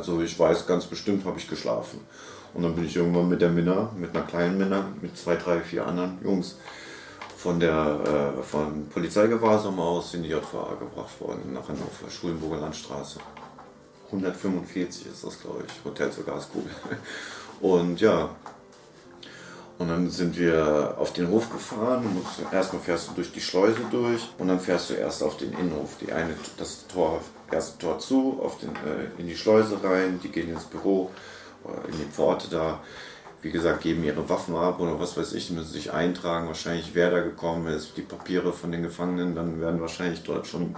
Also ich weiß ganz bestimmt, habe ich geschlafen. Und dann bin ich irgendwann mit der Minna, mit einer kleinen Minna, mit 2, 3, 4 anderen Jungs von Polizeigewahrsam aus in die JVA gebracht worden, nach Hannover, Schulenburger Landstraße. 145 ist das, glaube ich, Hotel zur Gaskugel. Und ja, und dann sind wir auf den Hof gefahren. Erstmal fährst du durch die Schleuse durch und dann fährst du erst auf den Innenhof. Das erste Tor zu, in die Schleuse rein, die gehen ins Büro, in die Pforte da. Wie gesagt, geben ihre Waffen ab oder was weiß ich, müssen sich eintragen, wahrscheinlich wer da gekommen ist, die Papiere von den Gefangenen, dann werden wahrscheinlich dort schon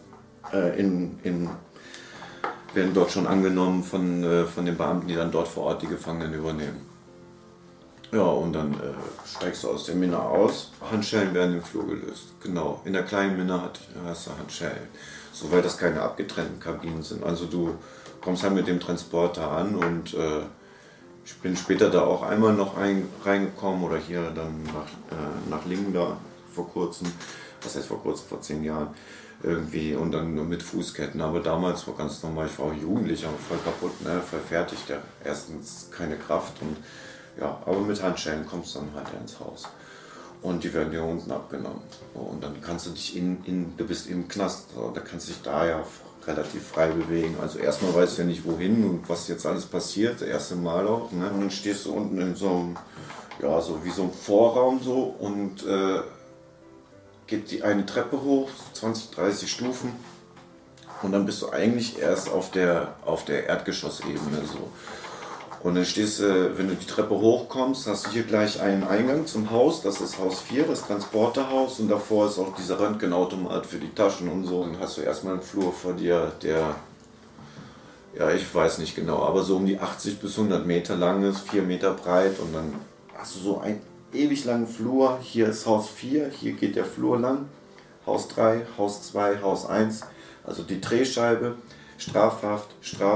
werden dort schon angenommen von den Beamten, die dann dort vor Ort die Gefangenen übernehmen. Ja, und dann steigst du aus der Minna aus. Handschellen werden im Flur gelöst. Genau, in der kleinen Minna hast du Handschellen. Soweit das keine abgetrennten Kabinen sind. Also du kommst halt mit dem Transporter an und ich bin später da auch einmal noch reingekommen oder hier dann nach Lingen da vor kurzem. Was heißt vor kurzem, vor 10 Jahren. Irgendwie und dann nur mit Fußketten. Aber damals war ganz normal, ich war auch Jugendlicher, voll kaputt, ne, voll fertig. Erstens keine Kraft und ja, aber mit Handschellen kommst du dann halt ins Haus. Und die werden dir unten abgenommen. Und dann kannst du dich du bist im Knast, da kannst du dich da ja relativ frei bewegen. Also erstmal weißt du ja nicht wohin und was jetzt alles passiert, das erste Mal auch. Ne? Und dann stehst du unten in so einem, ja, so wie so einem Vorraum so und geht die eine Treppe hoch, 20, 30 Stufen. Und dann bist du eigentlich erst auf der Erdgeschossebene so. Und dann stehst du, wenn du die Treppe hochkommst, hast du hier gleich einen Eingang zum Haus. Das ist Haus 4, das Transporterhaus. Und davor ist auch dieser Röntgenautomat für die Taschen und so. Dann hast du erstmal einen Flur vor dir, der, ja, ich weiß nicht genau, aber so um die 80 bis 100 Meter lang ist, 4 Meter breit. Und dann hast du so einen ewig langen Flur. Hier ist Haus 4, hier geht der Flur lang. Haus 3, Haus 2, Haus 1. Also die Drehscheibe, Strafhaft.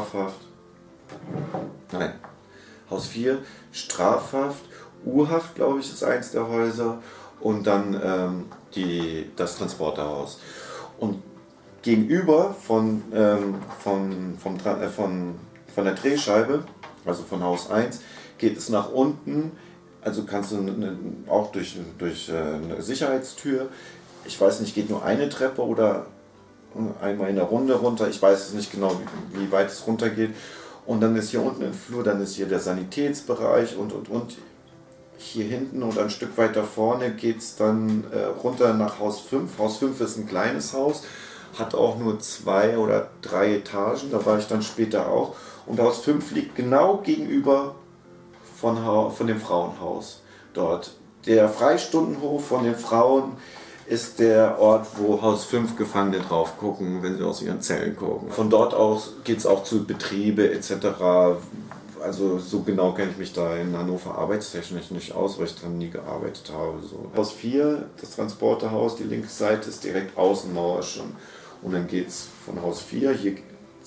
Nein. Haus 4, Strafhaft, Urhaft, glaube ich, ist eins der Häuser und dann das Transporterhaus. Und gegenüber von der Drehscheibe, also von Haus 1, geht es nach unten, also kannst du auch durch eine Sicherheitstür, ich weiß nicht, geht nur eine Treppe oder einmal in der Runde runter, ich weiß es nicht genau, wie weit es runter geht. Und dann ist hier unten im Flur, dann ist hier der Sanitätsbereich und hier hinten und ein Stück weiter vorne geht es dann runter nach Haus 5. Haus 5 ist ein kleines Haus, hat auch nur 2 oder 3 Etagen, da war ich dann später auch. Und Haus 5 liegt genau gegenüber von dem Frauenhaus dort. Der Freistundenhof von den Frauen ist der Ort, wo Haus 5 Gefangene drauf gucken, wenn sie aus ihren Zellen gucken. Von dort aus geht es auch zu Betriebe etc. Also so genau kenne ich mich da in Hannover arbeitstechnisch nicht aus, weil ich dran nie gearbeitet habe. So. Haus 4, das Transporterhaus, die linke Seite ist direkt Außenmauer schon. Und dann geht es von Haus 4, hier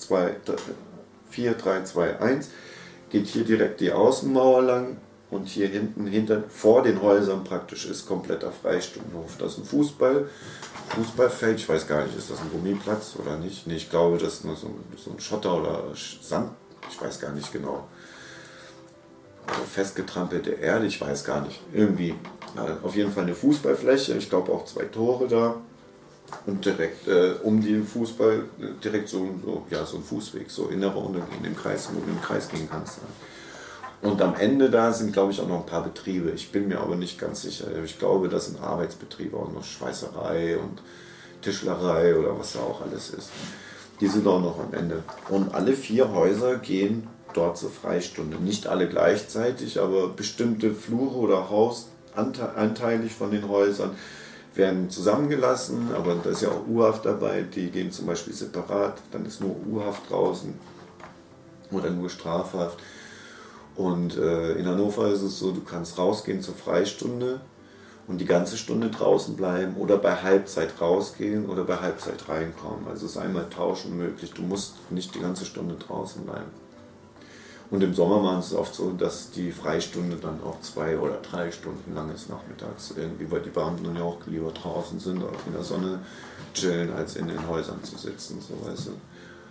4, 3, 2, 1, geht hier direkt die Außenmauer lang. Und hier hinten, vor den Häusern praktisch, ist kompletter Freistundenhof. Das ist ein Fußballfeld, ich weiß gar nicht, ist das ein Gummiplatz oder nicht? Nee, ich glaube, das ist nur so ein Schotter oder Sand, ich weiß gar nicht genau. Oder festgetrampelte Erde, ich weiß gar nicht. Irgendwie, auf jeden Fall eine Fußballfläche, ich glaube auch 2 Tore da. Und direkt um den Fußball, direkt so ein Fußweg, so in der Runde, in dem Kreis, wo du im Kreis gehen kannst. Und am Ende da sind, glaube ich, auch noch ein paar Betriebe. Ich bin mir aber nicht ganz sicher. Ich glaube, das sind Arbeitsbetriebe, auch noch Schweißerei und Tischlerei oder was da auch alles ist. Die sind auch noch am Ende. Und alle 4 Häuser gehen dort zur Freistunde. Nicht alle gleichzeitig, aber bestimmte Flure oder Haus anteilig von den Häusern werden zusammengelassen. Aber da ist ja auch Urhaft dabei. Die gehen zum Beispiel separat. Dann ist nur Urhaft draußen oder nur Strafhaft. Und in Hannover ist es so, du kannst rausgehen zur Freistunde und die ganze Stunde draußen bleiben oder bei Halbzeit rausgehen oder bei Halbzeit reinkommen. Also es ist einmal tauschen möglich, du musst nicht die ganze Stunde draußen bleiben. Und im Sommer machen sie es oft so, dass die Freistunde dann auch 2 oder 3 Stunden lang ist nachmittags. Irgendwie, weil die Beamten dann ja auch lieber draußen sind oder in der Sonne chillen, als in den Häusern zu sitzen. So, weißt du.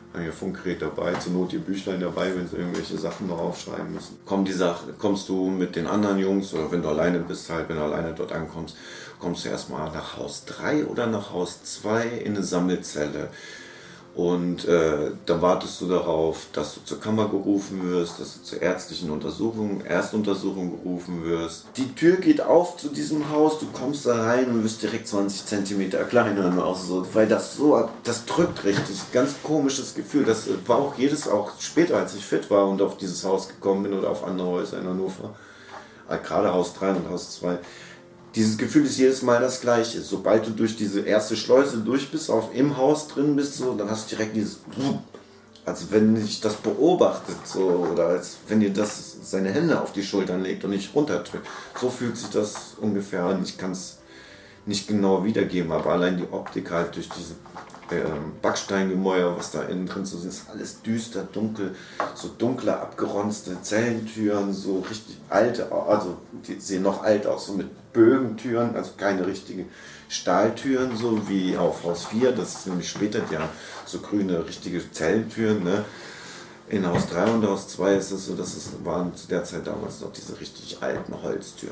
Haben ihr Funkgerät dabei, zur Not ihr Büchlein dabei, wenn sie irgendwelche Sachen noch aufschreiben müssen. Kommst du mit den anderen Jungs oder wenn du alleine bist, halt, wenn du alleine dort ankommst, kommst du erstmal nach Haus 3 oder nach Haus 2 in eine Sammelzelle. Und dann wartest du darauf, dass du zur Kammer gerufen wirst, dass du zur ärztlichen Erstuntersuchung gerufen wirst. Die Tür geht auf zu diesem Haus, du kommst da rein und wirst direkt 20 cm kleiner. Auch so, weil das drückt richtig. Ganz komisches Gefühl. Das war auch später, als ich fit war und auf dieses Haus gekommen bin oder auf andere Häuser in Hannover. Gerade Haus 3 und Haus 2. Dieses Gefühl ist jedes Mal das gleiche. Sobald du durch diese erste Schleuse durch bist, im Haus drin bist, so, dann hast du direkt dieses, als wenn dich das beobachtet, so, oder als wenn dir das seine Hände auf die Schultern legt und nicht runterdrückt. So fühlt sich das ungefähr an. Ich kann es nicht genau wiedergeben, aber allein die Optik halt durch diese Backsteingemäuer, was da innen drin so ist, alles düster, dunkel, so dunkle, abgeronzte Zellentüren, so richtig alte, also die sehen noch alt aus, so mit Bögentüren, also keine richtigen Stahltüren, so wie auf Haus 4, das ist nämlich später, die haben so grüne, richtige Zellentüren, ne? In Haus 3 und Haus 2 ist es so, waren zu der Zeit damals noch diese richtig alten Holztüren,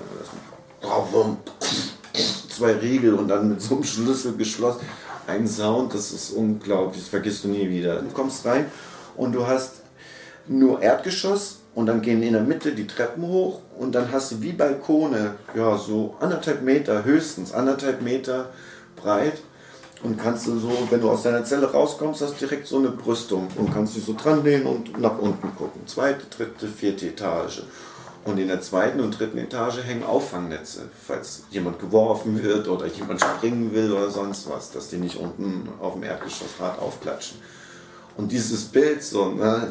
zwei Riegel und dann mit so einem Schlüssel geschlossen. Ein Sound, das ist unglaublich, das vergisst du nie wieder. Du kommst rein und du hast nur Erdgeschoss und dann gehen in der Mitte die Treppen hoch und dann hast du wie Balkone, ja, so 1,5 Meter, höchstens 1,5 Meter breit und kannst du so, wenn du aus deiner Zelle rauskommst, hast du direkt so eine Brüstung und kannst dich so dran lehnen und nach unten gucken. 2., 3., 4. Etage. Und in der 2. und 3. Etage hängen Auffangnetze, falls jemand geworfen wird oder jemand springen will oder sonst was, dass die nicht unten auf dem Erdgeschossrad aufklatschen. Und dieses Bild so, ne?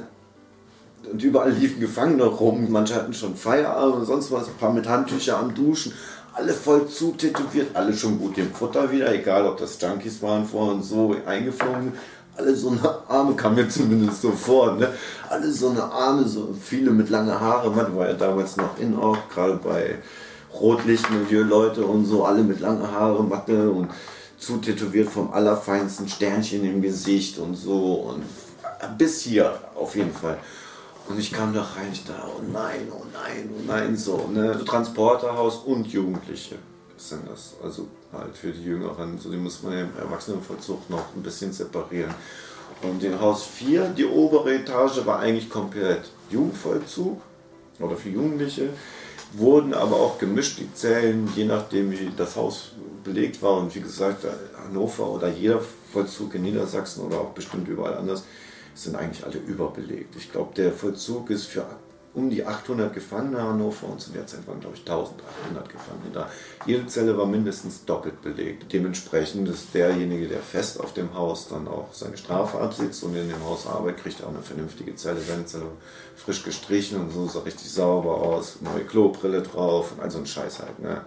Und überall liefen Gefangene rum, manche hatten schon Feierabend und sonst was, ein paar mit Handtücher am Duschen, alle voll zutätowiert, alle schon gut im Futter wieder, egal ob das Junkies waren vorher und so eingeflogen. Alle so eine Arme, kam mir zumindest so vor, ne? Alle so eine Arme, so viele mit langen Haare, man war ja damals noch in auch, gerade bei Rotlichtmilieu-Leute und so, alle mit langen Haare, Matte und zutätowiert vom allerfeinsten Sternchen im Gesicht und so und bis hier auf jeden Fall. Und ich kam da rein, ich dachte, oh nein, oh nein, oh nein, so, ne? Transporterhaus und Jugendliche sind das, also halt für die Jüngeren, so die muss man im Erwachsenenvollzug noch ein bisschen separieren. Und in Haus 4, die obere Etage, war eigentlich komplett Jugendvollzug oder für Jugendliche, wurden aber auch gemischt, die Zellen, je nachdem wie das Haus belegt war. Und wie gesagt, Hannover oder jeder Vollzug in Niedersachsen oder auch bestimmt überall anders, sind eigentlich alle überbelegt. Ich glaube, der Vollzug ist für um die 800 Gefangene in Hannover und zu der Zeit waren, glaube ich, 1800 Gefangene da. Jede Zelle war mindestens doppelt belegt. Dementsprechend ist derjenige, der fest auf dem Haus dann auch seine Strafe absitzt und in dem Haus arbeitet, kriegt auch eine vernünftige Zelle. Seine Zelle frisch gestrichen und so, sah richtig sauber aus, neue Klobrille drauf und all so ein Scheiß halt. Ne?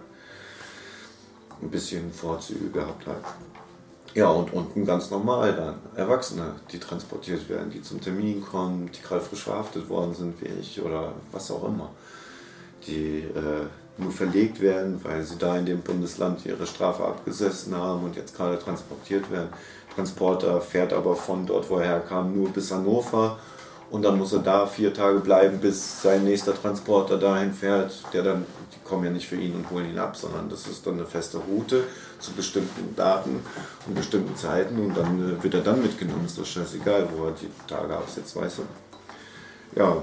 Ein bisschen Vorzüge gehabt halt. Ja, und unten ganz normal dann Erwachsene, die transportiert werden, die zum Termin kommen, die gerade frisch verhaftet worden sind wie ich oder was auch immer. Die nur verlegt werden, weil sie da in dem Bundesland ihre Strafe abgesessen haben und jetzt gerade transportiert werden. Transporter fährt aber von dort, wo er herkam, nur bis Hannover. Und dann muss er da 4 Tage bleiben, bis sein nächster Transporter dahin fährt. Die kommen ja nicht für ihn und holen ihn ab, sondern das ist dann eine feste Route zu bestimmten Daten und bestimmten Zeiten. Und dann wird er dann mitgenommen. Ist doch scheißegal, wo er die Tage absetzt, weißt du. Ja.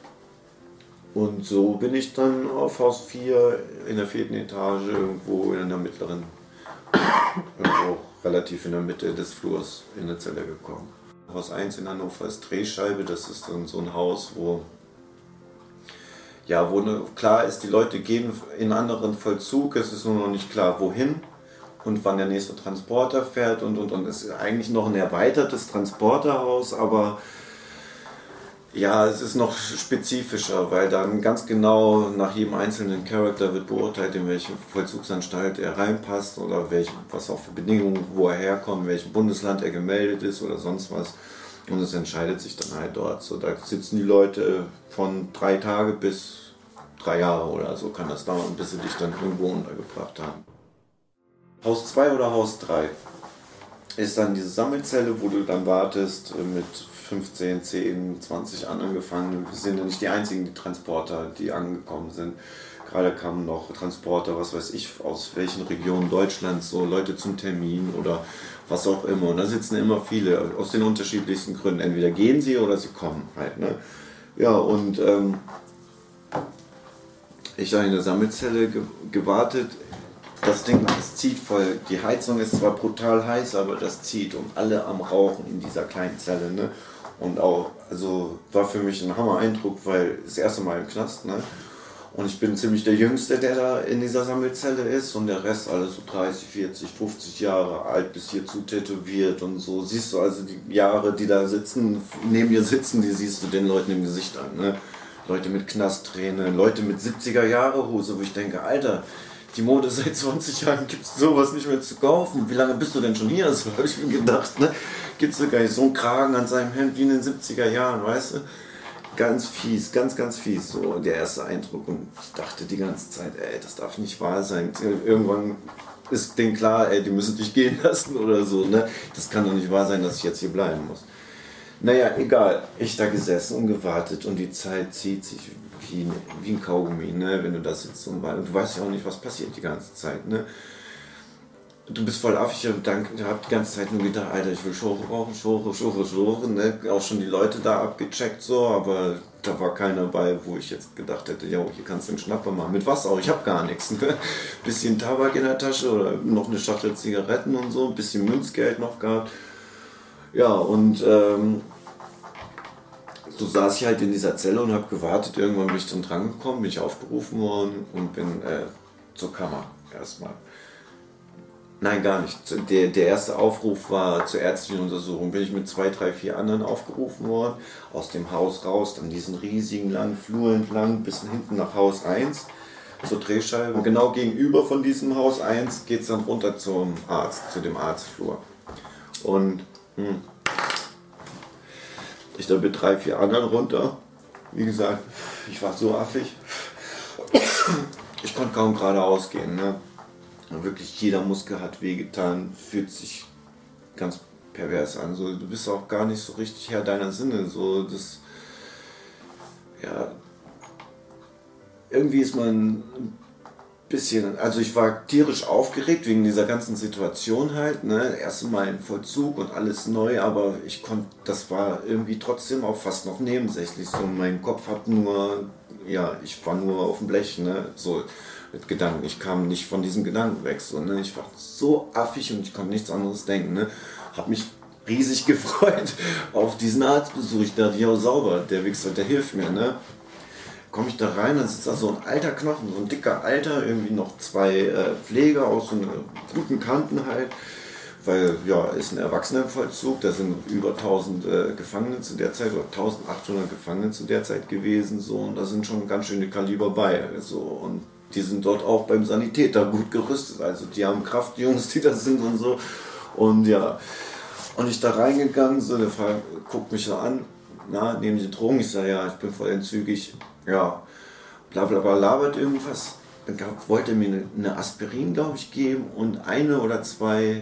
Und so bin ich dann auf Haus 4 in der 4. Etage, irgendwo in der mittleren, irgendwo relativ in der Mitte des Flurs in eine Zelle gekommen. Haus 1 in Hannover ist Drehscheibe, das ist dann so ein Haus, wo klar ist, die Leute gehen in einen anderen Vollzug, es ist nur noch nicht klar, wohin und wann der nächste Transporter fährt und es ist eigentlich noch ein erweitertes Transporterhaus, aber ja, es ist noch spezifischer, weil dann ganz genau nach jedem einzelnen Charakter wird beurteilt, in welche Vollzugsanstalt er reinpasst oder was auch für Bedingungen, wo er herkommt, in welchem Bundesland er gemeldet ist oder sonst was. Und es entscheidet sich dann halt dort. So, da sitzen die Leute von 3 Tage bis 3 Jahre oder so kann das dauern, bis sie dich dann irgendwo untergebracht haben. Haus 2 oder Haus 3? ist dann diese Sammelzelle, wo du dann wartest mit 15, 10, 20 anderen Gefangenen. Wir sind ja nicht die einzigen, die Transporter, die angekommen sind. Gerade kamen noch Transporter, was weiß ich, aus welchen Regionen Deutschlands, so Leute zum Termin oder was auch immer. Und da sitzen immer viele aus den unterschiedlichsten Gründen. Entweder gehen sie oder sie kommen halt. Ne? Ja, und ich habe in der Sammelzelle gewartet. Das Ding, das zieht voll. Die Heizung ist zwar brutal heiß, aber das zieht und alle am Rauchen in dieser kleinen Zelle. Ne? Und auch, also war für mich ein Hammer-Eindruck, weil das erste Mal im Knast. Ne? Und ich bin ziemlich der Jüngste, der da in dieser Sammelzelle ist und der Rest alles so 30, 40, 50 Jahre alt, bis hierzu tätowiert und so. Siehst du also die Jahre, die da sitzen, neben dir sitzen, die siehst du den Leuten im Gesicht an. Ne? Leute mit Knasttränen, Leute mit 70er-Jahre-Hose, wo ich denke, Alter, die Mode seit 20 Jahren gibt es sowas nicht mehr zu kaufen. Wie lange bist du denn schon hier? So habe ich mir gedacht, ne? Gibt es gar nicht so einen Kragen an seinem Hemd wie in den 70er Jahren, weißt du? Ganz fies, ganz fies, so der erste Eindruck. Und ich dachte die ganze Zeit, ey, das darf nicht wahr sein. Irgendwann ist denen klar, ey, die müssen dich gehen lassen oder so, ne? Das kann doch nicht wahr sein, dass ich jetzt hier bleiben muss. Naja, egal, ich da gesessen und gewartet und die Zeit zieht sich wie ein Kaugummi, ne? Wenn du das jetzt und du weißt ja auch nicht, was passiert die ganze Zeit, ne? Du bist voll affig und dann hab die ganze Zeit nur gedacht, Alter, ich will Schore rauchen, ne? Auch schon die Leute da abgecheckt so, aber da war keiner bei, wo ich jetzt gedacht hätte, ja, hier kannst du einen Schnapper machen. Mit was auch? Ich hab gar nichts, ne? Bisschen Tabak in der Tasche oder noch eine Schachtel Zigaretten und so, ein bisschen Münzgeld noch gehabt. Ja, und so saß ich halt in dieser Zelle und habe gewartet. Irgendwann bin ich dann dran gekommen, bin ich aufgerufen worden und bin zur Kammer erstmal. Nein, gar nicht. Der erste Aufruf war zur ärztlichen Untersuchung. Bin ich mit 2, 3, 4 anderen aufgerufen worden, aus dem Haus raus, dann diesen riesigen langen Flur entlang, bis hinten nach Haus 1 zur Drehscheibe. Und genau gegenüber von diesem Haus 1 geht es dann runter zum Arzt, zu dem Arztflur. Und ich da mit 3, 4 anderen runter. Wie gesagt, ich war so affig. Ich konnte kaum geradeaus gehen. Ne? Wirklich jeder Muskel hat wehgetan, fühlt sich ganz pervers an. So, du bist auch gar nicht so richtig Herr deiner Sinne. So, das, ja, irgendwie ist man ein bisschen, also ich war tierisch aufgeregt wegen dieser ganzen Situation halt, ne, erste Mal im Vollzug und alles neu, aber ich konnte, das war irgendwie trotzdem auch fast noch nebensächlich, so mein Kopf hat nur, ja, ich war nur auf dem Blech, ne, so mit Gedanken, ich kam nicht von diesen Gedanken weg, so, ne, ich war so affig und ich konnte nichts anderes denken, ne, hab mich riesig gefreut auf diesen Arztbesuch, ich dachte, ja, sauber, der Wichser, der hilft mir, ne. Komme ich da rein, dann sitzt da so ein alter Knochen, so ein dicker Alter, irgendwie noch 2 Pfleger aus so guten Kanten halt, weil ja, ist ein Erwachsenenvollzug, da sind über 1000 Gefangene zu der Zeit, oder 1800 Gefangene zu der Zeit gewesen, so, und da sind schon ganz schöne Kaliber bei, so, und die sind dort auch beim Sanitäter gut gerüstet, also die haben Kraft, die Jungs, die da sind und so, und ja, und ich da reingegangen, so, der Frau guckt mich so an, na, nehmen Sie Drogen? Ich sage, ja, ich bin voll entzügig. Ja, bla bla bla, labert irgendwas. Dann wollte er mir eine Aspirin, glaube ich, geben und 1 oder 2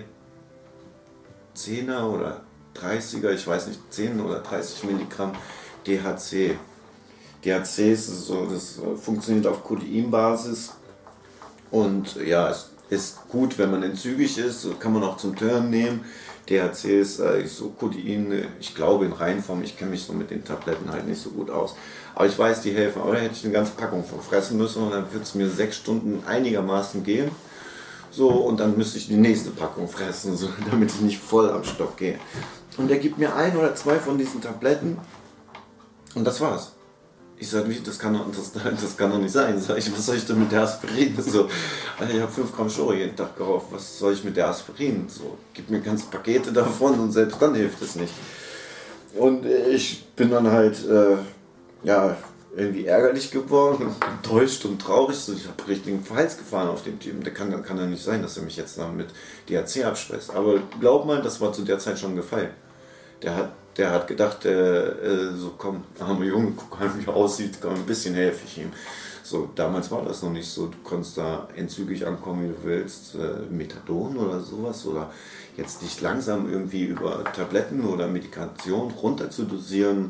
10er oder 30er, ich weiß nicht, 10 oder 30 Milligramm DHC. DHC ist so, das funktioniert auf Codeinbasis und ja, es ist gut, wenn man entzügig ist, kann man auch zum Turnen nehmen. DHC ist so Codein, ich glaube in Reinform, ich kenne mich so mit den Tabletten halt nicht so gut aus. Aber ich weiß, die helfen. Aber da hätte ich eine ganze Packung von fressen müssen und dann würde es mir 6 Stunden einigermaßen gehen. So, und dann müsste ich die nächste Packung fressen, so, damit ich nicht voll am Stock gehe. Und er gibt mir 1 oder 2 von diesen Tabletten und das war's. Ich sage, das kann doch nicht sein. Sag ich, was soll ich denn mit der Aspirin? So, Alter, ich habe 5 Gramm Schore jeden Tag geraucht. Was soll ich mit der Aspirin? So, gib mir ganze Pakete davon und selbst dann hilft es nicht. Und ich bin dann halt ja, irgendwie ärgerlich geworden, enttäuscht und traurig. So, ich habe richtigen Hals gefahren auf dem Typen. Kann ja nicht sein, dass er mich jetzt dann mit DHC abspeist. Aber glaub mal, das war zu der Zeit schon gefallen. Der hat gedacht, so komm, armer Junge, guck mal, wie er aussieht, komm, ein bisschen helfe ich ihm. So, damals war das noch nicht so. Du konntest da entzügig ankommen, wie du willst. Methadon oder sowas. Oder jetzt dich langsam irgendwie über Tabletten oder Medikation runter zu dosieren.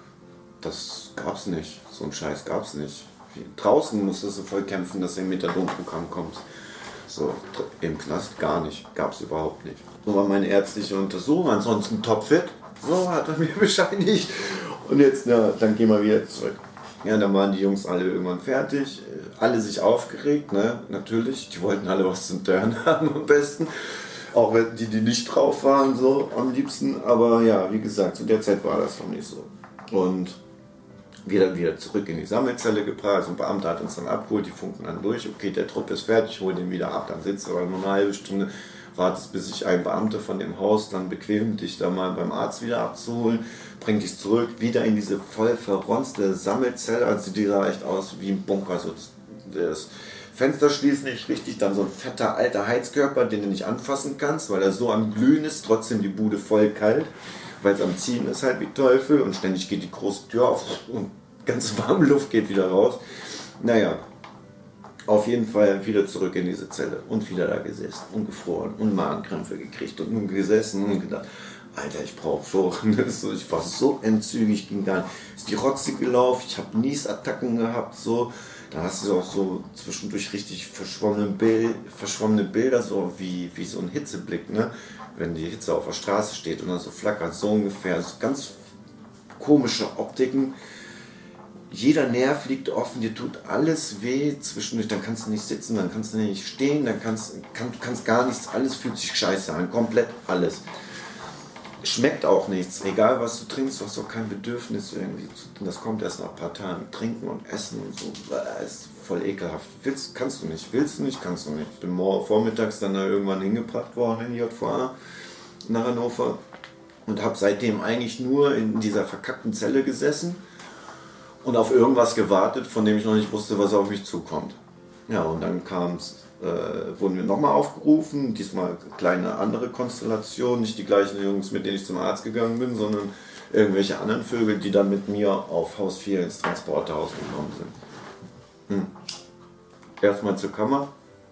Das gab's nicht. So ein Scheiß gab's nicht. Draußen musstest du voll kämpfen, dass du in Methadon-Programm kommst. So, im Knast gar nicht. Gab's überhaupt nicht. So war meine ärztliche Untersuchung. Ansonsten topfit. So hat er mir bescheinigt. Und jetzt, ja, dann gehen wir wieder zurück. Ja, dann waren die Jungs alle irgendwann fertig. Alle sich aufgeregt, ne? Natürlich. Die wollten alle was zum Turnen haben am besten. Auch die nicht drauf waren, so am liebsten. Aber ja, wie gesagt, zu der Zeit war das noch nicht so. Und wir dann wieder zurück in die Sammelzelle gebracht. Also ein Beamter hat uns dann abgeholt, die funken dann durch. Okay, der Trupp ist fertig, hol den wieder ab. Dann sitzt du aber nur eine halbe Stunde, wartest, bis sich ein Beamter von dem Haus dann bequemt, dich da mal beim Arzt wieder abzuholen, bringt dich zurück, wieder in diese voll verronzte Sammelzelle. Also die sah echt aus wie ein Bunker. Also das Fenster schließt nicht richtig, dann so ein fetter alter Heizkörper, den du nicht anfassen kannst, weil er so am Glühen ist, trotzdem die Bude voll kalt, weil es am Ziehen ist halt wie Teufel und ständig geht die große Tür auf und ganz warme Luft geht wieder raus. Naja, auf jeden Fall wieder zurück in diese Zelle und wieder da gesessen und gefroren und Magenkrämpfe gekriegt und nun gesessen und gedacht, Alter, ich brauche so, ich war so entzügig, ging gar nicht, ist die Rotze gelaufen, ich habe Niesattacken gehabt, so. Da hast du auch so zwischendurch richtig verschwommene Bilder, so wie so ein Hitzeblick, ne? Wenn die Hitze auf der Straße steht und dann so flackert, so ungefähr, so ganz komische Optiken. Jeder Nerv liegt offen, dir tut alles weh zwischendurch, dann kannst du nicht sitzen, dann kannst du nicht stehen, dann kannst gar nichts, alles fühlt sich scheiße an, komplett alles. Schmeckt auch nichts, egal was du trinkst, du hast auch kein Bedürfnis irgendwie, das kommt erst nach ein paar Tagen, trinken und essen und so, ist voll ekelhaft. Kannst du nicht, willst du nicht, kannst du nicht. Ich bin vormittags dann da irgendwann hingebracht worden in die JVA nach Hannover und habe seitdem eigentlich nur in dieser verkackten Zelle gesessen und auf irgendwas gewartet, von dem ich noch nicht wusste, was auf mich zukommt. Ja, und dann wurden wir nochmal aufgerufen, diesmal kleine andere Konstellation, nicht die gleichen Jungs, mit denen ich zum Arzt gegangen bin, sondern irgendwelche anderen Vögel, die dann mit mir auf Haus 4 ins Transporterhaus gekommen sind. Erstmal zur Kammer,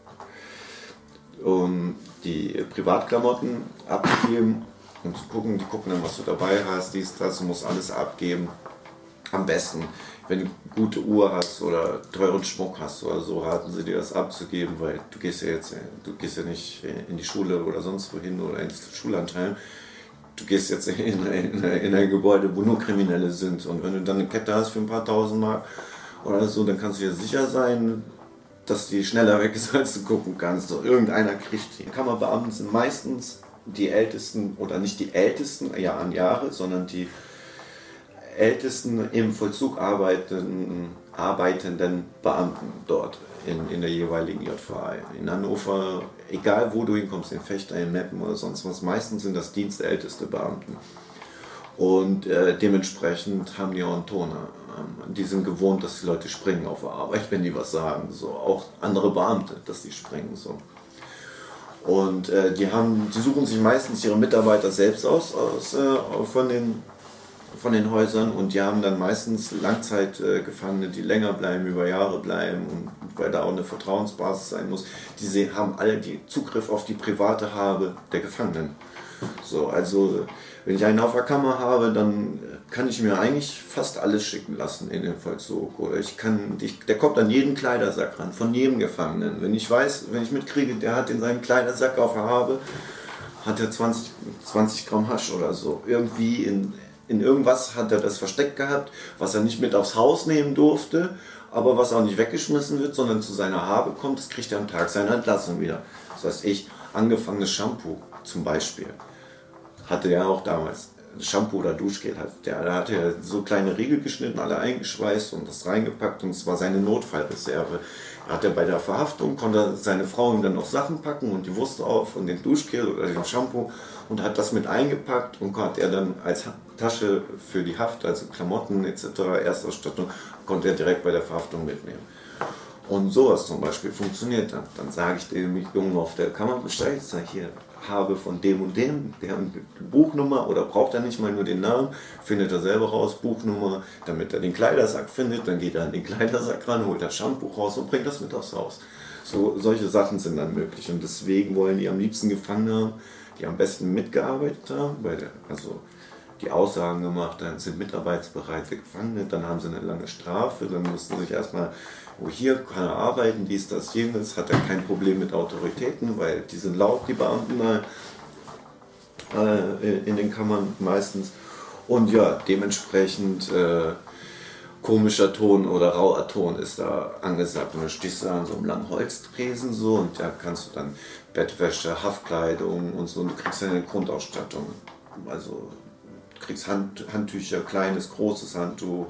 um die Privatklamotten abzugeben und zu gucken, die gucken dann, was du dabei hast, du musst alles abgeben. Am besten, wenn du gute Uhr hast oder teuren Schmuck hast oder so, raten sie dir das abzugeben, weil du gehst ja nicht in die Schule oder sonst wohin oder ins Schullandheim. Du gehst jetzt in ein Gebäude, wo nur Kriminelle sind, und wenn du dann eine Kette hast für ein paar tausend Mark oder so, dann kannst du dir sicher sein, dass die schneller weg ist, als du gucken kannst. So, irgendeiner kriegt die. Kammerbeamten sind meistens die Ältesten, oder nicht die Ältesten, ja, an Jahre, sondern die ältesten im Vollzug arbeitenden Beamten dort in der jeweiligen JVA. In Hannover, egal wo du hinkommst, in Vechta, in Meppen oder sonst was, meistens sind das dienstälteste Beamten. Und dementsprechend haben die auch einen Toner. Die sind gewohnt, dass die Leute springen auf der Arbeit, wenn die was sagen. So. Auch andere Beamte, dass die springen. So. Und die suchen sich meistens ihre Mitarbeiter selbst aus von den Häusern, und die haben dann meistens Langzeitgefangene, die länger bleiben, über Jahre bleiben, und weil da auch eine Vertrauensbasis sein muss. Die haben alle die Zugriff auf die private Habe der Gefangenen. So, also wenn ich einen auf der Kammer habe, dann kann ich mir eigentlich fast alles schicken lassen in den Vollzug. Oder der kommt an jeden Kleidersack ran, von jedem Gefangenen. Wenn ich mitkriege, der hat in seinem Kleidersack auf der Habe, hat er 20 Gramm Hasch oder so. Irgendwie in irgendwas hat er das versteckt gehabt, was er nicht mit aufs Haus nehmen durfte, aber was auch nicht weggeschmissen wird, sondern zu seiner Habe kommt, das kriegt er am Tag seiner Entlassung wieder. Das heißt, angefangenes Shampoo zum Beispiel, hatte er auch damals. Shampoo oder Duschgel, da hat er so kleine Riegel geschnitten, alle eingeschweißt und das reingepackt, und es war seine Notfallreserve. Hat er bei der Verhaftung, konnte seine Frau ihm dann noch Sachen packen und die Wurst auf und den Duschgel oder den Shampoo, und hat das mit eingepackt und hat er dann als Tasche für die Haft, also Klamotten etc., Erstausstattung, konnte er direkt bei der Verhaftung mitnehmen. Und sowas zum Beispiel funktioniert dann. Dann sage ich dem Jungen auf der Kammer Bescheid, sage hier, habe von dem und dem, der Buchnummer, oder braucht er nicht mal nur den Namen, findet er selber raus, Buchnummer, damit er den Kleidersack findet, dann geht er an den Kleidersack ran, holt das Shampoo raus und bringt das mit aufs Haus. Solche Sachen sind dann möglich und deswegen wollen die am liebsten Gefangene haben, die am besten mitgearbeitet haben, also die Aussagen gemacht haben, sind mitarbeitsbereite Gefangene, dann haben sie eine lange Strafe, dann mussten sie sich erstmal, hier kann er arbeiten, dies, das, jenes, hat er kein Problem mit Autoritäten, weil die sind laut, die Beamten in den Kammern meistens. Und ja, dementsprechend komischer Ton oder rauer Ton ist da angesagt. Und dann stehst du an so einem langen Holztresen so und da kannst du dann Bettwäsche, Haftkleidung und so, und du kriegst eine Grundausstattung. Also du kriegst Handtücher, kleines, großes Handtuch,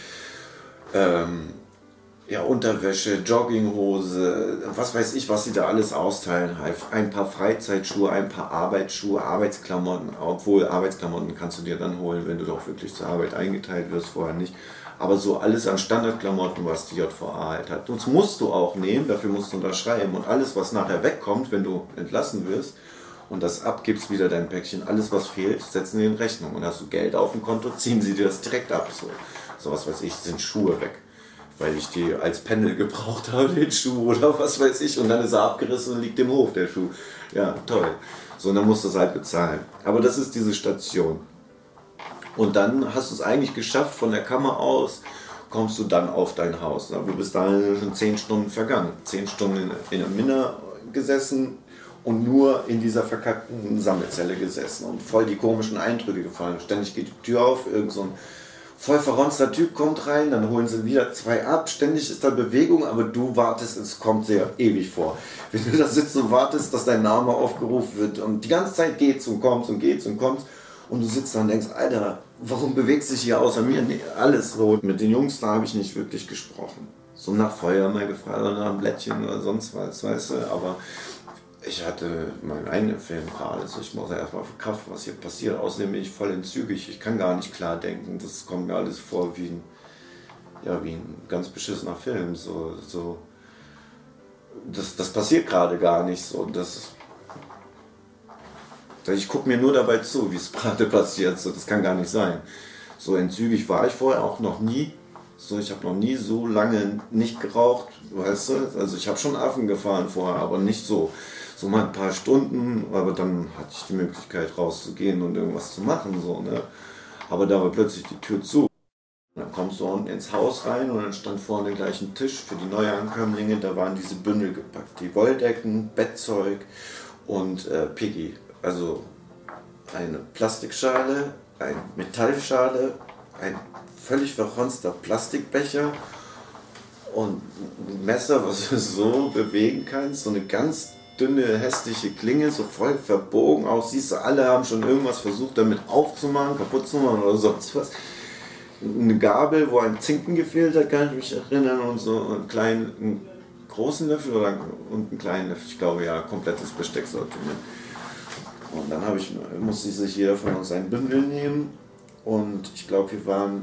Unterwäsche, Jogginghose, was weiß ich, was sie da alles austeilen. Ein paar Freizeitschuhe, ein paar Arbeitsschuhe, Arbeitsklamotten, obwohl Arbeitsklamotten kannst du dir dann holen, wenn du doch wirklich zur Arbeit eingeteilt wirst, vorher nicht. Aber so alles an Standardklamotten, was die JVA halt hat. Das musst du auch nehmen, dafür musst du unterschreiben. Und alles, was nachher wegkommt, wenn du entlassen wirst und das abgibst, wieder dein Päckchen, alles, was fehlt, setzen sie in Rechnung. Und hast du Geld auf dem Konto, ziehen sie dir das direkt ab. So was weiß ich, sind Schuhe weg, weil ich die als Pendel gebraucht habe, den Schuh oder was weiß ich, und dann ist er abgerissen und liegt im Hof, der Schuh. Ja, toll. So, und dann musst du es halt bezahlen. Aber das ist diese Station. Und dann hast du es eigentlich geschafft, von der Kammer aus kommst du dann auf dein Haus. Aber bis dahin schon 10 Stunden vergangen. 10 Stunden in der Minna gesessen und nur in dieser verkackten Sammelzelle gesessen und voll die komischen Eindrücke gefallen. Ständig geht die Tür auf, irgend so ein voll verronzter Typ kommt rein, dann holen sie wieder 2 ab, ständig ist da Bewegung, aber du wartest, es kommt sehr ewig vor. Wenn du da sitzt und wartest, dass dein Name aufgerufen wird und die ganze Zeit geht's und kommst und geht's und kommst und du sitzt da und denkst, Alter, warum bewegt sich hier außer mir? Nee, alles so. Mit den Jungs da habe ich nicht wirklich gesprochen. So nach Feuer mal gefragt oder nach einem Blättchen oder sonst was, weißt du, aber ich hatte meinen eigenen Film gerade, also ich muss ja erstmal verkraften, was hier passiert. Außerdem bin ich voll entzügig, ich kann gar nicht klar denken. Das kommt mir alles vor wie ein ganz beschissener Film. Das passiert gerade gar nicht so. Ich gucke mir nur dabei zu, wie es gerade passiert. So, das kann gar nicht sein. So entzügig war ich vorher auch noch nie. So, ich habe noch nie so lange nicht geraucht, weißt du. Also ich habe schon Affen gefahren vorher, aber nicht so. So mal ein paar Stunden, aber dann hatte ich die Möglichkeit rauszugehen und irgendwas zu machen. So, ne? Aber da war plötzlich die Tür zu. Dann kommst du unten ins Haus rein und dann stand vorne gleich ein Tisch für die Neuankömmlinge. Da waren diese Bündel gepackt, die Wolldecken, Bettzeug und Piggy. Also eine Plastikschale, eine Metallschale, ein völlig verronzter Plastikbecher und ein Messer, was du so bewegen kannst, so eine ganz dünne, hässliche Klinge, so voll verbogen auch, siehst du, alle haben schon irgendwas versucht damit aufzumachen, kaputt zu machen oder sonst was. Eine Gabel, wo ein Zinken gefehlt hat, kann ich mich erinnern, und so einen großen Löffel und einen kleinen Löffel, ich glaube ja, komplettes Bestecksortiment. Und dann musste sich jeder von uns ein Bündel nehmen und ich glaube, wir waren,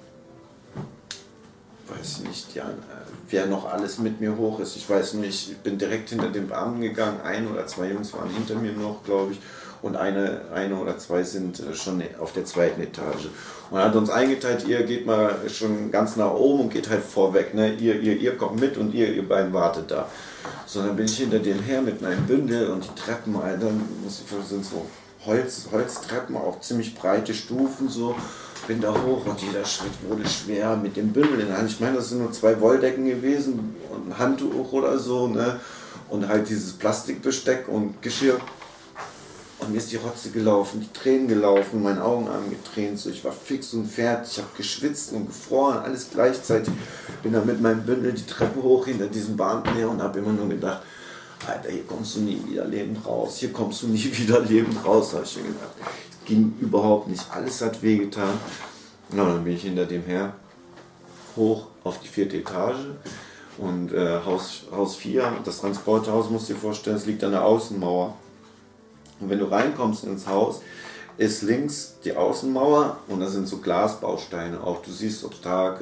weiß nicht, ja, wer noch alles mit mir hoch ist, ich weiß nicht, ich bin direkt hinter den Beamten gegangen, 1 oder 2 Jungs waren hinter mir noch, glaube ich, und eine oder 2 sind schon auf der 2. Etage. Und er hat uns eingeteilt, ihr geht mal schon ganz nach oben und geht halt vorweg, ne? Ihr kommt mit und ihr beiden wartet da. So, dann bin ich hinter denen her mit meinem Bündel und die Treppen, Alter, sind so Holztreppen, auch ziemlich breite Stufen so. Bin da hoch und jeder Schritt wurde schwer mit dem Bündel in der Hand. Ich meine, das sind nur 2 Wolldecken gewesen und ein Handtuch oder so, ne? Und halt dieses Plastikbesteck und Geschirr. Und mir ist die Rotze gelaufen, die Tränen gelaufen, meine Augen haben getränt. So, ich war fix und fertig, ich habe geschwitzt und gefroren, alles gleichzeitig. Bin dann mit meinem Bündel die Treppe hoch hinter diesem Beamten her und habe immer nur gedacht, Alter, hier kommst du nie wieder lebend raus, hier kommst du nie wieder lebend raus, habe ich mir gedacht. Es ging überhaupt nicht, alles hat wehgetan. Ja, dann bin ich hinter dem her hoch auf die 4. Etage und Haus 4, das Transporthaus, musst du dir vorstellen, es liegt an der Außenmauer. Und wenn du reinkommst ins Haus, ist links die Außenmauer und da sind so Glasbausteine auch. Du siehst, ob es Tag ist,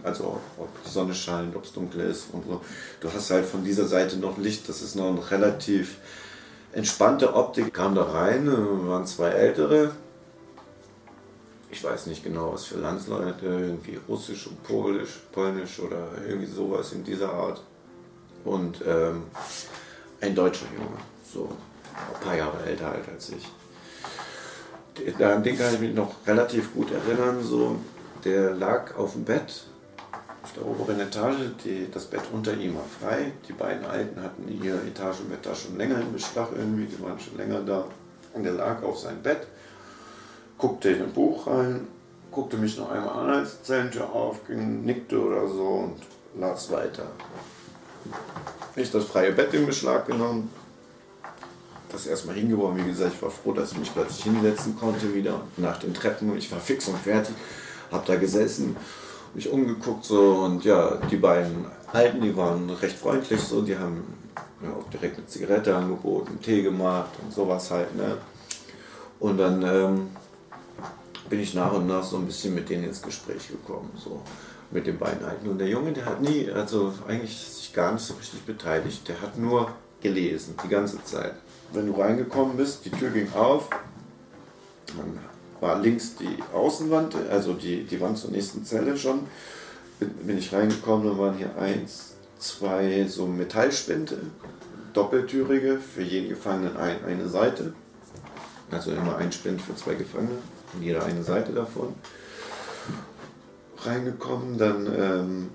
Also ob die Sonne scheint, ob es dunkel ist und so. Du hast halt von dieser Seite noch Licht, das ist noch eine relativ entspannte Optik. Kam da rein, waren zwei Ältere. Ich weiß nicht genau, was für Landsleute, irgendwie Russisch und Polnisch oder irgendwie sowas in dieser Art. Und ein deutscher Junge, so ein paar Jahre älter halt als ich. An den kann ich mich noch relativ gut erinnern. So, der lag auf dem Bett, auf der oberen Etage, das Bett unter ihm war frei. Die beiden Alten hatten ihr Etagenbett da schon länger im Beschlag irgendwie, die waren schon länger da. Und der lag auf seinem Bett, guckte in ein Buch rein, guckte mich noch einmal an, als die Zellentür aufging, nickte oder so und las weiter. Ich das freie Bett in Beschlag genommen, das erstmal hingeworfen. Wie gesagt, ich war froh, dass ich mich plötzlich hinsetzen konnte wieder nach den Treppen. Ich war fix und fertig, hab da gesessen, mich umgeguckt so und ja, die beiden Alten, die waren recht freundlich so, die haben mir auch direkt eine Zigarette angeboten, Tee gemacht und sowas halt, ne. Und dann bin ich nach und nach so ein bisschen mit denen ins Gespräch gekommen, so mit den beiden Alten. Und der Junge, der hat nie, also eigentlich sich gar nicht so richtig beteiligt, der hat nur gelesen, die ganze Zeit. Wenn du reingekommen bist, die Tür ging auf, dann war links die Außenwand, also die Wand zur nächsten Zelle schon, bin ich reingekommen, dann waren hier 1, 2 so Metallspinte, doppeltürige, für jeden Gefangenen eine Seite, also immer ein Spind für 2 Gefangene, und jeder eine Seite davon. Reingekommen, dann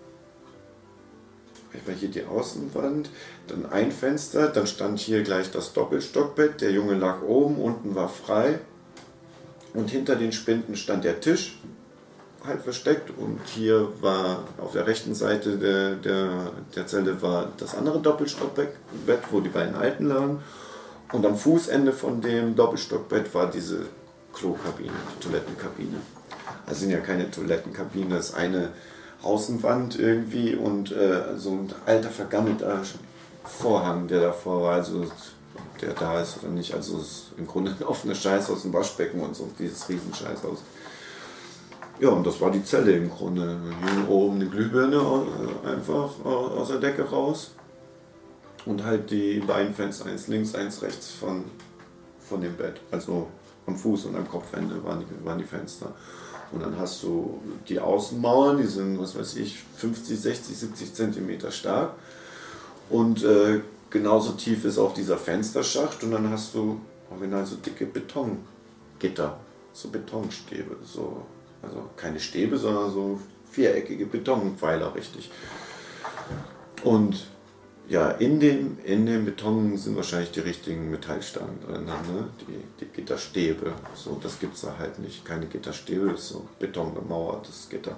war hier die Außenwand, dann ein Fenster, dann stand hier gleich das Doppelstockbett, der Junge lag oben, unten war frei und hinter den Spinden stand der Tisch, halt versteckt, und hier war auf der rechten Seite der Zelle war das andere Doppelstockbett, wo die beiden Alten lagen, und am Fußende von dem Doppelstockbett war diese Klokabine, die Toilettenkabine. Also sind ja keine Toilettenkabine, das ist eine Außenwand irgendwie und so ein alter vergammelter Vorhang, der davor war, also ob der da ist oder nicht, also es ist im Grunde ein offenes Scheißhaus, ein Waschbecken und so, dieses Riesenscheißhaus. Ja, und das war die Zelle im Grunde. Hier oben eine Glühbirne einfach aus der Decke raus und halt die beiden Fenster, eins links, eins rechts von dem Bett, also am Fuß und am Kopfende waren die Fenster. Und dann hast du die Außenmauern, die sind, was weiß ich, 50, 60, 70 Zentimeter stark. Und genauso tief ist auch dieser Fensterschacht. Und dann hast du original so dicke Betongitter, so Betonstäbe. So, also keine Stäbe, sondern so viereckige Betonpfeiler, richtig. Und ja, in dem Beton sind wahrscheinlich die richtigen Metallstangen drin, ne? Die Gitterstäbe. So, das gibt es da halt nicht. Keine Gitterstäbe, das ist so betongemauertes Gitter.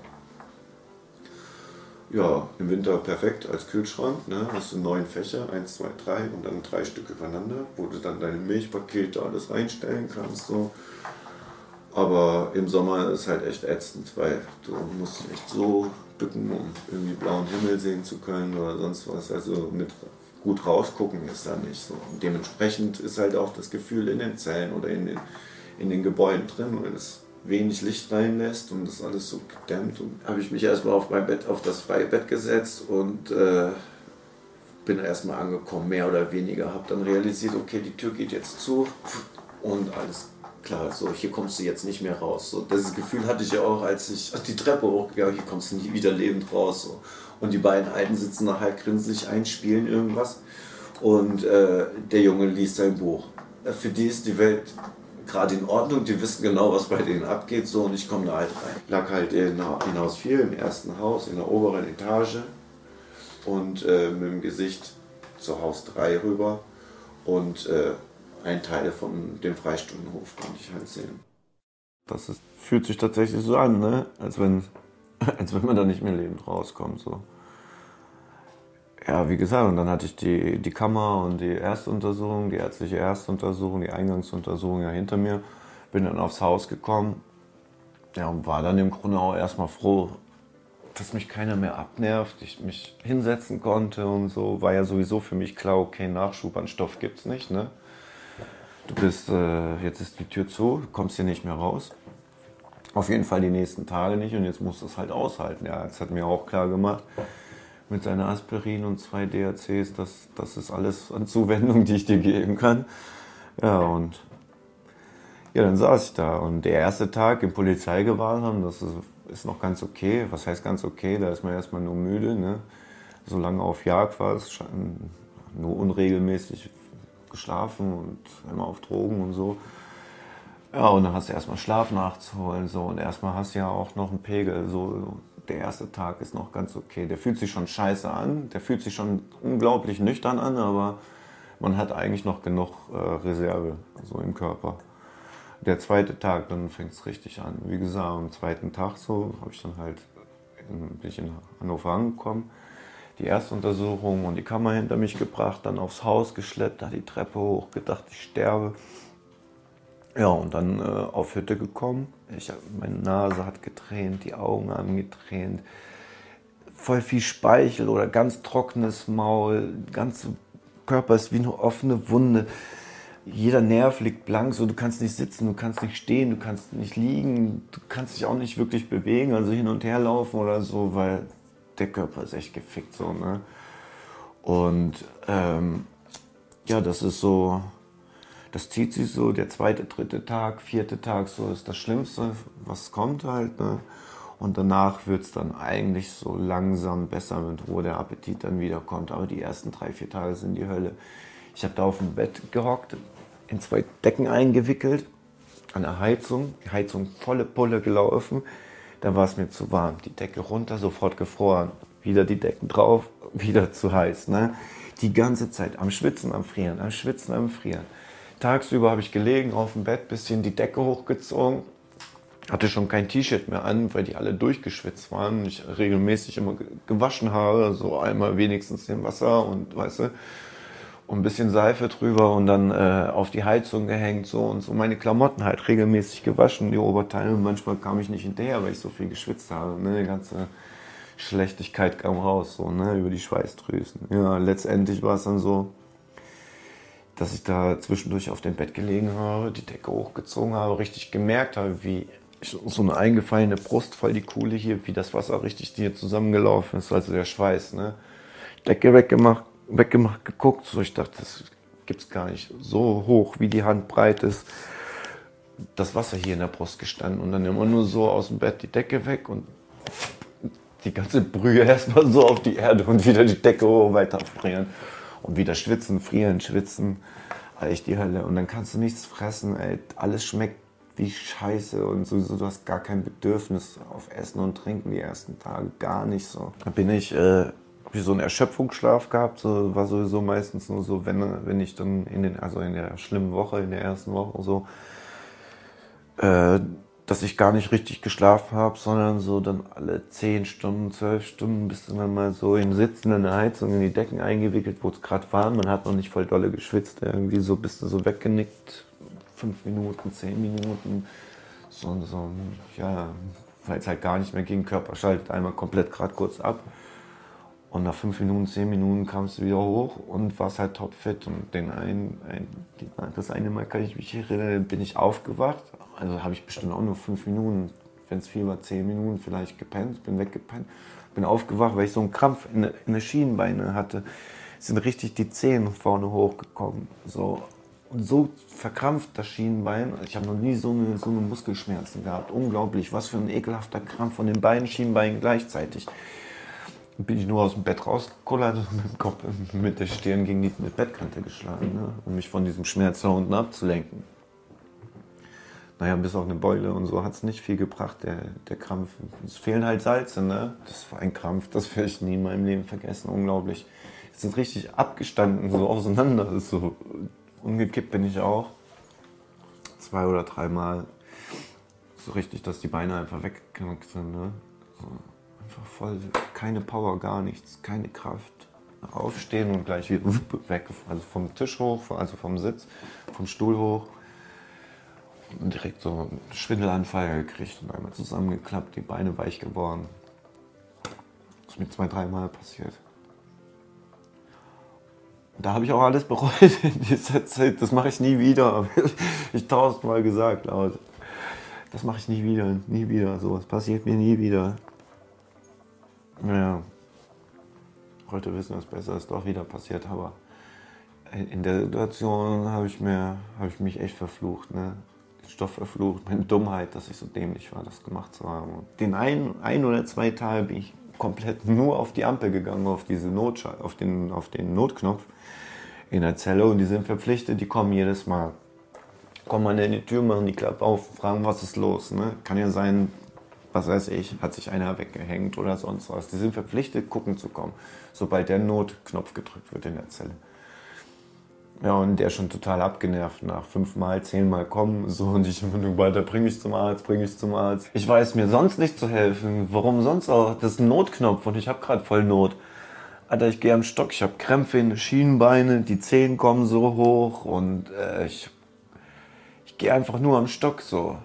Ja, im Winter perfekt als Kühlschrank. Ne? Hast du 9 Fächer, 1, 2, 3 und dann 3 Stück übereinander, wo du dann deine Milchpakete alles reinstellen kannst. So. Aber im Sommer ist halt echt ätzend, weil du musst dich echt so bücken, um irgendwie blauen Himmel sehen zu können oder sonst was. Also mit gut rausgucken ist da nicht so. Und dementsprechend ist halt auch das Gefühl in den Zellen oder in den Gebäuden drin, weil es wenig Licht reinlässt und das alles so gedämmt. Und habe ich mich erstmal auf mein Bett, auf das freie Bett gesetzt und bin erstmal angekommen, mehr oder weniger. Habe dann realisiert, okay, die Tür geht jetzt zu und alles klar, so, hier kommst du jetzt nicht mehr raus. So, das Gefühl hatte ich ja auch, als ich die Treppe hochgegangen, hier kommst du nie wieder lebend raus. So. Und die beiden Alten sitzen da halt grinselig ein, spielen irgendwas. Und der Junge liest sein Buch. Für die ist die Welt gerade in Ordnung, die wissen genau, was bei denen abgeht. So, und ich komme da halt rein. Ich lag halt in Haus 4, im ersten Haus, in der oberen Etage. Und mit dem Gesicht zu Haus 3 rüber. Und ein Teil von dem Freistundenhof konnte ich halt sehen. Fühlt sich tatsächlich so an, ne? als wenn man da nicht mehr lebend rauskommt. So. Ja, wie gesagt, und dann hatte ich die Kammer und die Erstuntersuchung, die ärztliche Erstuntersuchung, die Eingangsuntersuchung ja hinter mir. Bin dann aufs Haus gekommen, ja, und war dann im Grunde auch erstmal froh, dass mich keiner mehr abnervt, ich mich hinsetzen konnte und so. War ja sowieso für mich klar, okay, Nachschub an Stoff gibt's nicht, ne? Du bist, jetzt ist die Tür zu, kommst hier nicht mehr raus. Auf jeden Fall die nächsten Tage nicht und jetzt muss das halt aushalten. Der Arzt hat mir auch klar gemacht, mit seiner Aspirin und 2 DHCs, das ist alles an Zuwendung, die ich dir geben kann. Ja, und ja, dann saß ich da und der erste Tag im Polizeigewahrsam, das ist noch ganz okay. Was heißt ganz okay? Da ist man erstmal nur müde, ne? So lange auf Jagd war es, nur unregelmäßig geschlafen und immer auf Drogen und so. Ja, und dann hast du erstmal Schlaf nachzuholen, so, und erstmal hast du ja auch noch einen Pegel, so, der erste Tag ist noch ganz okay. Der fühlt sich schon scheiße an, der fühlt sich schon unglaublich nüchtern an, aber man hat eigentlich noch genug Reserve, so im Körper. Der zweite Tag, dann fängt es richtig an. Wie gesagt, am zweiten Tag so, bin ich in Hannover angekommen, die erste Untersuchung und die Kammer hinter mich gebracht, dann aufs Haus geschleppt, da die Treppe hoch, gedacht, ich sterbe. Ja, und dann auf Hütte gekommen. Meine Nase hat getränt, die Augen haben getränt. Voll viel Speichel oder ganz trockenes Maul. Der ganze Körper ist wie eine offene Wunde. Jeder Nerv liegt blank, so, du kannst nicht sitzen, du kannst nicht stehen, du kannst nicht liegen, du kannst dich auch nicht wirklich bewegen, also hin und her laufen oder so, weil der Körper ist echt gefickt so, ne? Und ja, das ist so, das zieht sich so, der zweite, dritte Tag, vierte Tag, so ist das Schlimmste, was kommt halt, ne? Und danach wird es dann eigentlich so langsam besser, wo der Appetit dann wieder kommt. Aber die ersten 3, 4 Tage sind die Hölle. Ich habe da auf dem Bett gehockt, in 2 Decken eingewickelt, an der Heizung, die Heizung volle Pulle gelaufen. Da war es mir zu warm, die Decke runter, sofort gefroren. Wieder die Decken drauf, wieder zu heiß, ne? Die ganze Zeit am Schwitzen, am Frieren, am Schwitzen, am Frieren. Tagsüber habe ich gelegen auf dem Bett, bisschen die Decke hochgezogen, hatte schon kein T-Shirt mehr an, weil die alle durchgeschwitzt waren. Ich regelmäßig immer gewaschen habe, so einmal wenigstens im Wasser und, weißt du, und ein bisschen Seife drüber und dann auf die Heizung gehängt, so, und so meine Klamotten halt regelmäßig gewaschen, die Oberteile. Und manchmal kam ich nicht hinterher, weil ich so viel geschwitzt habe, ne? Die ganze Schlechtigkeit kam raus, so, ne? Über die Schweißdrüsen. Ja, letztendlich war es dann so, dass ich da zwischendurch auf dem Bett gelegen habe, die Decke hochgezogen habe, richtig gemerkt habe, wie so eine eingefallene Brust, voll die Kuhle hier, wie das Wasser richtig hier zusammengelaufen ist, also der Schweiß, ne? Decke weggemacht, geguckt, so, ich dachte, das gibt's gar nicht, so hoch, wie die Hand breit ist, das Wasser hier in der Brust gestanden und dann immer nur so aus dem Bett die Decke weg und die ganze Brühe erstmal so auf die Erde und wieder die Decke hoch, weiter frieren. Und wieder schwitzen, frieren, schwitzen. Echt die Hölle. Und dann kannst du nichts fressen, ey. Alles schmeckt wie Scheiße und sowieso, du hast gar kein Bedürfnis auf Essen und Trinken die ersten Tage. Gar nicht so. Da hab ich so einen Erschöpfungsschlaf gehabt. So, war sowieso meistens nur so, wenn ich dann in der schlimmen Woche, in der ersten Woche so, dass ich gar nicht richtig geschlafen habe, sondern so dann alle 10 Stunden, 12 Stunden bist du dann mal so in Sitzen in der Heizung in die Decken eingewickelt, wo es gerade warm, man hat noch nicht voll dolle geschwitzt, irgendwie so bist du so weggenickt, 5 Minuten, 10 Minuten, so, ja, weil es halt gar nicht mehr ging, Körper schaltet einmal komplett gerade kurz ab und nach 5 Minuten, 10 Minuten kamst du wieder hoch und warst halt topfit und das eine Mal kann ich mich erinnern, bin ich aufgewacht. Also habe ich bestimmt auch nur 5 Minuten, wenn es viel war, 10 Minuten vielleicht gepennt, bin weggepennt, bin aufgewacht, weil ich so einen Krampf in den Schienbeine hatte. Sind richtig die Zehen vorne hochgekommen. So. Und so verkrampft das Schienbein. Ich habe noch nie so eine Muskelschmerzen gehabt. Unglaublich, was für ein ekelhafter Krampf von den beiden Schienbeinen gleichzeitig. Dann bin ich nur aus dem Bett rausgekullert und mit dem Kopf, mit der Stirn gegen die Bettkante geschlagen, ne? Um mich von diesem Schmerz da unten abzulenken. Naja, bis auf eine Beule und so hat es nicht viel gebracht, der Krampf. Es fehlen halt Salze, ne? Das war ein Krampf, das werde ich nie in meinem Leben vergessen, unglaublich. Es sind richtig abgestanden, so auseinander, so umgekippt bin ich auch. 2 oder 3 Mal. So richtig, dass die Beine einfach weggeknickt sind, ne? So, einfach voll, keine Power, gar nichts, keine Kraft. Aufstehen und gleich wieder weg, also vom Tisch hoch, also vom Sitz, vom Stuhl hoch. Und direkt so einen Schwindelanfall gekriegt und einmal zusammengeklappt, die Beine weich geworden. Das ist mir 2, 3 Mal passiert. Und da habe ich auch alles bereut in dieser Zeit. Das mache ich nie wieder. Ich 1000-mal gesagt, laut. das mache ich nie wieder, sowas passiert mir nie wieder. Naja, heute wissen, dass besser ist doch wieder passiert, aber in der Situation habe ich mich echt verflucht, ne? Den Stoff verflucht, meine Dummheit, dass ich so dämlich war, das gemacht zu haben. Und den ein oder zwei Tage bin ich komplett nur auf die Ampel gegangen, auf diese auf den Notknopf in der Zelle, und die sind verpflichtet, die kommen jedes Mal. Kommen an die Tür, machen die Klappe auf, fragen, was ist los, ne? Kann ja sein, was weiß ich, hat sich einer weggehängt oder sonst was. Die sind verpflichtet, gucken zu kommen, sobald der Notknopf gedrückt wird in der Zelle. Ja, und der schon total abgenervt nach 5-mal, 10-mal kommen, so, und ich immer weiter, bring ich zum Arzt. Ich weiß mir sonst nicht zu helfen, warum sonst auch, das ist ein Notknopf und ich habe gerade voll Not. Alter, ich gehe am Stock, ich habe Krämpfe in den Schienenbeine, die Zehen kommen so hoch und ich gehe einfach nur am Stock so.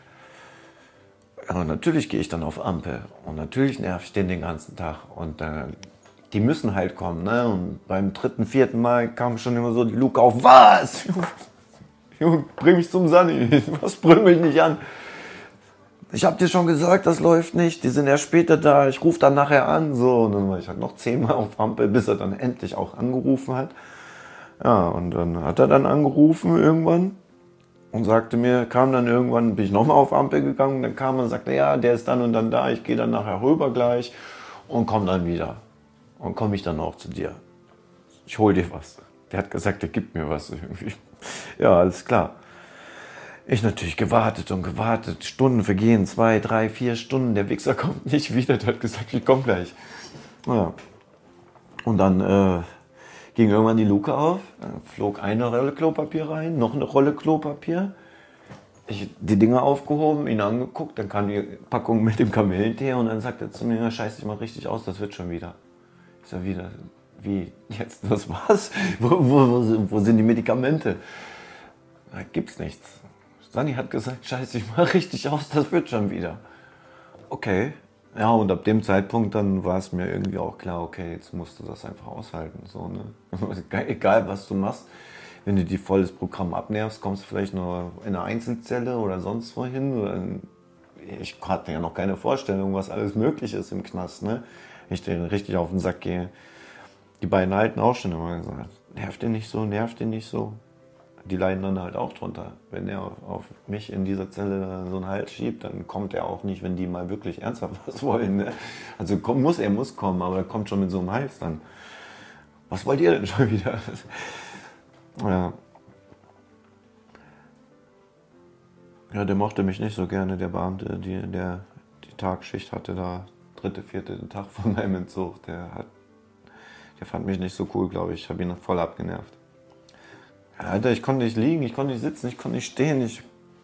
Ja, und natürlich gehe ich dann auf Ampel und natürlich nerv ich den ganzen Tag und die müssen halt kommen, ne? Und beim 3., 4. Mal kam schon immer so die Luke auf. Was? Junge, bring mich zum Sunny. Was, brüll mich nicht an? Ich hab dir schon gesagt, das läuft nicht. Die sind erst später da. Ich rufe dann nachher an. So, und dann war ich halt noch 10-mal auf Ampel, bis er dann endlich auch angerufen hat. Ja, und dann hat er dann angerufen irgendwann und sagte mir, kam dann irgendwann, bin ich nochmal auf Ampel gegangen. Dann kam er und sagte, ja, der ist dann und dann da. Ich gehe dann nachher rüber gleich und komm dann wieder. Und komme ich dann auch zu dir. Ich hol dir was. Der hat gesagt, er gibt mir was irgendwie. Ja, alles klar. Ich natürlich gewartet und gewartet. Stunden vergehen, 2, 3, 4 Stunden. Der Wichser kommt nicht wieder. Der hat gesagt, ich komme gleich. Ja. Und dann ging irgendwann die Luke auf. Dann flog eine Rolle Klopapier rein, noch eine Rolle Klopapier. Ich die Dinger aufgehoben, ihn angeguckt. Dann kam die Packung mit dem Kamillentee und dann sagt er zu mir, scheiß dich mal richtig aus, das wird schon wieder. Ich sag wieder, wie, jetzt, das war's? Wo sind die Medikamente? Da gibt's nichts. Sunny hat gesagt, scheiß dich mal richtig aus, das wird schon wieder. Okay. Ja, und ab dem Zeitpunkt dann war es mir irgendwie auch klar, okay, jetzt musst du das einfach aushalten. So, ne? Egal, was du machst, wenn du die volles Programm abnervst, kommst du vielleicht nur in eine Einzelzelle oder sonst wohin. Ich hatte ja noch keine Vorstellung, was alles möglich ist im Knast, ne? Ich den richtig auf den Sack gehe. Die beiden Alten auch schon immer gesagt, nerv den nicht so. Die leiden dann halt auch drunter. Wenn er auf mich in dieser Zelle so einen Hals schiebt, dann kommt er auch nicht, wenn die mal wirklich ernsthaft was wollen. Ne? Also er muss kommen, aber er kommt schon mit so einem Hals dann. Was wollt ihr denn schon wieder? Ja. Ja, der mochte mich nicht so gerne, der Beamte, der die Tagschicht hatte da. 3., 4. Tag von meinem Entzug, der fand mich nicht so cool, glaube ich. Ich habe ihn voll abgenervt. Ja, Alter, ich konnte nicht liegen, ich konnte nicht sitzen, ich konnte nicht stehen. Ich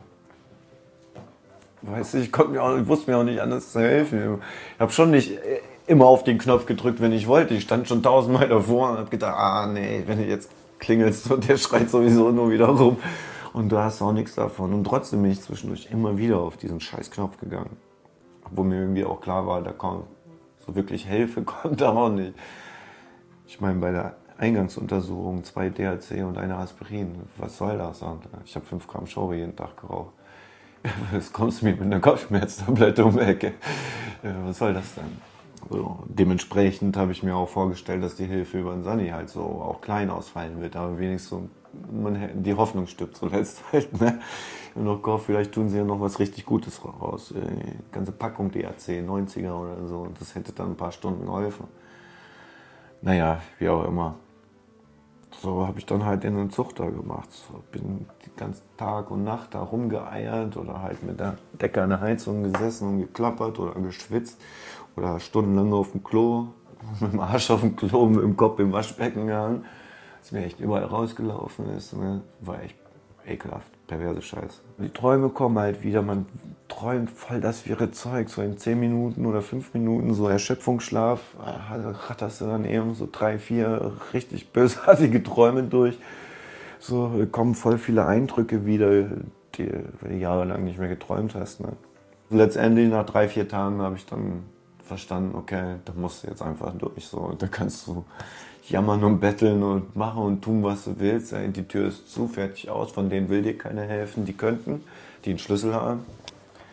wusste mir auch nicht anders zu helfen. Ich habe schon nicht immer auf den Knopf gedrückt, wenn ich wollte. Ich stand schon 1000-mal davor und habe gedacht, nee, wenn du jetzt klingelst und der schreit sowieso nur wieder rum. Und du hast auch nichts davon. Und trotzdem bin ich zwischendurch immer wieder auf diesen scheiß Knopf gegangen. Wo mir irgendwie auch klar war, da kommt so wirklich Hilfe, kommt da auch nicht. Ich meine, bei der Eingangsuntersuchung 2 DHC und eine Aspirin, was soll das? Ich habe 5 Gramm Schore jeden Tag geraucht. Jetzt kommst du mir mit einer Kopfschmerztablette um die Ecke. Was soll das denn? So, dementsprechend habe ich mir auch vorgestellt, dass die Hilfe über den Sunny halt so auch klein ausfallen wird, aber wenigstens so, die Hoffnung stirbt zuletzt halt, ne? Und noch gehofft, vielleicht tun sie ja noch was richtig Gutes raus. Die ganze Packung DHC, 90er oder so, das hätte dann ein paar Stunden geholfen. Naja, wie auch immer. So habe ich dann halt den Entzug da gemacht. So, bin den ganzen Tag und Nacht da rumgeeiert oder halt mit der Decke an der Heizung gesessen und geklappert oder geschwitzt oder stundenlang auf dem Klo, mit dem Arsch auf dem Klo, mit dem Kopf im Waschbecken gehangen. Als mir echt überall rausgelaufen ist, ne? War echt ekelhaft, perverse Scheiße. Die Träume kommen halt wieder, man träumt voll das wirre Zeug, so in 10 Minuten oder 5 Minuten, so Erschöpfungsschlaf, ratterst du dann eben so 3, 4 richtig bösartige Träume durch. So kommen voll viele Eindrücke wieder, die du jahrelang nicht mehr geträumt hast. Ne? Letztendlich nach 3, 4 Tagen habe ich dann verstanden, okay, da musst du jetzt einfach durch. So. Da kannst du jammern und betteln und machen und tun, was du willst. Die Tür ist zu, fertig aus, von denen will dir keiner helfen. Die könnten, die einen Schlüssel haben.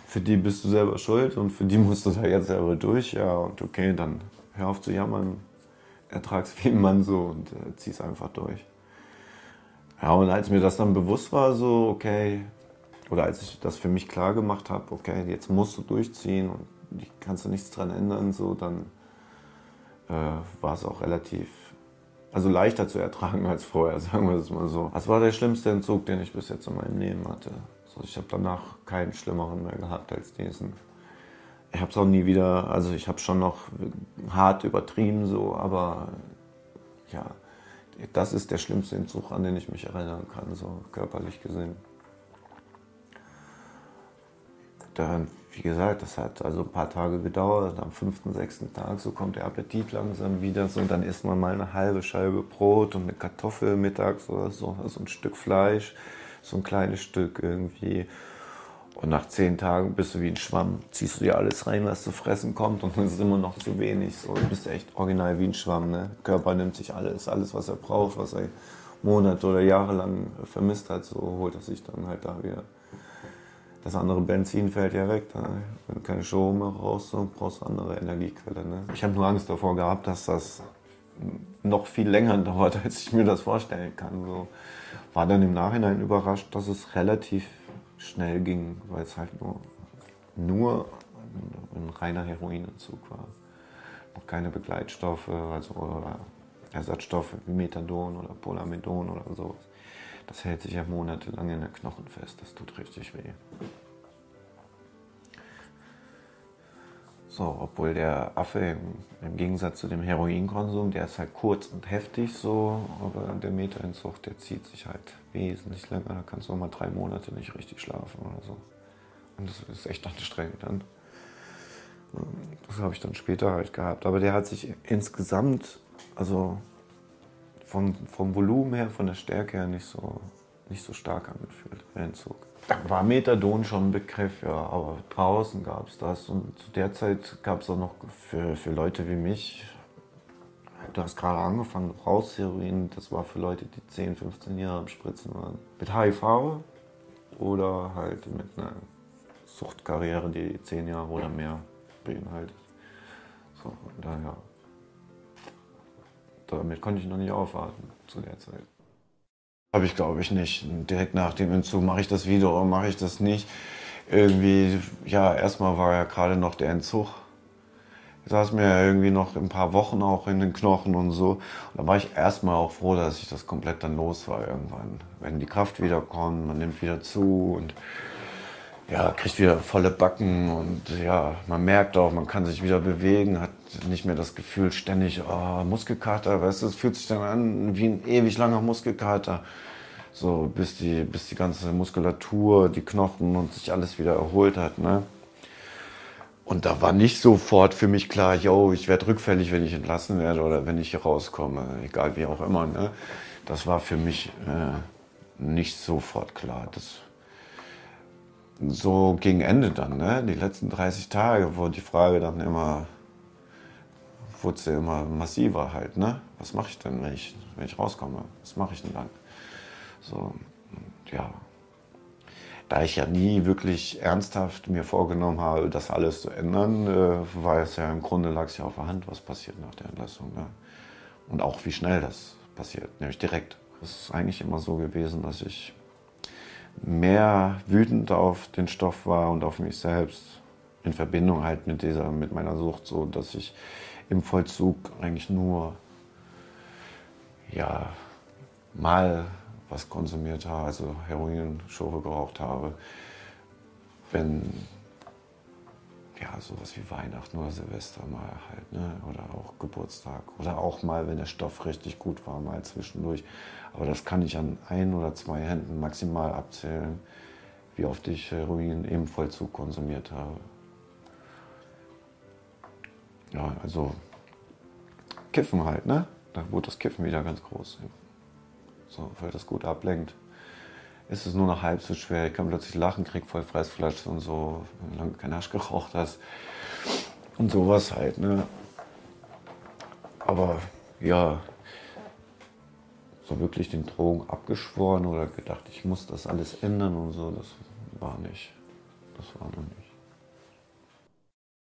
für die bist du selber schuld und für die musst du da jetzt selber durch. Ja, und okay, dann hör auf zu jammern, ertrag's wie ein Mann so und zieh's einfach durch. Ja, und als mir das dann bewusst war, so, okay, oder als ich das für mich klar gemacht habe, okay, jetzt musst du durchziehen und kannst du nichts dran ändern, so, dann war es auch relativ, also leichter zu ertragen als vorher, sagen wir es mal so. Das war der schlimmste Entzug, den ich bis jetzt in meinem Leben hatte. So, ich habe danach keinen schlimmeren mehr gehabt als diesen. Ich habe es auch nie wieder, also ich habe schon noch hart übertrieben, so, aber ja, das ist der schlimmste Entzug, an den ich mich erinnern kann, so körperlich gesehen. Dann, wie gesagt, das hat also ein paar Tage gedauert. Am 5., 6. Tag, so kommt der Appetit langsam wieder. So, und dann isst man mal eine halbe Scheibe Brot und eine Kartoffel mittags oder so ein Stück Fleisch, so ein kleines Stück irgendwie. Und nach 10 Tagen bist du wie ein Schwamm. Ziehst du dir alles rein, was zu fressen kommt, und es ist immer noch zu wenig. So, du bist echt original wie ein Schwamm. Ne? Der Körper nimmt sich alles, was er braucht, was er Monate oder Jahre lang vermisst hat, so holt er sich dann halt da wieder. Das andere Benzin fällt ja weg. Wenn du keine Show mehr raus, so brauchst du andere Energiequelle. Ne? Ich habe nur Angst davor gehabt, dass das noch viel länger dauert, als ich mir das vorstellen kann. So. War dann im Nachhinein überrascht, dass es relativ schnell ging, weil es halt nur ein reiner Heroinentzug war. Noch keine Begleitstoffe, also oder Ersatzstoffe wie Methadon oder Polamidon oder sowas. Das hält sich ja monatelang in den Knochen fest, das tut richtig weh. So, obwohl der Affe im Gegensatz zu dem Heroinkonsum, der ist halt kurz und heftig so, aber der Metheentzug, der zieht sich halt wesentlich länger. Da kannst du auch mal 3 Monate nicht richtig schlafen oder so. Und das ist echt anstrengend dann. Das habe ich dann später halt gehabt. Aber der hat sich insgesamt, also vom Volumen her, von der Stärke her nicht so stark angefühlt, der Entzug. Da war Methadon schon ein Begriff, ja, aber draußen gab es das. Und zu der Zeit gab es auch noch für Leute wie mich, du hast gerade angefangen, Heroin, das war für Leute, die 10, 15 Jahre am Spritzen waren. Mit HIV oder halt mit einer Suchtkarriere, die 10 Jahre oder mehr beinhaltet. So, daher. Damit konnte ich noch nicht aufwarten zu der Zeit. Habe ich, glaube ich, nicht. Direkt nach dem Entzug, mache ich das wieder oder mache ich das nicht. Irgendwie, ja, erstmal war ja gerade noch der Entzug. Saß mir ja irgendwie noch ein paar Wochen auch in den Knochen und so. Und da war ich erstmal auch froh, dass ich das komplett dann los war irgendwann. Wenn die Kraft wiederkommt, man nimmt wieder zu und ja, kriegt wieder volle Backen und ja, man merkt auch, man kann sich wieder bewegen, hat nicht mehr das Gefühl ständig, oh, Muskelkater, weißt du, es fühlt sich dann an wie ein ewig langer Muskelkater, so bis die ganze Muskulatur, die Knochen und sich alles wieder erholt hat, ne? Und da war nicht sofort für mich klar, yo, ich werde rückfällig, wenn ich entlassen werde oder wenn ich hier rauskomme, egal wie auch immer, ne? Das war für mich nicht sofort klar. So gegen Ende dann, ne? Die letzten 30 Tage, wurde die Frage dann wurde sie immer massiver halt, ne? Was mache ich denn, wenn ich rauskomme? Was mache ich denn dann? So, und ja. Da ich ja nie wirklich ernsthaft mir vorgenommen habe, das alles zu ändern, war es ja im Grunde, lag es ja auf der Hand, was passiert nach der Entlassung, ne? Und auch wie schnell das passiert, nämlich direkt. Es ist eigentlich immer so gewesen, dass ich mehr wütend auf den Stoff war und auf mich selbst in Verbindung halt mit meiner Sucht, so dass ich im Vollzug eigentlich nur ja mal was konsumiert habe, also Heroin, Schore geraucht habe, wenn ja sowas wie Weihnachten oder Silvester mal halt, ne, oder auch Geburtstag oder auch mal, wenn der Stoff richtig gut war, mal zwischendurch. Aber das kann ich an 1 oder 2 Händen maximal abzählen, wie oft ich Heroin im Vollzug konsumiert habe. Ja, also Kiffen halt, ne? Da wurde das Kiffen wieder ganz groß. So, weil das gut ablenkt. Ist es nur noch halb so schwer. Ich kann plötzlich lachen, krieg voll Fressflash und so, wenn du lange keinen Hasch geraucht hast. Und sowas halt, ne? Aber ja, so wirklich den Drogen abgeschworen oder gedacht, ich muss das alles ändern und so, das war nicht. Das war noch nicht.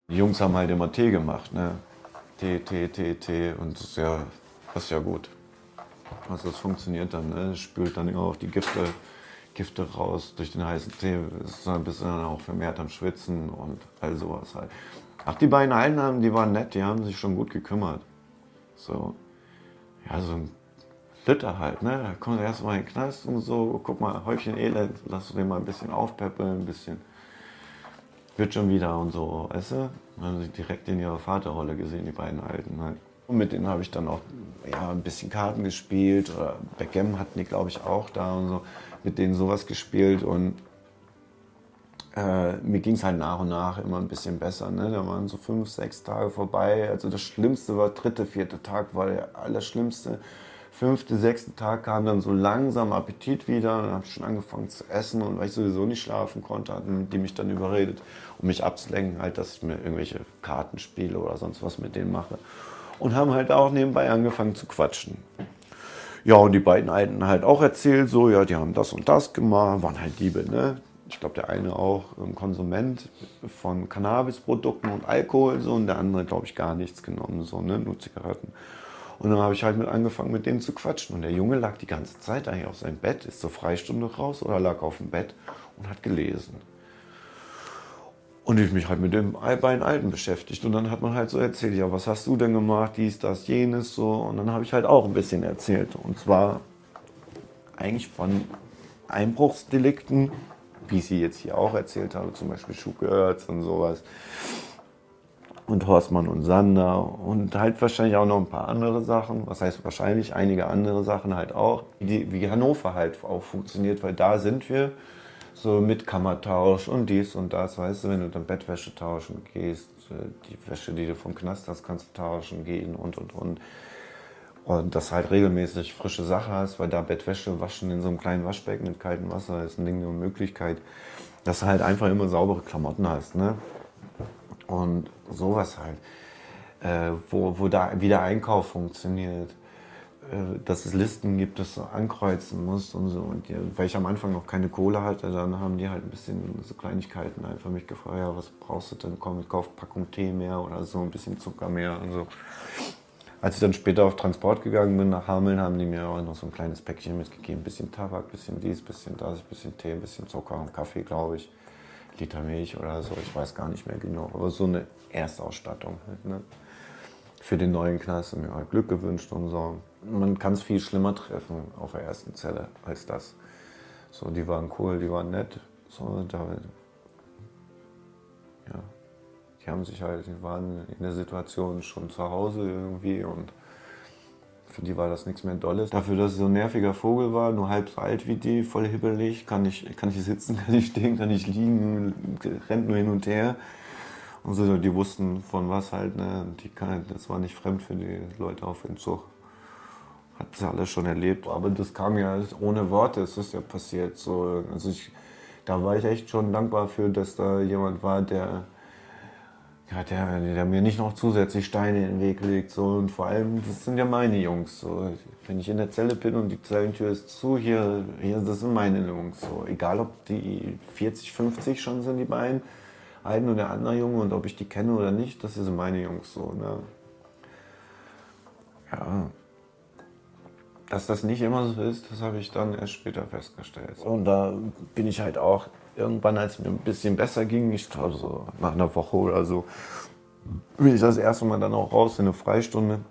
Die Jungs haben halt immer Tee gemacht, ne? Tee und das ist ja gut. Also das funktioniert dann, ne? Das spült dann auch die Gifte raus durch den heißen Tee. Bist dann auch vermehrt am Schwitzen und all sowas halt. Ach, die beiden Alten, die waren nett, die haben sich schon gut gekümmert. So, ja, so ein Lütter halt, ne? Da kommt er erstmal in den Knast und so, guck mal, Häufchen Elend, lass du den mal ein bisschen aufpäppeln, ein bisschen. Wird schon wieder und so, weißt du? Dann haben sie direkt in ihrer Vaterrolle gesehen, die beiden Alten halt. Und mit denen habe ich dann auch ein bisschen Karten gespielt. Oder Backgammon hatten die, glaube ich, auch da und so. Mit denen sowas gespielt und mir ging es halt nach und nach immer ein bisschen besser. Ne? Da waren so 5, 6 Tage vorbei. Also das Schlimmste war 3., 4. Tag, war der allerschlimmste. 5., 6. Tag kam dann so langsam Appetit wieder. Dann habe ich schon angefangen zu essen und weil ich sowieso nicht schlafen konnte, hatten die mich dann überredet, um mich abzulenken, halt, dass ich mir irgendwelche Karten spiele oder sonst was mit denen mache. Und haben halt auch nebenbei angefangen zu quatschen. Ja, und die beiden Alten halt auch erzählt, so, ja, die haben das und das gemacht, waren halt Liebe, ne? Ich glaube, der eine auch Konsument von Cannabisprodukten und Alkohol, so, und der andere, glaube ich, gar nichts genommen, so, ne? Nur Zigaretten. Und dann habe ich halt angefangen, mit denen zu quatschen. Und der Junge lag die ganze Zeit eigentlich auf seinem Bett, ist zur Freistunde raus oder lag auf dem Bett und hat gelesen. Und ich mich halt mit den beiden Alten beschäftigt. Und dann hat man halt so erzählt, ja, was hast du denn gemacht, dies, das, jenes, so. Und dann habe ich halt auch ein bisschen erzählt. Und zwar eigentlich von Einbruchsdelikten, wie ich sie jetzt hier auch erzählt habe, zum Beispiel Schuhgehörz und sowas. Und Horstmann und Sander und halt wahrscheinlich auch noch ein paar andere Sachen. Was heißt wahrscheinlich? Einige andere Sachen halt auch. Wie Hannover halt auch funktioniert, weil da sind wir so mit Kammertausch und dies und das, weißt du, wenn du dann Bettwäsche tauschen gehst, die Wäsche, die du vom Knast hast, kannst du tauschen gehen und. Und dass halt regelmäßig frische Sache hast, weil da Bettwäsche waschen in so einem kleinen Waschbecken mit kaltem Wasser ist ein Ding eine Möglichkeit, dass du halt einfach immer saubere Klamotten hast, ne? Und sowas halt, wo da wie der Einkauf funktioniert, dass es Listen gibt, dass du ankreuzen musst und so. Und weil ich am Anfang noch keine Kohle hatte, dann haben die halt ein bisschen so Kleinigkeiten einfach mich gefragt, ja, was brauchst du denn? Komm, ich kaufe Packung Tee mehr oder so, ein bisschen Zucker mehr und so. Als ich dann später auf Transport gegangen bin nach Hameln, haben die mir auch noch so ein kleines Päckchen mitgegeben. Ein bisschen Tabak, ein bisschen dies, ein bisschen das, ein bisschen Tee, ein bisschen Zucker und Kaffee, glaube ich. Liter Milch oder so, ich weiß gar nicht mehr genau. Aber so eine Erstausstattung halt, ne? Für den neuen Knast und mir halt Glück gewünscht und so. Man kann es viel schlimmer treffen auf der ersten Zelle als das. So, die waren cool, die waren nett. So, ja. Die waren in der Situation schon zu Hause irgendwie und für die war das nichts mehr Dolles. Dafür, dass ich so ein nerviger Vogel war, nur halb so alt wie die, voll hibbelig, kann ich sitzen, kann ich stehen, kann ich liegen, rennt nur hin und her. Und so, die wussten von was halt, ne? Das war nicht fremd für die Leute auf Entzug. Hat sie alles schon erlebt. Aber das kam ja ohne Worte, es ist ja passiert. So, also da war ich echt schon dankbar für, dass da jemand war, der mir nicht noch zusätzlich Steine in den Weg legt. So. Und vor allem, das sind ja meine Jungs. So. Wenn ich in der Zelle bin und die Zellentür ist zu, hier das sind meine Jungs. So. Egal, ob die 40, 50 schon sind, die beiden, einen oder der andere Junge, und ob ich die kenne oder nicht, das sind meine Jungs. So, ne? Ja. Dass das nicht immer so ist, das habe ich dann erst später festgestellt. Und da bin ich halt auch irgendwann, als es mir ein bisschen besser ging, ich glaube so nach einer Woche oder so, bin ich das erste Mal dann auch raus in eine Freistunde.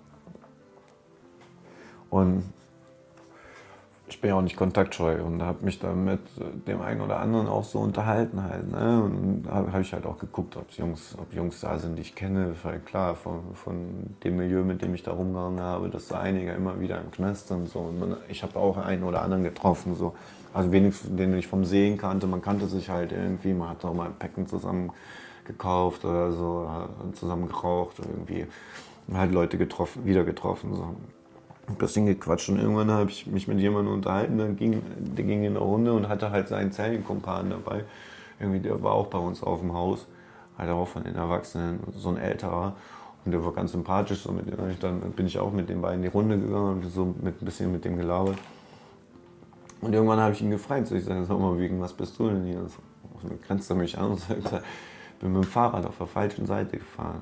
Und ich bin ja auch nicht kontaktscheu und habe mich dann mit dem einen oder anderen auch so unterhalten halt. Ne? Und habe ich halt auch geguckt, ob Jungs da sind, die ich kenne. Weil klar, von dem Milieu, mit dem ich da rumgegangen habe, dass da einige immer wieder im Knast sind. So. Und ich habe auch einen oder anderen getroffen. So. Also wenigstens, den ich vom Sehen kannte. Man kannte sich halt irgendwie, man hat auch mal ein Päckchen zusammen gekauft oder so, zusammen geraucht oder irgendwie. Und halt Leute wieder getroffen. So. Ein bisschen gequatscht und irgendwann habe ich mich mit jemandem unterhalten, der ging in eine Runde und hatte halt seinen Zellenkumpan dabei. Irgendwie, der war auch bei uns auf dem Haus, halt auch von den Erwachsenen, so ein älterer. Und der war ganz sympathisch, so dann bin ich auch mit den beiden in die Runde gegangen und so ein bisschen mit dem gelabert. Und irgendwann habe ich ihn gefragt, so ich sage, sag mal, wegen was bist du denn hier? So, grenzt er mich an und sagt, Bin mit dem Fahrrad auf der falschen Seite gefahren.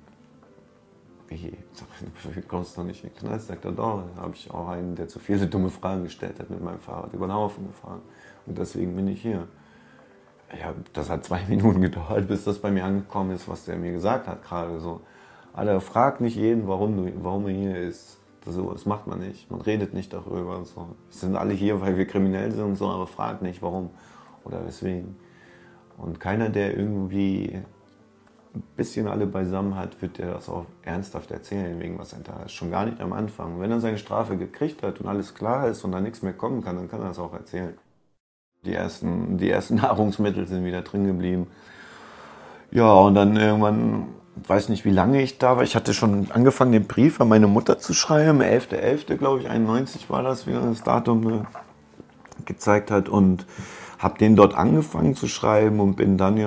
Wie kommst du noch nicht in den Knast? Sagt er, doch. Da habe ich auch einen, der zu viele dumme Fragen gestellt hat, mit meinem Fahrrad über den Haufen gefahren. Und deswegen bin ich hier. Ja, das hat 2 Minuten gedauert, bis das bei mir angekommen ist, was der mir gesagt hat gerade so. Alter, frag nicht jeden, warum er hier ist. Das macht man nicht. Man redet nicht darüber. Und so. Wir sind alle hier, weil wir kriminell sind und so, aber frag nicht, warum oder weswegen. Und keiner, der irgendwie ein bisschen alle beisammen hat, wird der das auch ernsthaft erzählen, wegen was er da ist. Schon gar nicht am Anfang. Und wenn er seine Strafe gekriegt hat und alles klar ist und da nichts mehr kommen kann, dann kann er das auch erzählen. Die ersten Nahrungsmittel sind wieder drin geblieben. Ja, und dann irgendwann, weiß nicht, wie lange ich da war. Ich hatte schon angefangen, den Brief an meine Mutter zu schreiben. 11.11., glaube ich, 91 war das, wie das Datum gezeigt hat. Und habe den dort angefangen zu schreiben und bin dann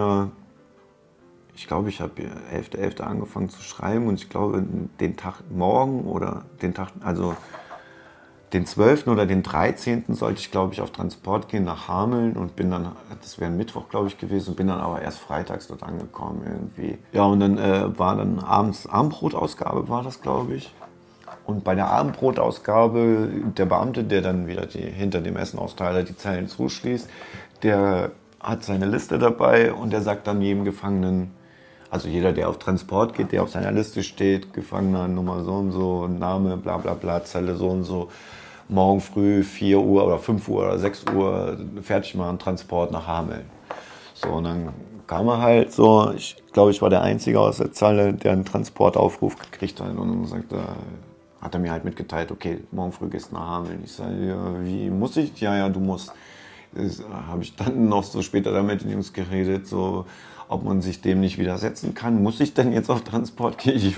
ich glaube, ich habe 11.11. angefangen zu schreiben und ich glaube, den Tag morgen oder den Tag, also den 12. oder den 13. sollte ich, glaube ich, auf Transport gehen nach Hameln und bin dann, das wäre ein Mittwoch, glaube ich, gewesen, und bin dann aber erst freitags dort angekommen irgendwie. Ja, und dann war dann abends Abendbrotausgabe, war das, glaube ich. Und bei der Abendbrotausgabe, der Beamte, der dann wieder hinter dem Essenausteiler die Zellen zuschließt, der hat seine Liste dabei und der sagt dann jedem Gefangenen, also jeder, der auf Transport geht, der auf seiner Liste steht, Gefangener Nummer so und so, Name, bla bla bla, Zelle so und so, morgen früh 4 Uhr oder 5 Uhr oder 6 Uhr fertig machen, Transport nach Hameln. So, und dann kam er halt so, ich glaube, ich war der Einzige aus der Zelle, der einen Transportaufruf gekriegt hat und dann hat er mir halt mitgeteilt, okay, morgen früh gehst du nach Hameln. Ich sage, ja, wie, muss ich? Ja, du musst. Das habe ich dann noch so später damit mit den Jungs geredet, so, ob man sich dem nicht widersetzen kann. Muss ich denn jetzt auf Transport gehen? Ich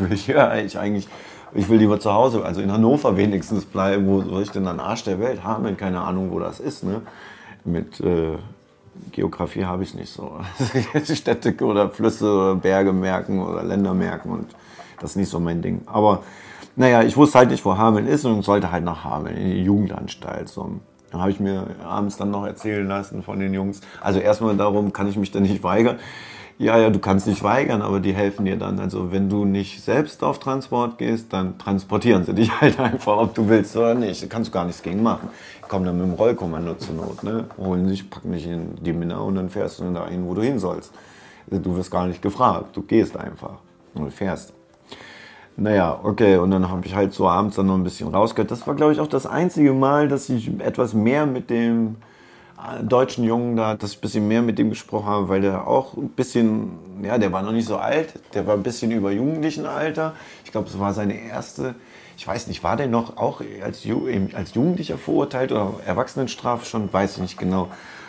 will lieber zu Hause, also in Hannover wenigstens bleiben. Wo soll ich denn an Arsch der Welt? Hameln, keine Ahnung, wo das ist. Ne? Mit Geografie habe ich es nicht so. Städte oder Flüsse oder Berge merken oder Länder merken und das ist nicht so mein Ding. Aber naja, ich wusste halt nicht, wo Hameln ist und sollte halt nach Hameln, in die Jugendanstalt. So. Dann habe ich mir abends dann noch erzählen lassen von den Jungs. Also erstmal darum, kann ich mich denn nicht weigern? Ja, du kannst dich weigern, aber die helfen dir dann. Also wenn du nicht selbst auf Transport gehst, dann transportieren sie dich halt einfach, ob du willst oder nicht. Da kannst du gar nichts gegen machen. Die kommen dann mit dem Rollkommando zur Not, ne? Holen dich, packen dich in die Minna und dann fährst du dahin, wo du hin sollst. Du wirst gar nicht gefragt, du gehst einfach und fährst. Naja, okay, und dann habe ich halt so abends dann noch ein bisschen rausgehört. Das war, glaube ich, auch das einzige Mal, dass ich etwas mehr mit dem deutschen Jungen da, dass ich ein bisschen mehr mit dem gesprochen habe, weil der auch ein bisschen, ja, der war noch nicht so alt, der war ein bisschen über jugendlichen Alter. Ich glaube, es war seine erste, ich weiß nicht, war der noch auch als Jugendlicher verurteilt oder Erwachsenenstrafe schon, weiß ich nicht genau.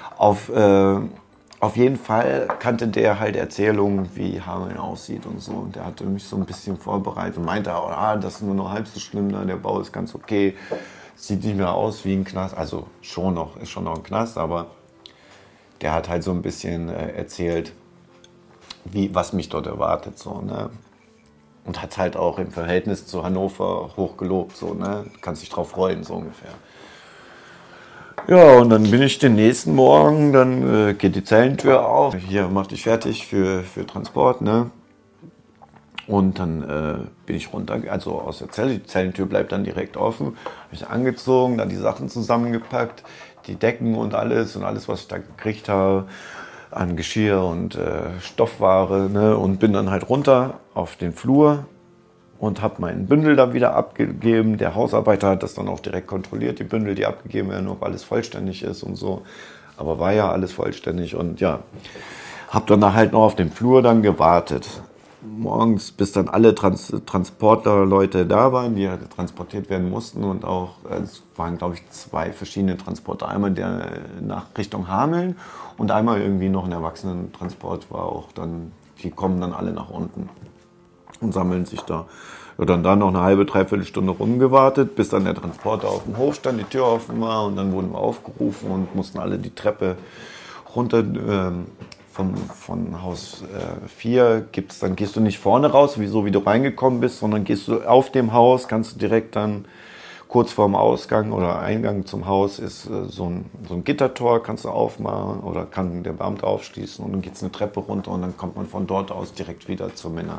Auf jeden Fall kannte der halt Erzählungen, wie Hameln aussieht und so. Und der hatte mich so ein bisschen vorbereitet und meinte auch, das ist nur noch halb so schlimm, ne? Der Bau ist ganz okay. Sieht nicht mehr aus wie ein Knast. Also ist schon noch ein Knast, aber der hat halt so ein bisschen erzählt, was mich dort erwartet. So, ne? Und hat halt auch im Verhältnis zu Hannover hochgelobt. So, ne? Du kannst dich drauf freuen, so ungefähr. Ja, und dann bin ich den nächsten Morgen, dann geht die Zellentür auf. Hier, mach dich fertig für Transport, ne? Und dann bin ich runter, also aus der Zelle, die Zellentür bleibt dann direkt offen. Habe ich angezogen, dann die Sachen zusammengepackt, die Decken und alles, was ich da gekriegt habe an Geschirr und Stoffware, ne? Und bin dann halt runter auf den Flur und habe meinen Bündel da wieder abgegeben. Der Hausarbeiter hat das dann auch direkt kontrolliert, die Bündel, die abgegeben werden, ob alles vollständig ist und so. Aber war ja alles vollständig und ja, habe dann halt noch auf dem Flur dann gewartet. Morgens, bis dann alle Transporterleute da waren, die transportiert werden mussten und auch, es waren glaube ich 2 verschiedene Transporter. Einmal der nach Richtung Hameln und einmal irgendwie noch ein Erwachsenentransport war auch dann, die kommen dann alle nach unten und sammeln sich da. Ja, dann da noch eine halbe, dreiviertel Stunde rumgewartet, bis dann der Transporter auf dem Hof stand, die Tür offen war und dann wurden wir aufgerufen und mussten alle die Treppe runter. Von Haus 4 dann gehst du nicht vorne raus, so wie du reingekommen bist, sondern gehst du auf dem Haus, kannst du direkt dann kurz vorm Ausgang oder Eingang zum Haus ist so ein Gittertor, kannst du aufmachen oder kann der Beamte aufschließen und dann geht es eine Treppe runter und dann kommt man von dort aus direkt wieder zur Minna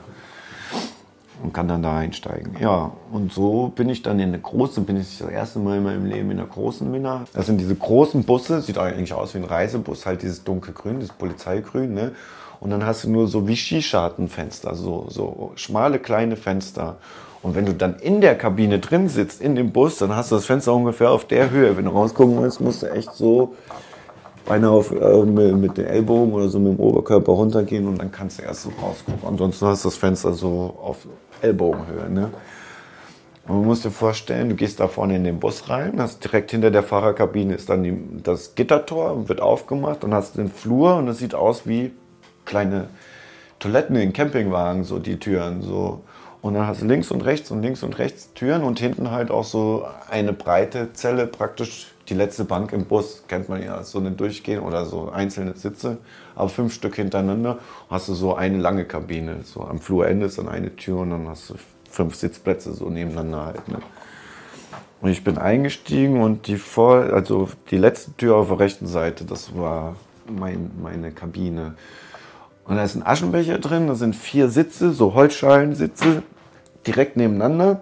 und kann dann da einsteigen. Ja, und so bin ich dann bin ich das erste Mal in meinem Leben in einer großen Minna. Das sind diese großen Busse, sieht eigentlich aus wie ein Reisebus, halt dieses dunkelgrün, dieses Polizeigrün, ne? Und dann hast du nur so wie Skischartenfenster, so schmale kleine Fenster. Und wenn du dann in der Kabine drin sitzt, in dem Bus, dann hast du das Fenster ungefähr auf der Höhe. Wenn du rausgucken willst, musst du echt so beinahe mit den Ellbogen oder so mit dem Oberkörper runtergehen und dann kannst du erst so rausgucken. Ansonsten hast du das Fenster so auf Ellbogenhöhe. Ne? Und du musst dir vorstellen, du gehst da vorne in den Bus rein, hast direkt hinter der Fahrerkabine ist dann das Gittertor, wird aufgemacht und hast den Flur und das sieht aus wie kleine Toiletten in Campingwagen, so die Türen. So. Und dann hast du links und rechts Türen und hinten halt auch so eine breite Zelle, praktisch die letzte Bank im Bus, kennt man ja, so eine durchgehen oder so einzelne Sitze, aber 5 Stück hintereinander hast du so eine lange Kabine. So am Flurende ist dann eine Tür und dann hast du 5 Sitzplätze so nebeneinander halt. Ne? Und ich bin eingestiegen und die letzte Tür auf der rechten Seite, das war meine Kabine. Und da ist ein Aschenbecher drin, da sind 4 Sitze, so Holzschalensitze, direkt nebeneinander.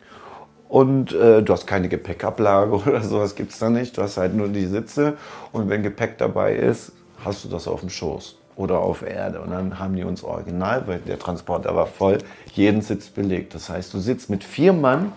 Und du hast keine Gepäckablage oder sowas, gibt es da nicht. Du hast halt nur die Sitze und wenn Gepäck dabei ist, hast du das auf dem Schoß oder auf Erde. Und dann haben die uns original, weil der Transporter war voll, jeden Sitz belegt. Das heißt, du sitzt mit 4 Mann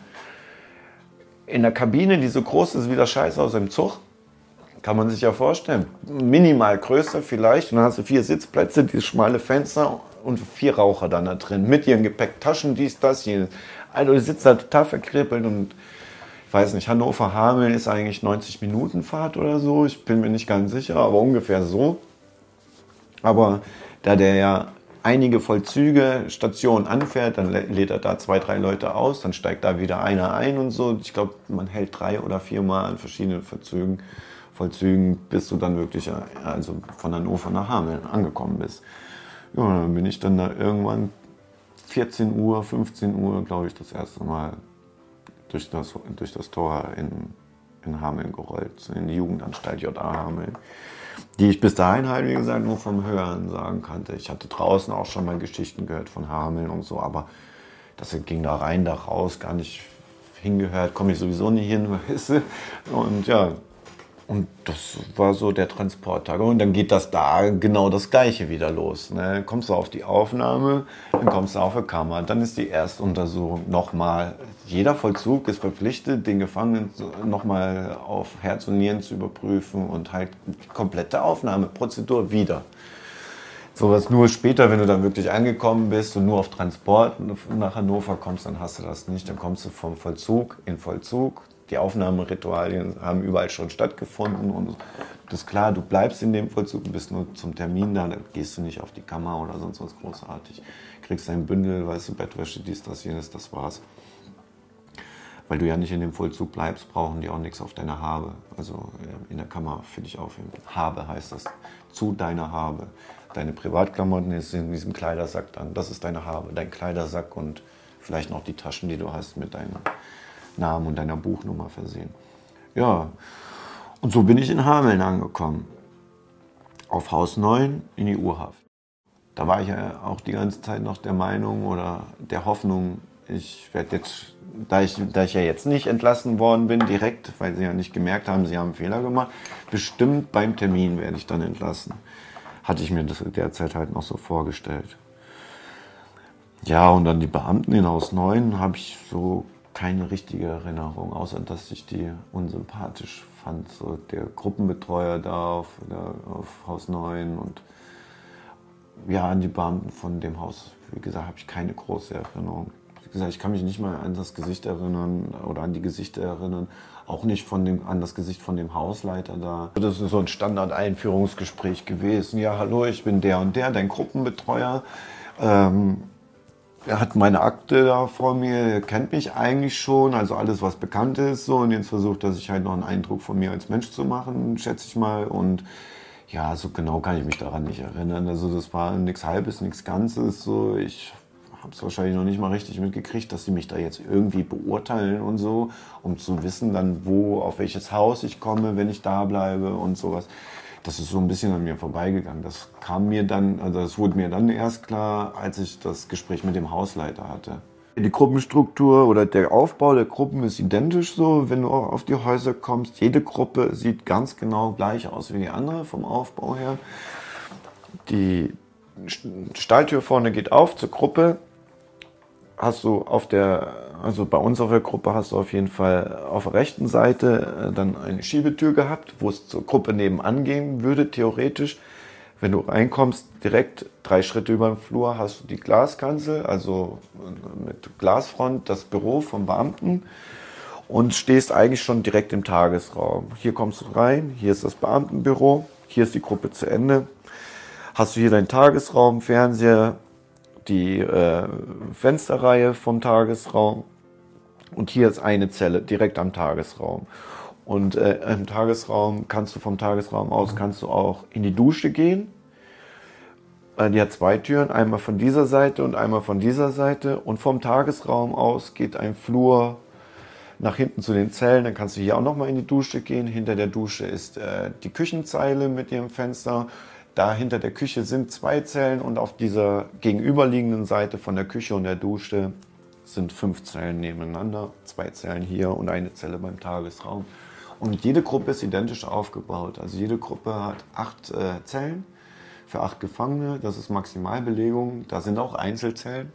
in einer Kabine, die so groß ist wie das Scheißhaus im Zug. Kann man sich ja vorstellen. Minimal größer vielleicht. Und dann hast du 4 Sitzplätze, dieses schmale Fenster und 4 Raucher dann da drin. Mit ihren Gepäcktaschen, dies, das, jenes. Also du sitzt da total verkribbelt und ich weiß nicht, Hannover-Hameln ist eigentlich 90 Minuten Fahrt oder so. Ich bin mir nicht ganz sicher, aber ungefähr so. Aber da der ja einige Vollzüge, Stationen anfährt, dann lädt er da 2, 3 Leute aus, dann steigt da wieder einer ein und so. Ich glaube, man hält 3 oder 4 Mal an verschiedenen Vollzügen, bis du dann wirklich also von Hannover nach Hameln angekommen bist. Ja, dann bin ich dann da irgendwann 14 Uhr, 15 Uhr, glaube ich, das erste Mal durch das Tor in Hameln gerollt, in die Jugendanstalt JA Hameln, die ich bis dahin halt, wie gesagt, nur vom Hören sagen kannte. Ich hatte draußen auch schon mal Geschichten gehört von Hameln und so, aber das ging da rein, da raus, gar nicht hingehört, komme ich sowieso nicht hin, weißt du? Und ja, und das war so der Transporttag. Und dann geht das da genau das Gleiche wieder los. Ne? Dann kommst du auf die Aufnahme, dann kommst du auf die Kammer, dann ist die Erstuntersuchung nochmal. Jeder Vollzug ist verpflichtet, den Gefangenen nochmal auf Herz und Nieren zu überprüfen und halt die komplette Aufnahmeprozedur wieder. Sowas nur später, wenn du dann wirklich angekommen bist und nur auf Transport nach Hannover kommst, dann hast du das nicht. Dann kommst du vom Vollzug in Vollzug. Die Aufnahmeritualien haben überall schon stattgefunden und das ist klar, du bleibst in dem Vollzug, bist nur zum Termin da, dann gehst du nicht auf die Kammer oder sonst was großartig. Kriegst dein Bündel, weißt du, Bettwäsche, dies, das, jenes, das war's. Weil du ja nicht in dem Vollzug bleibst, brauchen die auch nichts auf deiner Habe. Also in der Kammer finde ich aufheben. Habe heißt das, zu deiner Habe. Deine Privatklamotten ist in diesem Kleidersack dann, das ist deine Habe, dein Kleidersack und vielleicht noch die Taschen, die du hast mit deinem Namen und deiner Buchnummer versehen. Ja, und so bin ich in Hameln angekommen. Auf Haus 9 in die Urhaft. Da war ich ja auch die ganze Zeit noch der Meinung oder der Hoffnung, ich werde jetzt, da ich ja jetzt nicht entlassen worden bin direkt, weil sie ja nicht gemerkt haben, sie haben einen Fehler gemacht, bestimmt beim Termin werde ich dann entlassen. Hatte ich mir das derzeit halt noch so vorgestellt. Ja, und dann die Beamten in Haus 9 habe ich so keine richtige Erinnerung, außer dass ich die unsympathisch fand. So der Gruppenbetreuer da auf Haus 9 und ja, an die Beamten von dem Haus, wie gesagt, habe ich keine große Erinnerung. Wie gesagt, ich kann mich nicht mal an das Gesicht erinnern oder an die Gesichter erinnern, auch nicht an das Gesicht von dem Hausleiter da. Das ist so ein Standard-Einführungsgespräch gewesen. Ja, hallo, ich bin der und der, dein Gruppenbetreuer. Er hat meine Akte da vor mir, er kennt mich eigentlich schon, also alles, was bekannt ist. So. Und jetzt versucht er sich halt noch einen Eindruck von mir als Mensch zu machen, schätze ich mal. Und ja, so genau kann ich mich daran nicht erinnern. Also das war nichts Halbes, nichts Ganzes. So. Ich habe es wahrscheinlich noch nicht mal richtig mitgekriegt, dass sie mich da jetzt irgendwie beurteilen und so, um zu wissen dann, auf welches Haus ich komme, wenn ich da bleibe und sowas. Das ist so ein bisschen an mir vorbeigegangen. Das kam mir dann, also das wurde mir dann erst klar, als ich das Gespräch mit dem Hausleiter hatte. Die Gruppenstruktur oder der Aufbau der Gruppen ist identisch so, wenn du auch auf die Häuser kommst. Jede Gruppe sieht ganz genau gleich aus wie die andere vom Aufbau her. Die Stahltür vorne geht auf zur Gruppe. Hast du also bei uns auf der Gruppe hast du auf jeden Fall auf der rechten Seite dann eine Schiebetür gehabt, wo es zur Gruppe nebenan gehen würde, theoretisch. Wenn du reinkommst, direkt 3 Schritte über den Flur hast du die Glaskanzel, also mit Glasfront, das Büro vom Beamten und stehst eigentlich schon direkt im Tagesraum. Hier kommst du rein, hier ist das Beamtenbüro, hier ist die Gruppe zu Ende. Hast du hier deinen Tagesraum, Fernseher, die Fensterreihe vom Tagesraum und hier ist eine Zelle direkt am Tagesraum. Und im Tagesraum vom Tagesraum aus kannst du auch in die Dusche gehen. Die hat 2 Türen, einmal von dieser Seite und einmal von dieser Seite. Und vom Tagesraum aus geht ein Flur nach hinten zu den Zellen. Dann kannst du hier auch nochmal in die Dusche gehen. Hinter der Dusche ist die Küchenzeile mit ihrem Fenster. Da hinter der Küche sind 2 Zellen und auf dieser gegenüberliegenden Seite von der Küche und der Dusche sind 5 Zellen nebeneinander. 2 Zellen hier und eine Zelle beim Tagesraum. Und jede Gruppe ist identisch aufgebaut. Also jede Gruppe hat 8 Zellen für 8 Gefangene. Das ist Maximalbelegung. Da sind auch Einzelzellen.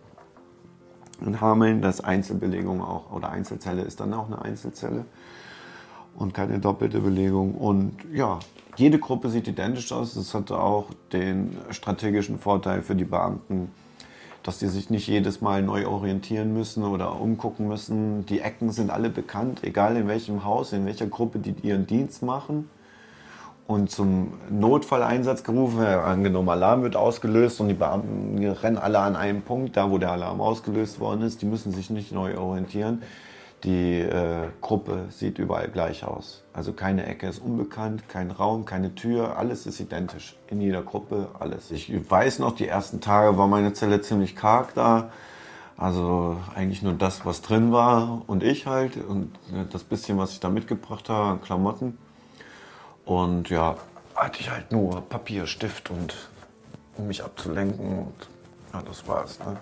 In Hameln, das ist Einzelbelegung auch. Oder Einzelzelle ist dann auch eine Einzelzelle. Und keine doppelte Belegung. Und ja, jede Gruppe sieht identisch aus. Das hatte auch den strategischen Vorteil für die Beamten, dass die sich nicht jedes Mal neu orientieren müssen oder umgucken müssen. Die Ecken sind alle bekannt, egal in welchem Haus, in welcher Gruppe die ihren Dienst machen. Und zum Notfalleinsatz gerufen, angenommen Alarm wird ausgelöst und die Beamten rennen alle an einen Punkt, da wo der Alarm ausgelöst worden ist. Die müssen sich nicht neu orientieren. Die Gruppe sieht überall gleich aus. Also keine Ecke ist unbekannt, kein Raum, keine Tür, alles ist identisch. In jeder Gruppe alles. Ich weiß noch, die ersten Tage war meine Zelle ziemlich karg da. Also eigentlich nur das, was drin war und ich halt. Und das bisschen, was ich da mitgebracht habe an Klamotten. Und ja, hatte ich halt nur Papier, Stift und um mich abzulenken. Und ja, das war's. Ne?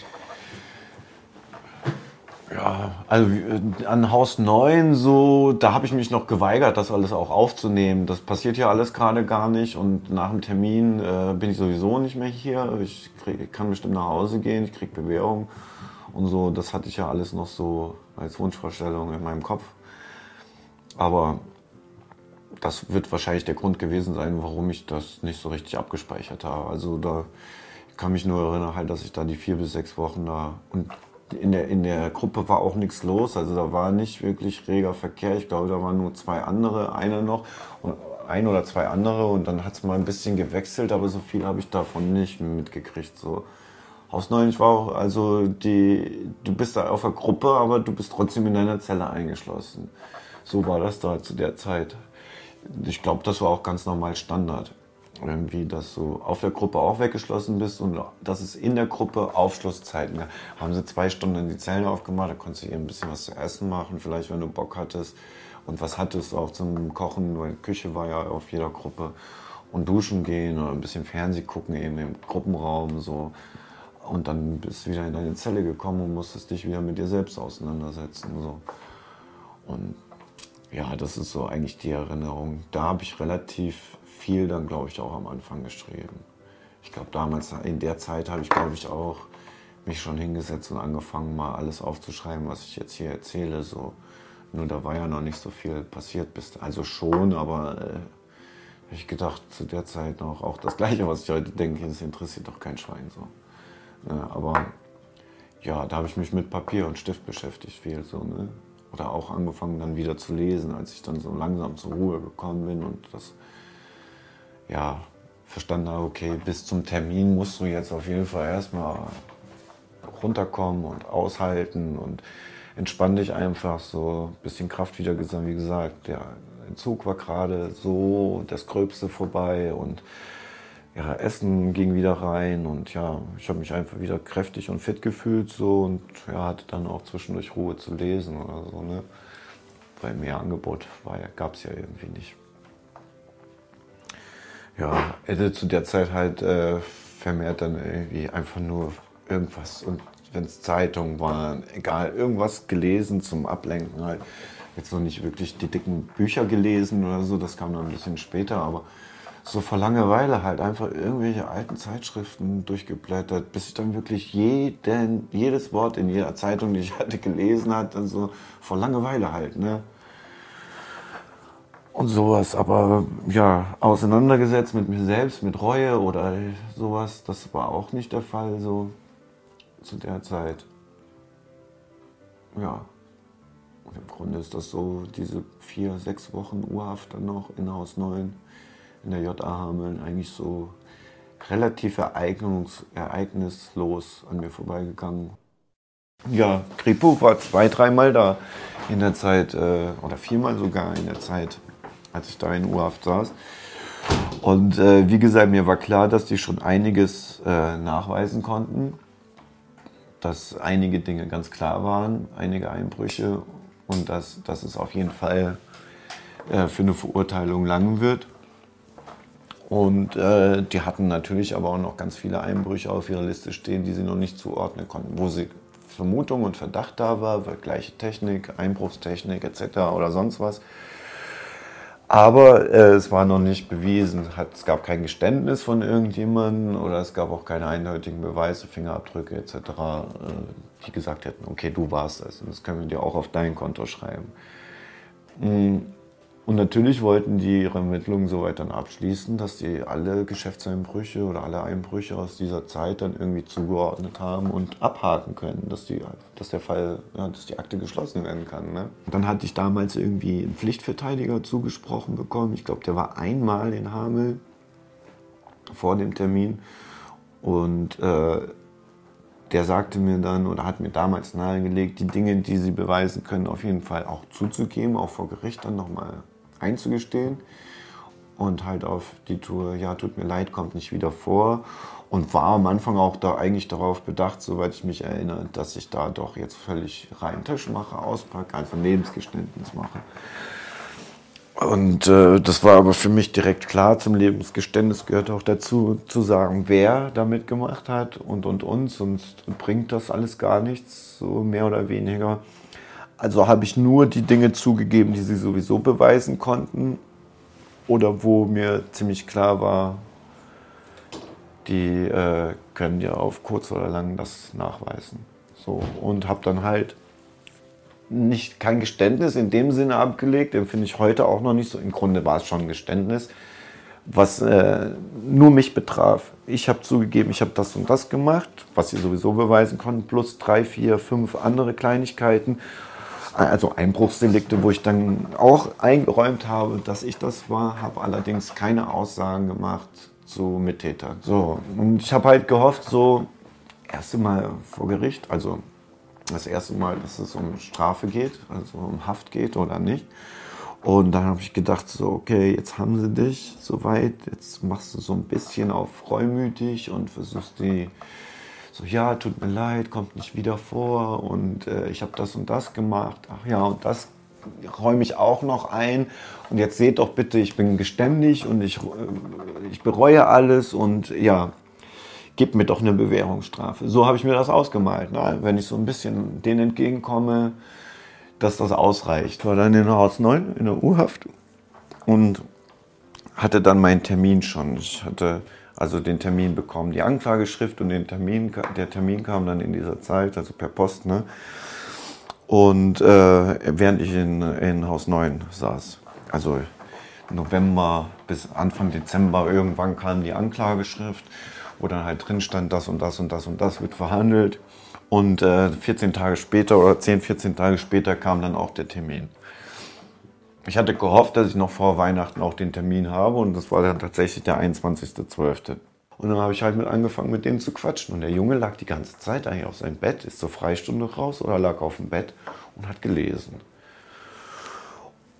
Ja, also an Haus 9 so, da habe ich mich noch geweigert, das alles auch aufzunehmen. Das passiert ja alles gerade gar nicht und nach dem Termin bin ich sowieso nicht mehr hier. Ich kann bestimmt nach Hause gehen, ich kriege Bewährung und so. Das hatte ich ja alles noch so als Wunschvorstellung in meinem Kopf. Aber das wird wahrscheinlich der Grund gewesen sein, warum ich das nicht so richtig abgespeichert habe. Also da ich kann mich nur erinnern, halt, dass ich da die 4 bis 6 Wochen da und in der Gruppe war auch nichts los, also da war nicht wirklich reger Verkehr. Ich glaube, da waren nur 2 andere, einer noch und 1 oder 2 andere und dann hat es mal ein bisschen gewechselt, aber so viel habe ich davon nicht mitgekriegt. So. Haus 9, ich war auch, also du bist da auf der Gruppe, aber du bist trotzdem in deiner Zelle eingeschlossen. So war das da zu der Zeit. Ich glaube, das war auch ganz normal Standard. Irgendwie, dass du auf der Gruppe auch weggeschlossen bist und dass es in der Gruppe Aufschlusszeiten gab. Haben sie 2 Stunden die Zellen aufgemacht, da konntest du ihr ein bisschen was zu essen machen, vielleicht wenn du Bock hattest. Und was hattest du auch zum Kochen, weil Küche war ja auf jeder Gruppe. Und duschen gehen oder ein bisschen Fernsehen gucken eben im Gruppenraum so. Und dann bist du wieder in deine Zelle gekommen und musstest dich wieder mit dir selbst auseinandersetzen. So. Und ja, das ist so eigentlich die Erinnerung. Da habe ich relativ viel dann, glaube ich, auch am Anfang geschrieben. Ich glaube, damals, in der Zeit habe ich, glaube ich, auch mich schon hingesetzt und angefangen, mal alles aufzuschreiben, was ich jetzt hier erzähle. So. Nur da war ja noch nicht so viel passiert. Also schon, aber habe ich gedacht, zu der Zeit noch auch das Gleiche, was ich heute denke, das interessiert doch kein Schwein. So. Aber ja, da habe ich mich mit Papier und Stift beschäftigt viel. So, ne? Oder auch angefangen dann wieder zu lesen, als ich dann so langsam zur Ruhe gekommen bin und das ja, verstanden habe, okay, bis zum Termin musst du jetzt auf jeden Fall erstmal runterkommen und aushalten und entspann dich einfach so, ein bisschen Kraft wieder gesammelt, wie gesagt, der Entzug war gerade so das Gröbste vorbei und ja, Essen ging wieder rein und ja, ich habe mich einfach wieder kräftig und fit gefühlt so und ja, hatte dann auch zwischendurch Ruhe zu lesen oder so, ne? Weil mehr Angebot gab es ja irgendwie nicht. Ja, hätte zu der Zeit halt vermehrt dann irgendwie einfach nur irgendwas und wenn es Zeitungen waren, egal, irgendwas gelesen zum Ablenken halt. Jetzt noch nicht wirklich die dicken Bücher gelesen oder so, das kam dann ein bisschen später, aber so vor Langeweile halt einfach irgendwelche alten Zeitschriften durchgeblättert, bis ich dann wirklich jedes Wort in jeder Zeitung, die ich hatte, gelesen hatte, also vor Langeweile halt, ne? Und sowas, aber ja, auseinandergesetzt mit mir selbst, mit Reue oder sowas, das war auch nicht der Fall so zu der Zeit. Ja, und im Grunde ist das so, diese 4, 6 Wochen Urhaft dann noch in Haus 9 in der JA Hameln eigentlich so relativ ereignislos an mir vorbeigegangen. Ja, Kripo war 2, 3 Mal da in der Zeit, oder 4 Mal sogar in der Zeit, als ich da in U-Haft saß. Und wie gesagt, mir war klar, dass die schon einiges nachweisen konnten, dass einige Dinge ganz klar waren, einige Einbrüche und dass es auf jeden Fall für eine Verurteilung langen wird. Und die hatten natürlich aber auch noch ganz viele Einbrüche auf ihrer Liste stehen, die sie noch nicht zuordnen konnten, wo sie Vermutung und Verdacht da war, gleiche Technik, Einbruchstechnik etc. oder sonst was. Aber es war noch nicht bewiesen. Es gab kein Geständnis von irgendjemandem oder es gab auch keine eindeutigen Beweise, Fingerabdrücke etc., die gesagt hätten, okay, du warst das. Und das können wir dir auch auf dein Konto schreiben. Und natürlich wollten die ihre Ermittlungen soweit dann abschließen, dass die alle Geschäftseinbrüche oder alle Einbrüche aus dieser Zeit dann irgendwie zugeordnet haben und abhaken können, dass der Fall, ja, dass die Akte geschlossen werden kann. Ne? Dann hatte ich damals irgendwie einen Pflichtverteidiger zugesprochen bekommen. Ich glaube, der war einmal in Hameln vor dem Termin und der sagte mir dann oder hat mir damals nahegelegt, die Dinge, die sie beweisen können, auf jeden Fall auch zuzugeben, auch vor Gericht dann nochmal einzugestehen und halt auf die Tour, ja, tut mir leid, kommt nicht wieder vor und war am Anfang auch da eigentlich darauf bedacht, soweit ich mich erinnere, dass ich da doch jetzt völlig rein Tisch mache, auspacke, also ein Lebensgeständnis mache. Und das war aber für mich direkt klar, zum Lebensgeständnis gehört auch dazu, zu sagen, wer damit gemacht hat und, sonst bringt das alles gar nichts, so mehr oder weniger. Also habe ich nur die Dinge zugegeben, die sie sowieso beweisen konnten oder wo mir ziemlich klar war, die können ja auf kurz oder lang das nachweisen. So, und habe dann halt kein Geständnis in dem Sinne abgelegt, den finde ich heute auch noch nicht so. Im Grunde war es schon ein Geständnis, was nur mich betraf. Ich habe zugegeben, ich habe das und das gemacht, was sie sowieso beweisen konnten, plus 3, 4, 5 andere Kleinigkeiten. Also Einbruchsdelikte, wo ich dann auch eingeräumt habe, dass ich das war, habe allerdings keine Aussagen gemacht zu Mittätern. So, und ich habe halt gehofft, so erste Mal vor Gericht, also das erste Mal, dass es um Strafe geht, also um Haft geht oder nicht. Und dann habe ich gedacht, so okay, jetzt haben sie dich soweit, jetzt machst du so ein bisschen auf reumütig und versuchst die so, ja, tut mir leid, kommt nicht wieder vor und ich habe das und das gemacht. Ach ja, und das räume ich auch noch ein. Und jetzt seht doch bitte, ich bin geständig und ich bereue alles und ja, gebt mir doch eine Bewährungsstrafe. So habe ich mir das ausgemalt. Na, wenn ich so ein bisschen denen entgegenkomme, dass das ausreicht. Ich war dann in Haus 9 in der U-Haft und hatte dann meinen Termin schon. Ich hatte also den Termin bekommen, die Anklageschrift und der Termin kam dann in dieser Zeit, also per Post. Ne? Und während ich in Haus 9 saß, also November bis Anfang Dezember, irgendwann kam die Anklageschrift, wo dann halt drin stand, das und das und das und das wird verhandelt. Und 14 Tage später oder 10, 14 Tage später kam dann auch der Termin. Ich hatte gehofft, dass ich noch vor Weihnachten auch den Termin habe und das war dann tatsächlich der 21.12. Und dann habe ich halt angefangen mit denen zu quatschen und der Junge lag die ganze Zeit eigentlich auf seinem Bett, ist zur Freistunde raus oder lag auf dem Bett und hat gelesen.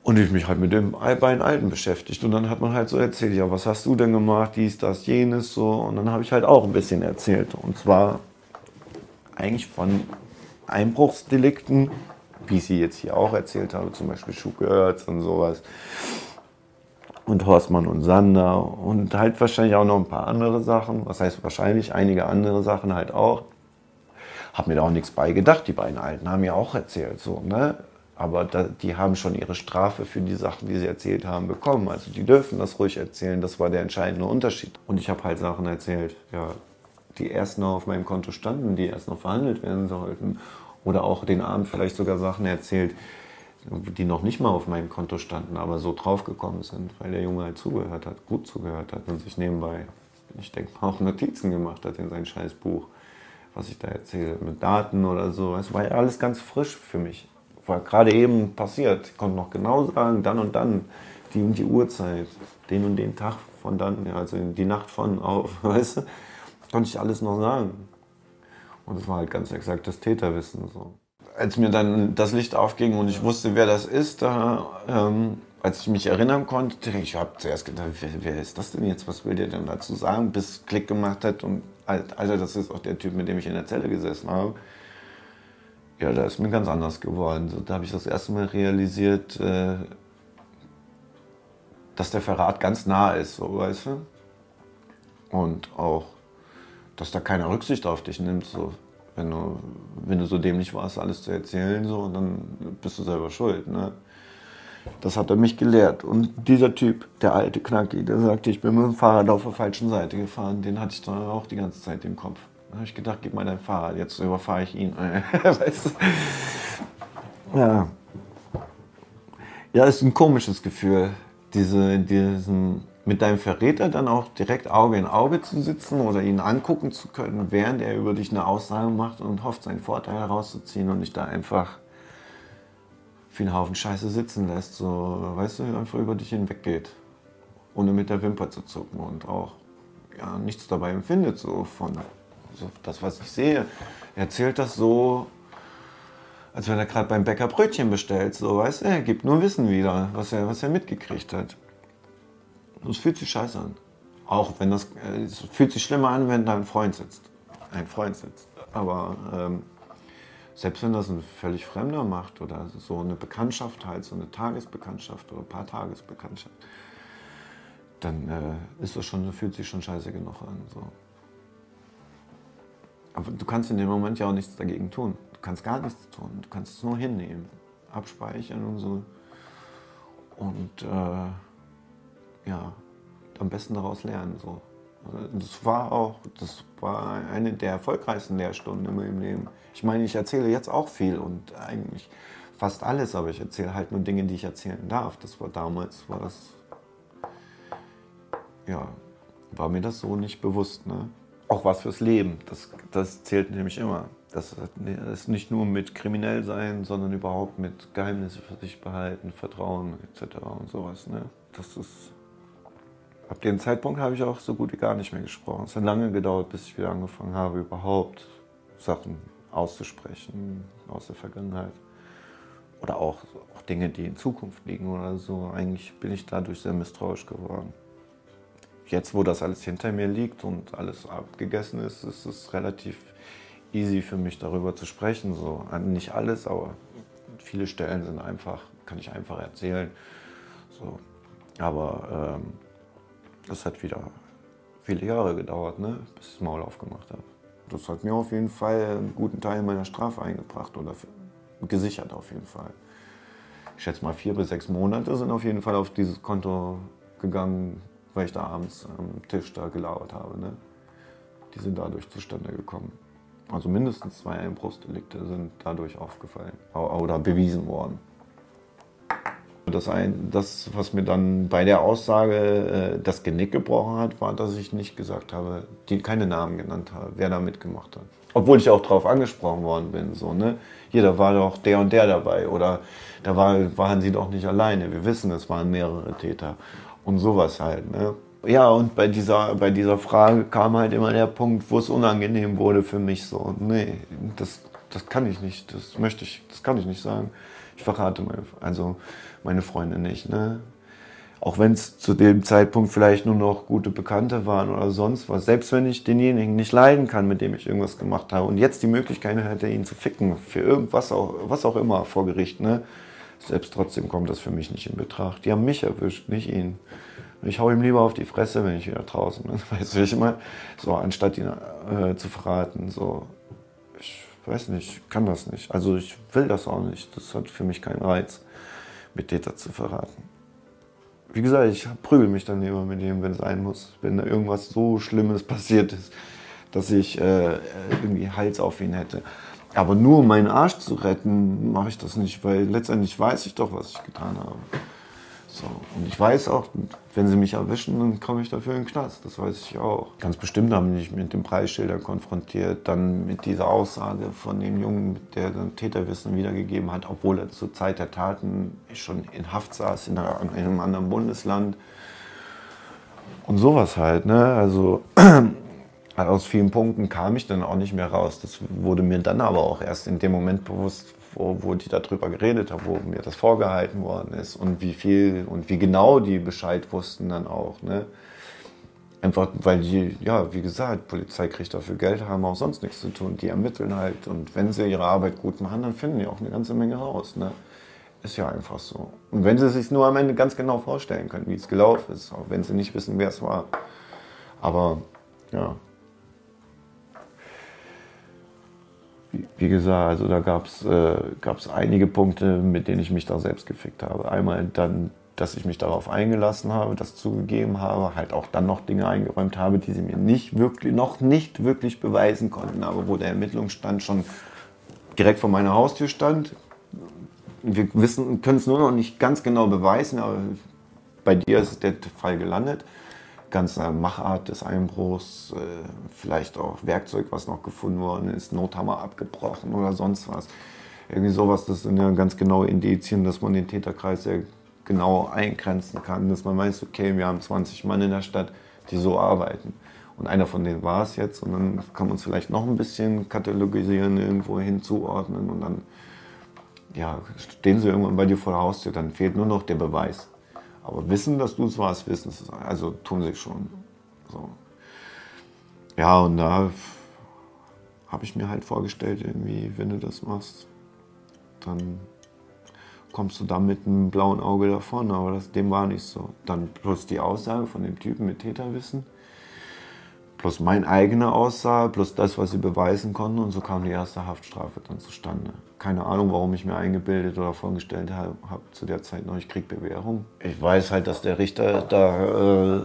Und ich mich halt mit den beiden Alten beschäftigt. Und dann hat man halt so erzählt, ja, was hast du denn gemacht, dies, das, jenes, so. Und dann habe ich halt auch ein bisschen erzählt. Und zwar eigentlich von Einbruchsdelikten, wie ich sie jetzt hier auch erzählt habe, zum Beispiel Schuke-Oertz und sowas. Und Horstmann und Sander und halt wahrscheinlich auch noch ein paar andere Sachen. Was heißt wahrscheinlich? Einige andere Sachen halt auch. Hab mir da auch nichts bei gedacht. Die beiden Alten haben ja auch erzählt, so, ne? Aber die haben schon ihre Strafe für die Sachen, die sie erzählt haben, bekommen. Also die dürfen das ruhig erzählen. Das war der entscheidende Unterschied. Und ich habe halt Sachen erzählt, ja, die erst noch auf meinem Konto standen, die erst noch verhandelt werden sollten. Oder auch den Abend vielleicht sogar Sachen erzählt, die noch nicht mal auf meinem Konto standen, aber so draufgekommen sind, weil der Junge halt zugehört hat, gut zugehört hat und sich nebenbei, ich denke mal, auch Notizen gemacht hat in sein scheiß Buch, was ich da erzähle, mit Daten oder so. Es war ja alles ganz frisch für mich. War gerade eben passiert. Ich konnte noch genau sagen, dann und dann, die und die Uhrzeit, den und den Tag von dann, ja, also die Nacht von auf, weißt du, konnte ich alles noch sagen. Und es war halt ganz exakt das Täterwissen, so. Als mir dann das Licht aufging und ich wusste, wer das ist, als ich mich erinnern konnte, ich habe zuerst gedacht, wer ist das denn jetzt, was will der denn dazu sagen, bis Klick gemacht hat und Alter, das ist auch der Typ, mit dem ich in der Zelle gesessen habe. Ja, da ist mir ganz anders geworden. So, da habe ich das erste Mal realisiert, dass der Verrat ganz nah ist, so, weißt du? Und auch, dass da keiner Rücksicht auf dich nimmt, so. Wenn du so dämlich warst, alles zu erzählen, so, dann bist du selber schuld, ne? Das hat er mich gelehrt. Und dieser Typ, der alte Knacki, der sagte, ich bin mit dem Fahrrad auf der falschen Seite gefahren, den hatte ich dann auch die ganze Zeit im Kopf. Da habe ich gedacht, gib mal dein Fahrrad, jetzt überfahre ich ihn. Weißt du? Ja. Ja, ist ein komisches Gefühl, diesen mit deinem Verräter dann auch direkt Auge in Auge zu sitzen oder ihn angucken zu können, während er über dich eine Aussage macht und hofft, seinen Vorteil herauszuziehen und dich da einfach wie einen Haufen Scheiße sitzen lässt, so, weißt du, einfach über dich hinweggeht, ohne mit der Wimper zu zucken und auch ja, nichts dabei empfindet, so von so das, was ich sehe. Er erzählt das so, als wenn er gerade beim Bäcker Brötchen bestellt, so, weißt du, er gibt nur Wissen wieder, was er mitgekriegt hat. Und es fühlt sich scheiße an. Auch wenn es fühlt sich schlimmer an, wenn da ein Freund sitzt. Aber selbst wenn das ein völlig Fremder macht oder so eine Bekanntschaft halt, so eine Tagesbekanntschaft oder ein paar Tagesbekanntschaft, dann fühlt sich schon scheiße genug an. So. Aber du kannst in dem Moment ja auch nichts dagegen tun. Du kannst gar nichts tun. Du kannst es nur hinnehmen, abspeichern und so. Und ja, am besten daraus lernen. So. Das war eine der erfolgreichsten Lehrstunden in meinem Leben. Ich meine, ich erzähle jetzt auch viel und eigentlich fast alles, aber ich erzähle halt nur Dinge, die ich erzählen darf. War mir das so nicht bewusst. Ne? Auch was fürs Leben, das zählt nämlich immer. Das ist nicht nur mit kriminell sein, sondern überhaupt mit Geheimnisse für sich behalten, Vertrauen etc. und sowas. Ne? Ab dem Zeitpunkt habe ich auch so gut wie gar nicht mehr gesprochen. Es hat lange gedauert, bis ich wieder angefangen habe, überhaupt Sachen auszusprechen aus der Vergangenheit. Oder auch Dinge, die in Zukunft liegen oder so. Eigentlich bin ich dadurch sehr misstrauisch geworden. Jetzt, wo das alles hinter mir liegt und alles abgegessen ist, ist es relativ easy für mich, darüber zu sprechen. So. Nicht alles, aber viele Stellen kann ich einfach erzählen. So. Aber das hat wieder viele Jahre gedauert, ne, bis ich das Maul aufgemacht habe. Das hat mir auf jeden Fall einen guten Teil meiner Strafe eingebracht oder gesichert auf jeden Fall. Ich schätze mal 4 bis 6 Monate sind auf jeden Fall auf dieses Konto gegangen, weil ich da abends am Tisch da gelauert habe. Ne? Die sind dadurch zustande gekommen. Also mindestens 2 Einbruchsdelikte sind dadurch aufgefallen oder bewiesen worden. Das, was mir dann bei der Aussage das Genick gebrochen hat, war, dass ich nicht gesagt habe, keine Namen genannt habe, wer da mitgemacht hat. Obwohl ich auch darauf angesprochen worden bin. So, ne? Hier, da war doch der und der dabei oder da waren sie doch nicht alleine. Wir wissen, es waren mehrere Täter und sowas halt. Ne? Ja, und bei dieser Frage kam halt immer der Punkt, wo es unangenehm wurde für mich. So, nee, das kann ich nicht, das kann ich nicht sagen. Ich verrate meine Freunde nicht. Ne? Auch wenn es zu dem Zeitpunkt vielleicht nur noch gute Bekannte waren oder sonst was. Selbst wenn ich denjenigen nicht leiden kann, mit dem ich irgendwas gemacht habe und jetzt die Möglichkeit hätte, ihn zu ficken, für irgendwas was auch immer vor Gericht, ne? Selbst trotzdem kommt das für mich nicht in Betracht. Die haben mich erwischt, nicht ihn. Ich hau ihm lieber auf die Fresse, wenn ich wieder draußen bin. Weißt du, wie ich meine? So, anstatt ihn zu verraten. So, ich weiß nicht, ich kann das nicht. Also ich will das auch nicht. Das hat für mich keinen Reiz, mit Täter zu verraten. Wie gesagt, ich prügel mich dann immer mit ihm, wenn es sein muss. Wenn da irgendwas so Schlimmes passiert ist, dass ich irgendwie Hals auf ihn hätte. Aber nur um meinen Arsch zu retten, mache ich das nicht, weil letztendlich weiß ich doch, was ich getan habe. So. Und ich weiß auch, wenn sie mich erwischen, dann komme ich dafür in den Knast. Das weiß ich auch. Ganz bestimmt haben die mich mit den Preisschildern konfrontiert, dann mit dieser Aussage von dem Jungen, der dann Täterwissen wiedergegeben hat, obwohl er zur Zeit der Taten schon in Haft saß, in einem anderen Bundesland. Und sowas halt, ne? Also aus vielen Punkten kam ich dann auch nicht mehr raus. Das wurde mir dann aber auch erst in dem Moment bewusst, wo die darüber geredet haben, wo mir das vorgehalten worden ist und wie viel und wie genau die Bescheid wussten dann auch. Ne? Einfach weil die, ja, wie gesagt, Polizei kriegt dafür Geld, haben auch sonst nichts zu tun. Die ermitteln halt und wenn sie ihre Arbeit gut machen, dann finden die auch eine ganze Menge raus. Ne? Ist ja einfach so. Und wenn sie sich nur am Ende ganz genau vorstellen können, wie es gelaufen ist, auch wenn sie nicht wissen, wer es war. Aber ja. Wie gesagt, also da gab es einige Punkte, mit denen ich mich da selbst gefickt habe. Einmal dann, dass ich mich darauf eingelassen habe, das zugegeben habe, halt auch dann noch Dinge eingeräumt habe, die sie mir noch nicht wirklich beweisen konnten, aber wo der Ermittlungsstand schon direkt vor meiner Haustür stand. Wir können es nur noch nicht ganz genau beweisen, aber bei dir ist der Fall gelandet. Ganze Machart des Einbruchs, vielleicht auch Werkzeug, was noch gefunden worden ist, Nothammer abgebrochen oder sonst was. Irgendwie sowas, das sind ja ganz genaue Indizien, dass man den Täterkreis sehr genau eingrenzen kann, dass man weiß, okay, wir haben 20 Mann in der Stadt, die so arbeiten. Und einer von denen war es jetzt und dann kann man es vielleicht noch ein bisschen katalogisieren, irgendwo hinzuordnen und dann ja, stehen sie irgendwann bei dir vor der Haustür, dann fehlt nur noch der Beweis. Aber wissen, dass du es warst, wissen es, also tun sie schon. So. Ja, und da habe ich mir halt vorgestellt, irgendwie, wenn du das machst, dann kommst du da mit einem blauen Auge davon, aber dem war nicht so. Dann plus die Aussage von dem Typen mit Täterwissen, plus meine eigene Aussage, plus das, was sie beweisen konnten und so kam die erste Haftstrafe dann zustande. Keine Ahnung, warum ich mir eingebildet oder vorgestellt habe zu der Zeit noch, ich krieg Bewährung. Ich weiß halt, dass der Richter da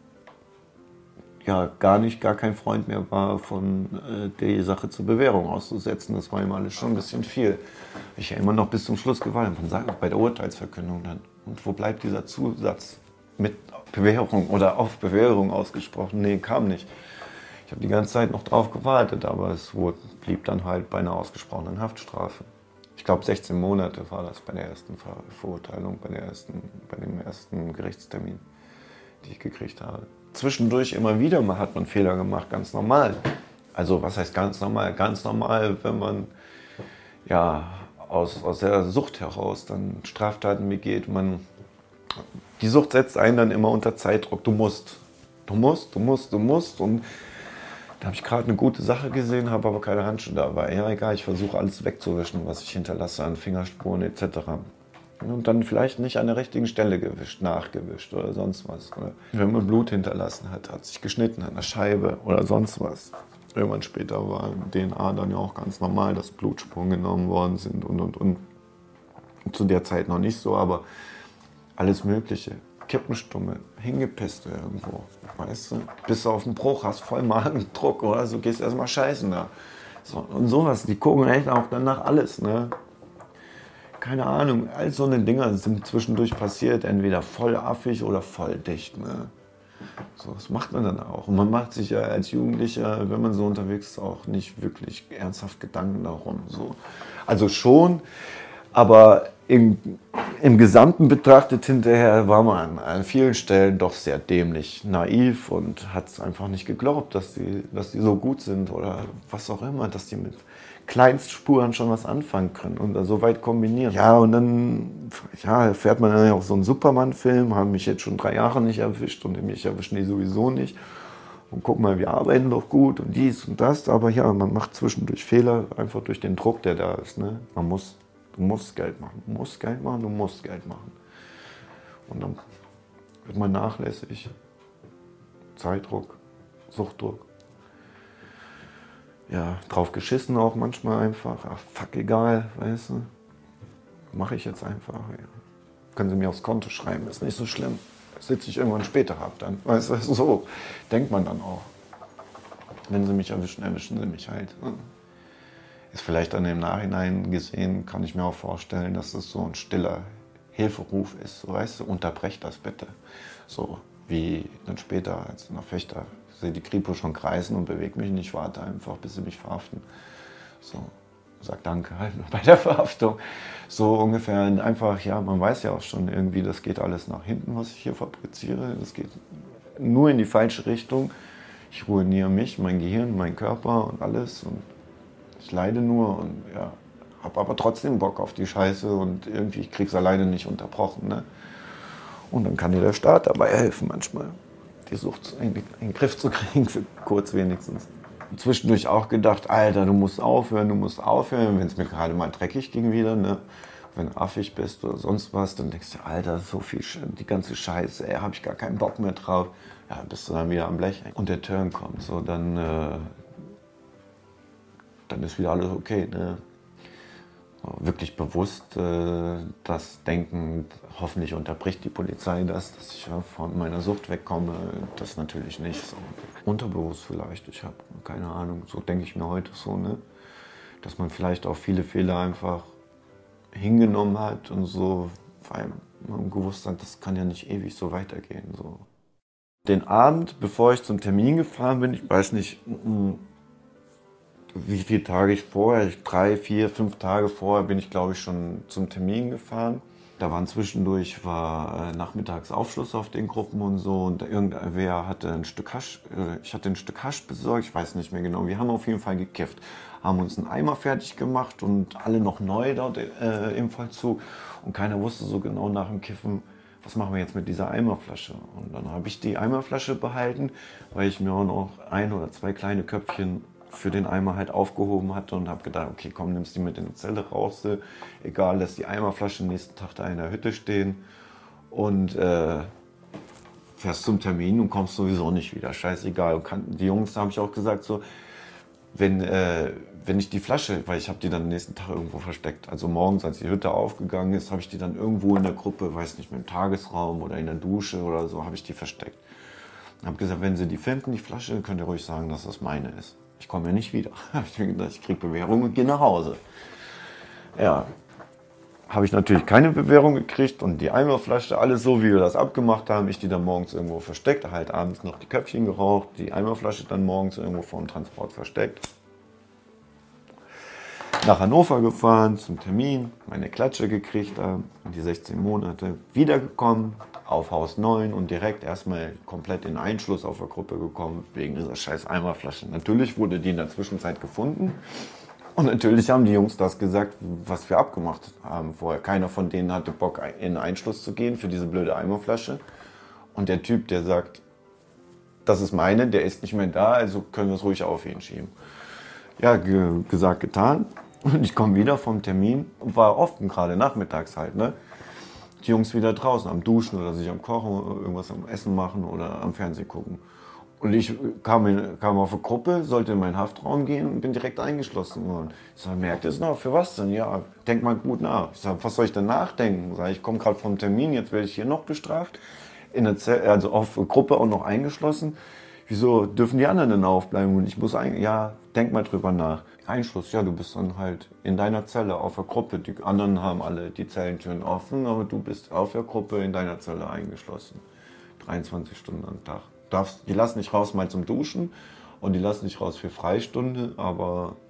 ja gar kein Freund mehr war, von die Sache zur Bewährung auszusetzen. Das war ihm alles schon ein bisschen viel. Ich habe immer noch bis zum Schluss gewartet, von sagen bei der Urteilsverkündung dann. Und wo bleibt dieser Zusatz mit Bewährung oder auf Bewährung ausgesprochen? Nee, kam nicht. Ich habe die ganze Zeit noch drauf gewartet, aber es blieb dann halt bei einer ausgesprochenen Haftstrafe. Ich glaube 16 Monate war das bei der ersten Verurteilung, bei dem ersten Gerichtstermin, die ich gekriegt habe. Zwischendurch immer wieder hat man Fehler gemacht, ganz normal. Also was heißt ganz normal? Ganz normal, wenn man ja aus der Sucht heraus dann Straftaten begeht. Die Sucht setzt einen dann immer unter Zeitdruck. Du musst. Und da habe ich gerade eine gute Sache gesehen, habe aber keine Handschuhe dabei. Ja, egal, ich versuche alles wegzuwischen, was ich hinterlasse an Fingerspuren etc. Und dann vielleicht nicht an der richtigen Stelle nachgewischt oder sonst was. Oder wenn man Blut hinterlassen hat sich geschnitten an der Scheibe oder sonst was. Irgendwann später war DNA dann ja auch ganz normal, dass Blutspuren genommen worden sind und. Zu der Zeit noch nicht so, aber alles Mögliche. Kippenstummel, hingepisst irgendwo, weißt du? Bist du auf dem Bruch, hast voll Magendruck oder so, gehst erstmal scheißen da. So, und sowas, die gucken echt auch dann nach alles, ne? Keine Ahnung, all so eine Dinger sind zwischendurch passiert, entweder voll affig oder voll dicht, ne? So, das macht man dann auch. Und man macht sich ja als Jugendlicher, wenn man so unterwegs ist, auch nicht wirklich ernsthaft Gedanken darum. So. Also schon, Aber im Gesamten betrachtet hinterher war man an vielen Stellen doch sehr dämlich, naiv und hat es einfach nicht geglaubt, dass die so gut sind oder was auch immer, dass die mit Kleinstspuren schon was anfangen können und so weit kombinieren. Ja, und dann fährt man dann ja auch so einen Superman-Film, haben mich jetzt schon 3 Jahre nicht erwischt und mich erwischen die sowieso nicht. Und guck mal, wir arbeiten doch gut und dies und das, aber ja, man macht zwischendurch Fehler, einfach durch den Druck, der da ist. Ne? Du musst Geld machen, du musst Geld machen, du musst Geld machen. Und dann wird man nachlässig. Zeitdruck, Suchtdruck. Ja, drauf geschissen auch manchmal einfach. Ach, fuck, egal, weißt du. Mache ich jetzt einfach. Ja. Können Sie mir aufs Konto schreiben, ist nicht so schlimm. Sitze ich irgendwann später ab dann. Weißt du, so denkt man dann auch. Wenn Sie mich erwischen, erwischen Sie mich halt. Ist vielleicht dann im Nachhinein gesehen, kann ich mir auch vorstellen, dass das so ein stiller Hilferuf ist. So, weißt du, unterbrecht das bitte. So wie dann später als nach Fechter. Ich sehe die Kripo schon kreisen und bewege mich nicht, warte einfach, bis sie mich verhaften. So, sag Danke halt noch bei der Verhaftung. So ungefähr einfach, ja, man weiß ja auch schon irgendwie, das geht alles nach hinten, was ich hier fabriziere. Das geht nur in die falsche Richtung. Ich ruiniere mich, mein Gehirn, mein Körper und alles. Und ich leide nur und ja, habe aber trotzdem Bock auf die Scheiße und irgendwie, ich krieg's alleine nicht unterbrochen. Ne? Und dann kann dir der Staat dabei helfen manchmal, die Sucht in den Griff zu kriegen, für kurz wenigstens. Zwischendurch auch gedacht, Alter, du musst aufhören, wenn es mir gerade mal dreckig ging wieder, ne? Wenn du affig bist oder sonst was, dann denkst du, Alter, so viel, die ganze Scheiße, habe ich gar keinen Bock mehr drauf. Ja, bist du dann wieder am Blech und der Turn kommt, so dann ist wieder alles okay. Ne? Wirklich bewusst das Denken, hoffentlich unterbricht die Polizei das, dass ich von meiner Sucht wegkomme, das natürlich nicht. So. Unterbewusst vielleicht, ich habe keine Ahnung, so denke ich mir heute so, ne? Dass man vielleicht auch viele Fehler einfach hingenommen hat und so, weil man gewusst hat, das kann ja nicht ewig so weitergehen. So. Den Abend, bevor ich zum Termin gefahren bin, ich weiß nicht, wie viele Tage ich vorher, 3, 4, 5 Tage vorher bin ich, glaube ich, schon zum Termin gefahren. Da waren zwischendurch, nachmittags Aufschluss auf den Gruppen und so und irgendwer hatte ein Stück Hasch, ich hatte ein Stück Hasch besorgt, ich weiß nicht mehr genau. Wir haben auf jeden Fall gekifft, haben uns einen Eimer fertig gemacht und alle noch neu dort im Vollzug und keiner wusste so genau nach dem Kiffen, was machen wir jetzt mit dieser Eimerflasche? Und dann habe ich die Eimerflasche behalten, weil ich mir auch noch 1 oder 2 kleine Köpfchen für den Eimer halt aufgehoben hatte und habe gedacht, okay, komm, nimmst die mit in die Zelle raus, egal, lässt die Eimerflasche nächsten Tag da in der Hütte stehen und fährst zum Termin und kommst sowieso nicht wieder, scheißegal. Und die Jungs, da habe ich auch gesagt, so, wenn ich die Flasche, weil ich habe die dann am nächsten Tag irgendwo versteckt, also morgens, als die Hütte aufgegangen ist, habe ich die dann irgendwo in der Gruppe, weiß nicht, im Tagesraum oder in der Dusche oder so, habe ich die versteckt. Ich habe gesagt, wenn sie die finden, die Flasche, könnt ihr ruhig sagen, dass das meine ist. Ich komme ja nicht wieder. Ich habe gedacht, ich kriege Bewährung und gehe nach Hause. Ja, habe ich natürlich keine Bewährung gekriegt und die Eimerflasche, alles so, wie wir das abgemacht haben. Ich die dann morgens irgendwo versteckt, halt abends noch die Köpfchen geraucht, die Eimerflasche dann morgens irgendwo vor dem Transport versteckt. Nach Hannover gefahren zum Termin, meine Klatsche gekriegt, die 16 Monate, wiedergekommen, auf Haus 9 und direkt erstmal komplett in Einschluss auf der Gruppe gekommen, wegen dieser scheiß Eimerflasche. Natürlich wurde die in der Zwischenzeit gefunden und natürlich haben die Jungs das gesagt, was wir abgemacht haben vorher. Keiner von denen hatte Bock, in Einschluss zu gehen für diese blöde Eimerflasche. Und der Typ, der sagt, das ist meine, der ist nicht mehr da, also können wir es ruhig auf ihn schieben. Ja, gesagt, getan. Und ich komme wieder vom Termin und war offen, gerade nachmittags halt, ne? Die Jungs wieder draußen am Duschen oder sich am Kochen, irgendwas am Essen machen oder am Fernsehen gucken. Und ich kam auf eine Gruppe, sollte in meinen Haftraum gehen und bin direkt eingeschlossen worden. Ich sage, merkt ihr es noch? Für was denn? Ja, denk mal gut nach. Ich sage, was soll ich denn nachdenken? Ich sage, ich komme gerade vom Termin, jetzt werde ich hier noch bestraft. In der Zelle, also auf eine Gruppe auch noch eingeschlossen. Wieso dürfen die anderen denn aufbleiben? Und ich muss ja, denk mal drüber nach. Einschluss, ja, du bist dann halt in deiner Zelle auf der Gruppe. Die anderen haben alle die Zellentüren offen, aber du bist auf der Gruppe in deiner Zelle eingeschlossen. 23 Stunden am Tag. Die lassen dich raus mal zum Duschen und die lassen dich raus für Freistunde, aber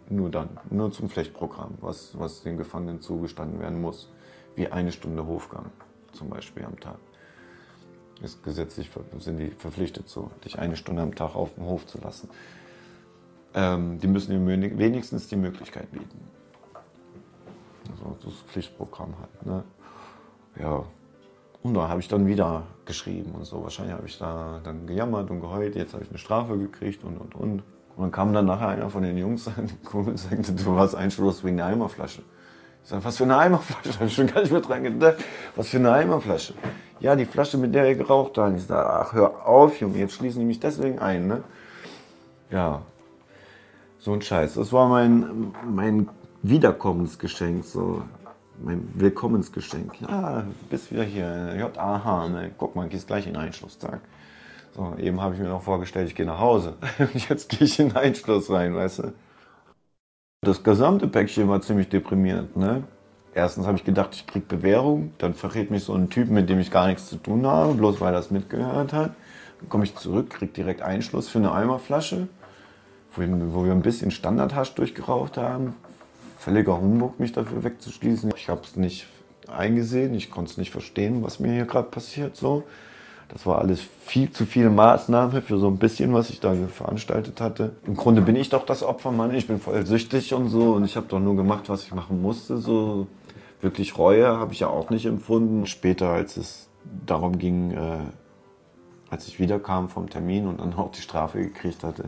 Nur dann, nur zum Pflichtprogramm, was den Gefangenen zugestanden werden muss. Wie 1 Stunde Hofgang zum Beispiel am Tag. Ist gesetzlich sind die verpflichtet, so, dich 1 Stunde am Tag auf dem Hof zu lassen. Die müssen dir wenigstens die Möglichkeit bieten. Also das Pflichtprogramm halt. Ne? Ja. Und da habe ich dann wieder geschrieben und so. Wahrscheinlich habe ich da dann gejammert und geheult. Jetzt habe ich eine Strafe gekriegt und. Und dann kam dann nachher einer von den Jungs an und sagte, du warst Einschluss wegen der Eimerflasche. Ich sage, was für eine Eimerflasche? Da habe ich schon gar nicht mehr dran gedacht. Was für eine Eimerflasche? Ja, die Flasche, mit der ihr geraucht habt. Ich sage, ach, hör auf, Junge, jetzt schließen die mich deswegen ein. Ne? Ja, so ein Scheiß. Das war mein Wiederkommensgeschenk, so. Mein Willkommensgeschenk. Ja, bist wieder hier. JAH, ne? Guck mal, gehst gleich in den Einschluss, zack. So, eben habe ich mir noch vorgestellt, ich gehe nach Hause. Jetzt gehe ich in den Einschluss rein, weißt du. Das gesamte Päckchen war ziemlich deprimierend, ne? Erstens habe ich gedacht, ich krieg Bewährung. Dann verrät mich so ein Typ, mit dem ich gar nichts zu tun habe, bloß weil er es mitgehört hat. Dann komme ich zurück, krieg direkt Einschluss für eine Eimerflasche, wo wir ein bisschen Standardhasch durchgeraucht haben. Völliger Humbug, mich dafür wegzuschließen. Ich habe es nicht eingesehen, ich konnte es nicht verstehen, was mir hier gerade passiert. So. Das war alles viel zu viel Maßnahme für so ein bisschen, was ich da veranstaltet hatte. Im Grunde bin ich doch das Opfer, Mann. Ich bin voll süchtig und so und ich habe doch nur gemacht, was ich machen musste. So. Wirklich Reue habe ich ja auch nicht empfunden. Später, als es darum ging, als ich wiederkam vom Termin und dann auch die Strafe gekriegt hatte,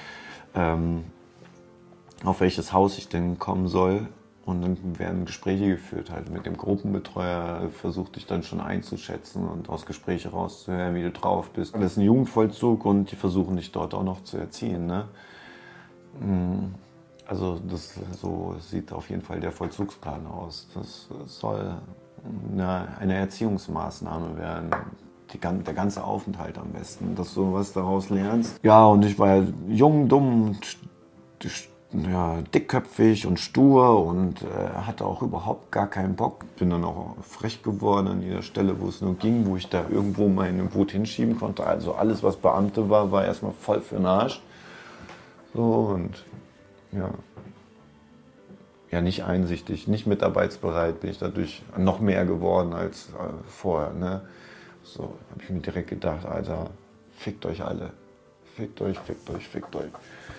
auf welches Haus ich denn kommen soll. Und dann werden Gespräche geführt. Halt mit dem Gruppenbetreuer versuchte ich dann schon einzuschätzen und aus Gesprächen rauszuhören, wie du drauf bist. Das ist ein Jugendvollzug und die versuchen dich dort auch noch zu erziehen. Ne? Also so sieht auf jeden Fall der Vollzugsplan aus. Das soll eine Erziehungsmaßnahme werden. Der ganze Aufenthalt am besten, dass du was daraus lernst. Ja, und ich war jung, dumm und dickköpfig und stur und hatte auch überhaupt gar keinen Bock. Bin dann auch frech geworden an jeder Stelle, wo es nur ging, wo ich da irgendwo meine Wut hinschieben konnte. Also alles, was Beamte war erstmal voll für den Arsch. So und ja, nicht einsichtig, nicht mitarbeitsbereit, bin ich dadurch noch mehr geworden als vorher. Ne? So habe ich mir direkt gedacht, Alter, fickt euch alle. Fickt euch, fickt euch, fickt euch.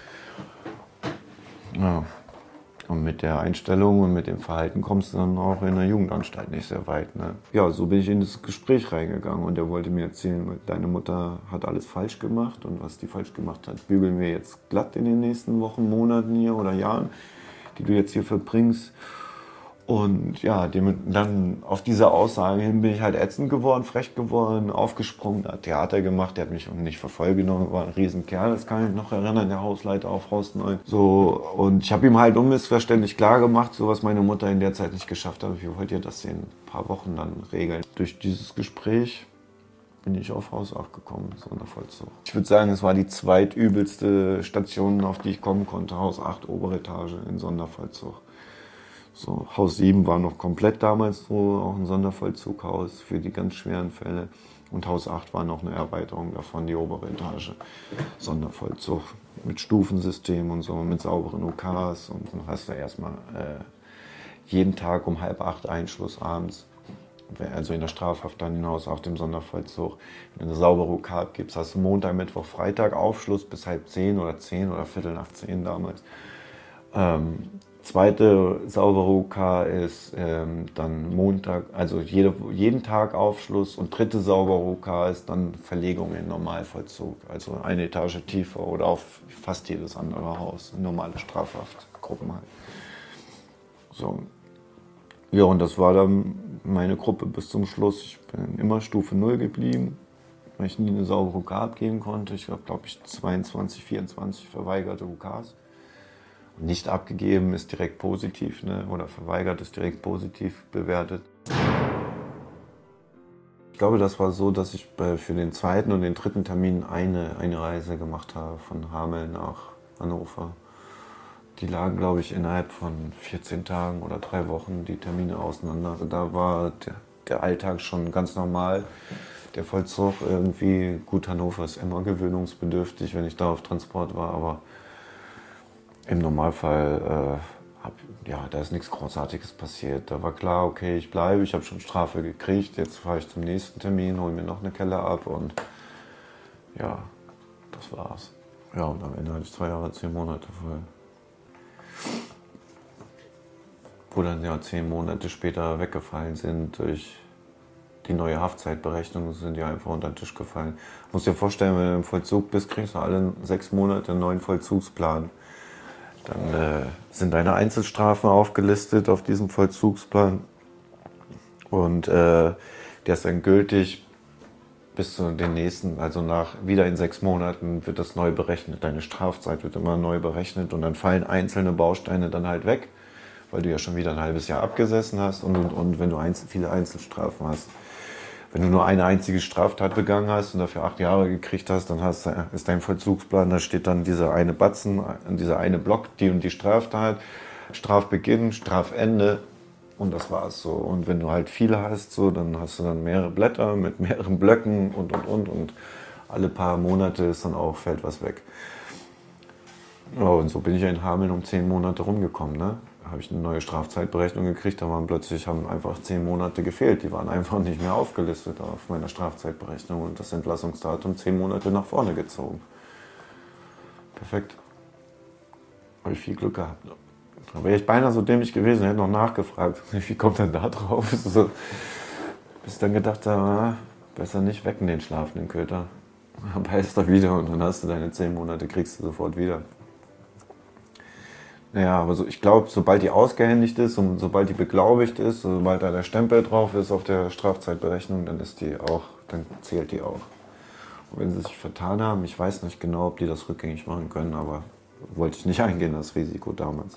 Ja. Und mit der Einstellung und mit dem Verhalten kommst du dann auch in der Jugendanstalt nicht sehr weit. Ne? Ja, so bin ich in das Gespräch reingegangen und er wollte mir erzählen, deine Mutter hat alles falsch gemacht und was die falsch gemacht hat, bügeln wir jetzt glatt in den nächsten Wochen, Monaten hier oder Jahren, die du jetzt hier verbringst. Und ja, dann auf diese Aussage hin bin ich halt ätzend geworden, frech geworden, aufgesprungen, hat Theater gemacht, der hat mich nicht für voll genommen, war ein Riesenkerl, das kann ich mich noch erinnern, der Hausleiter auf Haus 9. So, und ich habe ihm halt unmissverständlich klar gemacht, so was meine Mutter in der Zeit nicht geschafft hat. Wie wollt ihr das in ein paar Wochen dann regeln? Durch dieses Gespräch bin ich auf Haus 8 gekommen, Sondervollzug. Ich würde sagen, es war die zweitübelste Station, auf die ich kommen konnte, Haus 8, obere Etage in Sondervollzug. So, Haus 7 war noch komplett damals so, auch ein Sondervollzughaus für die ganz schweren Fälle. Und Haus 8 war noch eine Erweiterung davon, die obere Etage. Sondervollzug mit Stufensystem und so, mit sauberen UKs. Und dann hast du erstmal jeden Tag um 7:30 Einschluss abends. Also in der Strafhaft dann hinaus, auch dem Sondervollzug. Wenn du eine saubere UK gibst, hast du Montag, Mittwoch, Freitag Aufschluss bis 9:30 oder 10 oder 9:15 damals. Zweite saubere UK ist dann Montag, also jeden Tag Aufschluss und dritte saubere UK ist dann Verlegung in Normalvollzug, also eine Etage tiefer oder auf fast jedes andere Haus, normale Strafhaftgruppen halt. So. Ja, und das war dann meine Gruppe bis zum Schluss. Ich bin immer Stufe 0 geblieben, weil ich nie eine saubere UK abgeben konnte. Ich habe, glaube ich, 22, 24 verweigerte UKs. Nicht abgegeben ist direkt positiv, ne? Oder verweigert ist direkt positiv bewertet. Ich glaube, das war so, dass ich für den zweiten und den dritten Termin eine Reise gemacht habe von Hameln nach Hannover. Die lagen, glaube ich, innerhalb von 14 Tagen oder 3 Wochen die Termine auseinander. Also da war der Alltag schon ganz normal. Der Vollzug irgendwie, gut, Hannover ist immer gewöhnungsbedürftig, wenn ich da auf Transport war, aber im Normalfall, da ist nichts Großartiges passiert. Da war klar, okay, ich bleibe, ich habe schon Strafe gekriegt, jetzt fahre ich zum nächsten Termin, hole mir noch eine Kelle ab und ja, das war's. Ja, und am Ende hatte ich 2 Jahre, 10 Monate voll. Wo dann ja 10 Monate später weggefallen sind durch die neue Haftzeitberechnung, sind ja einfach unter den Tisch gefallen. Du musst dir vorstellen, wenn du im Vollzug bist, kriegst du alle 6 Monate einen neuen Vollzugsplan. Dann sind deine Einzelstrafen aufgelistet auf diesem Vollzugsplan und der ist dann gültig bis zu den nächsten, also wieder in 6 Monaten wird das neu berechnet. Deine Strafzeit wird immer neu berechnet und dann fallen einzelne Bausteine dann halt weg, weil du ja schon wieder ein halbes Jahr abgesessen hast und wenn du viele Einzelstrafen hast. Wenn du nur eine einzige Straftat begangen hast und dafür 8 Jahre gekriegt hast, dann ist dein Vollzugsplan, da steht dann dieser eine Batzen, dieser eine Block, die und die Straftat, Strafbeginn, Strafende und das war's so. Und wenn du halt viele hast, so, dann hast du dann mehrere Blätter mit mehreren Blöcken und alle paar Monate ist dann auch, fällt was weg. Ja, und so bin ich in Hameln um 10 Monate rumgekommen, ne? Da habe ich eine neue Strafzeitberechnung gekriegt, haben einfach 10 Monate gefehlt. Die waren einfach nicht mehr aufgelistet auf meiner Strafzeitberechnung und das Entlassungsdatum 10 Monate nach vorne gezogen. Perfekt. Habe ich viel Glück gehabt. Da wäre ich beinahe so dämlich gewesen, hätte noch nachgefragt, wie kommt denn da drauf? So, bis dann gedacht habe, besser nicht wecken den schlafenden Köter. Dann beißt er wieder und dann hast du deine 10 Monate, kriegst du sofort wieder. Naja, aber ich glaube, sobald die ausgehändigt ist und sobald die beglaubigt ist, sobald da der Stempel drauf ist auf der Strafzeitberechnung, dann zählt die auch. Und wenn sie sich vertan haben, ich weiß nicht genau, ob die das rückgängig machen können, aber wollte ich nicht eingehen, das Risiko damals.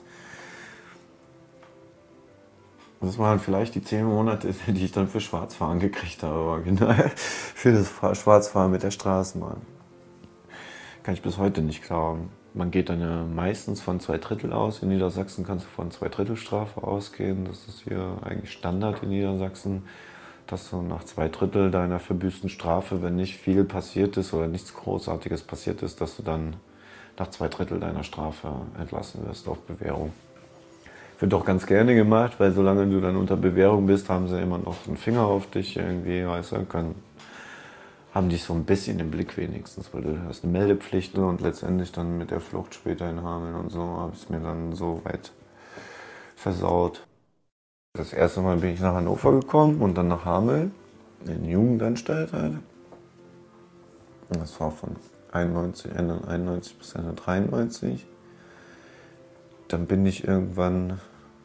Das waren vielleicht die 10 Monate, die ich dann für Schwarzfahren gekriegt habe, aber genau für das Schwarzfahren mit der Straßenbahn. Kann ich bis heute nicht glauben. Man geht dann ja meistens von 2/3 aus. In Niedersachsen kannst du von 2/3 Strafe ausgehen. Das ist hier eigentlich Standard in Niedersachsen, dass du nach 2/3 deiner verbüßten Strafe, wenn nicht viel passiert ist oder nichts Großartiges passiert ist, dass du dann nach 2/3 deiner Strafe entlassen wirst auf Bewährung. Wird doch ganz gerne gemacht, weil solange du dann unter Bewährung bist, haben sie immer noch einen Finger auf dich irgendwie, weißt du, haben dich so ein bisschen im Blick wenigstens, weil du hast eine Meldepflicht und letztendlich dann mit der Flucht später in Hameln und so habe ich es mir dann so weit versaut. Das erste Mal bin ich nach Hannover gekommen und dann nach Hameln, in die Jugendanstalt halt. Und das war von Ende 91 bis Ende 93. Dann bin ich irgendwann,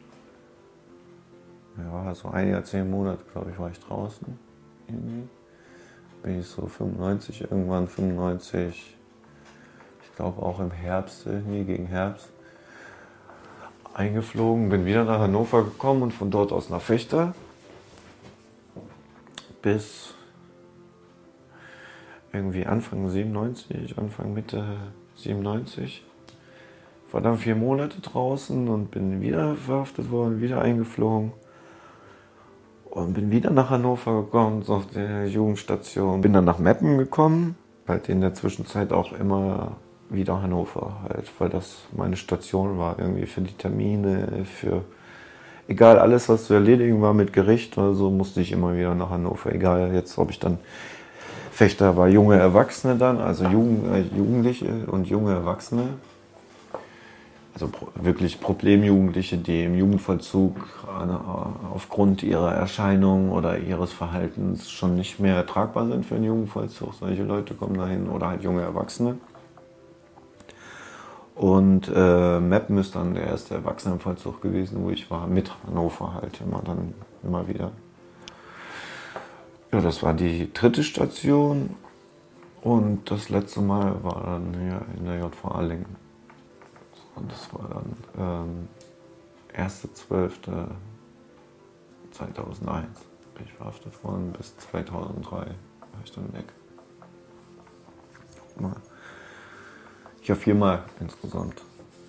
so 1 Jahr, 10 Monate, glaube ich, war ich draußen. Irgendwie. Bin ich so 95, irgendwann 95, ich glaube auch im Herbst, irgendwie gegen Herbst, eingeflogen, bin wieder nach Hannover gekommen und von dort aus nach Vechta bis irgendwie Mitte 97. War dann 4 Monate draußen und bin wieder verhaftet worden, wieder eingeflogen. Und bin wieder nach Hannover gekommen, so auf der Jugendstation. Bin dann nach Meppen gekommen, halt in der Zwischenzeit auch immer wieder Hannover halt, weil das meine Station war irgendwie für die Termine, für egal alles, was zu erledigen war mit Gericht oder so, musste ich immer wieder nach Hannover. Egal jetzt, ob ich dann Vechta war, junge Erwachsene dann, also Jugendliche und junge Erwachsene. Also wirklich Problemjugendliche, die im Jugendvollzug aufgrund ihrer Erscheinung oder ihres Verhaltens schon nicht mehr ertragbar sind für einen Jugendvollzug. Solche Leute kommen dahin oder halt junge Erwachsene. Und Meppen ist dann der erste Erwachsenenvollzug gewesen, wo ich war, mit Hannover halt immer wieder. Ja, das war die 3. Station und das letzte Mal war dann hier in der JVA Allingen. Und das war dann 1.12.2001 bin ich verhaftet worden, bis 2003 war ich dann weg. Ja, 4-mal insgesamt.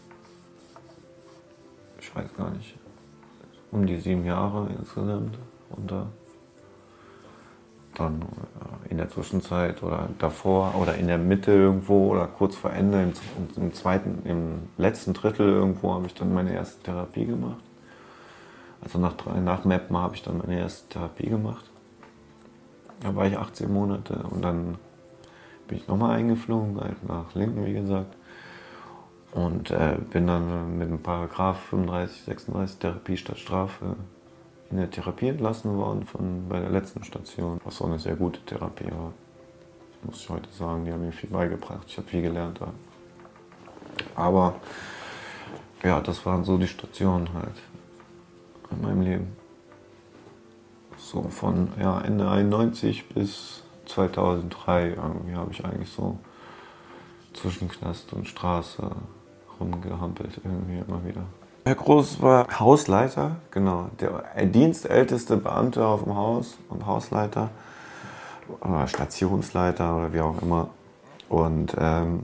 Ich weiß gar nicht. Um die 7 Jahre insgesamt. dann in der Zwischenzeit oder davor oder in der Mitte irgendwo oder kurz vor Ende, im letzten Drittel irgendwo habe ich dann meine erste Therapie gemacht. Also nach MEPMA habe ich dann meine erste Therapie gemacht. Da war ich 18 Monate und dann bin ich nochmal eingeflogen, halt nach Lincoln, wie gesagt. Und bin dann mit dem Paragraph 35, 36 Therapie statt Strafe in der Therapie entlassen worden bei der letzten Station. Was auch eine sehr gute Therapie war, muss ich heute sagen. Die haben mir viel beigebracht, ich habe viel gelernt da. Aber ja, das waren so die Stationen halt in meinem Leben. So von Ende 91 bis 2003 irgendwie habe ich eigentlich so zwischen Knast und Straße rumgehampelt irgendwie immer wieder. Herr Groß war Hausleiter, genau, der dienstälteste Beamte auf dem Haus und Hausleiter oder Stationsleiter oder wie auch immer. Und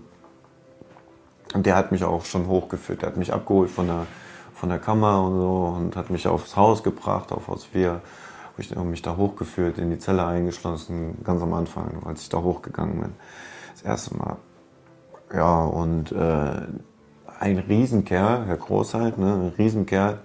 der hat mich auch schon hochgeführt, der hat mich abgeholt von der Kammer und so und hat mich aufs Haus gebracht, auf Haus 4. Ich habe mich da hochgeführt, in die Zelle eingeschlossen, ganz am Anfang, als ich da hochgegangen bin. Das erste Mal. Ja, und ein Riesenkerl, Herr Groß halt, ne, ein Riesenkerl.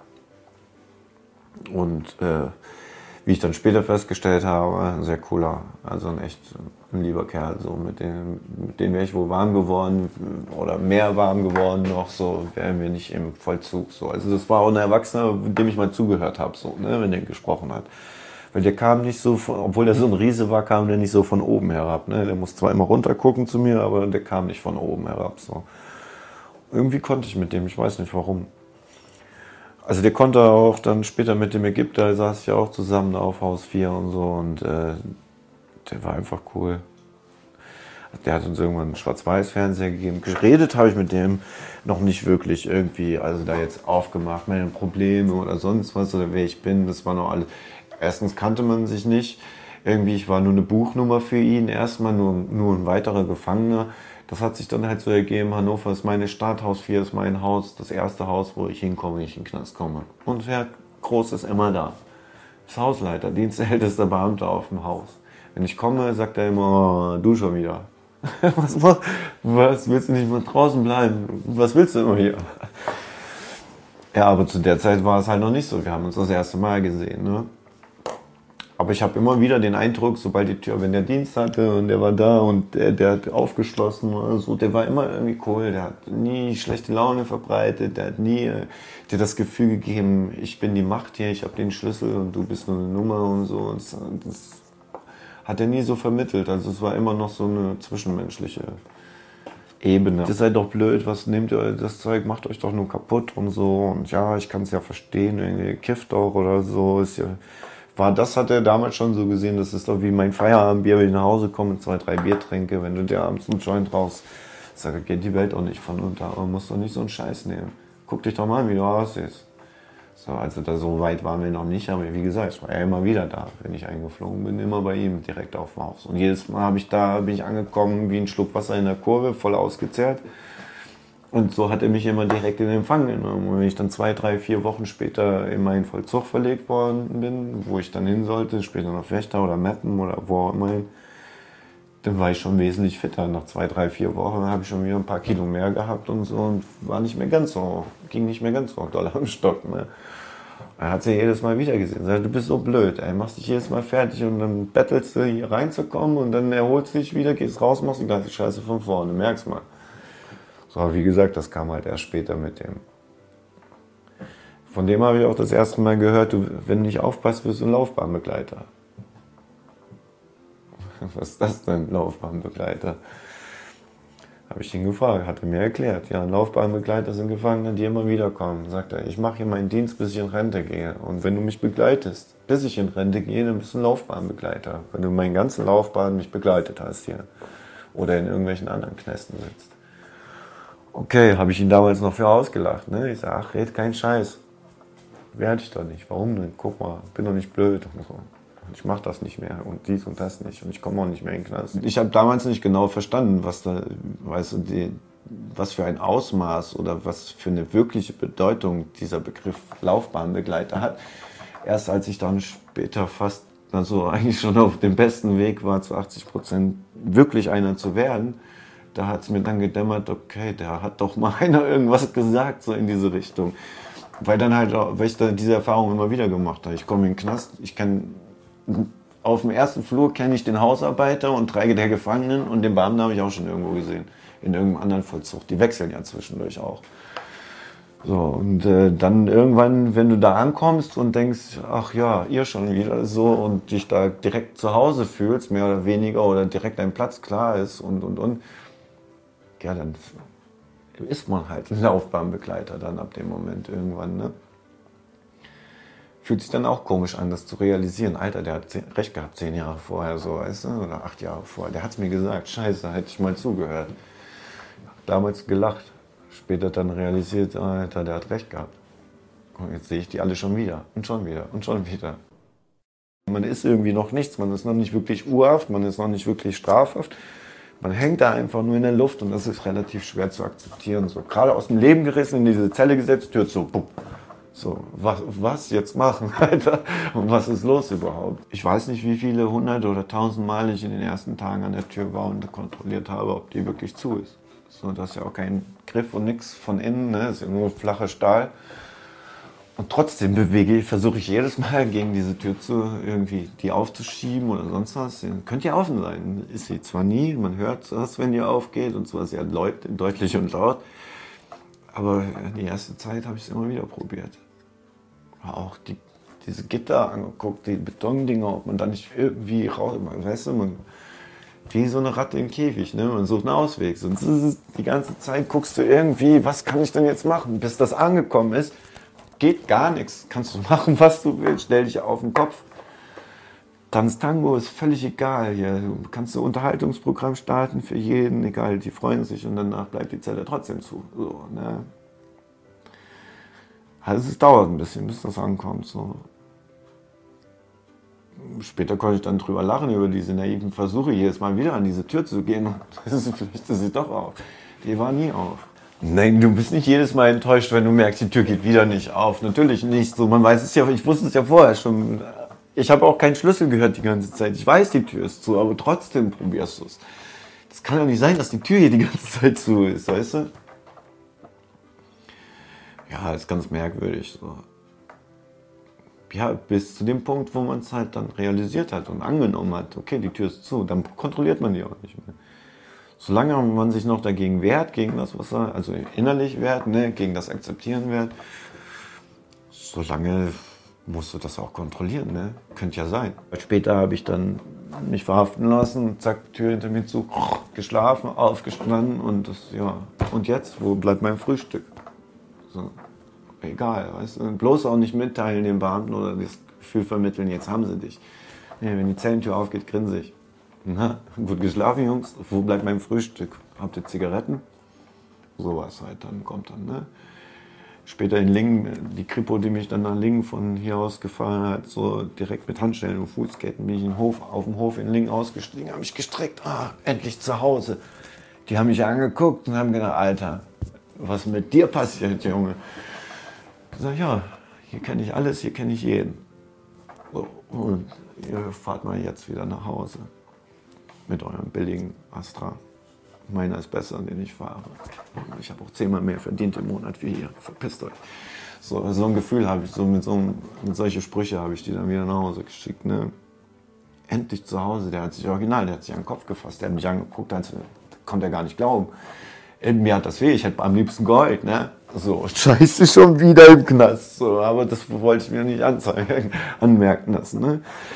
Und wie ich dann später festgestellt habe, ein sehr cooler, also ein lieber Kerl. So, mit dem wäre ich wohl warm geworden oder mehr warm geworden noch, so wären wir nicht im Vollzug. So. Also das war auch ein Erwachsener, dem ich mal zugehört habe, so, ne, wenn der gesprochen hat. Weil der kam nicht so, obwohl der so ein Riese war, kam der nicht so von oben herab. Ne? Der musste zwar immer runter gucken zu mir, aber der kam nicht von oben herab. So. Irgendwie konnte ich mit dem, ich weiß nicht warum. Also der konnte auch dann später mit dem Ägypter, saß ich auch zusammen auf Haus 4 und so und der war einfach cool. Der hat uns irgendwann einen Schwarz-Weiß-Fernseher gegeben. Geredet habe ich mit dem noch nicht wirklich irgendwie, also da jetzt aufgemacht, meine Probleme oder sonst was oder wer ich bin, das war noch alles. Erstens kannte man sich nicht, irgendwie, ich war nur eine Buchnummer für ihn, erstmal nur ein weiterer Gefangener. Das hat sich dann halt so ergeben, Hannover ist meine Stadt, Haus 4 ist mein Haus, das erste Haus, wo ich hinkomme, wenn ich in den Knast komme. Und Herr Groß ist immer da. Ist Hausleiter, dienstältester Beamter auf dem Haus. Wenn ich komme, sagt er immer, oh, du schon wieder. Was willst du nicht mal draußen bleiben? Was willst du immer hier? Ja, aber zu der Zeit war es halt noch nicht so. Wir haben uns das erste Mal gesehen, ne? Aber ich habe immer wieder den Eindruck, sobald die Tür, wenn der Dienst hatte und der war da und der hat aufgeschlossen oder so, der war immer irgendwie cool, der hat nie schlechte Laune verbreitet, der hat nie dir das Gefühl gegeben, ich bin die Macht hier, ich habe den Schlüssel und du bist nur eine Nummer und so. Und das hat er nie so vermittelt, also es war immer noch so eine zwischenmenschliche Ebene. Ihr seid doch blöd, was nehmt ihr das Zeug, macht euch doch nur kaputt und so. Und ja, ich kann es ja verstehen, irgendwie kifft doch oder so, ist ja... Das hat er damals schon so gesehen, das ist doch wie mein Feierabendbier, wenn ich nach Hause komme und 2, 3 Bier trinke, wenn du dir abends einen Joint rauchst, sage, geht die Welt auch nicht von unter, aber musst doch nicht so einen Scheiß nehmen. Guck dich doch mal an, wie du aussiehst. So, also so weit waren wir noch nicht, aber wie gesagt, ich war ja immer wieder da, wenn ich eingeflogen bin, immer bei ihm, direkt auf dem Haus. Und jedes Mal bin ich angekommen wie ein Schluck Wasser in der Kurve, voll ausgezehrt. Und so hat er mich immer direkt in Empfang genommen. Und wenn ich dann 2, 3, 4 Wochen später in meinen Vollzug verlegt worden bin, wo ich dann hin sollte, später nach Fechter oder Meppen oder wo auch immer hin, dann war ich schon wesentlich fitter. Nach 2, 3, 4 Wochen habe ich schon wieder ein paar Kilo mehr gehabt und so und ging nicht mehr ganz so doll am Stock. Ne? Er hat sie jedes Mal wieder gesehen. Er sagt, du bist so blöd, ey, machst dich jedes Mal fertig und dann bettelst du hier reinzukommen und dann erholst du dich wieder, gehst raus, machst die ganze Scheiße von vorne, merkst mal. So, aber wie gesagt, das kam halt erst später mit dem. Von dem habe ich auch das erste Mal gehört, wenn du nicht aufpasst, wirst du ein Laufbahnbegleiter. Was ist das denn, Laufbahnbegleiter? Habe ich ihn gefragt, hat er mir erklärt. Ja, Laufbahnbegleiter sind Gefangene, die immer wieder kommen. Sagt er, ich mache hier meinen Dienst, bis ich in Rente gehe. Und wenn du mich begleitest, bis ich in Rente gehe, dann bist du ein Laufbahnbegleiter. Wenn du meine ganze Laufbahn mich begleitet hast hier. Oder in irgendwelchen anderen Knästen sitzt. Okay, habe ich ihn damals noch für ausgelacht. Ne? Ich sage, ach, red keinen Scheiß. Werde ich doch nicht. Warum denn? Guck mal, bin doch nicht blöd. Und so. Ich mache das nicht mehr und dies und das nicht. Und ich komme auch nicht mehr in den Knast. Ich habe damals nicht genau verstanden, was für ein Ausmaß oder was für eine wirkliche Bedeutung dieser Begriff Laufbahnbegleiter hat. Erst als ich dann später fast also eigentlich schon auf dem besten Weg war, zu 80% wirklich einer zu werden, da hat es mir dann gedämmert, okay, da hat doch mal einer irgendwas gesagt, so in diese Richtung. Weil dann halt, weil ich da diese Erfahrung immer wieder gemacht habe. Ich komme in den Knast, auf dem ersten Flur kenne ich den Hausarbeiter und 3 der Gefangenen und den Beamten habe ich auch schon irgendwo gesehen. In irgendeinem anderen Vollzug. Die wechseln ja zwischendurch auch. So, und dann irgendwann, wenn du da ankommst und denkst, ach ja, ihr schon wieder so und dich da direkt zu Hause fühlst, mehr oder weniger, oder direkt dein Platz klar ist und, ja, dann ist man halt ein Laufbahnbegleiter dann ab dem Moment irgendwann, ne? Fühlt sich dann auch komisch an, das zu realisieren. Alter, der hat recht gehabt 10 Jahre vorher, so, weißt du, oder 8 Jahre vorher. Der hat's mir gesagt, scheiße, hätte ich mal zugehört. Damals gelacht, später dann realisiert, Alter, der hat recht gehabt. Und jetzt sehe ich die alle schon wieder und schon wieder und schon wieder. Man ist irgendwie noch nichts, man ist noch nicht wirklich urhaft, man ist noch nicht wirklich strafhaft. Man hängt da einfach nur in der Luft und das ist relativ schwer zu akzeptieren. So, gerade aus dem Leben gerissen, in diese Zelle gesetzt, Tür zu, bumm. So, was jetzt machen, Alter? Und was ist los überhaupt? Ich weiß nicht, wie viele 100 oder 1000 Mal ich in den ersten Tagen an der Tür war und kontrolliert habe, ob die wirklich zu ist. So, das ist ja auch kein Griff und nichts von innen, ne? Das ist ja nur flacher Stahl. Und trotzdem versuche ich jedes Mal gegen diese Tür irgendwie die aufzuschieben oder sonst was. Könnte ja offen sein. Ist sie zwar nie, man hört das, wenn die aufgeht und zwar sehr deutlich und laut. Aber die erste Zeit habe ich es immer wieder probiert. Auch diese Gitter angeguckt, die Betondinger, ob man da nicht irgendwie raus, weißt du, wie so eine Ratte im Käfig, ne? Man sucht einen Ausweg. Sonst ist es die ganze Zeit, guckst du irgendwie, was kann ich denn jetzt machen, bis das angekommen ist. Geht gar nichts. Kannst du machen, was du willst. Stell dich auf den Kopf. Tanz Tango ist völlig egal hier. Du kannst ein Unterhaltungsprogramm starten für jeden, egal, die freuen sich und danach bleibt die Zelle trotzdem zu. So, ne? Also es dauert ein bisschen, bis das ankommt. So. Später konnte ich dann drüber lachen, über diese naiven Versuche, jedes Mal wieder an diese Tür zu gehen. Und vielleicht ist sie doch auf. Die war nie auf. Nein, du bist nicht jedes Mal enttäuscht, wenn du merkst, die Tür geht wieder nicht auf. Natürlich nicht. So, man weiß es ja, ich wusste es ja vorher schon. Ich habe auch keinen Schlüssel gehört die ganze Zeit. Ich weiß, die Tür ist zu, aber trotzdem probierst du es. Das kann doch nicht sein, dass die Tür hier die ganze Zeit zu ist, weißt du? Ja, ist ganz merkwürdig. So. Ja, bis zu dem Punkt, wo man es halt dann realisiert hat und angenommen hat, okay, die Tür ist zu, dann kontrolliert man die auch nicht mehr. Solange man sich noch dagegen wehrt, gegen das, was er, also innerlich wehrt, ne, gegen das Akzeptieren wehrt, solange musst du das auch kontrollieren, ne? Könnte ja sein. Später habe ich dann mich verhaften lassen, zack, Tür hinter mir zu, geschlafen, aufgestanden und das, ja. Und jetzt, wo bleibt mein Frühstück? So, egal, weißt du, bloß auch nicht mitteilen den Beamten oder das Gefühl vermitteln, jetzt haben sie dich. Nee, wenn die Zellentür aufgeht, grinse ich. Na, gut geschlafen, Jungs. Wo bleibt mein Frühstück? Habt ihr Zigaretten? Sowas halt dann kommt dann, ne? Später in Lingen, die Kripo, die mich dann nach Lingen von hier aus gefahren hat, so direkt mit Handschellen und Fußketten, bin ich auf dem Hof in Lingen ausgestiegen, habe mich gestreckt, endlich zu Hause. Die haben mich angeguckt und haben gedacht, Alter, was mit dir passiert, Junge? Ich sag, ja, hier kenne ich alles, hier kenne ich jeden. So, und ihr fahrt mal jetzt wieder nach Hause. Mit eurem billigen Astra. Meiner ist besser, den ich fahre. Ich habe auch 10-mal mehr verdient im Monat wie ihr. Verpisst euch. So ein Gefühl habe ich, mit solche Sprüche habe ich die dann wieder nach Hause geschickt. Ne? Endlich zu Hause, der hat sich an den Kopf gefasst. Der hat mich angeguckt, konnte er gar nicht glauben. Mir hat das weh, ich hätte am liebsten geheult. Ne? So, scheiße, schon wieder im Knast. So, aber das wollte ich mir nicht anmerken lassen. Ne?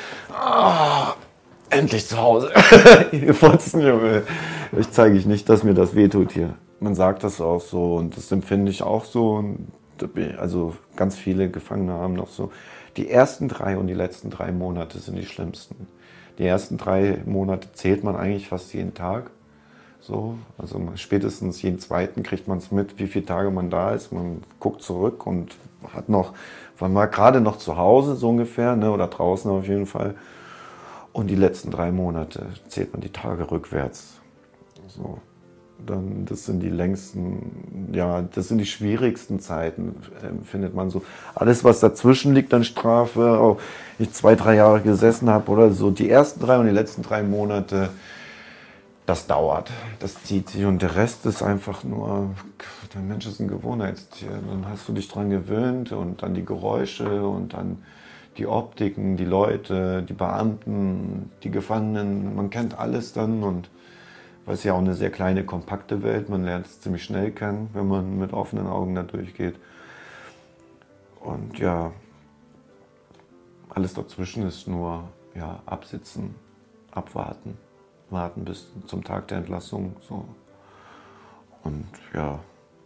Endlich zu Hause. Ihr Fotzen, Junge. Ich zeige ich nicht, dass mir das wehtut hier. Man sagt das auch so und das empfinde ich auch so. Und also ganz viele Gefangene haben noch so. Die ersten 3 und die letzten 3 Monate sind die schlimmsten. Die ersten 3 Monate zählt man eigentlich fast jeden Tag. So, also spätestens jeden zweiten kriegt man es mit, wie viele Tage man da ist. Man guckt zurück und war mal gerade noch zu Hause so ungefähr, ne, oder draußen auf jeden Fall. Und die letzten 3 Monate zählt man die Tage rückwärts. So. dann, das sind die längsten, ja, das sind die schwierigsten Zeiten, findet man so. Alles, was dazwischen liegt an Strafe, auch ich 2, 3 Jahre gesessen habe oder so, die ersten 3 und die letzten 3 Monate, das dauert, das zieht sich und der Rest ist einfach nur, der Mensch ist ein Gewohnheitstier, dann hast du dich dran gewöhnt und dann die Geräusche und dann die Optiken, die Leute, die Beamten, die Gefangenen, man kennt alles dann und weil es ja auch eine sehr kleine, kompakte Welt, man lernt es ziemlich schnell kennen, wenn man mit offenen Augen da durchgeht. Und ja, alles dazwischen ist nur ja, absitzen, abwarten, warten bis zum Tag der Entlassung. So. Und ja,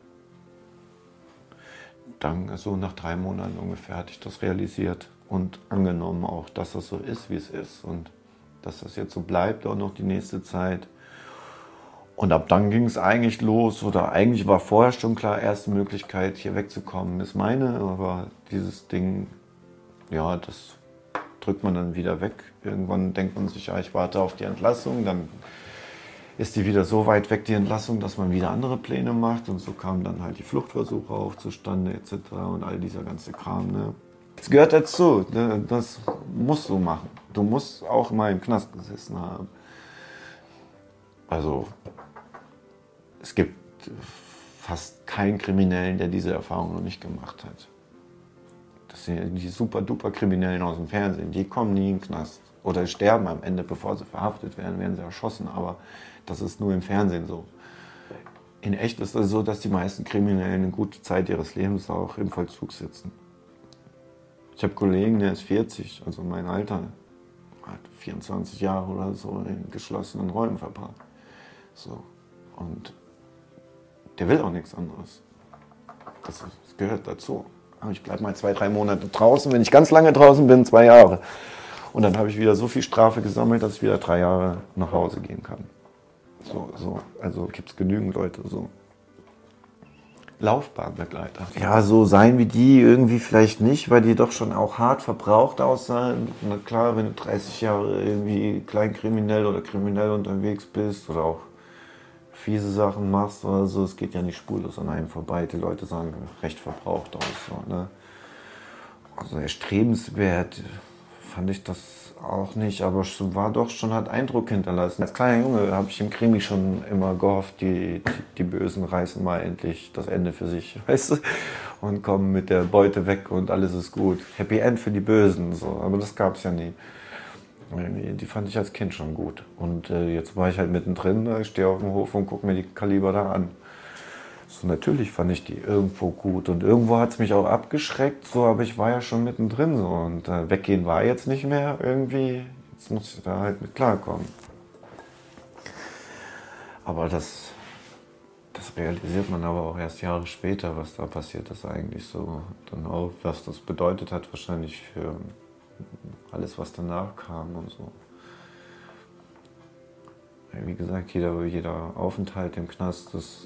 dann so nach 3 Monaten ungefähr hatte ich das realisiert und angenommen auch, dass das so ist, wie es ist und dass das jetzt so bleibt auch noch die nächste Zeit. Und ab dann ging es eigentlich los, oder eigentlich war vorher schon klar, erste Möglichkeit hier wegzukommen ist meine, aber dieses Ding, ja, das drückt man dann wieder weg. Irgendwann denkt man sich, ja, ich warte auf die Entlassung, dann ist die wieder so weit weg, die Entlassung, dass man wieder andere Pläne macht und so kamen dann halt die Fluchtversuche auch zustande etc. und all dieser ganze Kram. Ne? Das gehört dazu, das musst du machen. Du musst auch mal im Knast gesessen haben. Also es gibt fast keinen Kriminellen, der diese Erfahrung noch nicht gemacht hat. Das sind die super-duper Kriminellen aus dem Fernsehen, die kommen nie in den Knast. Oder sterben am Ende, bevor sie verhaftet werden sie erschossen. Aber das ist nur im Fernsehen so. In echt ist es so, dass die meisten Kriminellen eine gute Zeit ihres Lebens auch im Vollzug sitzen. Ich habe einen Kollegen, der ist 40, also mein Alter, hat 24 Jahre oder so in geschlossenen Räumen verbracht. So. Und der will auch nichts anderes. Das gehört dazu. Aber ich bleibe mal 2, 3 Monate draußen. Wenn ich ganz lange draußen bin, 2 Jahre. Und dann habe ich wieder so viel Strafe gesammelt, dass ich wieder 3 Jahre nach Hause gehen kann. So. Also gibt es genügend Leute so. Laufbahnbegleiter. Ja, so sein wie die irgendwie vielleicht nicht, weil die doch schon auch hart verbraucht aussahen. Na klar, wenn du 30 Jahre irgendwie kleinkriminell oder kriminell unterwegs bist oder auch fiese Sachen machst oder so, es geht ja nicht spurlos an einem vorbei. Die Leute sahen recht verbraucht aus. So, ne? Also erstrebenswert fand ich das auch nicht, aber es war doch schon, hat Eindruck hinterlassen. Als kleiner Junge habe ich im Krimi schon immer gehofft, die Bösen reißen mal endlich das Ende für sich, weißt du, und kommen mit der Beute weg und alles ist gut. Happy End für die Bösen, so. Aber das gab es ja nie. Die fand ich als Kind schon gut. Und jetzt war ich halt mittendrin, ich stehe auf dem Hof und gucke mir die Kaliber da an. So, natürlich fand ich die irgendwo gut und irgendwo hat es mich auch abgeschreckt, so, aber ich war ja schon mittendrin so und weggehen war jetzt nicht mehr irgendwie, jetzt muss ich da halt mit klarkommen. Aber das realisiert man aber auch erst Jahre später, was da passiert ist eigentlich so. Dann auch, was das bedeutet hat wahrscheinlich für alles, was danach kam und so. Wie gesagt, jeder Aufenthalt im Knast ist,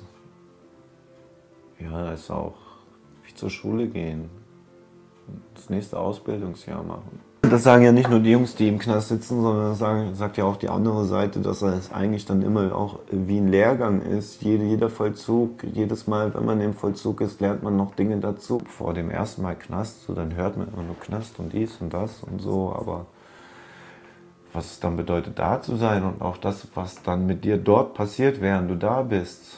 ja, ist auch wie zur Schule gehen, das nächste Ausbildungsjahr machen. Das sagen ja nicht nur die Jungs, die im Knast sitzen, sondern das sagt ja auch die andere Seite, dass es eigentlich dann immer auch wie ein Lehrgang ist. Jeder Vollzug, jedes Mal, wenn man im Vollzug ist, lernt man noch Dinge dazu. Vor dem ersten Mal Knast, so, dann hört man immer nur Knast und dies und das und so, aber was es dann bedeutet, da zu sein und auch das, was dann mit dir dort passiert, während du da bist,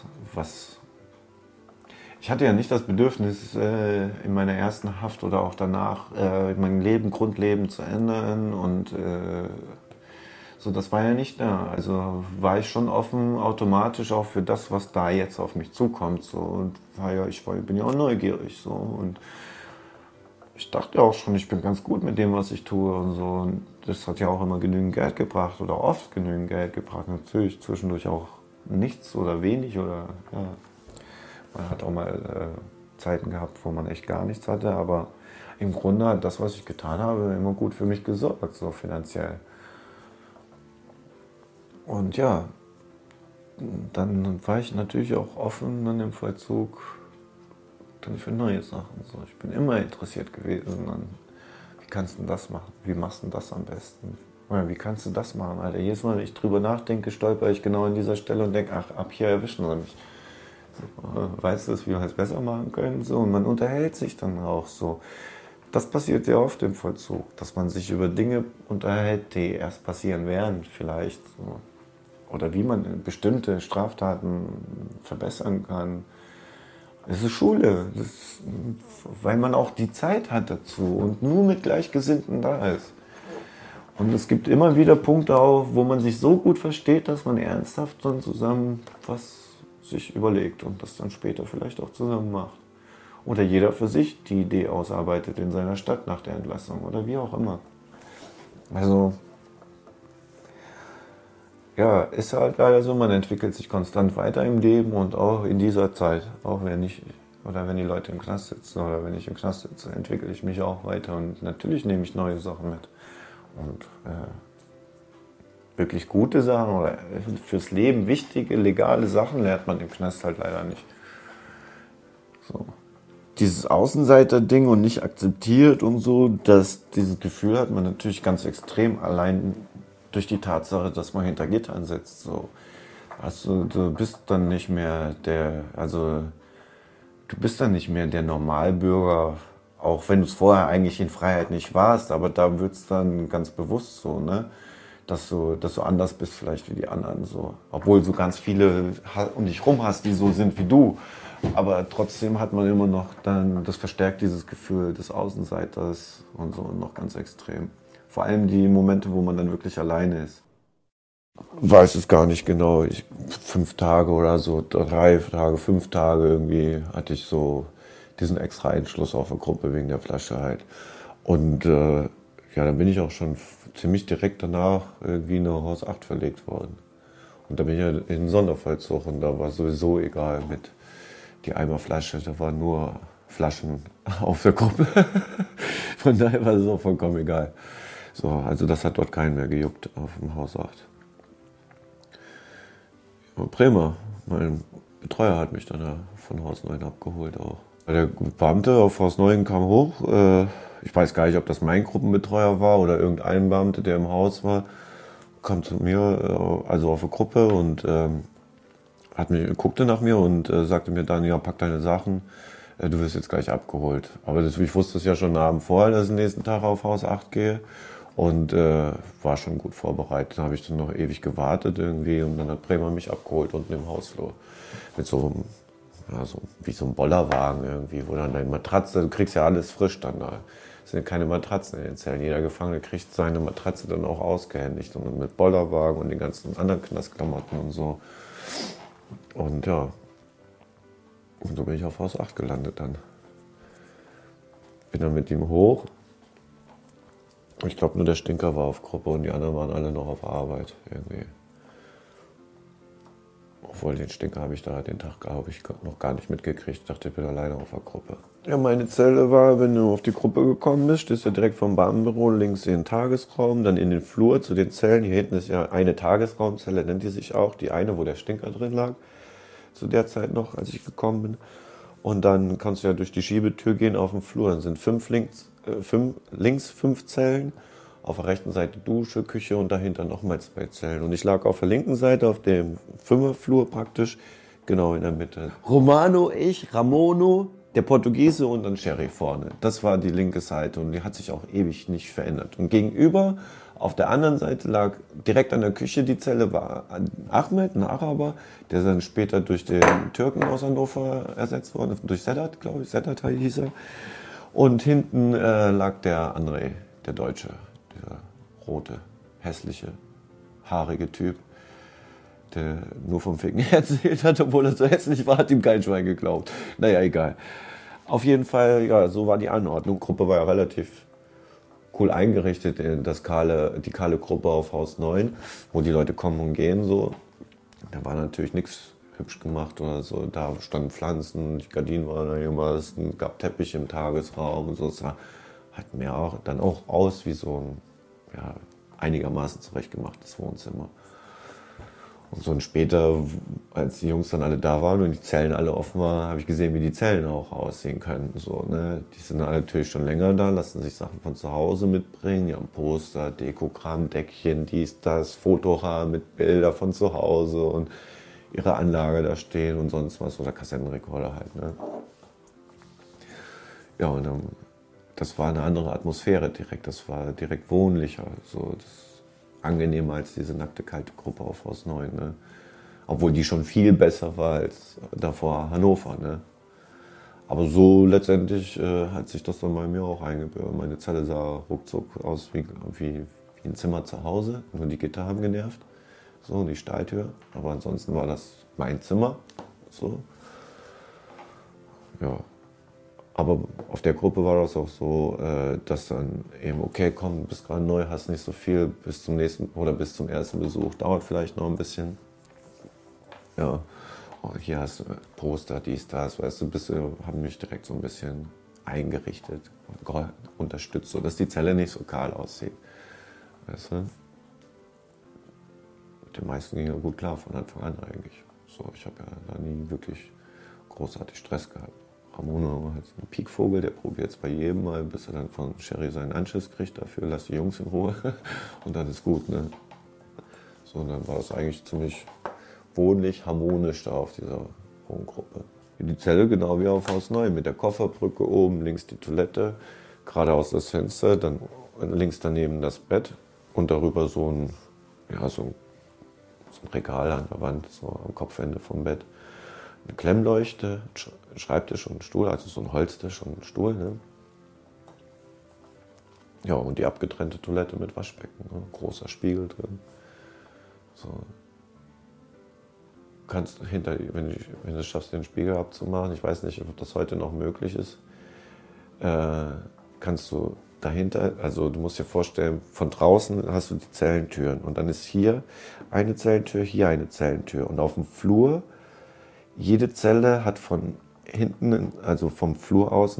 ich hatte ja nicht das Bedürfnis, in meiner ersten Haft oder auch danach mein Grundleben zu ändern und so, das war ja nicht da. Also war ich schon offen automatisch auch für das, was da jetzt auf mich zukommt. So. Und bin ja auch neugierig. So. Und ich dachte auch schon, ich bin ganz gut mit dem, was ich tue und so. Und das hat ja auch immer genügend Geld gebracht oder oft genügend Geld gebracht. Natürlich zwischendurch auch nichts oder wenig oder ja. Man hat auch mal Zeiten gehabt, wo man echt gar nichts hatte, aber im Grunde hat das, was ich getan habe, immer gut für mich gesorgt, so finanziell. Und ja, dann war ich natürlich auch offen dann im Vollzug dann für neue Sachen. So, ich bin immer interessiert gewesen an, wie kannst du das machen, wie machst du das am besten, Oder wie kannst du das machen, Alter? Jedes Mal, wenn ich drüber nachdenke, stolper ich genau an dieser Stelle und denke, ach, ab hier erwischen sie mich. So, weißt du, wie wir es besser machen können? So, und man unterhält sich dann auch so. Das passiert ja oft im Vollzug, dass man sich über Dinge unterhält, die erst passieren werden, vielleicht. So. Oder wie man bestimmte Straftaten verbessern kann. Es ist Schule, weil man auch die Zeit hat dazu und nur mit Gleichgesinnten da ist. Und es gibt immer wieder Punkte auch, wo man sich so gut versteht, dass man ernsthaft dann zusammen was sich überlegt und das dann später vielleicht auch zusammen macht. Oder jeder für sich die Idee ausarbeitet in seiner Stadt nach der Entlassung oder wie auch immer. Also, ja, ist halt leider so, man entwickelt sich konstant weiter im Leben und auch in dieser Zeit, auch wenn ich oder wenn die Leute im Knast sitzen oder wenn ich im Knast sitze, entwickle ich mich auch weiter und natürlich nehme ich neue Sachen mit. Und wirklich gute Sachen oder fürs Leben wichtige, legale Sachen lernt man im Knast halt leider nicht. So. Dieses Außenseiter-Ding und nicht akzeptiert und so, dieses Gefühl hat man natürlich ganz extrem allein durch die Tatsache, dass man hinter Gittern sitzt. So. Also du bist dann nicht mehr der Normalbürger, auch wenn du es vorher eigentlich in Freiheit nicht warst, aber da wird es dann ganz bewusst so, ne? Dass du anders bist vielleicht wie die anderen so. Obwohl du ganz viele um dich rum hast, die so sind wie du. Aber trotzdem hat man immer noch dann, das verstärkt dieses Gefühl des Außenseiters und so noch ganz extrem. Vor allem die Momente, wo man dann wirklich alleine ist. Weiß es gar nicht genau. 5 Tage oder so, 3 Tage, 5 Tage irgendwie hatte ich so diesen extra Einschluss auf eine Gruppe wegen der Flasche halt. Und ja, dann bin ich auch schon ziemlich direkt danach irgendwie nach Haus 8 verlegt worden. Und da bin ich ja in den Sondervollzug und da war sowieso egal mit die Eimerflasche, da waren nur Flaschen auf der Gruppe. Von daher war es auch vollkommen egal. So, also das hat dort keinen mehr gejuckt auf dem Haus 8. Und Bremer, mein Betreuer hat mich dann ja von Haus 9 abgeholt auch. Der Beamte auf Haus 9 kam hoch. Ich weiß gar nicht, ob das mein Gruppenbetreuer war oder irgendein Beamte, der im Haus war. Kam zu mir, also auf eine Gruppe und guckte nach mir und sagte mir dann, ja, pack deine Sachen, du wirst jetzt gleich abgeholt. Aber ich wusste es ja schon einen Abend vorher, dass ich den nächsten Tag auf Haus 8 gehe. Und war schon gut vorbereitet. Dann habe ich dann noch ewig gewartet irgendwie und dann hat Bremer mich abgeholt unten im Hausflur. Mit so einem, ja, wie so ein Bollerwagen irgendwie, wo dann deine Matratze, du kriegst ja alles frisch dann da. Es sind ja keine Matratzen in den Zellen. Jeder Gefangene kriegt seine Matratze dann auch ausgehändigt und mit Bollerwagen und den ganzen anderen Knastklamotten und so. Und ja, und so bin ich auf Haus 8 gelandet dann. Bin dann mit ihm hoch. Ich glaube, nur der Stinker war auf Gruppe und die anderen waren alle noch auf Arbeit irgendwie. Obwohl, den Stinker habe ich da den Tag, glaube ich, noch gar nicht mitgekriegt. Ich dachte, ich bin alleine auf der Gruppe. Ja, meine Zelle war, wenn du auf die Gruppe gekommen bist, stehst du direkt vom Beamtenbüro links in den Tagesraum, dann in den Flur zu den Zellen. Hier hinten ist ja eine Tagesraumzelle, nennt die sich auch. Die eine, wo der Stinker drin lag, zu der Zeit noch, als ich gekommen bin. Und dann kannst du ja durch die Schiebetür gehen auf den Flur. Dann sind links 5 Zellen, auf der rechten Seite Dusche, Küche und dahinter nochmal 2 Zellen. Und ich lag auf der linken Seite, auf dem 5er-Flur praktisch, genau in der Mitte. Romano, ich, Ramono, der Portugiese und dann Sherry vorne. Das war die linke Seite und die hat sich auch ewig nicht verändert. Und gegenüber, auf der anderen Seite lag direkt an der Küche die Zelle, war Ahmed, ein Araber, der dann später durch den Türken aus Hannover ersetzt wurde, durch Sedat, glaube ich, Sedat hieß er. Und hinten lag der André, der Deutsche, dieser rote, hässliche, haarige Typ, der nur vom Ficken erzählt hat, obwohl er so hässlich war, hat ihm kein Schwein geglaubt. Naja, egal. Auf jeden Fall, ja, so war die Anordnung. Die Gruppe war ja relativ cool eingerichtet, in die kahle Gruppe auf Haus 9, wo die Leute kommen und gehen so. Da war natürlich nichts hübsch gemacht oder so. Da standen Pflanzen, die Gardinen waren irgendwas, es gab Teppich im Tagesraum und so. Es sah halt dann auch aus wie so ein, ja, einigermaßen zurechtgemachtes Wohnzimmer. Und so und später, als die Jungs dann alle da waren und die Zellen alle offen waren, habe ich gesehen, wie die Zellen auch aussehen können. So, ne? Die sind alle natürlich schon länger da, lassen sich Sachen von zu Hause mitbringen. Die haben Poster, Dekogramm, Deckchen, dies, das, Fotorahmen mit Bilder von zu Hause und ihre Anlage da stehen und sonst was. Oder Kassettenrekorder halt. Ne? Ja, und dann, das war eine andere Atmosphäre direkt. Das war direkt wohnlicher. So, das angenehmer als diese nackte, kalte Gruppe auf Haus 9. Ne? Obwohl die schon viel besser war als davor Hannover. Ne? Aber so letztendlich hat sich das dann bei mir auch eingebürgert. Meine Zelle sah ruckzuck aus wie ein Zimmer zu Hause. Nur die Gitter haben genervt. So, und die Stahltür. Aber ansonsten war das mein Zimmer. So. Ja. Aber auf der Gruppe war das auch so, dass dann eben, okay, komm, du bist gerade neu, hast nicht so viel, bis zum nächsten oder bis zum ersten Besuch, dauert vielleicht noch ein bisschen. Ja, oh, hier hast du Poster, dies, das, weißt du, haben mich direkt so ein bisschen eingerichtet und unterstützt, sodass die Zelle nicht so kahl aussieht. Weißt du? Mit den meisten ging ja gut klar von Anfang an eigentlich. So, ich habe ja da nie wirklich großartig Stress gehabt. Ramona hat einen Piekvogel, der probiert es bei jedem mal, bis er dann von Sherry seinen Anschiss kriegt. Dafür lass die Jungs in Ruhe und dann ist gut. Ne? So, und dann war es eigentlich ziemlich wohnlich, harmonisch da auf dieser Wohngruppe. Die Zelle genau wie auf Haus 9 mit der Kofferbrücke oben, links die Toilette, geradeaus das Fenster, dann links daneben das Bett und darüber so ein Regal an der Wand, so am Kopfende vom Bett. Eine Klemmleuchte, ein Schreibtisch und ein Stuhl, also so ein Holztisch und ein Stuhl. Ne? Ja, und die abgetrennte Toilette mit Waschbecken, ne? Großer Spiegel drin. So. Kannst wenn du es schaffst, den Spiegel abzumachen, ich weiß nicht, ob das heute noch möglich ist, kannst du dahinter, also du musst dir vorstellen, von draußen hast du die Zellentüren und dann ist hier eine Zellentür, hier eine Zellentür und auf dem Flur, jede Zelle hat von hinten, also vom Flur aus,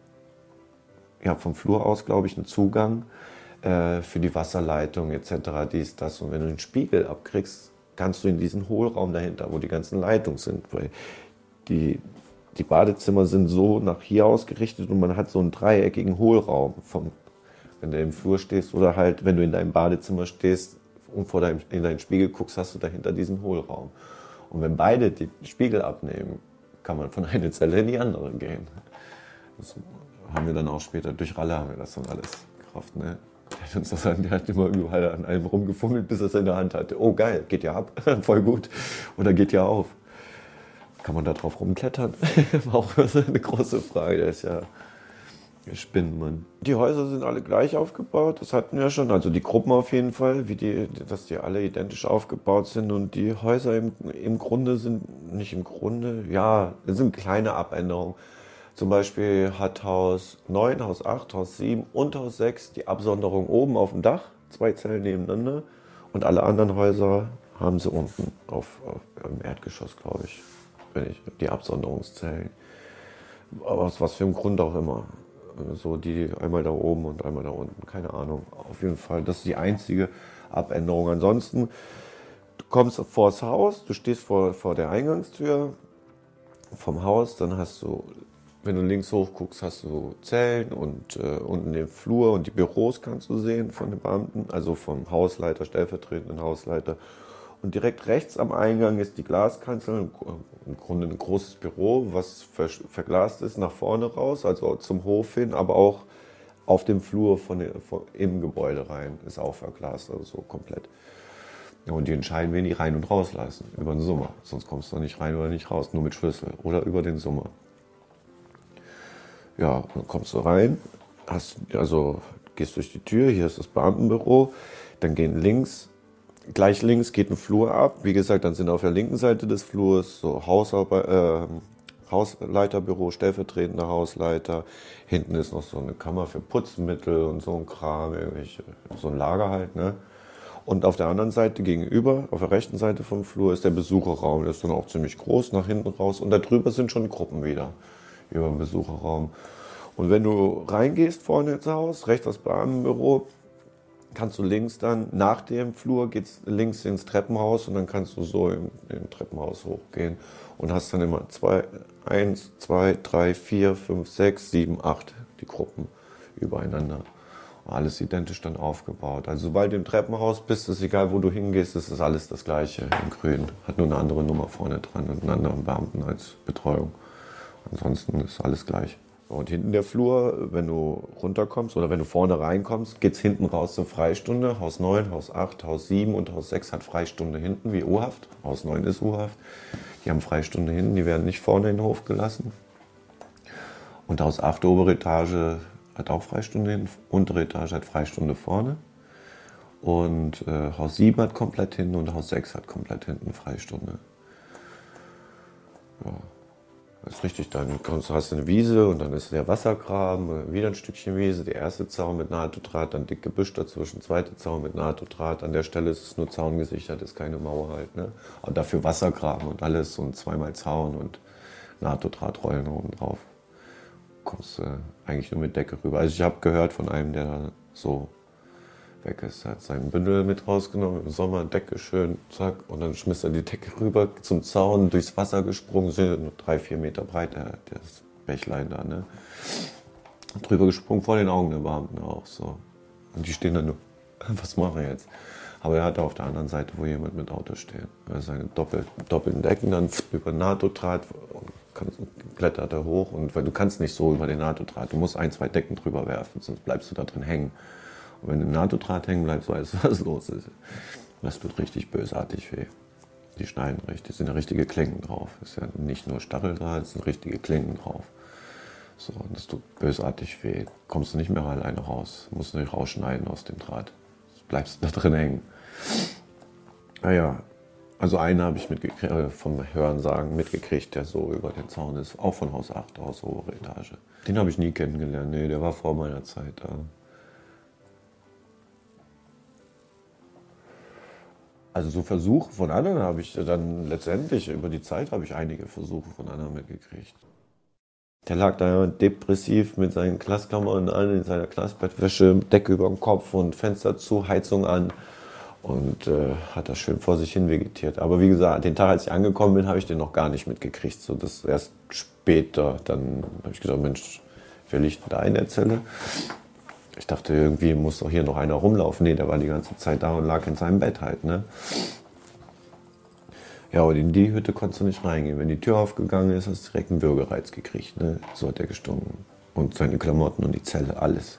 glaube ich, einen Zugang für die Wasserleitung etc., dies, das. Und wenn du den Spiegel abkriegst, kannst du in diesen Hohlraum dahinter, wo die ganzen Leitungen sind, weil die Badezimmer sind so nach hier ausgerichtet und man hat so einen dreieckigen Hohlraum, wenn du im Flur stehst oder halt, wenn du in deinem Badezimmer stehst und in deinen Spiegel guckst, hast du dahinter diesen Hohlraum. Und wenn beide die Spiegel abnehmen, kann man von einer Zelle in die andere gehen. Das haben wir dann auch später, durch Ralle haben wir das dann alles gerafft. Ne? Der hat immer überall an einem rumgefummelt, bis er es in der Hand hatte. Oh geil, geht ja ab, voll gut. Oder geht ja auf. Kann man da drauf rumklettern? War auch eine große Frage, der ist ja Spinnenmann. Die Häuser sind alle gleich aufgebaut, das hatten wir schon, also die Gruppen auf jeden Fall, dass die alle identisch aufgebaut sind und die Häuser im Grunde sind, nicht im Grunde, ja, es sind kleine Abänderungen. Zum Beispiel hat Haus 9, Haus 8, Haus 7 und Haus 6 die Absonderung oben auf dem Dach, 2 Zellen nebeneinander und alle anderen Häuser haben sie unten im Erdgeschoss, glaube ich, die Absonderungszellen. Aber aus was für einem Grund auch immer. So die einmal da oben und einmal da unten, keine Ahnung. Auf jeden Fall, das ist die einzige Abänderung. Ansonsten, du kommst vor das Haus, du stehst vor der Eingangstür vom Haus, dann hast du, wenn du links hoch guckst, hast du Zellen und unten den Flur und die Büros kannst du sehen von den Beamten, also vom Hausleiter, stellvertretenden Hausleiter. Und direkt rechts am Eingang ist die Glaskanzel, im Grunde ein großes Büro, was verglast ist nach vorne raus, also zum Hof hin, aber auch auf dem Flur im Gebäude rein ist auch verglast, also so komplett. Und die entscheiden, wen die rein und raus lassen, über den Summer. Sonst kommst du nicht rein oder nicht raus, nur mit Schlüssel oder über den Summer. Ja, dann kommst du rein, gehst durch die Tür, hier ist das Beamtenbüro, dann gleich links geht ein Flur ab. Wie gesagt, dann sind auf der linken Seite des Flurs so Hausleiterbüro, stellvertretender Hausleiter. Hinten ist noch so eine Kammer für Putzmittel und so ein Kram, so ein Lager halt. Ne? Und auf der anderen Seite gegenüber, auf der rechten Seite vom Flur, ist der Besucherraum. Der ist dann auch ziemlich groß nach hinten raus. Und da drüber sind schon Gruppen wieder über den Besucherraum. Und wenn du reingehst vorne ins Haus, rechts das Beamtenbüro, kannst du links dann, nach dem Flur geht's links ins Treppenhaus und dann kannst du so im Treppenhaus hochgehen und hast dann immer 1, 2, 3, 4, 5, 6, 7, 8 die Gruppen übereinander. Alles identisch dann aufgebaut. Also sobald du im Treppenhaus bist, ist egal, wo du hingehst, ist alles das Gleiche in Grün. Hat nur eine andere Nummer vorne dran und einen anderen Beamten als Betreuung. Ansonsten ist alles gleich. Und hinten der Flur, wenn du runterkommst oder wenn du vorne reinkommst, geht's hinten raus zur Freistunde. Haus 9, Haus 8, Haus 7 und Haus 6 hat Freistunde hinten, wie U-Haft. Haus 9 ist U-Haft. Die haben Freistunde hinten, die werden nicht vorne in den Hof gelassen. Und Haus 8, obere Etage, hat auch Freistunde hinten, untere Etage hat Freistunde vorne. Und Haus 7 hat komplett hinten und Haus 6 hat komplett hinten Freistunde. Ja. Das ist richtig, dann hast du eine Wiese und dann ist der Wassergraben, wieder ein Stückchen Wiese, der erste Zaun mit NATO-Draht, dann dick Gebüsch dazwischen, zweite Zaun mit NATO-Draht. An der Stelle ist es nur Zaun gesichert, ist keine Mauer halt. Ne? Aber dafür Wassergraben und alles und zweimal Zaun und NATO-Drahtrollen oben drauf. Kommst eigentlich nur mit Decke rüber. Also ich habe gehört von einem, der da so weg ist, hat seinen Bündel mit rausgenommen, im Sommer Decke schön, zack, und dann schmiss er die Decke rüber zum Zaun, durchs Wasser gesprungen, sind nur 3-4 Meter breit, das Bächlein da, ne? Drüber gesprungen, vor den Augen der Beamten auch, so. Und die stehen dann nur, was machen wir jetzt? Aber er hatte auf der anderen Seite, wo jemand mit Auto steht, also seine doppelten Decken, dann über NATO-Draht, klettert er hoch, und weil du kannst nicht so über den NATO-Draht, du musst 1, 2 Decken drüber werfen, sonst bleibst du da drin hängen. Und wenn du im NATO-Draht hängen bleibst, weißt du, was los ist. Das tut richtig bösartig weh. Die schneiden richtig, sind ja richtige Klinken drauf. Ist ja nicht nur Stacheldraht, es sind richtige Klinken drauf. So, und das tut bösartig weh. Kommst du nicht mehr alleine raus. Musst du nicht rausschneiden aus dem Draht. Bleibst du da drin hängen. Naja, also einen habe ich vom Hörensagen mitgekriegt, der so über den Zaun ist. Auch von Haus 8 aus, obere Etage. Den habe ich nie kennengelernt. Nee, der war vor meiner Zeit da. Also so Versuche von anderen habe ich dann letztendlich, über die Zeit habe ich einige Versuche von anderen mitgekriegt. Der lag da depressiv mit seinen Klassklamotten an, in seiner Klassbettwäsche, Decke über dem Kopf und Fenster zu, Heizung an und hat das schön vor sich hin vegetiert. Aber wie gesagt, den Tag, als ich angekommen bin, habe ich den noch gar nicht mitgekriegt. So, das erst später, dann habe ich gedacht, Mensch, wer liegt da in der Zelle? Ich dachte, irgendwie muss doch hier noch einer rumlaufen. Nee, der war die ganze Zeit da und lag in seinem Bett halt, ne? Ja, aber in die Hütte konntest du nicht reingehen. Wenn die Tür aufgegangen ist, hast du direkt einen Würgereiz gekriegt, ne? So hat er gestunken. Und seine Klamotten und die Zelle, alles.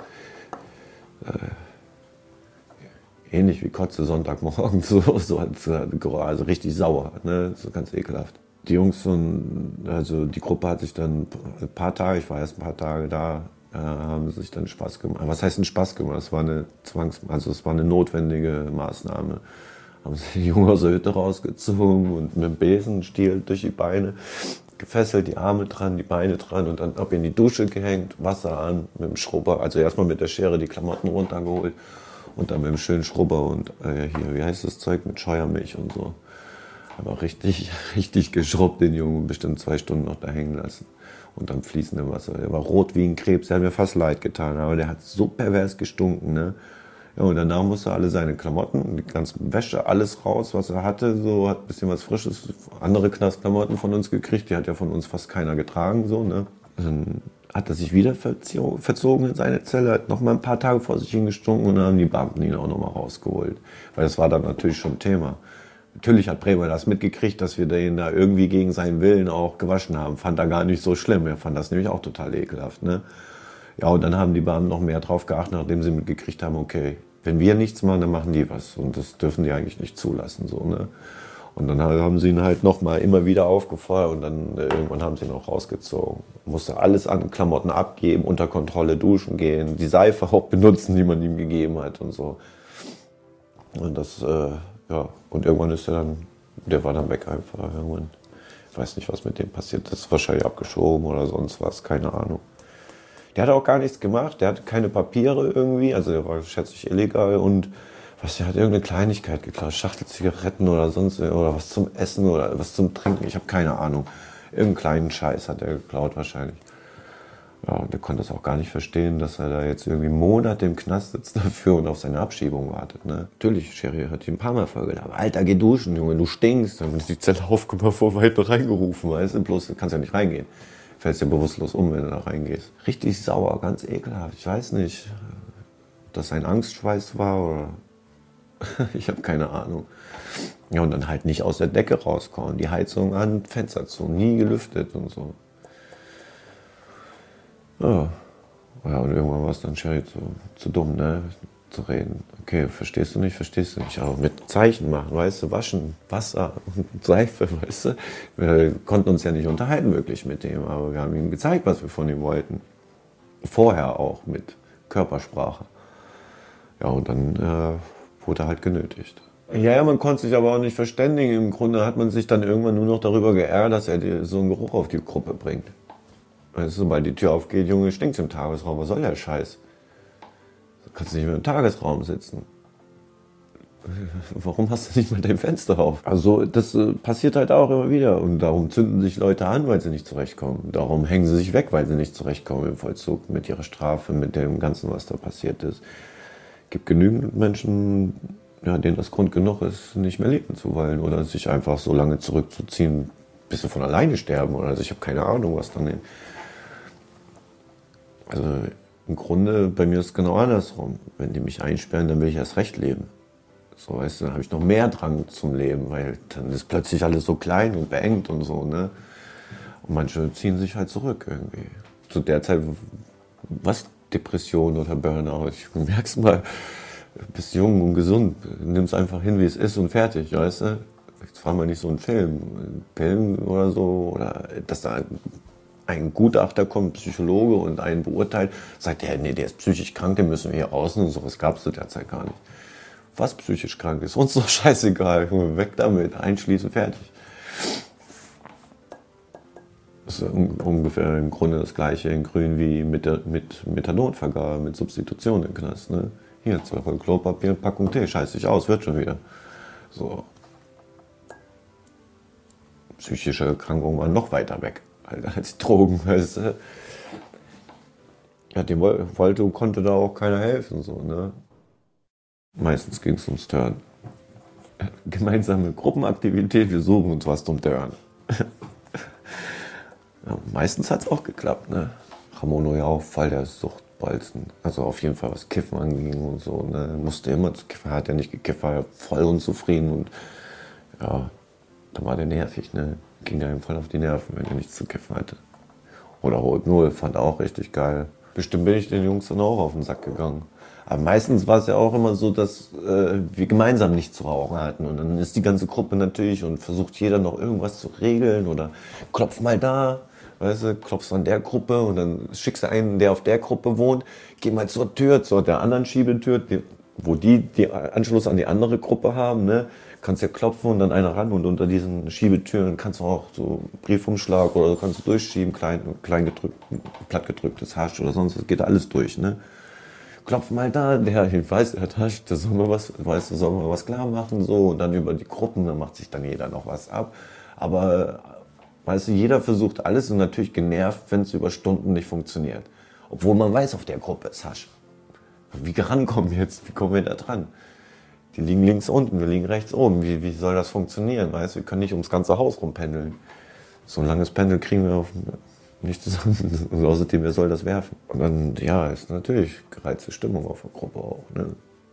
Ähnlich wie Kotze Sonntagmorgen, also richtig sauer, ne? So ganz ekelhaft. Die Jungs also die Gruppe hat sich dann ein paar Tage, ich war erst ein paar Tage da, haben sich dann Spaß gemacht. Was heißt ein Spaß gemacht? Es war es war eine notwendige Maßnahme. Haben sie die Jungen aus der Hütte rausgezogen und mit dem Besenstiel durch die Beine gefesselt, die Arme dran, die Beine dran und dann ab in die Dusche gehängt, Wasser an, mit dem Schrubber, also erstmal mit der Schere die Klamotten runtergeholt und dann mit dem schönen Schrubber und hier, wie heißt das Zeug, mit Scheuermilch und so. Aber richtig geschrubbt, den Jungen, bestimmt 2 Stunden noch da hängen lassen. Und dann fließendem Wasser. Der war rot wie ein Krebs, der hat mir fast leid getan, aber der hat so pervers gestunken, ne? Ja, und danach musste alle seine Klamotten, die ganze Wäsche, alles raus, was er hatte, so, hat ein bisschen was Frisches, andere Knastklamotten von uns gekriegt, die hat ja von uns fast keiner getragen, so, ne? Dann hat er sich wieder verzogen in seine Zelle, hat noch mal ein paar Tage vor sich hingestunken und dann haben die Beamten ihn auch noch mal rausgeholt. Weil das war dann natürlich schon Thema. Natürlich hat Bremer das mitgekriegt, dass wir den da irgendwie gegen seinen Willen auch gewaschen haben. Fand er gar nicht so schlimm. Er fand das nämlich auch total ekelhaft, ne? Ja, und dann haben die Beamten noch mehr drauf geachtet, nachdem sie mitgekriegt haben, okay, wenn wir nichts machen, dann machen die was. Und das dürfen die eigentlich nicht zulassen, so, ne? Und dann haben sie ihn halt nochmal immer wieder aufgefordert und dann irgendwann haben sie ihn auch rausgezogen. Musste alles an Klamotten abgeben, unter Kontrolle duschen gehen, die Seife auch benutzen, die man ihm gegeben hat und so. Und das, ja, und irgendwann der war dann weg einfach. Irgendwann, ich weiß nicht, was mit dem passiert ist, wahrscheinlich abgeschoben oder sonst was, keine Ahnung. Der hat auch gar nichts gemacht, der hatte keine Papiere irgendwie, also der war, schätze ich, illegal und der hat irgendeine Kleinigkeit geklaut, Schachtel Zigaretten oder sonst, oder was zum Essen oder was zum Trinken, ich habe keine Ahnung. Irgendeinen kleinen Scheiß hat er geklaut wahrscheinlich. Ja, der konnte es auch gar nicht verstehen, dass er da jetzt irgendwie Monate im Knast sitzt dafür und auf seine Abschiebung wartet. Ne? Natürlich, Sherry hat ihn ein paar Mal vollgeladen. Alter, geh duschen, Junge, du stinkst. Dann ist die Zelle aufgemacht, vor weit reingerufen, weißt du? Bloß, du kannst ja nicht reingehen. Fällst dir bewusstlos um, wenn du da reingehst. Richtig sauer, ganz ekelhaft. Ich weiß nicht, ob das ein Angstschweiß war oder... ich habe keine Ahnung. Ja, und dann halt nicht aus der Decke rauskommen. Die Heizung an, Fenster zu, nie gelüftet und so. Ja, ja, und irgendwann war es dann Sherry zu dumm, ne, zu reden. Okay, verstehst du nicht. Aber mit Zeichen machen, weißt du, waschen, Wasser und Seife, weißt du. Wir konnten uns ja nicht unterhalten wirklich mit dem, aber wir haben ihm gezeigt, was wir von ihm wollten. Vorher auch mit Körpersprache. Ja, und dann wurde er halt genötigt. Ja, man konnte sich aber auch nicht verständigen. Im Grunde hat man sich dann irgendwann nur noch darüber geärgert, dass er so einen Geruch auf die Gruppe bringt. Weißt du, sobald die Tür aufgeht, Junge, stinkt's im Tagesraum. Was soll der Scheiß? Du kannst nicht mehr im Tagesraum sitzen. Warum hast du nicht mal dein Fenster auf? Also das passiert halt auch immer wieder. Und darum zünden sich Leute an, weil sie nicht zurechtkommen. Darum hängen sie sich weg, weil sie nicht zurechtkommen im Vollzug mit ihrer Strafe, mit dem Ganzen, was da passiert ist. Es gibt genügend Menschen, ja, denen das Grund genug ist, nicht mehr leben zu wollen. Oder sich einfach so lange zurückzuziehen, bis sie von alleine sterben. Oder also ich habe keine Ahnung, was dann... Also im Grunde, bei mir ist es genau andersrum. Wenn die mich einsperren, dann will ich erst recht leben. So, weißt du, dann habe ich noch mehr Drang zum Leben, weil dann ist plötzlich alles so klein und beengt und so, ne? Und manche ziehen sich halt zurück irgendwie. Zu der Zeit, was Depression oder Burnout, ich merk's mal, du bist jung und gesund, nimm es einfach hin, wie es ist und fertig, weißt du? Jetzt fahren wir nicht so einen Film oder so, oder dass da ein Gutachter kommt, Psychologe und einen beurteilt, sagt der, nee, der ist psychisch krank, den müssen wir hier außen und sowas gab es zu der Zeit gar nicht. Was psychisch krank ist, uns doch scheißegal, weg damit, einschließen, fertig. Das ist ungefähr im Grunde das Gleiche in Grün wie mit Methadonvergabe, mit Substitution im Knast. Ne? Hier, 2 Roll Klopapier, Packung Tee, scheiß dich aus, wird schon wieder. So. Psychische Erkrankungen waren noch weiter weg als Drogen, weißt du. Ja, dem konnte da auch keiner helfen, so, ne. Meistens ging es ums Turn. Gemeinsame Gruppenaktivität, wir suchen uns was zum Turn. Ja, meistens hat es auch geklappt, ne. Ramono ja auch Fall der Suchtbolzen. Also auf jeden Fall, was Kiffen anging und so, ne. Musste immer zu kiffen, hat ja nicht gekifft, war ja voll unzufrieden und ja, da war der nervig, ne. Ging ja ihm voll auf die Nerven, wenn er nichts zu kiffen hatte. Oder Rot Null, fand auch richtig geil. Bestimmt bin ich den Jungs dann auch auf den Sack gegangen. Aber meistens war es ja auch immer so, dass wir gemeinsam nichts zu rauchen hatten. Und dann ist die ganze Gruppe natürlich und versucht jeder noch irgendwas zu regeln oder klopf mal da, weißt du, klopfst an der Gruppe und dann schickst du einen, der auf der Gruppe wohnt, geh mal zur Tür, zur der anderen Schiebetür, wo die Anschluss an die andere Gruppe haben, ne? Kannst ja klopfen und dann einer ran und unter diesen Schiebetüren kannst du auch so Briefumschlag oder kannst du durchschieben, platt gedrücktes Hasch oder sonst was, geht alles durch, ne? Klopf mal da, ich weiß, der hat Hasch, der soll mal was klar machen, so, und dann über die Gruppen, dann macht sich dann jeder noch was ab, aber, weißt du, jeder versucht alles und natürlich genervt, wenn es über Stunden nicht funktioniert, obwohl man weiß, auf der Gruppe ist Hasch. Wie rankommen wir jetzt, wie kommen wir da dran? Die liegen links unten, wir liegen rechts oben. Wie soll das funktionieren? Weißt? Wir können nicht ums ganze Haus rumpendeln. So ein langes Pendel kriegen wir nicht zusammen. Und außerdem, wer soll das werfen? Und dann, ja, ist natürlich gereizte Stimmung auf der Gruppe auch. Ne?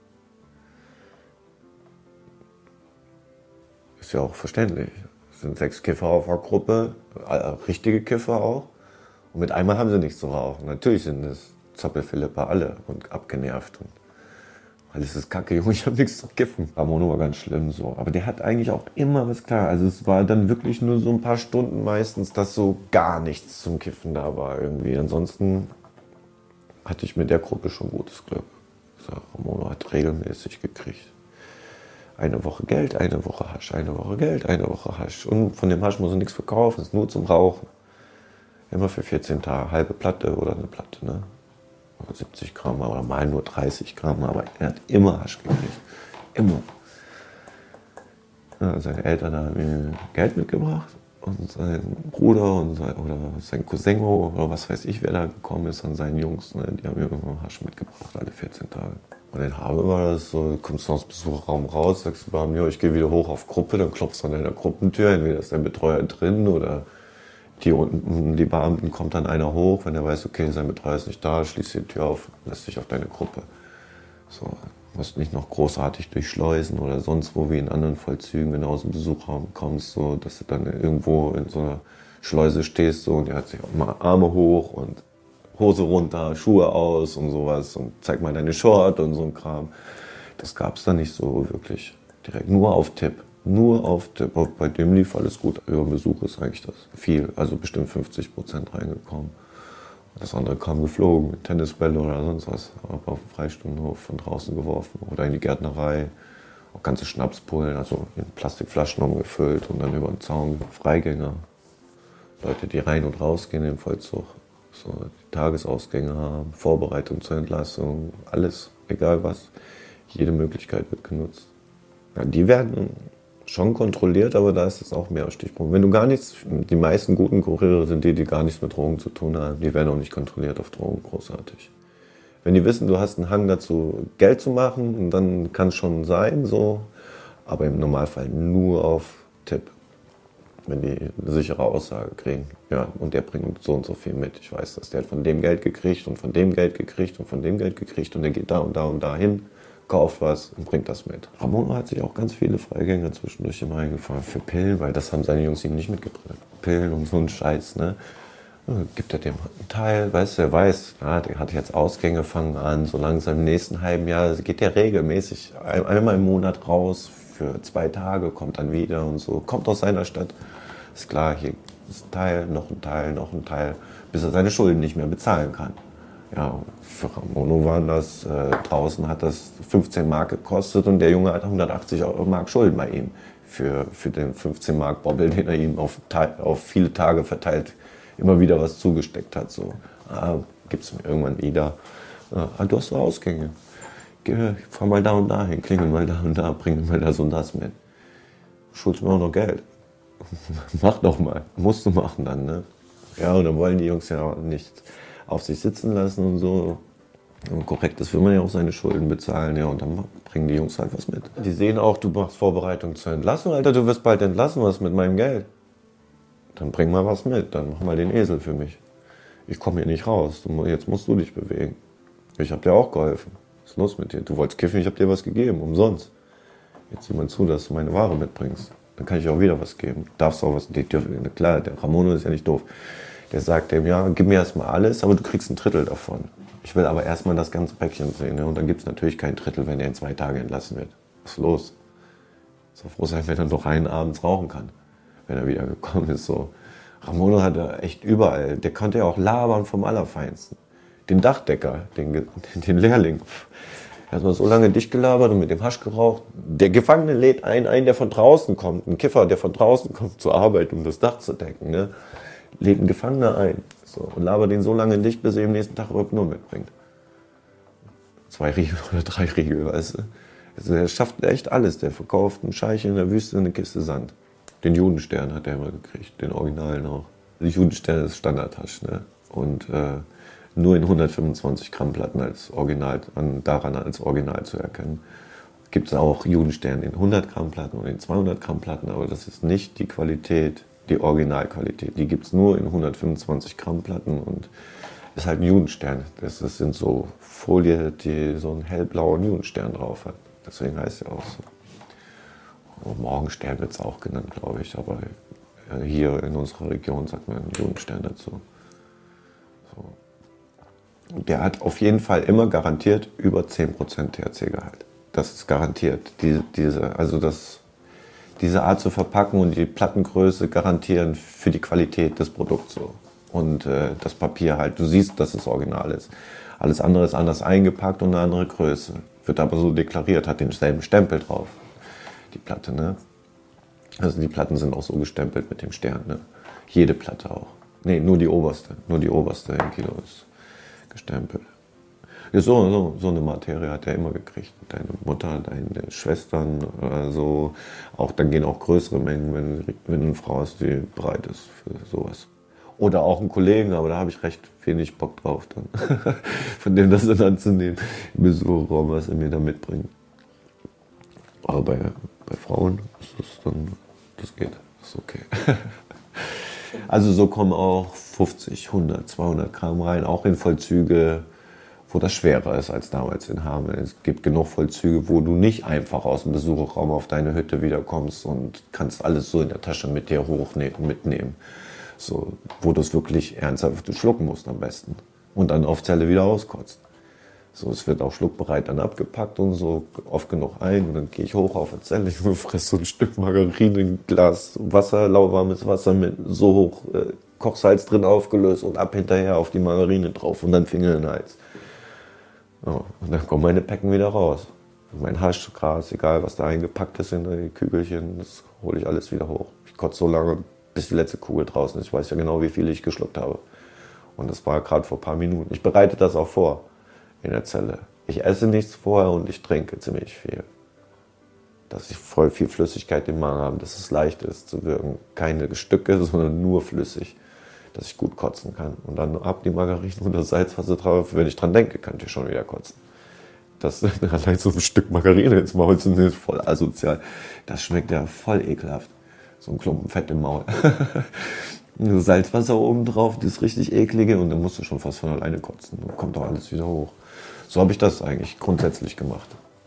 Ist ja auch verständlich. Es sind 6 Kiffer auf der Gruppe, richtige Kiffer auch. Und mit einmal haben sie nichts zu rauchen. Natürlich sind es Zappelphilipper alle und abgenervt. Und alles ist kacke, Junge, ich hab nichts zu kiffen. Ramono war ganz schlimm so. Aber der hat eigentlich auch immer was klar. Also es war dann wirklich nur so ein paar Stunden meistens, dass so gar nichts zum Kiffen da war irgendwie. Ansonsten hatte ich mit der Gruppe schon gutes Glück. So, Ramono hat regelmäßig gekriegt. Eine Woche Geld, eine Woche Hasch, eine Woche Geld, eine Woche Hasch. Und von dem Hasch muss er nichts verkaufen, ist nur zum Rauchen. Immer für 14 Tage, halbe Platte oder eine Platte, ne? 70 Gramm oder mal nur 30 Gramm, aber er hat immer Hasch gekriegt. Immer. Ja, seine Eltern haben mir Geld mitgebracht und sein Bruder oder sein Cousin oder was weiß ich, wer da gekommen ist an seinen Jungs, ne? Die haben mir immer Hasch mitgebracht, alle 14 Tage. Und in Habe war das so, kommst du aus dem Besucherraum raus, sagst du, ja, ich gehe wieder hoch auf Gruppe, dann klopfst du an deiner Gruppentür, entweder ist dein Betreuer drin oder die Beamten, kommt dann einer hoch, wenn er weiß, okay, sein Betreuer ist nicht da, schließt die Tür auf, lässt dich auf deine Gruppe. So, du musst nicht noch großartig durchschleusen oder sonst wo wie in anderen Vollzügen, wenn du aus dem Besucherraum kommst, so, dass du dann irgendwo in so einer Schleuse stehst so, und der hat sich auch mal Arme hoch und Hose runter, Schuhe aus und sowas und zeig mal deine Short und so ein Kram. Das gab es da nicht so wirklich direkt, nur auf Tipp. Nur auf Tipp. Bei dem lief alles gut. Über Besuch ist eigentlich das viel, also bestimmt 50% reingekommen. Das andere kam geflogen, mit Tennisbälle oder sonst was, aber auf dem Freistundenhof von draußen geworfen oder in die Gärtnerei. Auch ganze Schnapspullen, also in Plastikflaschen umgefüllt und dann über den Zaun. Freigänger, Leute, die rein und rausgehen im Vollzug, so die Tagesausgänge haben, Vorbereitung zur Entlassung, alles, egal was, jede Möglichkeit wird genutzt. Ja, die werden schon kontrolliert, aber da ist es auch mehr Stichpunkt. Wenn du gar nichts, die meisten guten Kuriere sind die gar nichts mit Drogen zu tun haben, die werden auch nicht kontrolliert auf Drogen, großartig. Wenn die wissen, du hast einen Hang dazu, Geld zu machen, dann kann es schon sein, so, aber im Normalfall nur auf Tipp. Wenn die eine sichere Aussage kriegen, ja, und der bringt so und so viel mit. Ich weiß, dass der hat von dem Geld gekriegt und von dem Geld gekriegt und von dem Geld gekriegt und der geht da und da und da hin, kauft was und bringt das mit. Ramon hat sich auch ganz viele Freigänge zwischendurch immer eingefahren für Pillen, weil das haben seine Jungs ihm nicht mitgebracht. Pillen und so ein Scheiß, ne? Gibt er dem einen Teil, weißt du, er weiß, ja, der hat jetzt Ausgänge, fangen an, so langsam im nächsten halben Jahr geht der regelmäßig einmal im Monat raus, für 2 Tage, kommt dann wieder und so, kommt aus seiner Stadt, ist klar, hier ist ein Teil, noch ein Teil, noch ein Teil, bis er seine Schulden nicht mehr bezahlen kann. Ja, für Ramono waren das, draußen hat das 15 Mark gekostet und der Junge hat 180 Mark Schulden bei ihm für den 15 Mark Bobbel, den er ihm auf viele Tage verteilt immer wieder was zugesteckt hat. So, gibt es mir irgendwann wieder. Du hast so Ausgänge. Fahr mal da und da hin, klingel mal da und da, bring mal das und das mit. Schuldest mir auch noch Geld. Mach doch mal. Musst du machen dann, ne? Ja, und dann wollen die Jungs ja nicht auf sich sitzen lassen und so. Und korrekt ist, will man ja auch seine Schulden bezahlen, ja, und dann bringen die Jungs halt was mit. Die sehen auch, du machst Vorbereitung zur Entlassung, Alter, du wirst bald entlassen, was mit meinem Geld? Dann bring mal was mit, dann mach mal den Esel für mich. Ich komme hier nicht raus, jetzt musst du dich bewegen. Ich habe dir auch geholfen. Was ist los mit dir? Du wolltest kiffen, ich habe dir was gegeben, umsonst. Jetzt sieh mal zu, dass du meine Ware mitbringst. Dann kann ich auch wieder was geben. Darfst auch was, klar, der Ramono ist ja nicht doof. Der sagt dem, ja, gib mir erstmal alles, aber du kriegst ein Drittel davon. Ich will aber erstmal das ganze Päckchen sehen. Ne? Und dann gibt es natürlich kein Drittel, wenn er in 2 Tagen entlassen wird. Was ist los? So froh sein, wenn er noch einen abends rauchen kann, wenn er wieder gekommen ist. So. Ramono hatte echt überall, der konnte ja auch labern vom Allerfeinsten. Den Dachdecker, den Lehrling. Er hat mal so lange dicht gelabert und mit dem Hasch geraucht. Der Gefangene lädt einen ein, der von draußen kommt, ein Kiffer, der von draußen kommt zur Arbeit, um das Dach zu decken. Ne? Lädt einen Gefangenen ein so, und labert den so lange dicht, bis er am nächsten Tag überhaupt nur mitbringt. 2 Riegel oder 3 Riegel, weißt du. Also er schafft echt alles. Der verkauft einen Scheich in der Wüste und eine Kiste Sand. Den Judenstern hat er immer gekriegt, den Originalen auch. Die Judenstern ist Standardhasch, ne? Und nur in 125 Gramm Platten als Original, daran als Original zu erkennen. Gibt es auch Judenstern in 100 Gramm Platten und in 200 Gramm Platten, aber das ist nicht die Qualität, die Originalqualität. Die gibt es nur in 125 Gramm Platten und ist halt ein Judenstern. Das sind so Folie, die so einen hellblauen Judenstern drauf hat. Deswegen heißt er auch so. Und Morgenstern wird es auch genannt, glaube ich, aber hier in unserer Region sagt man Judenstern dazu. So. Der hat auf jeden Fall immer garantiert über 10% THC-Gehalt. Das ist garantiert. Diese Art zu verpacken und die Plattengröße garantieren für die Qualität des Produkts so. Und das Papier halt, du siehst, dass es original ist. Alles andere ist anders eingepackt und eine andere Größe. Wird aber so deklariert, hat denselben Stempel drauf. Die Platte, ne? Also die Platten sind auch so gestempelt mit dem Stern, ne? Jede Platte auch. Nee, nur die oberste. Nur die oberste im Kilo ist gestempelt. Ja, so eine Materie hat er immer gekriegt. Deine Mutter, deine Schwestern oder so. Auch, dann gehen auch größere Mengen, wenn eine Frau ist, die bereit ist für sowas. Oder auch einen Kollegen, aber da habe ich recht wenig Bock drauf, dann von dem das dann anzunehmen, im Besucherraum, was er mir da mitbringt. Aber bei Frauen ist es dann, das geht, das ist okay. Also so kommen auch 50, 100, 200 Gramm rein, auch in Vollzüge, wo das schwerer ist als damals in Hameln. Es gibt genug Vollzüge, wo du nicht einfach aus dem Besucherraum auf deine Hütte wiederkommst und kannst alles so in der Tasche mit dir mitnehmen. So, wo du es wirklich ernsthaft schlucken musst am besten. Und dann auf Zelle wieder auskotzt. So, es wird auch schluckbereit dann abgepackt und so, oft genug ein. Und dann gehe ich hoch auf die Zelle, ich fresse so ein Stück Margarine, ein Glas Wasser, lauwarmes Wasser mit so hoch Kochsalz drin aufgelöst und ab hinterher auf die Margarine drauf und dann Finger in den Hals. Ja, und dann kommen meine Päcken wieder raus. Mein Hasch, Gras, egal was da eingepackt ist in die Kügelchen, das hole ich alles wieder hoch. Ich kotze so lange, bis die letzte Kugel draußen ist. Ich weiß ja genau, wie viel ich geschluckt habe. Und das war gerade vor ein paar Minuten. Ich bereite das auch vor in der Zelle. Ich esse nichts vorher und ich trinke ziemlich viel. Dass ich voll viel Flüssigkeit im Magen habe, dass es leicht ist zu wirken. Keine Stücke, sondern nur flüssig. Dass ich gut kotzen kann. Und dann ab die Margarine und das Salzwasser drauf. Wenn ich dran denke, kann ich schon wieder kotzen. Das allein so ein Stück Margarine ins Maul zu nehmen, ist voll asozial. Das schmeckt ja voll ekelhaft. So ein Klumpen Fett im Maul. Salzwasser oben drauf, das ist richtig eklige und dann musst du schon fast von alleine kotzen. Dann kommt auch alles wieder hoch. So habe ich das eigentlich grundsätzlich gemacht.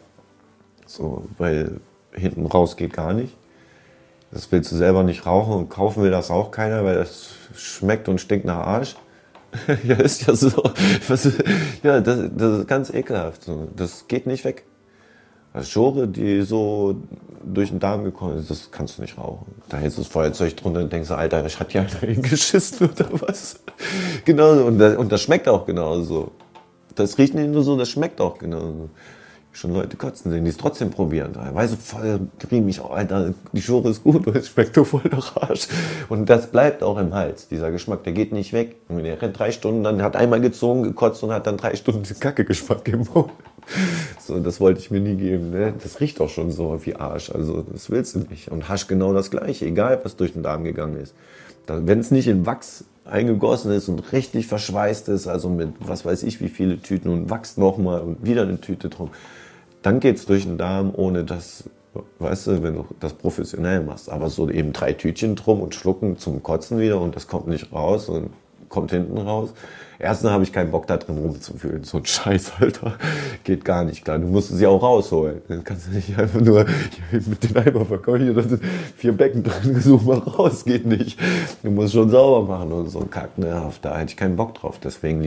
So, weil hinten raus geht gar nicht. Das willst du selber nicht rauchen und kaufen will das auch keiner, weil das schmeckt und stinkt nach Arsch. Ja, ist ja so. Ja, das ist ganz ekelhaft. Das geht nicht weg. Das Schore, die so durch den Darm gekommen ist, das kannst du nicht rauchen. Da hältst du das Feuerzeug drunter und denkst, Alter, ich hatte ja einer hingeschissen oder was. Genau, und das schmeckt auch genauso. Das riecht nicht nur so, das schmeckt auch genauso. Schon Leute kotzen sehen, die es trotzdem probieren. Teilweise voll grimmig, oh, Alter, die Schore ist gut und es schmeckt doch voll nach Arsch. Und das bleibt auch im Hals, dieser Geschmack, der geht nicht weg. Und der rennt 3 Stunden, dann hat einmal gezogen, gekotzt und hat dann 3 Stunden den Kacke-Geschmack im Mund. So, das wollte ich mir nie geben. Ne? Das riecht auch schon so wie Arsch, also das willst du nicht. Und Hasch genau das Gleiche, egal was durch den Darm gegangen ist. Wenn es nicht in Wachs eingegossen ist und richtig verschweißt ist, also mit was weiß ich wie viele Tüten und Wachs nochmal und wieder eine Tüte drum, dann geht es durch den Darm, ohne dass, weißt du, wenn du das professionell machst. Aber so eben 3 Tütchen drum und schlucken zum Kotzen wieder und das kommt nicht raus und kommt hinten raus. Erstens habe ich keinen Bock, da drin rumzufühlen. So ein Scheiß, Alter. Geht gar nicht klar. Du musst sie auch rausholen. Dann kannst du nicht einfach nur mit den Eimer verkaufen. Hier, da sind 4 Becken drin, such mal raus. Geht nicht. Du musst schon sauber machen und so ein Kack. Ne? Da hätte ich keinen Bock drauf. Deswegen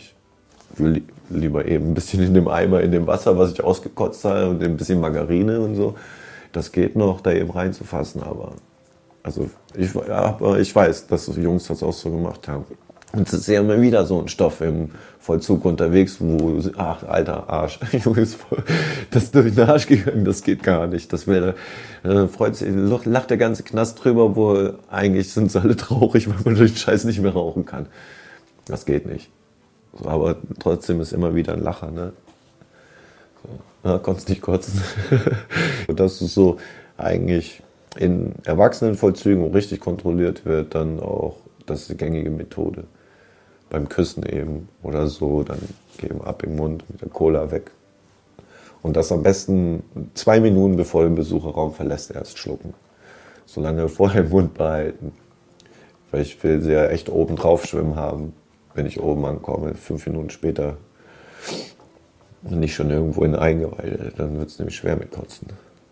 lieber eben ein bisschen in dem Eimer, in dem Wasser, was ich ausgekotzt habe und ein bisschen Margarine und so. Das geht noch, da eben reinzufassen. Aber also ich weiß, dass die Jungs das auch so gemacht haben. Und es ist ja immer wieder so ein Stoff im Vollzug unterwegs, wo, ach, alter Arsch, das ist durch den Arsch gegangen, das geht gar nicht. Das wäre, freut sich, lacht der ganze Knast drüber, wo eigentlich sind sie alle traurig, weil man den Scheiß nicht mehr rauchen kann. Das geht nicht. So, aber trotzdem ist immer wieder ein Lacher, ne? So, ja, konntest nicht kotzen. Und das ist so eigentlich in Erwachsenenvollzügen, wo richtig kontrolliert wird, dann auch, das ist die gängige Methode. Beim Küssen eben oder so, dann geben ab im Mund mit der Cola weg. Und das am besten 2 Minuten bevor den Besucherraum verlässt, erst schlucken. Solange vorher im Mund behalten. Weil ich will sie ja echt oben drauf schwimmen haben, wenn ich oben ankomme. 5 Minuten später und nicht schon irgendwo in Eingeweide, dann wird es nämlich schwer mit Kotzen.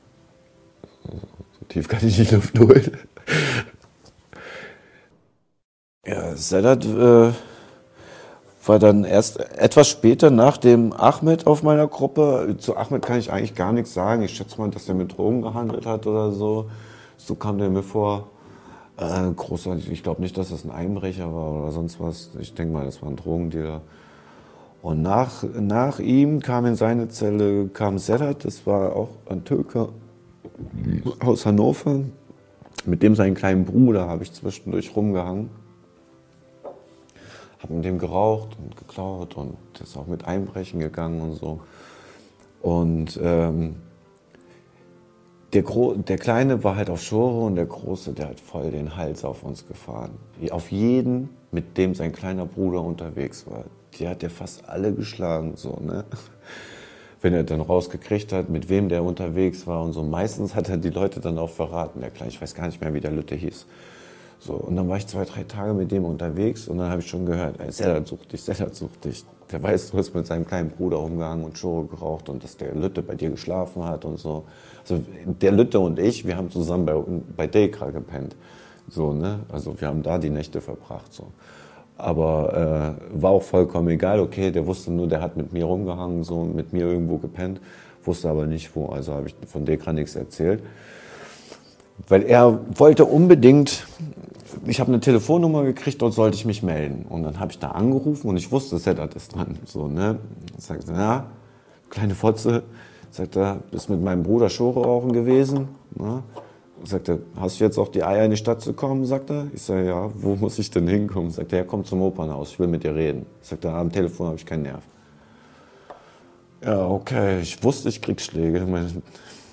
So tief kann ich die Luft holen. Ja, Sedat war dann erst etwas später nach dem Ahmed auf meiner Gruppe. Zu Ahmed kann ich eigentlich gar nichts sagen. Ich schätze mal, dass er mit Drogen gehandelt hat oder so. So kam der mir vor. Großartig, ich glaube nicht, dass das ein Einbrecher war oder sonst was. Ich denke mal, das war ein Drogendealer. Und nach ihm kam in seine Zelle Sedat, das war auch ein Türke aus Hannover. Mit dem seinen kleinen Bruder habe ich zwischendurch rumgehangen. habe mit dem geraucht und geklaut und der ist auch mit Einbrechen gegangen und so. Und der Kleine war halt auf Schore und der Große, der hat voll den Hals auf uns gefahren. Auf jeden, mit dem sein kleiner Bruder unterwegs war. Die hat er fast alle geschlagen, so, ne? Wenn er dann rausgekriegt hat, mit wem der unterwegs war und so. Meistens hat er die Leute dann auch verraten, der Kleine. Ich weiß gar nicht mehr, wie der Lütte hieß. So, und dann war ich 2, 3 Tage mit dem unterwegs und dann habe ich schon gehört, Sedat sucht dich. Der weiß, du hast mit seinem kleinen Bruder umgehangen und Schore geraucht und dass der Lütte bei dir geschlafen hat und so. Also der Lütte und ich, wir haben zusammen bei Dekra gepennt. So, ne? Also wir haben da die Nächte verbracht. So. Aber war auch vollkommen egal, okay, der wusste nur, der hat mit mir rumgehangen, so mit mir irgendwo gepennt, wusste aber nicht wo, also habe ich von Dekra nichts erzählt. Weil er wollte unbedingt, ich habe eine Telefonnummer gekriegt, dort sollte ich mich melden. Und dann habe ich da angerufen und ich wusste, Sedat ist dran. So, ne? Sagt er, ja, kleine Fotze, sagt er, bist mit meinem Bruder Schore rauchen gewesen. Ne? Sagt er, hast du jetzt auch die Eier in die Stadt zu kommen, sagt er. Ich sage, ja, wo muss ich denn hinkommen? Sagt er, ja, komm zum Opernhaus, ich will mit dir reden. Sagt er, am Telefon habe ich keinen Nerv. Ja, okay, ich wusste, ich krieg Schläge. Mein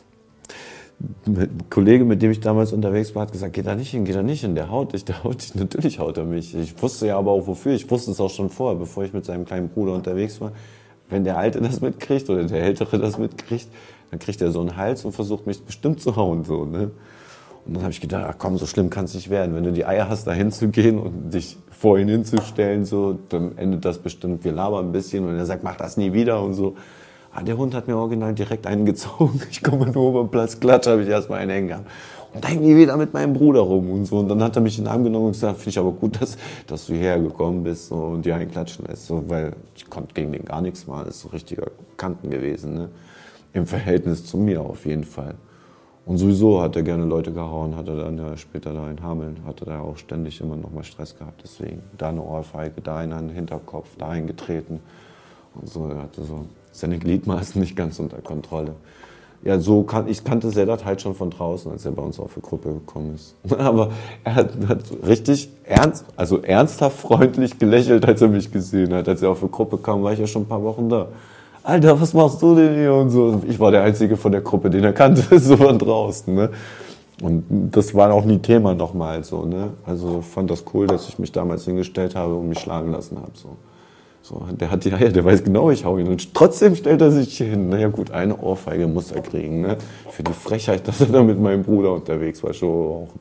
Kollege, mit dem ich damals unterwegs war, hat gesagt, geh da nicht hin, der haut dich, natürlich haut er mich. Ich wusste ja aber auch wofür, ich wusste es auch schon vorher, bevor ich mit seinem kleinen Bruder unterwegs war. Wenn der Alte das mitkriegt oder der Ältere das mitkriegt, dann kriegt er so einen Hals und versucht mich bestimmt zu hauen. So, ne? Und dann habe ich gedacht, ach komm, so schlimm kann es nicht werden. Wenn du die Eier hast, da hinzugehen und dich vor ihn hinzustellen, so, dann endet das bestimmt, wir labern ein bisschen und er sagt, mach das nie wieder und so. Ah, der Hund hat mir original direkt einen gezogen. Ich komme nur über den Platz, klatsch, habe ich erstmal einen hängen gehabt. Und dann ging wieder mit meinem Bruder rum und so. Und dann hat er mich in den Arm genommen und gesagt, finde ich aber gut, dass du hierher gekommen bist so, und dir einen klatschen lässt. So, weil ich konnte gegen den gar nichts machen. Das ist so richtiger Kanten gewesen, ne? Im Verhältnis zu mir auf jeden Fall. Und sowieso hat er gerne Leute gehauen, hat er dann ja später da in Hameln, hatte da auch ständig immer noch mal Stress gehabt. Deswegen da eine Ohrfeige, da in den Hinterkopf, da eingetreten. Und so, er hatte so seine Gliedmaßen nicht ganz unter Kontrolle. Ja, ich kannte Sedat halt schon von draußen, als er bei uns auf die Gruppe gekommen ist. Aber er hat richtig ernsthaft freundlich gelächelt, als er mich gesehen hat. Als er auf die Gruppe kam, war ich ja schon ein paar Wochen da. Alter, was machst du denn hier und so? Ich war der Einzige von der Gruppe, den er kannte, so von draußen, ne? Und das war auch nie Thema nochmal so, ne? Also fand das cool, dass ich mich damals hingestellt habe und mich schlagen lassen habe, so. So, der hat die Eier, der weiß genau, ich hau ihn. Und trotzdem stellt er sich hin. Naja gut, eine Ohrfeige muss er kriegen, ne? Für die Frechheit, dass er da mit meinem Bruder unterwegs war, schon rauchen.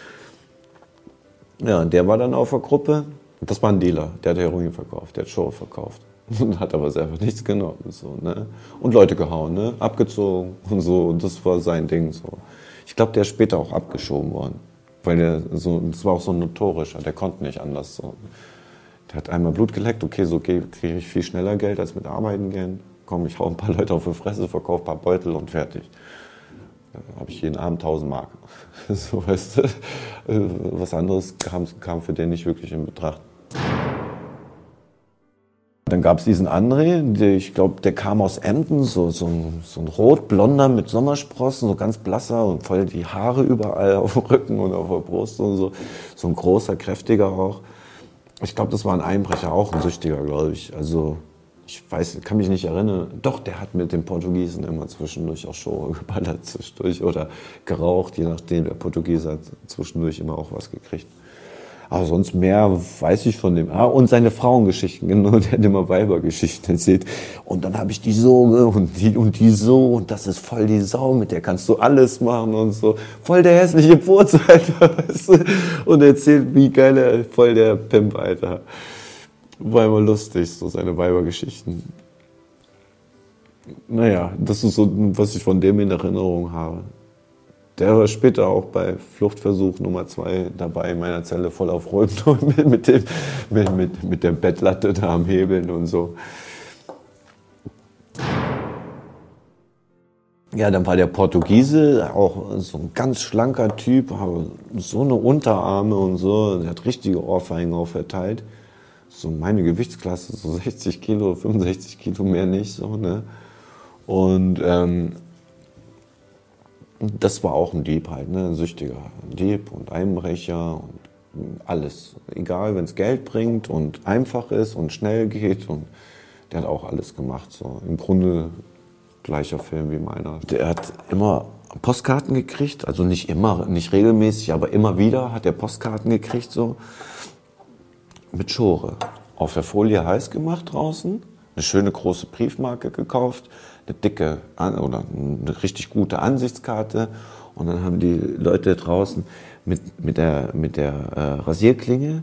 Ja, und der war dann auf der Gruppe. Das war ein Dealer, der hat Heroin verkauft, der hat Show verkauft. Und hat aber selber nichts genommen. So, ne? Und Leute gehauen, ne? Abgezogen und so. Und das war sein Ding. So. Ich glaube, der ist später auch abgeschoben worden. Weil das war auch so ein notorischer, der konnte nicht anders. So. Der hat einmal Blut geleckt, okay, so kriege ich viel schneller Geld als mit Arbeiten gehen. Komm, ich hau ein paar Leute auf die Fresse, verkaufe ein paar Beutel und fertig. Da habe ich jeden Abend 1000 Mark. So, weißt du, was anderes kam für den nicht wirklich in Betracht. Dann gab es diesen André, ich glaube, der kam aus Emden, so ein rot-blonder mit Sommersprossen, so ganz blasser und voll die Haare überall auf dem Rücken und auf der Brust und so. So ein großer, kräftiger auch. Ich glaube, das war ein Einbrecher, auch ein Süchtiger, glaube ich. Also, ich kann mich nicht erinnern. Doch, der hat mit den Portugiesen immer zwischendurch auch Show geballert zwischendurch oder geraucht, je nachdem. Der Portugiese hat zwischendurch immer auch was gekriegt. Aber sonst mehr weiß ich von dem. Ah, und seine Frauengeschichten, genau, der hat immer Weibergeschichten erzählt. Und dann habe ich die so und die so und das ist voll die Sau, mit der kannst du alles machen und so. Voll der hässliche Purz, Alter. Weißt du? Und erzählt, wie geil er, voll der Pimp, Alter. War immer lustig, so seine Weibergeschichten. Naja, das ist so, was ich von dem in Erinnerung habe. Der war später auch bei Fluchtversuch Nummer 2 dabei in meiner Zelle, voll auf Rot mit der Bettlatte da am Hebeln und so. Ja, dann war der Portugiese, auch so ein ganz schlanker Typ, aber so eine Unterarme und so, der hat richtige Ohrfeigen auch verteilt. So meine Gewichtsklasse, so 60 Kilo, 65 Kilo, mehr nicht, so, ne. Und, das war auch ein Dieb halt, ne, ein Süchtiger. Ein Dieb und Einbrecher und alles. Egal, wenn es Geld bringt und einfach ist und schnell geht. Und der hat auch alles gemacht. So. Im Grunde gleicher Film wie meiner. Der hat immer Postkarten gekriegt, also nicht immer, nicht regelmäßig, aber immer wieder hat er Postkarten gekriegt, so mit Schore. Auf der Folie heiß gemacht draußen, eine schöne große Briefmarke gekauft, eine dicke oder eine richtig gute Ansichtskarte, und dann haben die Leute draußen mit der Rasierklinge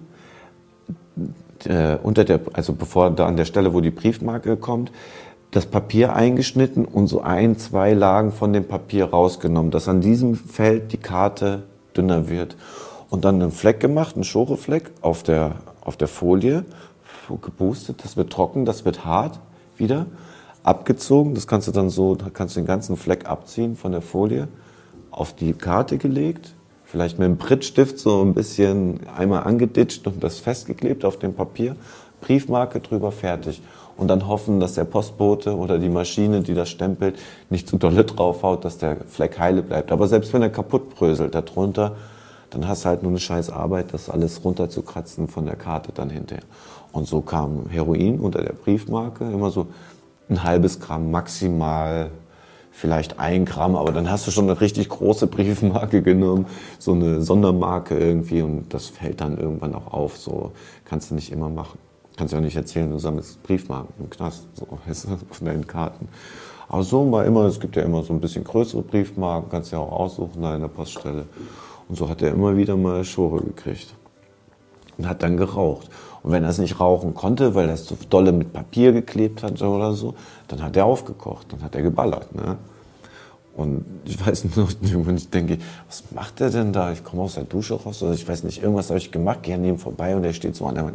also bevor da an der Stelle, wo die Briefmarke kommt, das Papier eingeschnitten und so 1-2 Lagen von dem Papier rausgenommen, dass an diesem Feld die Karte dünner wird. Und dann einen Fleck gemacht, einen Schorefleck auf der Folie, geboostet, das wird trocken, das wird hart wieder, abgezogen, da kannst du den ganzen Fleck abziehen von der Folie, auf die Karte gelegt, vielleicht mit einem Prittstift so ein bisschen einmal angeditscht und das festgeklebt auf dem Papier, Briefmarke drüber, fertig. Und dann hoffen, dass der Postbote oder die Maschine, die das stempelt, nicht zu dolle draufhaut, dass der Fleck heile bleibt. Aber selbst wenn er kaputt bröselt darunter, dann hast du halt nur eine scheiß Arbeit, das alles runterzukratzen von der Karte dann hinterher. Und so kam Heroin unter der Briefmarke, immer so ein halbes Gramm, maximal vielleicht 1 Gramm, aber dann hast du schon eine richtig große Briefmarke genommen, so eine Sondermarke irgendwie, und das fällt dann irgendwann auch auf, so kannst du nicht immer machen. Kannst du auch nicht erzählen, du sammelst Briefmarken im Knast, so, weißt du, von deinen Karten. Aber so war immer, es gibt ja immer so ein bisschen größere Briefmarken, kannst du ja auch aussuchen da in der Poststelle. Und so hat er immer wieder mal Schore gekriegt. Und hat dann geraucht. Und wenn er es nicht rauchen konnte, weil er es so dolle mit Papier geklebt hat oder so, dann hat er aufgekocht, dann hat er geballert. Ne? Und ich weiß nur, wenn ich denke, was macht er denn da? Ich komme aus der Dusche raus, oder ich weiß nicht, irgendwas habe ich gemacht, gehe an ihm vorbei und er steht so an der Wand.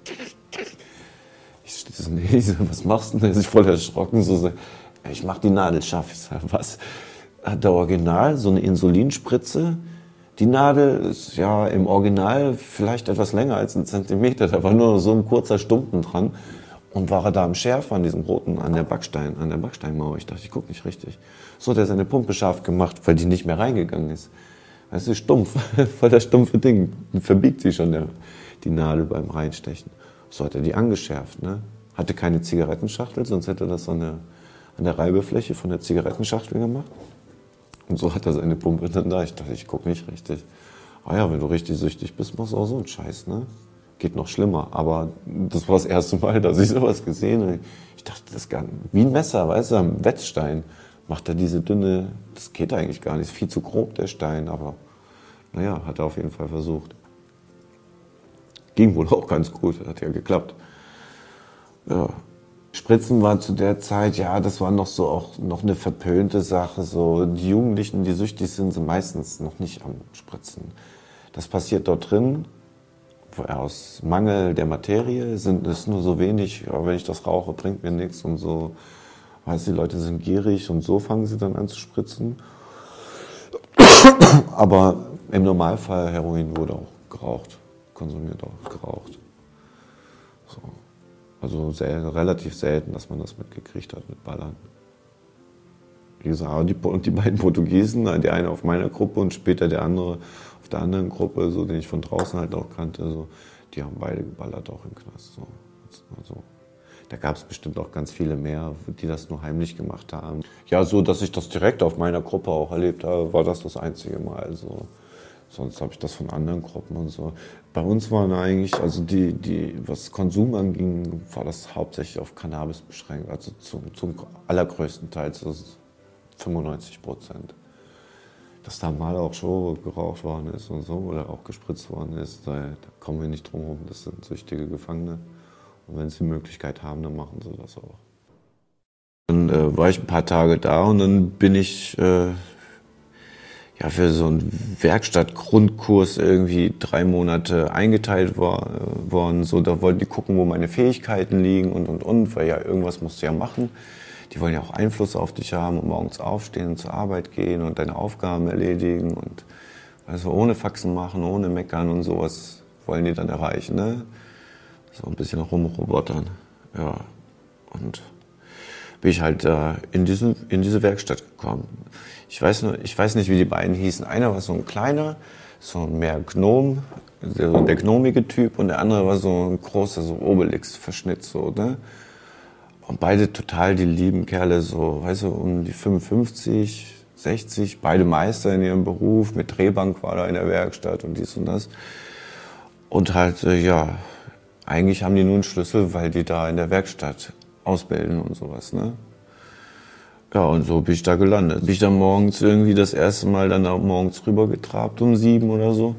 Ich stehe so, nee, so, was machst du denn? Er ist sich voll erschrocken, so, ich mach die Nadel scharf. Ich sage, was? Hat der Original so eine Insulinspritze? Die Nadel ist ja im Original vielleicht etwas länger als 1 Zentimeter, da war nur so ein kurzer Stumpen dran. Und war er da am Schärfer an diesem roten, an der Backsteinmauer. Ich dachte, ich gucke nicht richtig. So hat er seine Pumpe scharf gemacht, weil die nicht mehr reingegangen ist. Das ist stumpf, voll das stumpfe Ding. Und verbiegt sie schon die Nadel beim Reinstechen. So hat er die angeschärft. Ne? Hatte keine Zigarettenschachtel, sonst hätte er das an der Reibefläche von der Zigarettenschachtel gemacht. Und so hat er seine Pumpe dann da. Ich dachte, ich gucke nicht richtig. Ah ja, wenn du richtig süchtig bist, machst du auch so einen Scheiß, ne? Geht noch schlimmer. Aber das war das erste Mal, dass ich sowas gesehen habe. Ich dachte, das ist gar nicht, wie ein Messer, weißt du, am Wetzstein macht er diese dünne, das geht eigentlich gar nicht, ist viel zu grob, der Stein. Aber naja, hat er auf jeden Fall versucht. Ging wohl auch ganz gut, hat ja geklappt. Ja. Spritzen war zu der Zeit, ja, das war noch so auch noch eine verpönte Sache. So, die Jugendlichen, die süchtig sind, sind meistens noch nicht am Spritzen. Das passiert dort drin, aus Mangel der Materie, ist nur so wenig, aber wenn ich das rauche, bringt mir nichts und so. Weißt du, die Leute sind gierig und so fangen sie dann an zu spritzen. Aber im Normalfall, Heroin wurde auch geraucht, konsumiert auch geraucht. So. Also relativ selten, dass man das mitgekriegt hat mit Ballern. Wie gesagt, die beiden Portugiesen, der eine auf meiner Gruppe und später der andere auf der anderen Gruppe, so, den ich von draußen halt auch kannte, so, die haben beide geballert auch im Knast. So. Also, da gab es bestimmt auch ganz viele mehr, die das nur heimlich gemacht haben. Ja, so, dass ich das direkt auf meiner Gruppe auch erlebt habe, war das einzige Mal. So. Sonst habe ich das von anderen Gruppen und so. Bei uns waren eigentlich, also was Konsum anging, war das hauptsächlich auf Cannabis beschränkt. Also zum allergrößten Teil, also 95%. Dass da mal auch schon geraucht worden ist und so, oder auch gespritzt worden ist, da kommen wir nicht drum herum. Das sind süchtige Gefangene. Und wenn sie die Möglichkeit haben, dann machen sie das auch. Dann war ich ein paar Tage da und dann bin ich für so einen Werkstattgrundkurs irgendwie 3 Monate eingeteilt worden. So, da wollten die gucken, wo meine Fähigkeiten liegen und, weil ja irgendwas musst du ja machen. Die wollen ja auch Einfluss auf dich haben und morgens aufstehen und zur Arbeit gehen und deine Aufgaben erledigen und also ohne Faxen machen, ohne meckern und sowas wollen die dann erreichen, ne? So ein bisschen rumrobotern. Ja, und bin ich halt in diese Werkstatt gekommen. Ich weiß nicht, wie die beiden hießen. Einer war so ein kleiner, so mehr Gnom, der gnomige Typ, und der andere war so ein großer, so Obelix-Verschnitt, so, ne? Und beide total die lieben Kerle, so, weißt du, um die 55, 60, beide Meister in ihrem Beruf, mit Drehbank war da in der Werkstatt und dies und das. Und halt, ja, eigentlich haben die nur einen Schlüssel, weil die da in der Werkstatt ausbilden und sowas, ne? Ja, und so bin ich da gelandet. Bin ich dann morgens irgendwie das erste Mal dann auch morgens rüber getrabt um 7 oder so.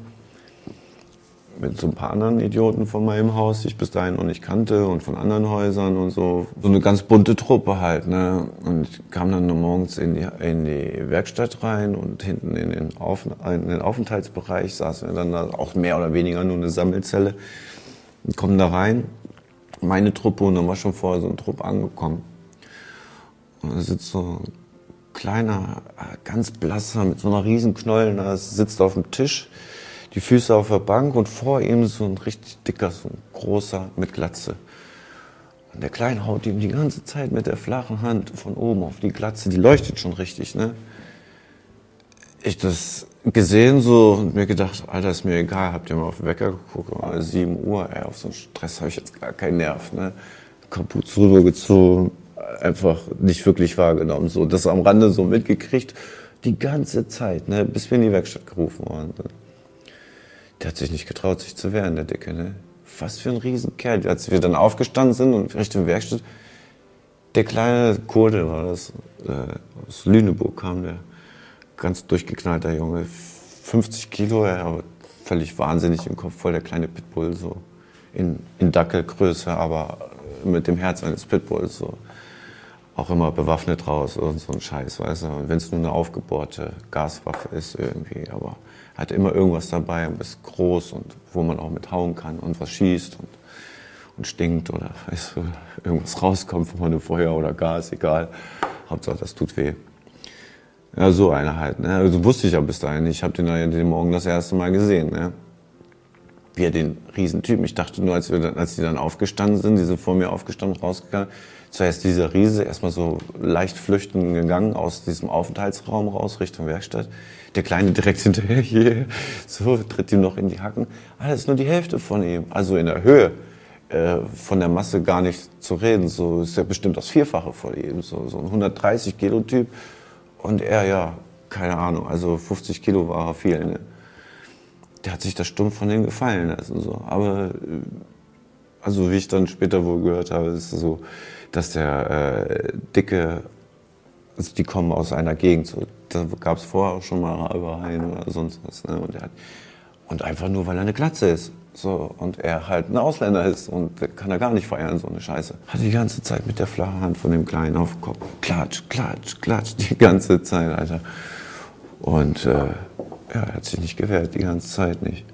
Mit so ein paar anderen Idioten von meinem Haus, die ich bis dahin noch nicht kannte, und von anderen Häusern und so. So eine ganz bunte Truppe halt, ne? Und ich kam dann morgens in die Werkstatt rein und hinten in den Aufenthaltsbereich saßen wir dann da, auch mehr oder weniger nur eine Sammelzelle. Und kommen da rein, meine Truppe, und dann war schon vorher so ein Trupp angekommen. Und da sitzt so ein kleiner, ganz blasser, mit so einer riesen Knollen, da sitzt auf dem Tisch, die Füße auf der Bank, und vor ihm so ein richtig dicker, so ein großer mit Glatze. Und der Kleine haut ihm die ganze Zeit mit der flachen Hand von oben auf die Glatze, die leuchtet schon richtig, ne? Ich das gesehen so und mir gedacht, Alter, ist mir egal, habt ihr mal auf den Wecker geguckt, 7 Uhr, ey, auf so einen Stress habe ich jetzt gar keinen Nerv, ne? Kapuze rübergezogen, einfach nicht wirklich wahrgenommen, so, das am Rande so mitgekriegt, die ganze Zeit, ne, bis wir in die Werkstatt gerufen wurden. Der hat sich nicht getraut, sich zu wehren, der Dicke, ne? Was für ein Riesenkerl. Als wir dann aufgestanden sind und Richtung Werkstatt, der kleine Kurde war das, aus Lüneburg kam der, ganz durchgeknallter Junge, 50 Kilo, aber völlig wahnsinnig im Kopf, voll der kleine Pitbull, so in Dackelgröße, aber mit dem Herz eines Pitbulls, so. Auch immer bewaffnet raus und so ein Scheiß, weißt du. Und wenn es nur eine aufgebohrte Gaswaffe ist irgendwie, aber hat immer irgendwas dabei und ist groß und wo man auch mit hauen kann und was schießt und stinkt oder, weißt du, irgendwas rauskommt von einem Feuer oder Gas, egal. Hauptsache, das tut weh. Ja, so einer halt, ne. Also wusste ich ja bis dahin. Ich habe den ja den Morgen das erste Mal gesehen, ne. Wie er den Riesentypen. Ich dachte nur, als die dann aufgestanden sind, die sind vor mir aufgestanden, rausgegangen, zuerst dieser Riese, erstmal so leicht flüchtend gegangen aus diesem Aufenthaltsraum raus, Richtung Werkstatt. Der Kleine direkt hinterher, hier, so, tritt ihm noch in die Hacken. Das ist nur die Hälfte von ihm. Also in der Höhe, von der Masse gar nicht zu reden. So ist er bestimmt das Vierfache von ihm. So ein 130 Kilo Typ. Und er, ja, keine Ahnung, also 50 Kilo war er viel, ne? Der hat sich das stumpf von dem gefallen lassen, so. Aber, also wie ich dann später wohl gehört habe, ist es so, dass der Dicke, also die kommen aus einer Gegend, so, da gab es vorher auch schon mal Räubereien oder sonst was, ne? Und einfach nur, weil er eine Glatze ist, so, und er halt ein Ausländer ist und kann er gar nicht feiern, so eine Scheiße. Hat die ganze Zeit mit der flachen Hand von dem Kleinen auf den Kopf, klatsch, klatsch, klatsch, die ganze Zeit, Alter. Und ja, er hat sich nicht gewehrt, die ganze Zeit nicht.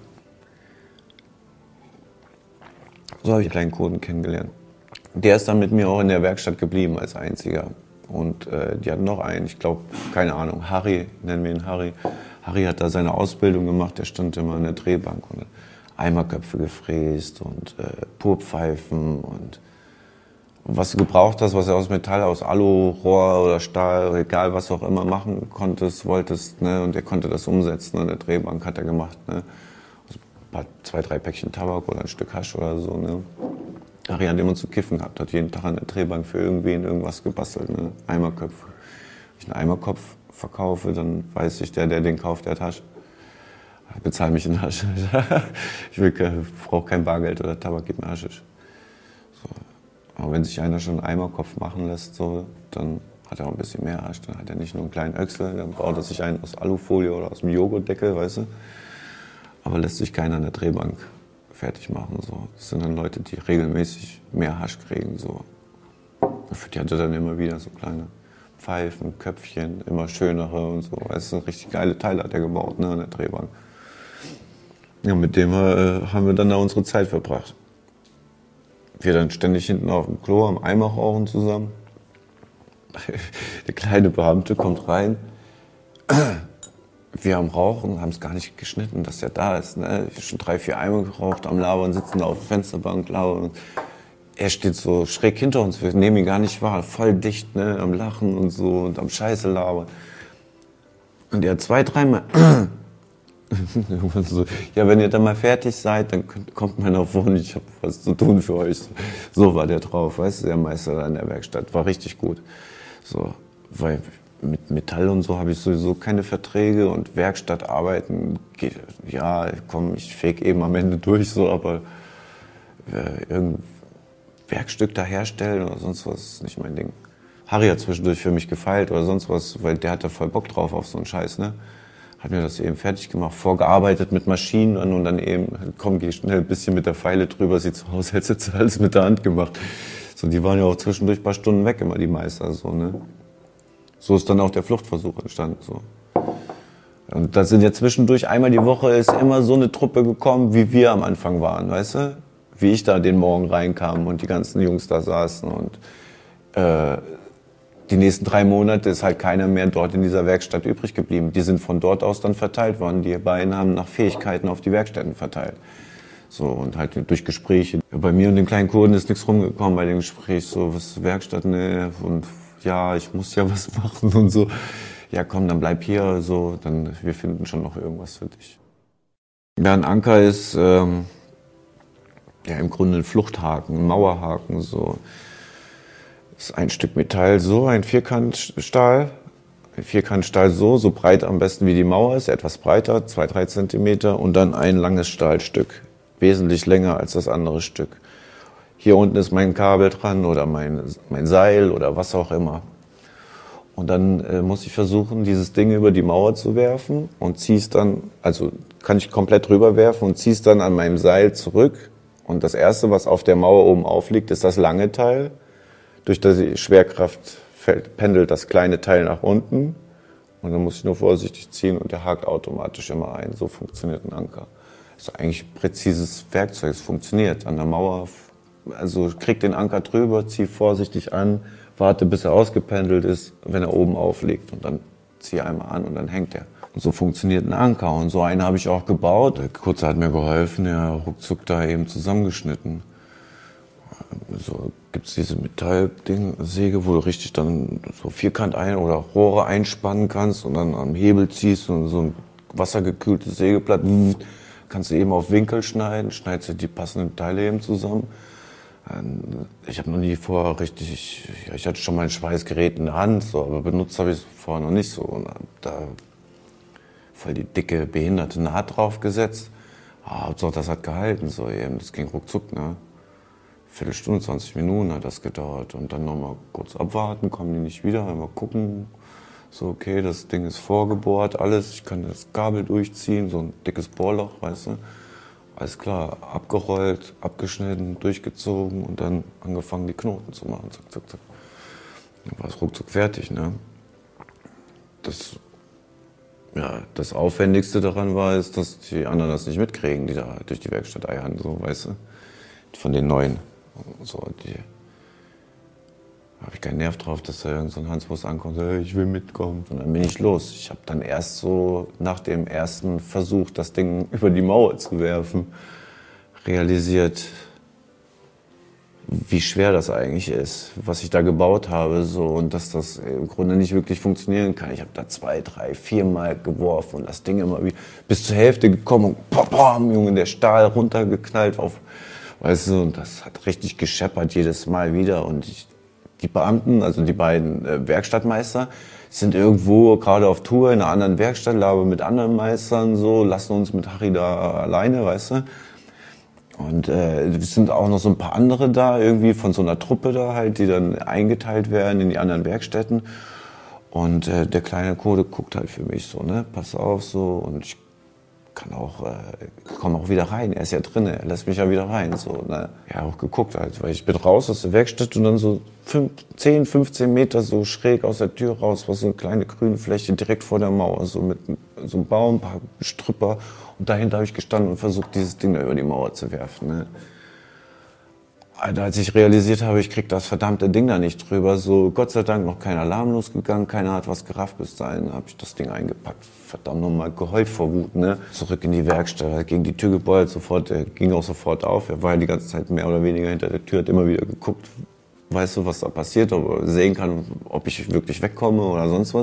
So habe ich einen kleinen Kurden kennengelernt. Der ist dann mit mir auch in der Werkstatt geblieben als einziger. Und die hatten noch einen, ich glaube, keine Ahnung, Harry, nennen wir ihn Harry. Harry hat da seine Ausbildung gemacht, der stand immer an der Drehbank und Eimerköpfe gefräst und Purpfeifen und was du gebraucht hast, was du aus Metall, aus Alu, Rohr oder Stahl, egal was du auch immer machen konntest, wolltest, ne, und er konnte das umsetzen an der Drehbank, hat er gemacht, ne. Also 2, 3 Päckchen Tabak oder ein Stück Hasch oder so, ne. Harry hat immer zu kiffen gehabt, hat jeden Tag an der Drehbank für irgendwen irgendwas gebastelt, ne, Eimerköpfe. Wenn ich einen Eimerkopf verkaufe, dann weiß ich, der den kauft, der hat Hasch. Bezahl mich in Hasch. Ich brauche kein Bargeld oder Tabak, gib mir Haschisch. So. Aber wenn sich einer schon einen Eimerkopf machen lässt, so, dann hat er auch ein bisschen mehr Hasch. Dann hat er nicht nur einen kleinen Öchsel, dann baut er sich einen aus Alufolie oder aus dem Joghurtdeckel, weißt du. Aber lässt sich keiner an der Drehbank fertig machen. So. Das sind dann Leute, die regelmäßig mehr Hasch kriegen. So. Für die hat er dann immer wieder so kleine Pfeifen, Köpfchen, immer schönere und so. Weißt du, richtig geile Teile hat er gebaut, ne, an der Drehbank. Ja, mit dem haben wir dann da unsere Zeit verbracht. Wir dann ständig hinten auf dem Klo am Eimer rauchen zusammen. Der kleine Beamte kommt rein. Wir am Rauchen, haben es gar nicht geschnitten, dass er da ist. Ne? Ich habe schon 3, 4 Eimer geraucht, am Labern, sitzen da auf der Fensterbank, labern. Er steht so schräg hinter uns, wir nehmen ihn gar nicht wahr, voll dicht, ne? Am Lachen und so und am Scheiße labern. Und er hat 2, 3 Mal Irgendwann so, ja, wenn ihr dann mal fertig seid, dann kommt mal nach vorne, ich habe was zu tun für euch. So war der drauf, weißt du, der Meister da in der Werkstatt, war richtig gut. So, weil mit Metall und so habe ich sowieso keine Verträge und Werkstatt arbeiten geht, ja, komm, ich feg eben am Ende durch, so, aber irgendein Werkstück da herstellen oder sonst was ist nicht mein Ding. Harry hat zwischendurch für mich gefeilt oder sonst was, weil der hatte voll Bock drauf auf so einen Scheiß, ne? Hat mir das eben fertig gemacht, vorgearbeitet mit Maschinen und dann eben, komm, geh schnell ein bisschen mit der Feile drüber, sieht so aus, als hättest du alles mit der Hand gemacht. So, die waren ja auch zwischendurch ein paar Stunden weg, immer die Meister, so, ne? So ist dann auch der Fluchtversuch entstanden, so. Und da sind ja zwischendurch einmal die Woche ist immer so eine Truppe gekommen, wie wir am Anfang waren, weißt du? Wie ich da den Morgen reinkam und die ganzen Jungs da saßen und, die nächsten 3 Monate ist halt keiner mehr dort in dieser Werkstatt übrig geblieben. Die sind von dort aus dann verteilt worden. Die beiden haben nach Fähigkeiten auf die Werkstätten verteilt. So, und halt durch Gespräche. Bei mir und den kleinen Kurden ist nichts rumgekommen bei dem Gespräch. So, was ist Werkstatt, ne? Und ja, ich muss ja was machen und so. Ja, komm, dann bleib hier, so, dann, wir finden schon noch irgendwas für dich. Ja, ein Anker ist, ja, im Grunde ein Fluchthaken, ein Mauerhaken, so. Das ist ein Stück Metall, so ein Vierkantstahl. Ein Vierkantstahl so breit am besten wie die Mauer ist, etwas breiter, 2-3 Zentimeter. Und dann ein langes Stahlstück, wesentlich länger als das andere Stück. Hier unten ist mein Kabel dran oder mein Seil oder was auch immer. Und dann muss ich versuchen, dieses Ding über die Mauer zu werfen und zieh's dann, also kann ich komplett rüber werfen und zieh's dann an meinem Seil zurück. Und das Erste, was auf der Mauer oben aufliegt, ist das lange Teil. Durch die Schwerkraft pendelt das kleine Teil nach unten und dann muss ich nur vorsichtig ziehen und der hakt automatisch immer ein. So funktioniert ein Anker. Das ist eigentlich ein präzises Werkzeug, es funktioniert. An der Mauer, also krieg den Anker drüber, zieh vorsichtig an, warte bis er ausgependelt ist, wenn er oben aufliegt und dann zieh einmal an und dann hängt er. Und so funktioniert ein Anker und so einen habe ich auch gebaut. Der Kurze hat mir geholfen, ja, ruckzuck da eben zusammengeschnitten. So gibt's diese Metall-Säge, wo du richtig dann so Vierkant oder Rohre einspannen kannst und dann am Hebel ziehst und so ein wassergekühltes Sägeblatt kannst du eben auf Winkel schneiden, schneidest du die passenden Teile eben zusammen. Ich habe noch nie vorher richtig, ich hatte schon mal ein Schweißgerät in der Hand, so, aber benutzt habe ich es vorher noch nicht so. Und da voll die dicke, behinderte Naht draufgesetzt. Hauptsache, das hat gehalten, so eben, das ging ruckzuck, ne? Viertelstunde, 20 Minuten hat das gedauert und dann nochmal kurz abwarten, kommen die nicht wieder, mal gucken, so okay, das Ding ist vorgebohrt, alles, ich kann das Kabel durchziehen, so ein dickes Bohrloch, weißt du, alles klar, abgerollt, abgeschnitten, durchgezogen und dann angefangen die Knoten zu machen, zack, zack, zack. Dann war es ruckzuck fertig, ne. Das Aufwendigste daran war, ist, dass die anderen das nicht mitkriegen, die da durch die Werkstatt eiern, so, weißt du, von den Neuen. So, da habe ich keinen Nerv drauf, dass da irgend so ein Hanswurst ankommt, hey, ich will mitkommen. Und dann bin ich los. Ich habe dann erst so nach dem ersten Versuch, das Ding über die Mauer zu werfen, realisiert, wie schwer das eigentlich ist, was ich da gebaut habe, so, und dass das im Grunde nicht wirklich funktionieren kann. Ich habe da 2, 3, 4 Mal geworfen und das Ding immer wie bis zur Hälfte gekommen und pam, Junge, der Stahl runtergeknallt auf. Weißt du, und das hat richtig gescheppert jedes Mal wieder. Und die Beamten, also die beiden Werkstattmeister, sind irgendwo gerade auf Tour in einer anderen Werkstatt, labern mit anderen Meistern, so, lassen uns mit Harry da alleine, weißt du. Und es sind auch noch so ein paar andere da, irgendwie von so einer Truppe da halt, die dann eingeteilt werden in die anderen Werkstätten. Und der kleine Kode guckt halt für mich so, ne, pass auf, so, und ich komme auch wieder rein, er ist ja drin, er lässt mich ja wieder rein, so, ne. Ja, auch geguckt halt, weil ich bin raus aus der Werkstatt und dann so 10, 15 Meter so schräg aus der Tür raus, war so eine kleine grüne Fläche direkt vor der Mauer, so mit so einem Baum, ein paar Strüpper, und dahinter habe ich gestanden und versucht, dieses Ding da über die Mauer zu werfen, ne. Alter, als ich realisiert habe, ich krieg das verdammte Ding da nicht drüber, so Gott sei Dank noch kein Alarm losgegangen, keiner hat was gerafft, bis dahin habe ich das Ding eingepackt, verdammt nochmal geheult vor Wut, ne. Zurück in die Werkstatt, gegen die Tür gebeult, er ging auch sofort auf, er war ja die ganze Zeit mehr oder weniger hinter der Tür, hat immer wieder geguckt, weißt du, was da passiert, ob er sehen kann, ob ich wirklich wegkomme oder sonst was.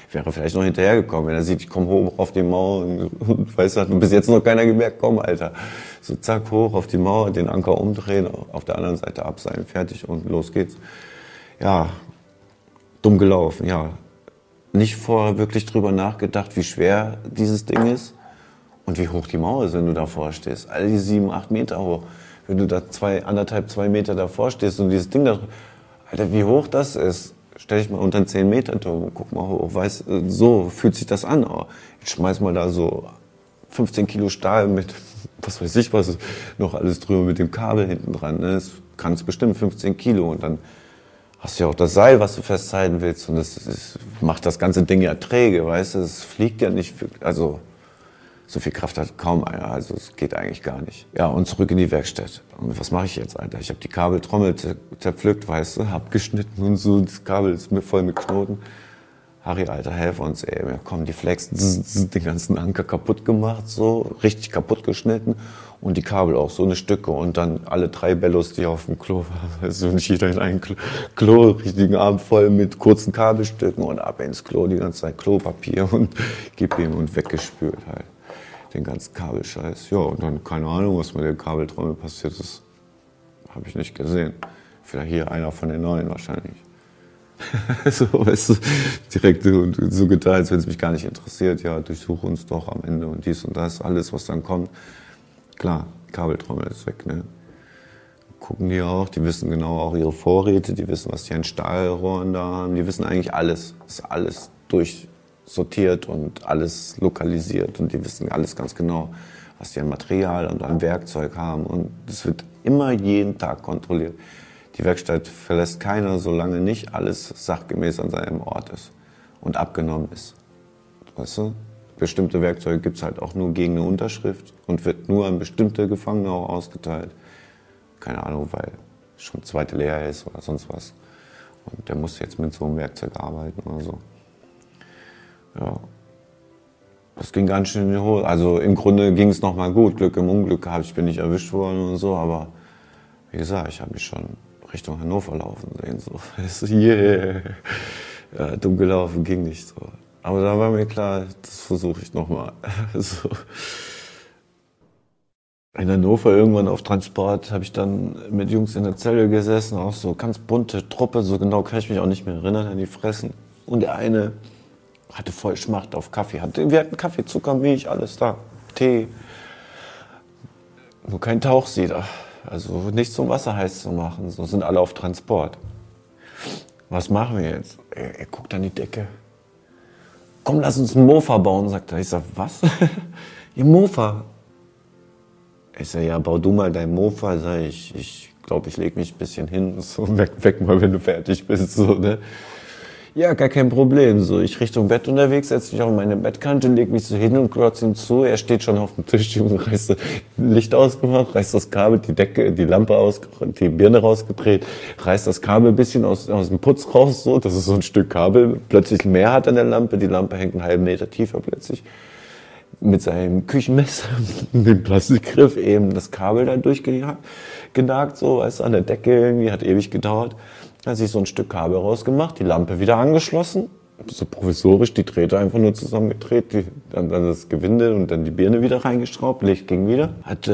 wäre vielleicht noch hinterhergekommen, wenn er sieht, ich komme hoch auf die Mauer und weißt du, hat bis jetzt noch keiner gemerkt, komm, Alter. So zack, hoch auf die Mauer, den Anker umdrehen, auf der anderen Seite abseilen, fertig und los geht's. Ja, dumm gelaufen, ja. Nicht vorher wirklich drüber nachgedacht, wie schwer dieses Ding ist und wie hoch die Mauer ist, wenn du davor stehst. All die 7, 8 Meter hoch. Wenn du da 1,5, 2 Meter davor stehst und dieses Ding da, Alter, wie hoch das ist. Stell dich mal unter einen 10 Meter Turm, guck mal hoch, weißt, so fühlt sich das an. Oh, ich schmeiß mal da so 15 Kilo Stahl mit, was weiß ich was, noch alles drüber mit dem Kabel hinten dran. Ne? Das kann es bestimmt 15 Kilo und dann hast du ja auch das Seil, was du festhalten willst und das macht das ganze Ding ja träge, weißt du, es fliegt ja nicht, also so viel Kraft hat kaum einer, also es geht eigentlich gar nicht. Ja, und zurück in die Werkstatt. Und was mache ich jetzt, Alter? Ich habe die Kabeltrommel zerpflückt, weißt du, abgeschnitten und so, das Kabel ist voll mit Knoten. Harry, Alter, helf uns, ey. Ja, komm, die Flex, den ganzen Anker kaputt gemacht, so, richtig kaputt geschnitten. Und die Kabel auch, so eine Stücke. Und dann alle 3 Bellos, die auf dem Klo waren. Also nicht jeder in ein Klo, richtigen Arm voll mit kurzen Kabelstücken und ab ins Klo, die ganze Zeit Klopapier und gib ihm und weggespült halt. Den ganzen Kabelscheiß. Ja, und dann keine Ahnung, was mit der Kabeltrommel passiert ist. Habe ich nicht gesehen. Vielleicht hier einer von den Neuen wahrscheinlich. So, weißt du, direkt so getan, als wenn es mich gar nicht interessiert. Ja, durchsuche uns doch am Ende und dies und das, alles, was dann kommt. Klar, Kabeltrommel ist weg, ne? Gucken die auch, die wissen genau auch ihre Vorräte, die wissen, was die an Stahlrohren da haben, die wissen eigentlich alles. Ist alles durchsortiert und alles lokalisiert und die wissen alles ganz genau, was die an Material und an Werkzeug haben und das wird immer jeden Tag kontrolliert. Die Werkstatt verlässt keiner, solange nicht alles sachgemäß an seinem Ort ist und abgenommen ist. Weißt du? Bestimmte Werkzeuge gibt es halt auch nur gegen eine Unterschrift und wird nur an bestimmte Gefangene auch ausgeteilt. Keine Ahnung, weil schon zweite leer ist oder sonst was. Und der muss jetzt mit so einem Werkzeug arbeiten oder so. Ja. Das ging ganz schön in die Hose. Also im Grunde ging es nochmal gut. Glück im Unglück gehabt. Ich bin nicht erwischt worden und so, aber wie gesagt, ich habe mich schon Richtung Hannover laufen sehen. So, yeah. Ja, dumm gelaufen, ging nicht so. Aber da war mir klar, das versuche ich nochmal. So. In Hannover irgendwann auf Transport habe ich dann mit Jungs in der Zelle gesessen, auch so ganz bunte Truppe, so genau kann ich mich auch nicht mehr erinnern an die Fressen. Und der eine hatte voll Schmacht auf Kaffee. Wir hatten Kaffee, Zucker, Milch, alles da. Tee. Nur kein Tauchsieder. Also nichts zum Wasser heiß zu machen. So sind alle auf Transport. Was machen wir jetzt? Er guckt an die Decke. Komm, lass uns einen Mofa bauen, sagt er. Ich sag, was? Ihr Mofa? Ich sag, ja, bau du mal dein Mofa. Sag ich glaube, ich leg mich ein bisschen hin. So, weg mal, wenn du fertig bist. So, ne? Ja, gar kein Problem. So, ich Richtung Bett unterwegs, setze mich auf meine Bettkante, leg mich so hin und glotze ihm zu. Er steht schon auf dem Tisch, reißt das Licht ausgemacht, reißt das Kabel, die Decke, die Lampe die Birne rausgedreht, reißt das Kabel ein bisschen aus dem Putz raus, so, dass es so ein Stück Kabel plötzlich mehr hat an der Lampe. Die Lampe hängt einen halben Meter tiefer plötzlich. Mit seinem Küchenmesser, mit dem Plastikgriff eben das Kabel da durchgenagt, so, weißt du, an der Decke irgendwie, hat ewig gedauert. Dann hat sich so ein Stück Kabel rausgemacht, die Lampe wieder angeschlossen, so provisorisch, die Drähte einfach nur zusammengedreht, dann das Gewinde und dann die Birne wieder reingeschraubt, Licht ging wieder. Hat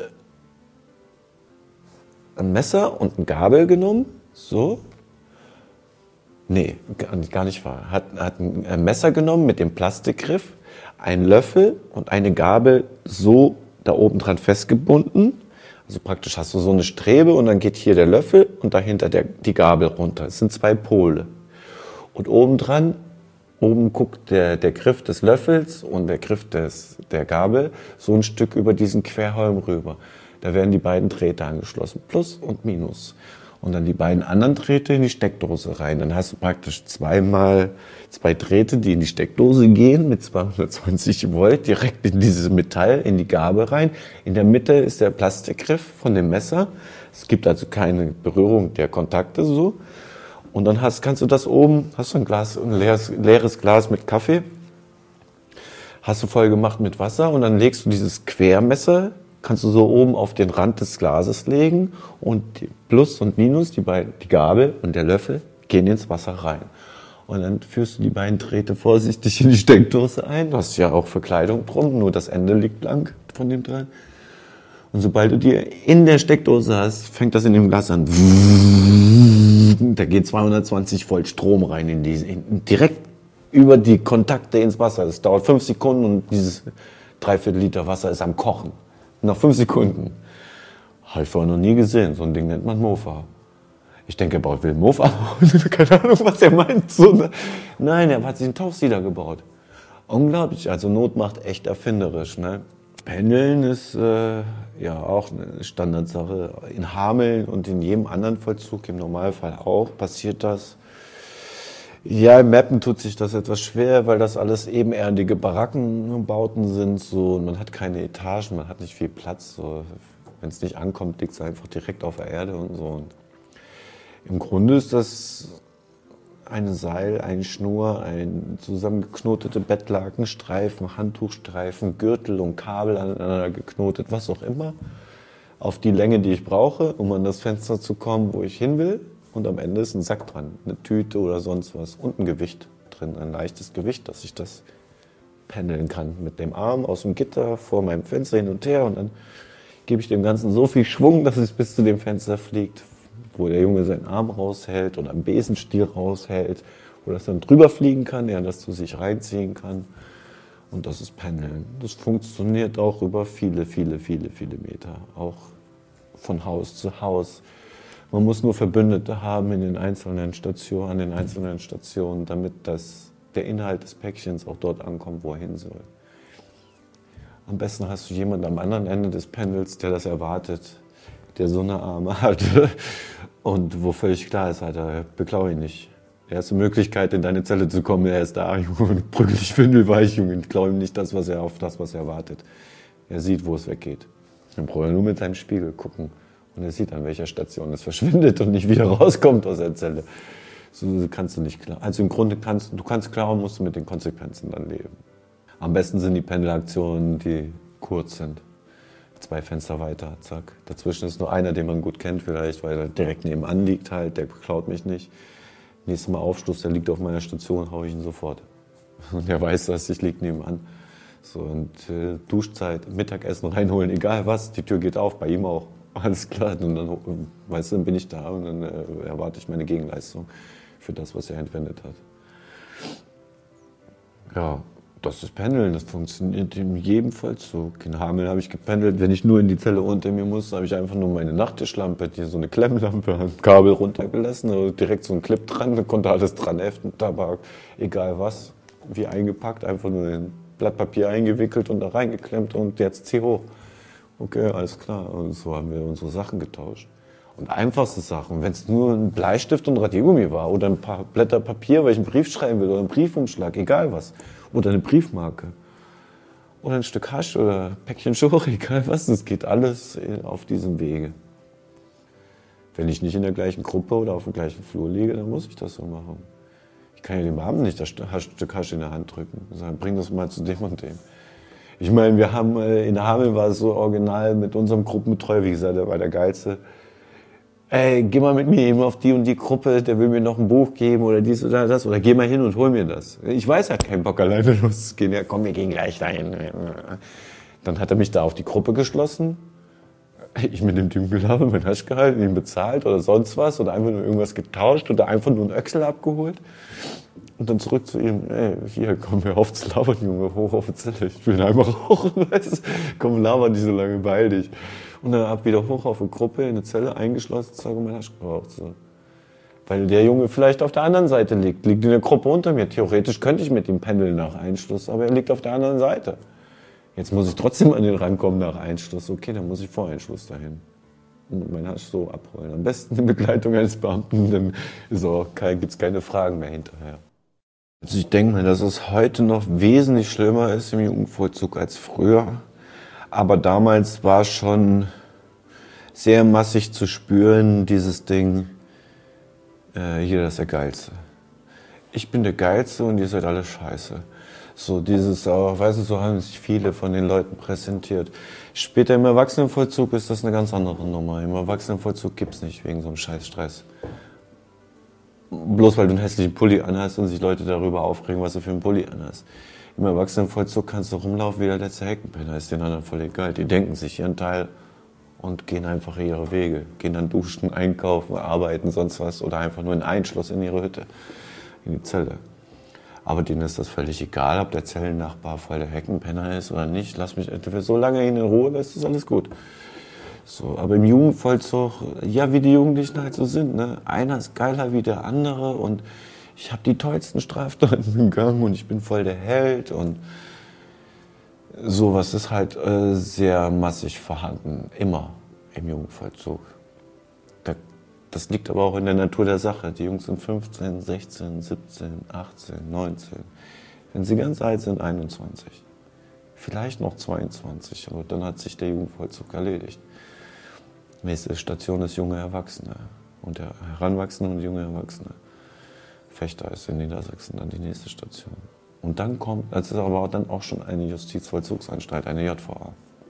ein Messer und ein Gabel genommen, so. Nee, gar nicht wahr. Hat ein Messer genommen mit dem Plastikgriff, einen Löffel und eine Gabel so da oben dran festgebunden. Also praktisch hast du so eine Strebe und dann geht hier der Löffel und dahinter die Gabel runter. Es sind 2 Pole. Und oben guckt der Griff des Löffels und der Griff der Gabel so ein Stück über diesen Querhalm rüber. Da werden die beiden Drähte angeschlossen, Plus und Minus. Und dann die beiden anderen Drähte in die Steckdose rein. Dann hast du praktisch 2 Drähte, die in die Steckdose gehen mit 220 Volt direkt in dieses Metall, in die Gabel rein. In der Mitte ist der Plastikgriff von dem Messer. Es gibt also keine Berührung der Kontakte so. Und dann kannst du das oben, hast du ein leeres Glas mit Kaffee, hast du voll gemacht mit Wasser und dann legst du dieses Quermesser, kannst du so oben auf den Rand des Glases legen und Plus und Minus, die Gabel und der Löffel gehen ins Wasser rein. Und dann führst du die beiden Drähte vorsichtig in die Steckdose ein. Du hast ja auch Verkleidung drum, nur das Ende liegt blank von dem Draht. Und sobald du die in der Steckdose hast, fängt das in dem Gas an. Da geht 220 Volt Strom rein direkt über die Kontakte ins Wasser. Das dauert 5 Sekunden und dieses 3/4 Liter Wasser ist am Kochen. Nach 5 Sekunden. Habe ich vorher noch nie gesehen. So ein Ding nennt man Mofa. Ich denke, er will einen Mofa bauen. Keine Ahnung, was er meint. So, nein, er hat sich einen Tauchsieder gebaut. Unglaublich. Also Not macht echt erfinderisch. Ne? Pendeln ist ja auch eine Standardsache. In Hameln und in jedem anderen Vollzug, im Normalfall auch, passiert das. Ja, im Mappen tut sich das etwas schwer, weil das alles ebenerdige Barackenbauten sind. So, man hat keine Etagen, man hat nicht viel Platz. So. Wenn es nicht ankommt, liegt es einfach direkt auf der Erde und so. Und im Grunde ist das eine Seil, eine Schnur, ein zusammengeknotete Bettlakenstreifen, Handtuchstreifen, Gürtel und Kabel aneinander geknotet, was auch immer, auf die Länge, die ich brauche, um an das Fenster zu kommen, wo ich hin will. Und am Ende ist ein Sack dran, eine Tüte oder sonst was und ein Gewicht drin, ein leichtes Gewicht, dass ich das pendeln kann. Mit dem Arm aus dem Gitter vor meinem Fenster hin und her und dann gebe ich dem Ganzen so viel Schwung, dass es bis zu dem Fenster fliegt, wo der Junge seinen Arm raushält oder einen Besenstiel raushält, wo das dann drüber fliegen kann, er das zu sich reinziehen kann. Und das ist Pendeln. Das funktioniert auch über viele, viele, viele, viele Meter, auch von Haus zu Haus. Man muss nur Verbündete haben in den einzelnen Stationen, an den einzelnen Stationen, damit der Inhalt des Päckchens auch dort ankommt, wo er hin soll. Am besten hast du jemanden am anderen Ende des Pendels, der das erwartet, der so eine Arme hat und wo völlig klar ist, Alter, beklau ihn nicht. Erste Möglichkeit, in deine Zelle zu kommen, er ist da, Junge, prügel dich windelweich, Junge, klau ihm nicht das, was er erwartet. Er sieht, wo es weggeht. Dann braucht er nur mit seinem Spiegel gucken. Und er sieht, an welcher Station es verschwindet und nicht wieder rauskommt aus der Zelle. So kannst du nicht klauen. Also im Grunde kannst du klauen, musst du mit den Konsequenzen dann leben. Am besten sind die Pendelaktionen, die kurz sind. 2 Fenster weiter, zack. Dazwischen ist nur einer, den man gut kennt vielleicht, weil er direkt nebenan liegt halt, der klaut mich nicht. Nächstes Mal Aufschluss, der liegt auf meiner Station, hau ich ihn sofort. Und er weiß, dass ich liege nebenan. So, und Duschzeit, Mittagessen reinholen, egal was, die Tür geht auf, bei ihm auch. Alles klar, und dann, weißt du, dann bin ich da und dann erwarte ich meine Gegenleistung für das, was er entwendet hat. Ja, das ist Pendeln, das funktioniert in jedem Vollzug. In Hameln habe ich gependelt, wenn ich nur in die Zelle unter mir muss, habe ich einfach nur meine Nachttischlampe, die so eine Klemmlampe, ein Kabel runtergelassen, also direkt so ein Clip dran, da konnte alles dran heften, Tabak, egal was, wie eingepackt, einfach nur in Blatt Papier eingewickelt und da reingeklemmt und jetzt zieh hoch. Okay, alles klar. Und so haben wir unsere Sachen getauscht. Und einfachste Sachen, wenn es nur ein Bleistift und Radiergummi war oder ein paar Blätter Papier, weil ich einen Brief schreiben will oder einen Briefumschlag, egal was. Oder eine Briefmarke. Oder ein Stück Hasch oder ein Päckchen Schore, egal was. Das geht alles auf diesem Wege. Wenn ich nicht in der gleichen Gruppe oder auf dem gleichen Flur liege, dann muss ich das so machen. Ich kann ja dem Abend nicht das Stück Hasch in der Hand drücken und sagen, bring das mal zu dem und dem. Ich meine, wir haben in Hameln war es so original mit unserem Gruppenbetreuer, wie gesagt, der war der Geilste. Ey, geh mal mit mir eben auf die und die Gruppe, der will mir noch ein Buch geben oder dies oder das. Oder geh mal hin und hol mir das. Ich weiß, er hat keinen Bock, alleine loszugehen. Ja, komm, wir gehen gleich dahin. Dann hat er mich da auf die Gruppe geschlossen. Ich mit dem Typen gelabert, mein Hasch gehalten, ihn bezahlt oder sonst was. Oder einfach nur irgendwas getauscht oder einfach nur einen Öchsel abgeholt. Und dann zurück zu ihm, ey, hier, komm, hör auf zu labern, Junge, hoch auf die Zelle, ich will einmal rauchen, weißt du? Komm, laber nicht so lange, beeil dich. Und dann ab wieder hoch auf eine Gruppe, in eine Zelle, eingeschlossen, sage, mein Hasch geraucht. So. Weil der Junge vielleicht auf der anderen Seite liegt in der Gruppe unter mir. Theoretisch könnte ich mit ihm pendeln nach Einschluss, aber er liegt auf der anderen Seite. Jetzt muss ich trotzdem an den rankommen nach Einschluss. Okay, dann muss ich vor Einschluss dahin. Und mein Hasch so abholen. Am besten in Begleitung eines Beamten, dann gibt's keine Fragen mehr hinterher. Also ich denke mal, dass es heute noch wesentlich schlimmer ist im Jugendvollzug als früher. Aber damals war schon sehr massig zu spüren, dieses Ding, jeder ist der Geilste. Ich bin der Geilste und ihr seid alle scheiße. So dieses, weißt du, so haben sich viele von den Leuten präsentiert. Später im Erwachsenenvollzug ist das eine ganz andere Nummer. Im Erwachsenenvollzug gibt's nicht wegen so einem Scheißstress. bloß weil du einen hässlichen Pulli anhast und sich Leute darüber aufregen, was du für einen Pulli anhast. Im Erwachsenenvollzug kannst du rumlaufen wie der letzte Heckenpenner, ist den anderen voll egal. Die denken sich ihren Teil und gehen einfach ihre Wege. Gehen dann duschen, einkaufen, arbeiten, sonst was oder einfach nur in Einschluss in ihre Hütte, in die Zelle. Aber denen ist das völlig egal, ob der Zellennachbar voll der Heckenpenner ist oder nicht. Lass mich, solange ihn in Ruhe lässt, ist alles gut. So, aber im Jugendvollzug, ja, wie die Jugendlichen halt so sind, ne? Einer ist geiler wie der andere und ich habe die tollsten Straftaten begangen und ich bin voll der Held und sowas ist halt sehr massig vorhanden, immer im Jugendvollzug. Das liegt aber auch in der Natur der Sache. Die Jungs sind 15, 16, 17, 18, 19. Wenn sie ganz alt sind, 21. Vielleicht noch 22, aber dann hat sich der Jugendvollzug erledigt. Nächste Station ist junge Erwachsene und der Heranwachsende und junge Erwachsene. Fechter ist in Niedersachsen dann die nächste Station. Und dann kommt, das ist aber dann auch schon eine Justizvollzugsanstalt, eine JVA.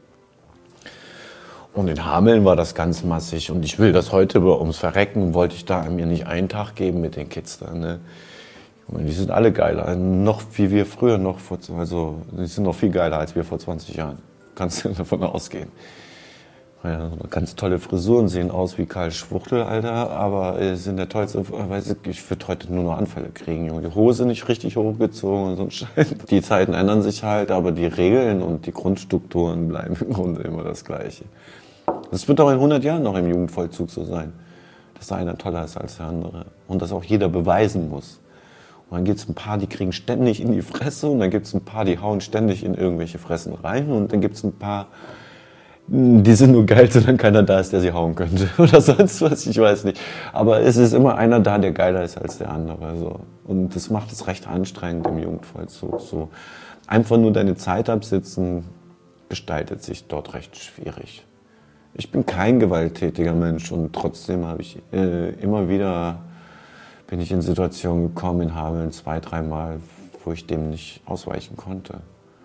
Und in Hameln war das ganz massig und ich will das heute, ums Verrecken, wollte ich da mir nicht einen Tag geben mit den Kids da, ne? Die sind alle geiler, noch wie wir früher noch, also die sind noch viel geiler als wir vor 20 Jahren, kannst du davon ausgehen. Ja, ganz tolle Frisuren, sehen aus wie Karl Schwuchtel, Alter, aber sind der tollste, ich würde heute nur noch Anfälle kriegen, Junge. Die Hose nicht richtig hochgezogen und so ein Scheiß. Die Zeiten ändern sich halt, aber die Regeln und die Grundstrukturen bleiben im Grunde immer das Gleiche. Das wird auch in 100 Jahren noch im Jugendvollzug so sein, dass da einer toller ist als der andere und dass auch jeder beweisen muss. Und dann gibt es ein paar, die kriegen ständig in die Fresse und dann gibt es ein paar, die hauen ständig in irgendwelche Fressen rein und dann gibt es ein paar, die sind nur geil, solange keiner da ist, der sie hauen könnte oder sonst was, ich weiß nicht. Aber es ist immer einer da, der geiler ist als der andere. So. Und das macht es recht anstrengend im Jugendvollzug. So. Einfach nur deine Zeit absitzen, gestaltet sich dort recht schwierig. Ich bin kein gewalttätiger Mensch und trotzdem habe ich immer wieder, bin ich in Situationen gekommen in Hameln 2, 3 Mal, wo ich dem nicht ausweichen konnte.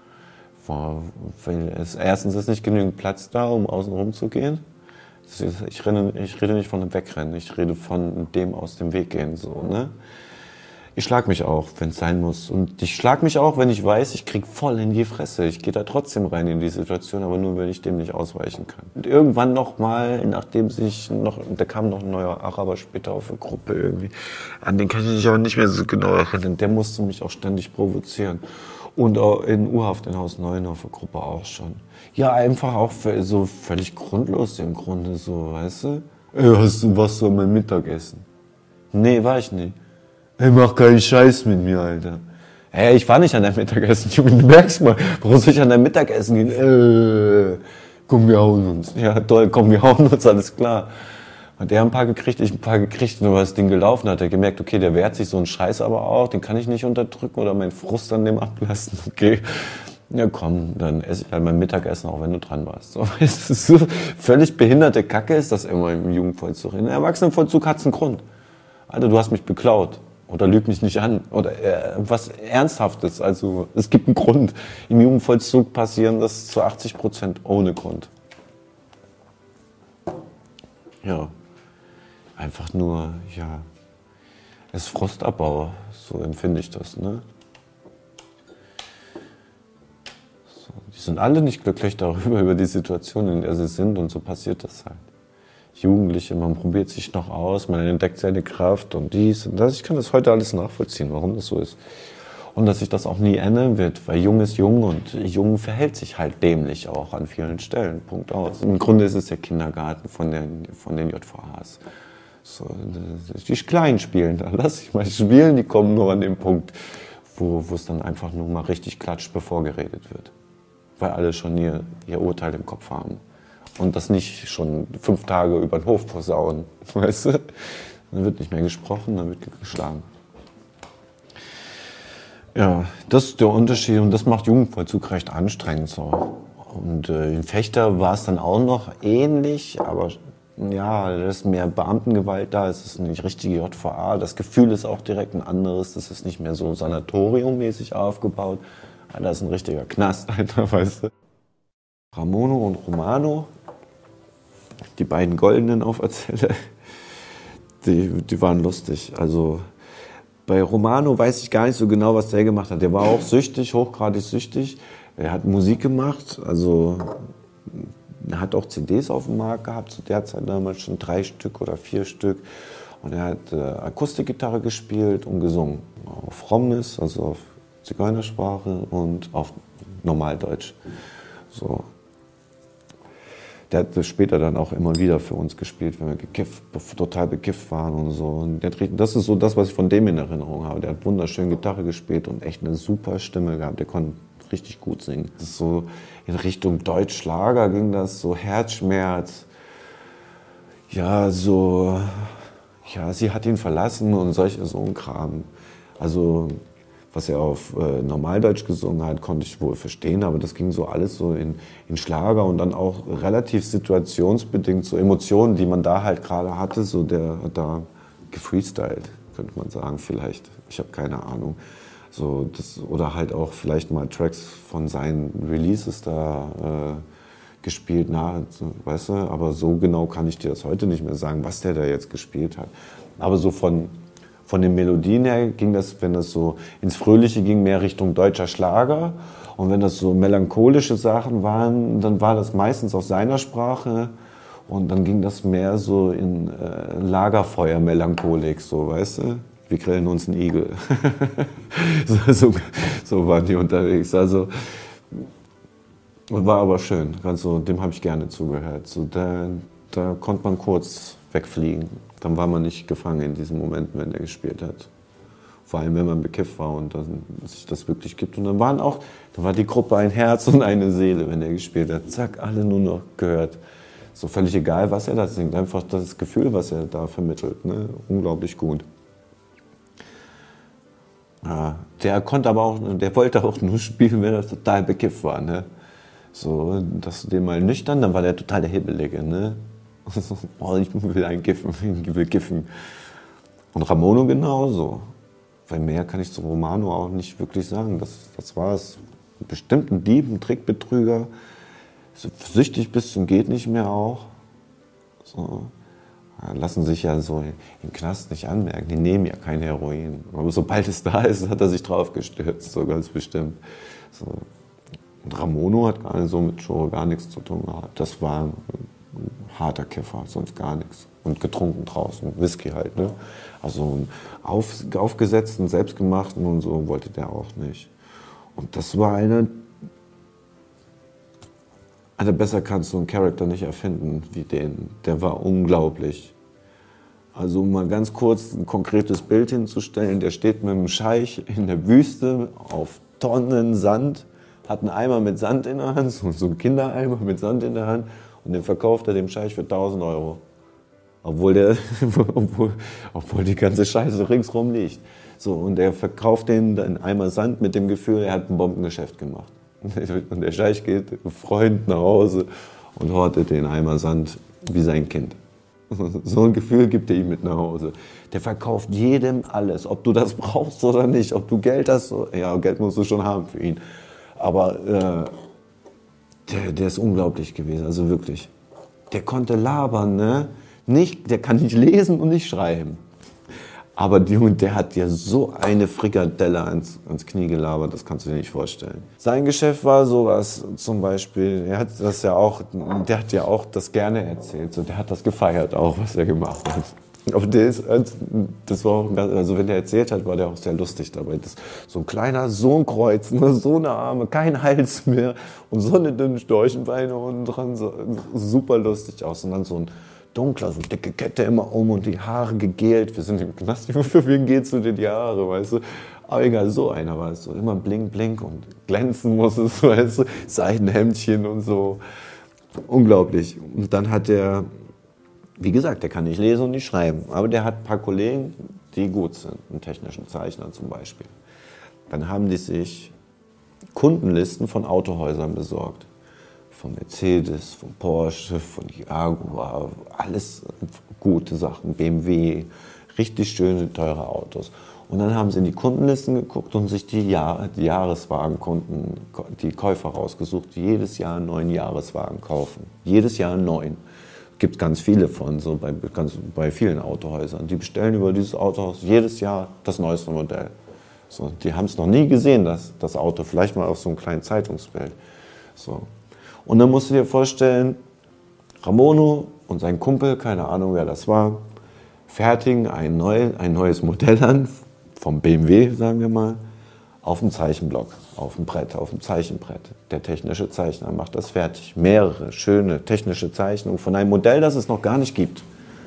Weil erstens ist nicht genügend Platz da, um außen rum zu gehen. Ich rede nicht von dem Wegrennen, ich rede von dem aus dem Weg gehen. So, ne? Ich schlag mich auch, wenn es sein muss. Und ich schlag mich auch, wenn ich weiß, ich krieg voll in die Fresse. Ich gehe da trotzdem rein in die Situation, aber nur, wenn ich dem nicht ausweichen kann. Und irgendwann nochmal, nachdem da kam noch ein neuer Araber später auf eine Gruppe irgendwie, an den kann ich mich auch nicht mehr so genau erinnern. Der musste mich auch ständig provozieren. Und auch in U-Haft in Haus 9 auf der Gruppe auch schon. Ja, einfach auch so völlig grundlos im Grunde, so, weißt du? Warst du an meinem Mittagessen? Nee, war ich nicht. Ey, mach keinen Scheiß mit mir, Alter. Ey, ich war nicht an deinem Mittagessen, Junge, du merkst mal, warum soll ich an deinem Mittagessen gehen? Komm, wir hauen uns. Ja, toll, komm, wir hauen uns, alles klar. Hat er ein paar gekriegt, ich ein paar gekriegt, nur weil das Ding gelaufen hat. Er gemerkt, okay, der wehrt sich so einen Scheiß aber auch, den kann ich nicht unterdrücken oder meinen Frust an dem ablassen, okay. Ja komm, dann esse ich halt mein Mittagessen, auch wenn du dran warst. So, es ist so völlig behinderte Kacke ist das immer im Jugendvollzug. Im Erwachsenenvollzug hat's einen Grund. Alter, du hast mich beklaut. Oder lüg mich nicht an. Oder was Ernsthaftes. Also es gibt einen Grund. Im Jugendvollzug passieren das zu 80% ohne Grund. Ja. Einfach nur, ja, es ist Frustabbau, so empfinde ich das, ne? So, die sind alle nicht glücklich darüber, über die Situation, in der sie sind und so passiert das halt. Jugendliche, man probiert sich noch aus, man entdeckt seine Kraft und dies und das. Ich kann das heute alles nachvollziehen, warum das so ist. Und dass sich das auch nie ändern wird, weil Jung ist jung und Jung verhält sich halt dämlich auch an vielen Stellen, Punkt aus. Im Grunde ist es der Kindergarten von den JVAs. So, die Kleinen spielen da, lass ich mal spielen, die kommen nur an den Punkt, wo es dann einfach nur mal richtig klatscht, bevor geredet wird. Weil alle schon ihr Urteil im Kopf haben. Und das nicht schon 5 Tage über den Hof posaunen, weißt du? Dann wird nicht mehr gesprochen, dann wird geschlagen. Ja, das ist der Unterschied und das macht Jugendvollzug recht anstrengend so. Und in Fechter war es dann auch noch ähnlich, aber ja, da ist mehr Beamtengewalt da, es ist nicht richtige JVA. Das Gefühl ist auch direkt ein anderes, das ist nicht mehr so sanatoriummäßig aufgebaut. Da ist ein richtiger Knast, Alter, weißt du. Ramono und Romano, die beiden Goldenen auf der Zelle, Die waren lustig. Also bei Romano weiß ich gar nicht so genau, was der gemacht hat. Der war auch süchtig, hochgradig süchtig. Er hat Musik gemacht, also er hat auch CDs auf dem Markt gehabt, zu der Zeit damals schon 3 Stück oder 4 Stück. Und er hat Akustikgitarre gespielt und gesungen. Auf Romnis, also auf Zigeunersprache und auf Normaldeutsch. So. Der hat das später dann auch immer wieder für uns gespielt, wenn wir total bekifft waren und so. Und das ist so das, was ich von dem in Erinnerung habe. Der hat wunderschön Gitarre gespielt und echt eine super Stimme gehabt. Der konnte richtig gut singen. Das ist so in Richtung Deutschschlager ging das, so Herzschmerz. Ja, so, ja, sie hat ihn verlassen und so ein Kram. Also, was er auf Normaldeutsch gesungen hat, konnte ich wohl verstehen, aber das ging so alles so in Schlager und dann auch relativ situationsbedingt, so Emotionen, die man da halt gerade hatte, so der hat da gefreestylt, könnte man sagen, vielleicht. Ich habe keine Ahnung. So, oder halt auch vielleicht mal Tracks von seinen Releases da gespielt, weißt du, aber so genau kann ich dir das heute nicht mehr sagen, was der da jetzt gespielt hat. Aber so von den Melodien her ging das, wenn das so ins Fröhliche ging, mehr Richtung deutscher Schlager. Und wenn das so melancholische Sachen waren, dann war das meistens auf seiner Sprache. Und dann ging das mehr so in Lagerfeuer-Melancholik, so, weißt du? Wir grillen uns einen Igel. so waren die unterwegs. Also, war aber schön. Also, dem habe ich gerne zugehört. So, da konnte man kurz wegfliegen. Dann war man nicht gefangen in diesen Momenten, wenn er gespielt hat. Vor allem, wenn man bekifft war und dann sich das wirklich gibt. Und dann war die Gruppe ein Herz und eine Seele, wenn er gespielt hat. Zack, alle nur noch gehört. So völlig egal, was er da singt. Einfach das Gefühl, was er da vermittelt. Ne? Unglaublich gut. Ja, der wollte auch nur spielen, wenn er total bekifft war. Ne? So, dass du den mal nüchtern, dann war der total der Hibbelige. Ne? Oh, ich will kiffen. Und Ramono genauso. Weil mehr kann ich zu Romano auch nicht wirklich sagen. Das war es. Bestimmt ein Dieb, ein Trickbetrüger. Süchtig bis zum geht nicht mehr auch. So. Lassen sich ja so im Knast nicht anmerken. Die nehmen ja kein Heroin. Aber sobald es da ist, hat er sich drauf gestürzt, so ganz bestimmt. So. Und Ramono hat so mit Show gar nichts zu tun gehabt. Das war ein harter Kiffer, sonst gar nichts. Und getrunken draußen, Whisky halt. Ne? Also einen aufgesetzten, selbstgemachten und so wollte der auch nicht. Und das war besser kannst du einen Charakter nicht erfinden wie den. Der war unglaublich. Also um mal ganz kurz ein konkretes Bild hinzustellen, der steht mit einem Scheich in der Wüste auf Tonnen Sand, hat einen Eimer mit Sand in der Hand, so einen Kindereimer mit Sand in der Hand und den verkauft er dem Scheich für 1.000 €. Obwohl die ganze Scheiße ringsrum liegt. So, und er verkauft den einen Eimer Sand mit dem Gefühl, er hat ein Bombengeschäft gemacht. Und der Scheich geht Freund nach Hause und hortet den Eimer Sand wie sein Kind. So ein Gefühl gibt er ihm mit nach Hause. Der verkauft jedem alles, ob du das brauchst oder nicht, ob du Geld hast. Ja, Geld musst du schon haben für ihn. Aber der ist unglaublich gewesen, also wirklich. Der konnte labern, ne? Der kann nicht lesen und nicht schreiben. Aber der hat dir so eine Frikadelle ans Knie gelabert, das kannst du dir nicht vorstellen. Sein Geschäft war sowas, zum Beispiel, der hat ja auch das gerne erzählt, so, der hat das gefeiert auch, was er gemacht hat. Aber das war auch, also wenn der erzählt hat, war der auch sehr lustig dabei. So ein kleiner, so ein Kreuz, nur so eine Arme, kein Hals mehr und so eine dünne Storchenbeine unten dran, so, super lustig aus. Und dann so ein dunkler, so dicke Kette immer und die Haare gegelt. Wir sind im Knast, für wen geht's dir die Haare, weißt du? Aber egal, so einer war es so, immer blink, blink und glänzen muss es, weißt du? Seidenhemdchen und so. Unglaublich. Und dann hat der, wie gesagt, der kann nicht lesen und nicht schreiben, aber der hat ein paar Kollegen, die gut sind, einen technischen Zeichner zum Beispiel. Dann haben die sich Kundenlisten von Autohäusern besorgt. Von Mercedes, von Porsche, von Jaguar, alles gute Sachen, BMW, richtig schöne, teure Autos. Und dann haben sie in die Kundenlisten geguckt und sich die Jahreswagenkunden, die Käufer rausgesucht, die jedes Jahr einen neuen Jahreswagen kaufen. Jedes Jahr einen neuen. Gibt ganz viele von, so bei vielen Autohäusern. Die bestellen über dieses Autohaus jedes Jahr das neueste Modell. So, die haben es noch nie gesehen, das Auto, vielleicht mal auf so einem kleinen Zeitungsbild. So. Und dann musst du dir vorstellen, Ramono und sein Kumpel, keine Ahnung wer das war, fertigen ein neues Modell an, vom BMW, sagen wir mal, auf dem Zeichenblock, auf dem Brett, auf dem Zeichenbrett. Der technische Zeichner macht das fertig. Mehrere schöne technische Zeichnungen von einem Modell, das es noch gar nicht gibt.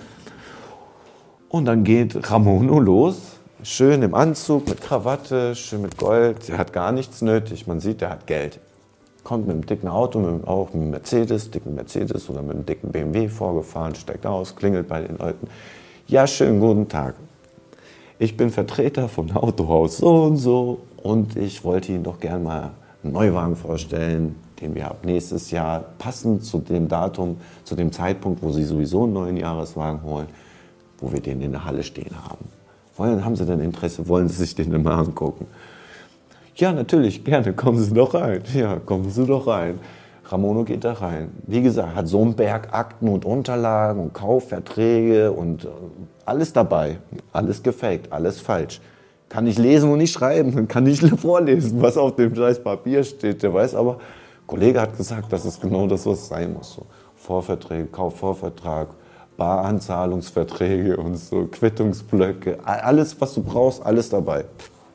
Und dann geht Ramono los, schön im Anzug, mit Krawatte, schön mit Gold. Er hat gar nichts nötig, man sieht, er hat Geld. Kommt mit einem dicken Auto, auch mit einem dicken Mercedes oder mit einem dicken BMW vorgefahren, steigt aus, klingelt bei den Leuten. Ja, schönen guten Tag. Ich bin Vertreter vom Autohaus so und so und ich wollte Ihnen doch gern mal einen Neuwagen vorstellen, den wir ab nächstes Jahr passend zu dem Datum, zu dem Zeitpunkt, wo Sie sowieso einen neuen Jahreswagen holen, wo wir den in der Halle stehen haben. Haben Sie denn Interesse? Wollen Sie sich den denn mal angucken? Ja, natürlich, gerne, kommen Sie doch rein. Ja, kommen Sie doch rein. Ramono geht da rein. Wie gesagt, hat so einen Berg Akten und Unterlagen und Kaufverträge und alles dabei. Alles gefaked, alles falsch. Kann nicht lesen und nicht schreiben, kann nicht vorlesen, was auf dem scheiß Papier steht. Der weiß aber, Kollege hat gesagt, das ist genau das, was sein muss. So, Vorverträge, Kaufvorvertrag, Baranzahlungsverträge und so, Quittungsblöcke, alles, was du brauchst, alles dabei.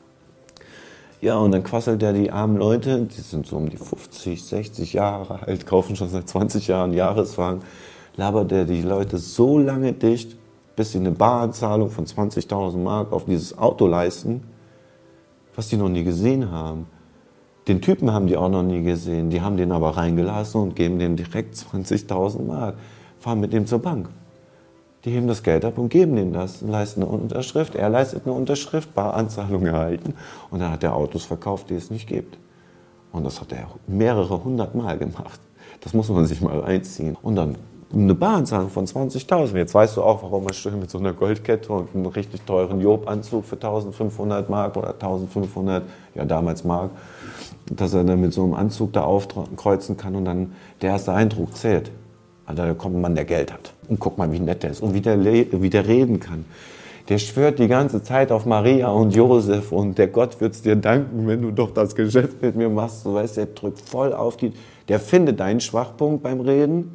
Ja, und dann quasselt der die armen Leute, die sind so um die 50, 60 Jahre alt, kaufen schon seit 20 Jahren Jahreswagen, labert der die Leute so lange dicht, bis sie eine Baranzahlung von 20.000 Mark auf dieses Auto leisten, was die noch nie gesehen haben. Den Typen haben die auch noch nie gesehen, die haben den aber reingelassen und geben dem direkt 20.000 Mark, fahren mit dem zur Bank. Die heben das Geld ab und geben ihm das, leisten eine Unterschrift. Er leistet eine Unterschrift, Baranzahlung erhalten. Und dann hat er Autos verkauft, die es nicht gibt. Und das hat er mehrere hundert Mal gemacht. Das muss man sich mal reinziehen. Und dann eine Baranzahlung von 20.000. Jetzt weißt du auch, warum er schön mit so einer Goldkette und einem richtig teuren Job-Anzug für 1.500 Mark oder 1.500, ja damals Mark, dass er dann mit so einem Anzug da aufkreuzen kann und dann der erste Eindruck zählt. Also da kommt ein Mann, der Geld hat. Und guck mal, wie nett der ist und wie der reden kann. Der schwört die ganze Zeit auf Maria und Josef und der Gott wird's dir danken, wenn du doch das Geschäft mit mir machst. Du weißt, der drückt voll auf der findet deinen Schwachpunkt beim Reden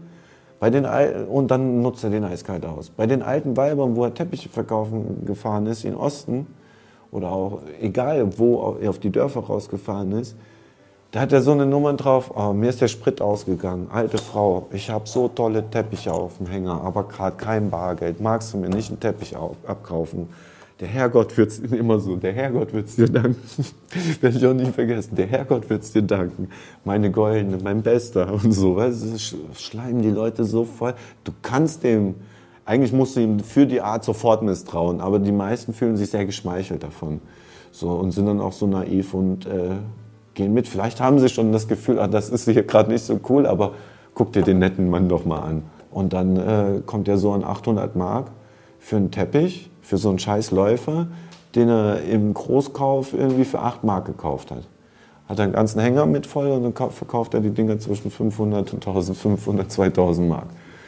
und dann nutzt er den eiskalt aus. Bei den alten Weibern, wo er Teppiche verkaufen gefahren ist, in Osten oder auch egal, wo er auf die Dörfer rausgefahren ist, da hat er so eine Nummer drauf, oh, mir ist der Sprit ausgegangen, alte Frau, ich habe so tolle Teppiche auf dem Hänger, aber gerade kein Bargeld, magst du mir nicht einen Teppich abkaufen? Der Herrgott wird's immer so, der Herrgott wird's dir danken, werde ich auch nicht vergessen, der Herrgott wird's dir danken, meine Goldene, mein Bester und so, weißt du, schleimen die Leute so voll, du kannst eigentlich musst du ihm für die Art sofort misstrauen, aber die meisten fühlen sich sehr geschmeichelt davon, so, und sind dann auch so naiv und gehen mit. Vielleicht haben sie schon das Gefühl, das ist hier gerade nicht so cool, aber guck dir den netten Mann doch mal an. Und dann kommt er so an 800 Mark für einen Teppich, für so einen scheiß Läufer, den er im Großkauf irgendwie für 8 Mark gekauft hat. Hat einen ganzen Hänger mit voll und dann verkauft er die Dinger zwischen 500 und 1500, 2000 Mark.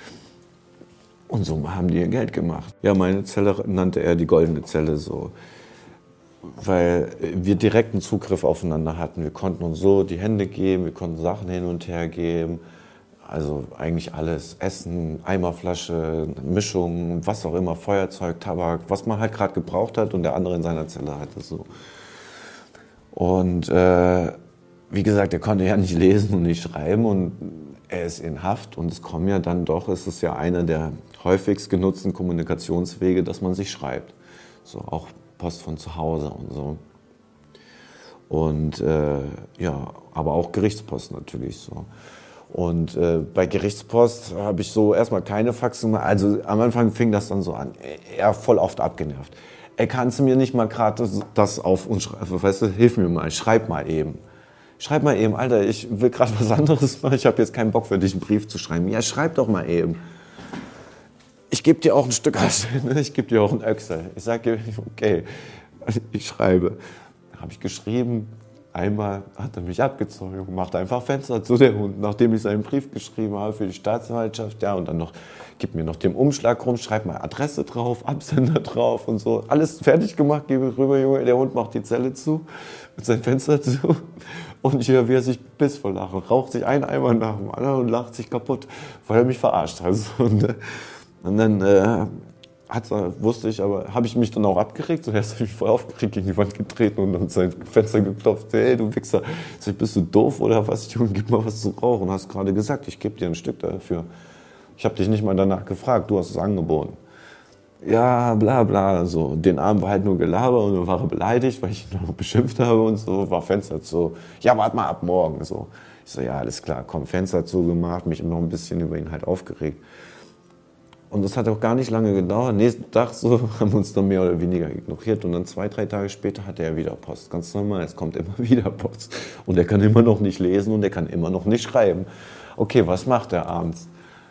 Und so haben die ihr Geld gemacht. Ja, meine Zelle nannte er die goldene Zelle so. Weil wir direkten Zugriff aufeinander hatten. Wir konnten uns so die Hände geben, wir konnten Sachen hin und her geben. Also eigentlich alles. Essen, Eimerflasche, Mischung, was auch immer, Feuerzeug, Tabak, was man halt gerade gebraucht hat und der andere in seiner Zelle hatte so. Und wie gesagt, er konnte ja nicht lesen und nicht schreiben und er ist in Haft und es kommen ja dann doch, es ist ja einer der häufigst genutzten Kommunikationswege, dass man sich schreibt. So auch Post von zu Hause und so. Und ja, aber auch Gerichtspost natürlich so. Und bei Gerichtspost habe ich so erstmal keine Faxen mehr. Also am Anfang fing das dann so an. Er voll oft abgenervt. Kannst du mir nicht mal gerade das auf uns schreiben? Weißt du, hilf mir mal, schreib mal eben. Schreib mal eben, Alter, ich will gerade was anderes machen. Ich habe jetzt keinen Bock für dich einen Brief zu schreiben. Ja, schreib doch mal eben. Ich gebe dir auch ein Stück Asche, ich gebe dir auch ein Öchsel. Ich sage dir, okay, ich schreibe. Habe ich geschrieben, einmal hat er mich abgezogen und macht einfach Fenster zu, der Hund, nachdem ich seinen Brief geschrieben habe für die Staatsanwaltschaft, ja, und dann noch, gib mir noch den Umschlag rum, schreib mal Adresse drauf, Absender drauf und so, alles fertig gemacht, gebe ich rüber, Junge, der Hund macht die Zelle zu, mit seinem Fenster zu und ich höre, wie er sich piss vor Lachen, raucht sich einen Eimer nach dem anderen und lacht sich kaputt, weil er mich verarscht hat. Und dann wusste ich, aber habe ich mich dann auch abgeregt. Zuerst habe ich mich voll aufgeregt, gegen die Wand getreten und an sein Fenster geklopft. Hey, du Wichser, bist du doof oder was? Junge, gib mal was zu rauchen. Hast gerade gesagt, ich gebe dir ein Stück dafür. Ich habe dich nicht mal danach gefragt, du hast es angeboten. Ja, bla bla. So. Den Abend war halt nur Gelaber und dann war er beleidigt, weil ich ihn noch beschimpft habe und so. War Fenster zu. Ja, warte mal ab morgen. So. Ich so, ja, alles klar, komm, Fenster zugemacht, mich noch ein bisschen über ihn halt aufgeregt. Und das hat auch gar nicht lange gedauert. Nächsten Tag so haben wir uns dann mehr oder weniger ignoriert. Und dann 2-3 Tage später hatte er wieder Post. Ganz normal, es kommt immer wieder Post. Und er kann immer noch nicht lesen und er kann immer noch nicht schreiben. Okay, was macht er abends?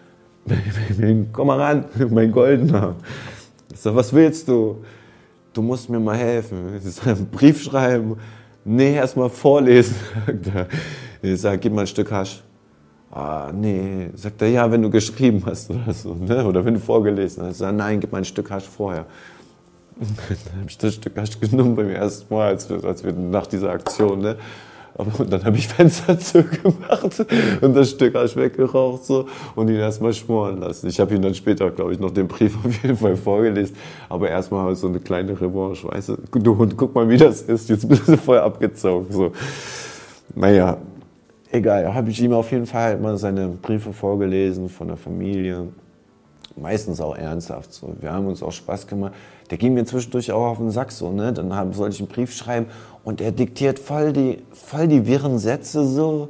Komm mal ran, mein Goldener. Ich sag, was willst du? Du musst mir mal helfen. Ich sag, einen Brief schreiben. Nee, erst mal vorlesen. Ich sag, gib mal ein Stück Hasch. Ah, nee, sagt er, ja, wenn du geschrieben hast oder so, ne? Oder wenn du vorgelesen hast. Sagt, nein, gib mal ein Stück Hasch vorher. Dann habe ich das Stück Hasch genommen beim ersten Mal, als wir nach dieser Aktion, ne? Und dann habe ich Fenster zugemacht und das Stück Hasch weggeraucht so und ihn erstmal schmoren lassen. Ich habe ihm dann später, glaube ich, noch den Brief auf jeden Fall vorgelesen. Aber erstmal habe ich so eine kleine Revanche, weißt du, Hund, guck mal, wie das ist, jetzt bist du voll abgezogen. So. Naja. Egal, habe ich ihm auf jeden Fall mal seine Briefe vorgelesen von der Familie. Meistens auch ernsthaft so. Wir haben uns auch Spaß gemacht. Der ging mir zwischendurch auch auf den Sack so, ne? Dann sollte ich einen Brief schreiben und er diktiert voll die wirren Sätze so.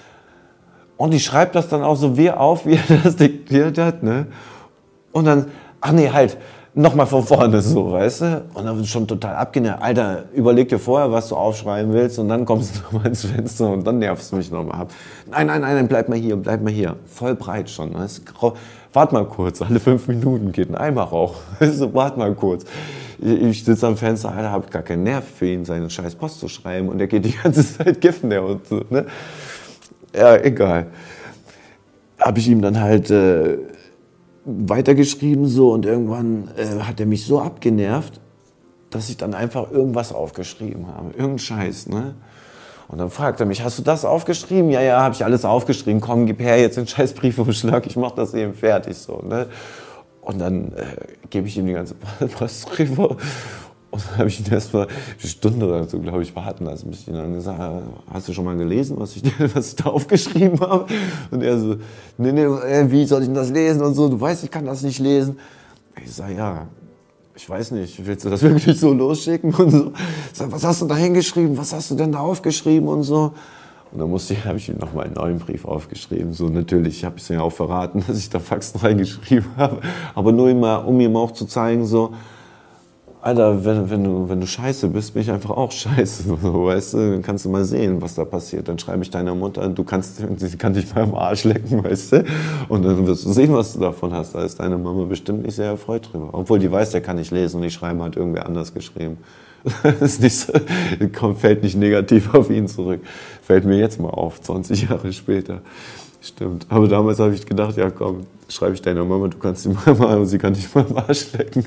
Und ich schreibe das dann auch so auf, wie er das diktiert hat, ne? Und dann, ach nee, halt, nochmal von vorne so, weißt du? Und dann wird schon total abgenervt. Alter, überleg dir vorher, was du aufschreiben willst und dann kommst du nochmal ins Fenster und dann nervst du mich nochmal ab. Nein, bleib mal hier. Voll breit schon. Ne? Wart mal kurz, alle 5 Minuten geht ein Eimer Rauch. Also, wart mal kurz. Ich sitze am Fenster, Alter, hab gar keinen Nerv für ihn, seine scheiß Post zu schreiben und er geht die ganze Zeit kiffen, der und so, ne? Ja, egal. Hab ich ihm dann halt weitergeschrieben so und irgendwann hat er mich so abgenervt, dass ich dann einfach irgendwas aufgeschrieben habe. Irgendein Scheiß, ne? Und dann fragt er mich, hast du das aufgeschrieben? Ja, habe ich alles aufgeschrieben. Komm, gib her jetzt den scheiß Briefumschlag, ich mach das eben fertig so, ne? Und dann gebe ich ihm die ganze Post rüber. Und dann habe ich ihn erstmal eine Stunde oder so, glaube ich, warten lassen, bis ich ihn dann gesagt habe, hast du schon mal gelesen, was ich da aufgeschrieben habe? Und er so, nee, wie soll ich denn das lesen und so, du weißt, ich kann das nicht lesen. Ich sage, ja, ich weiß nicht, willst du das wirklich so losschicken und so? Ich sage, was hast du da hingeschrieben, was hast du denn da aufgeschrieben und so? Und dann habe ich ihm nochmal einen neuen Brief aufgeschrieben. So, natürlich habe ich es ja auch verraten, dass ich da Faxen reingeschrieben habe. Aber nur immer, um ihm auch zu zeigen, so, Alter, wenn du scheiße bist, bin ich einfach auch scheiße. So, weißt du, dann kannst du mal sehen, was da passiert. Dann schreibe ich deiner Mutter, sie kann dich mal am Arsch lecken, weißt du? Und dann wirst du sehen, was du davon hast. Da ist deine Mama bestimmt nicht sehr erfreut drüber. Obwohl die weiß, der kann nicht lesen und die Schreiben hat irgendwer anders geschrieben. Das ist nicht so, fällt nicht negativ auf ihn zurück. Fällt mir jetzt mal auf, 20 Jahre später. Stimmt. Aber damals habe ich gedacht, ja komm, schreibe ich deiner Mama, du kannst die Mama, und sie kann dich mal am Arsch lecken.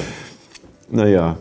Naja,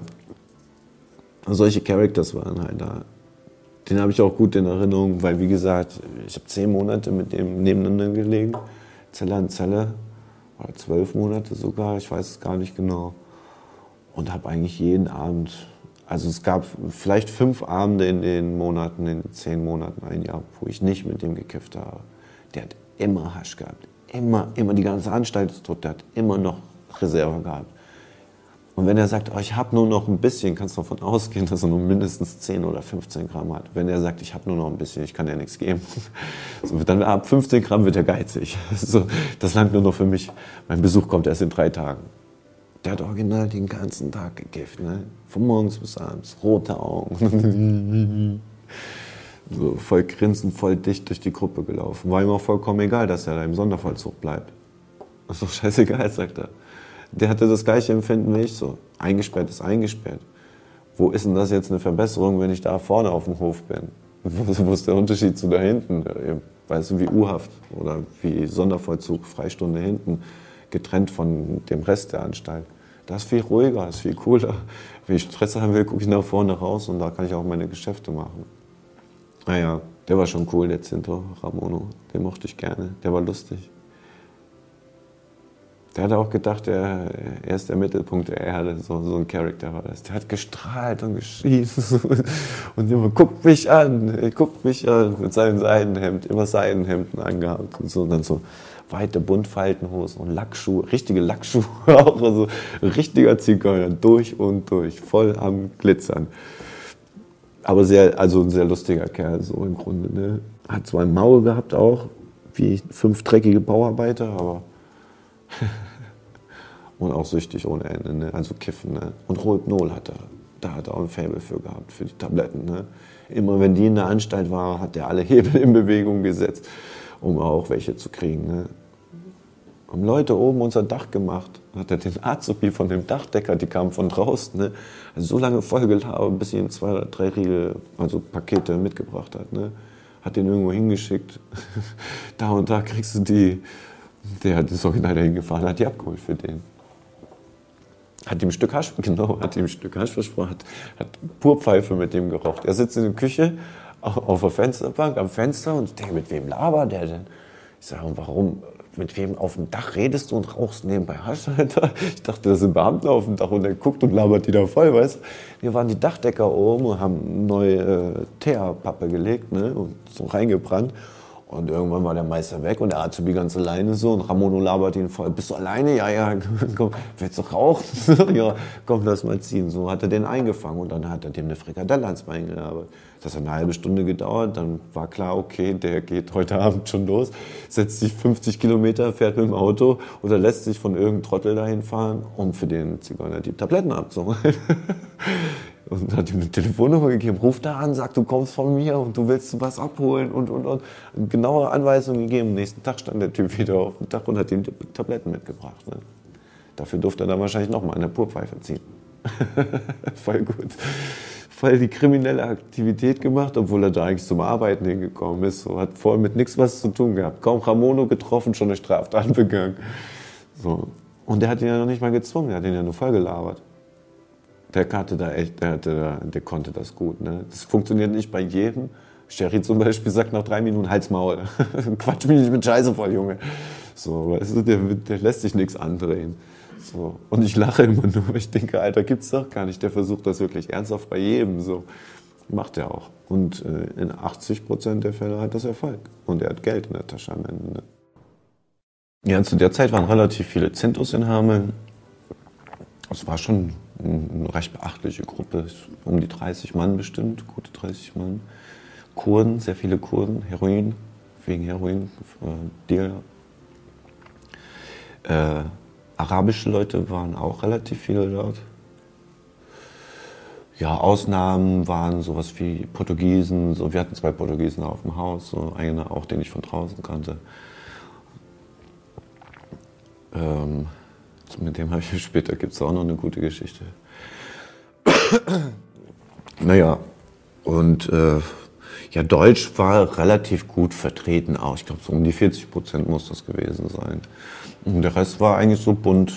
solche Characters waren halt da. Den habe ich auch gut in Erinnerung, weil wie gesagt, ich habe 10 Monate mit dem nebeneinander gelegen, Zelle an Zelle, oder 12 Monate sogar, ich weiß es gar nicht genau. Und habe eigentlich jeden Abend, also es gab vielleicht 5 Abende in den Monaten, in den 10 Monaten, ein Jahr, wo ich nicht mit dem gekifft habe. Der hat immer Hasch gehabt, immer, die ganze Anstalt ist tot, der hat immer noch Reserve gehabt. Und wenn er sagt, oh, ich habe nur noch ein bisschen, kannst du davon ausgehen, dass er nur mindestens 10 oder 15 Gramm hat. Wenn er sagt, ich habe nur noch ein bisschen, ich kann dir nichts geben, so, dann ab 15 Gramm wird er geizig. So, das langt nur noch für mich. Mein Besuch kommt erst in 3 Tagen. Der hat original den ganzen Tag gekifft, ne? Von morgens bis abends, rote Augen. So, voll grinsend, voll dicht durch die Gruppe gelaufen. War ihm auch vollkommen egal, dass er da im Sondervollzug bleibt. Das ist doch scheißegal, sagt er. Der hatte das gleiche Empfinden wie ich so. Eingesperrt ist eingesperrt. Wo ist denn das jetzt eine Verbesserung, wenn ich da vorne auf dem Hof bin? Wo ist der Unterschied zu da hinten? Weißt du, wie U-Haft oder wie Sondervollzug, Freistunde hinten, getrennt von dem Rest der Anstalt. Das ist viel ruhiger, ist viel cooler. Wenn ich Stress haben will, gucke ich nach vorne raus und da kann ich auch meine Geschäfte machen. Naja, der war schon cool, der Zinto Ramono. Den mochte ich gerne, der war lustig. Der hat auch gedacht, er ist der Mittelpunkt der Erde, so ein Charakter war das. Der hat gestrahlt und geschieden und immer guckt mich an mit seinem Seidenhemd, immer Seidenhemden angehabt und so. Und dann so weite Buntfaltenhosen und Lackschuhe, richtige Lackschuhe auch, also richtiger Zigeuner, durch und durch, voll am Glitzern. Aber ein sehr lustiger Kerl, so im Grunde. Ne? Hat zwar ein Maul gehabt auch, wie 5 dreckige Bauarbeiter, aber und auch süchtig ohne Ende, ne? Also Kiffen. Ne? Und Rohypnol da hat er auch ein Faible für gehabt, für die Tabletten. Ne? Immer wenn die in der Anstalt war, hat er alle Hebel in Bewegung gesetzt, um auch welche zu kriegen. Ne? Haben Leute oben unser Dach gemacht, hat er den Azubi von dem Dachdecker, die kamen von draußen, ne? Also so lange voll gelabert, bis ihn 2 oder 3 Riegel, also Pakete mitgebracht hat. Ne? Hat den irgendwo hingeschickt, da und da kriegst du die. Der hat das Original dahin gefahren, hat die abgeholt für den. Hat ihm ein Stück Hasch versprochen, hat Purpfeife mit dem geraucht. Er sitzt in der Küche auf der Fensterbank am Fenster und ich denke, mit wem labert der denn? Ich sage, warum? Mit wem auf dem Dach redest du und rauchst nebenbei Hasch, Alter? Ich dachte, das sind Beamte auf dem Dach und der guckt und labert die da voll, weißt du? Hier waren die Dachdecker oben und haben neue Teerpappe gelegt, ne? Und so reingebrannt. Und irgendwann war der Meister weg und der Azubi ganz alleine so und Ramono labert ihn voll. Bist du alleine? Ja, komm, willst du rauchen? Ja, komm, lass mal ziehen. So hat er den eingefangen und dann hat er dem eine Frikadelle ans Bein gelabert. Das hat eine halbe Stunde gedauert, dann war klar, okay, der geht heute Abend schon los, setzt sich 50 Kilometer, fährt mit dem Auto oder lässt sich von irgendeinem Trottel dahin fahren, um für den Zigeuner die Tabletten abzuholen. Und hat ihm eine Telefonnummer gegeben, ruf da an, sag, du kommst von mir und du willst was abholen und. Genaue Anweisungen gegeben. Am nächsten Tag stand der Typ wieder auf dem Dach und hat ihm die Tabletten mitgebracht. Ne? Dafür durfte er dann wahrscheinlich nochmal eine Purpfeife ziehen. Voll gut. Voll die kriminelle Aktivität gemacht, obwohl er da eigentlich zum Arbeiten hingekommen ist. So, hat vorher mit nichts was zu tun gehabt. Kaum Ramono getroffen, schon eine Straftat begangen. So. Und der hat ihn ja noch nicht mal gezwungen, der hat ihn ja nur voll gelabert. Der konnte das gut. Ne? Das funktioniert nicht bei jedem. Sherry zum Beispiel sagt nach 3 Minuten, halt's Maul. Quatsch mich nicht mit Scheiße voll, Junge. So, weißt du, der lässt sich nichts andrehen. So. Und ich lache immer nur, weil ich denke, Alter, gibt's doch gar nicht. Der versucht das wirklich ernsthaft bei jedem. So. Macht er auch. Und in 80% der Fälle hat das Erfolg. Und er hat Geld in der Tasche am Ende. Ne? Ja, zu der Zeit waren relativ viele Zintos in Hameln. Es war schon eine recht beachtliche Gruppe, um die 30 Mann bestimmt, gute 30 Mann. Kurden, sehr viele Kurden, Heroin, wegen Heroin, Dealer. Arabische Leute waren auch relativ viele dort. Ja, Ausnahmen waren sowas wie Portugiesen, so, wir hatten 2 Portugiesen auf dem Haus, so einer auch, den ich von draußen kannte. Mit dem habe ich später, gibt es auch noch eine gute Geschichte. Naja, und ja, Deutsch war relativ gut vertreten auch. Ich glaube, so um die 40% muss das gewesen sein. Und der Rest war eigentlich so bunt.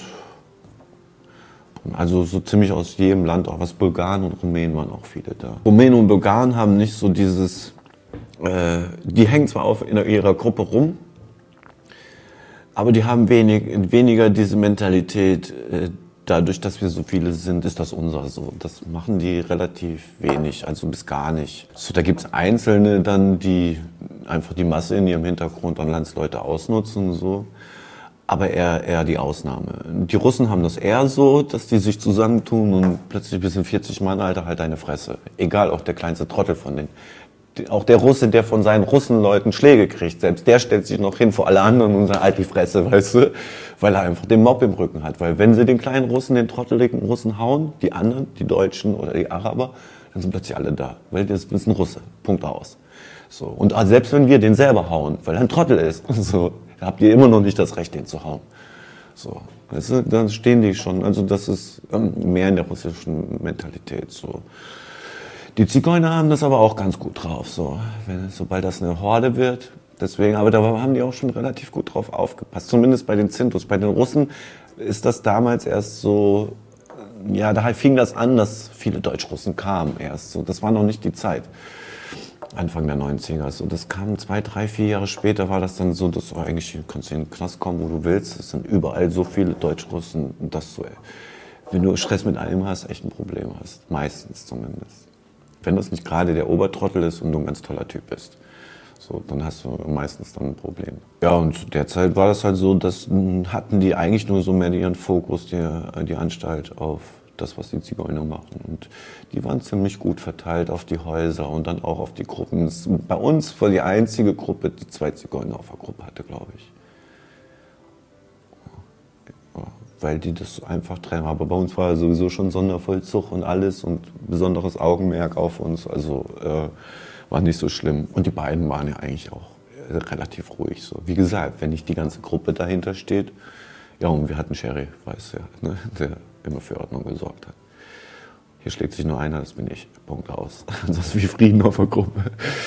Also so ziemlich aus jedem Land, auch was Bulgaren und Rumänen waren auch viele da. Rumänen und Bulgaren haben nicht so dieses, die hängen zwar in ihrer Gruppe rum, aber die haben weniger diese Mentalität, dadurch, dass wir so viele sind, ist das unser so. Das machen die relativ wenig, also bis gar nicht. So, da gibt's Einzelne dann, die einfach die Masse in ihrem Hintergrund an Landsleute ausnutzen und so. Aber eher die Ausnahme. Die Russen haben das eher so, dass die sich zusammentun und plötzlich bis in 40 Mann, Alter, halt deine Fresse. Egal, auch der kleinste Trottel von denen. Auch der Russe, der von seinen Russenleuten Schläge kriegt, selbst der stellt sich noch hin vor alle anderen und sagt, halt die Fresse, weißt du? Weil er einfach den Mob im Rücken hat. Weil wenn sie den kleinen Russen, den trotteligen Russen hauen, die anderen, die Deutschen oder die Araber, dann sind plötzlich alle da. Weil das ist ein Russe. Punkt aus. So. Und selbst wenn wir den selber hauen, weil er ein Trottel ist, so, habt ihr immer noch nicht das Recht, den zu hauen. So. Weißt du, dann stehen die schon. Also das ist mehr in der russischen Mentalität so. Die Zigeuner haben das aber auch ganz gut drauf, so, sobald das eine Horde wird. Deswegen, aber da haben die auch schon relativ gut drauf aufgepasst, zumindest bei den Zintus. Bei den Russen ist das damals erst so, ja, da fing das an, dass viele Deutschrussen kamen erst. So, das war noch nicht die Zeit, Anfang der 90er. So, das kam 2, 3, 4 Jahre später, war das dann so, dass du eigentlich kannst in den Knast kommen, wo du willst. Es sind überall so viele Deutschrussen, dass du, wenn du Stress mit einem hast, echt ein Problem hast. Meistens zumindest. Wenn das nicht gerade der Obertrottel ist und du ein ganz toller Typ bist. So, dann hast du meistens dann ein Problem. Ja, und zu der Zeit war das halt so, dass hatten die eigentlich nur so mehr ihren Fokus, die Anstalt, auf das, was die Zigeuner machen. Und die waren ziemlich gut verteilt auf die Häuser und dann auch auf die Gruppen. Bei uns war die einzige Gruppe, die 2 Zigeuner auf der Gruppe hatte, glaube ich. Ja, weil die das einfach trennen. Aber bei uns war sowieso schon Sondervollzug und alles und besonderes Augenmerk auf uns. Also war nicht so schlimm. Und die beiden waren ja eigentlich auch relativ ruhig. So. Wie gesagt, wenn nicht die ganze Gruppe dahinter steht. Ja, und wir hatten Sherry, weißt du ja, ne, der immer für Ordnung gesorgt hat. Hier schlägt sich nur einer, das bin ich. Punkt aus. Ansonsten wie Frieden auf der Gruppe.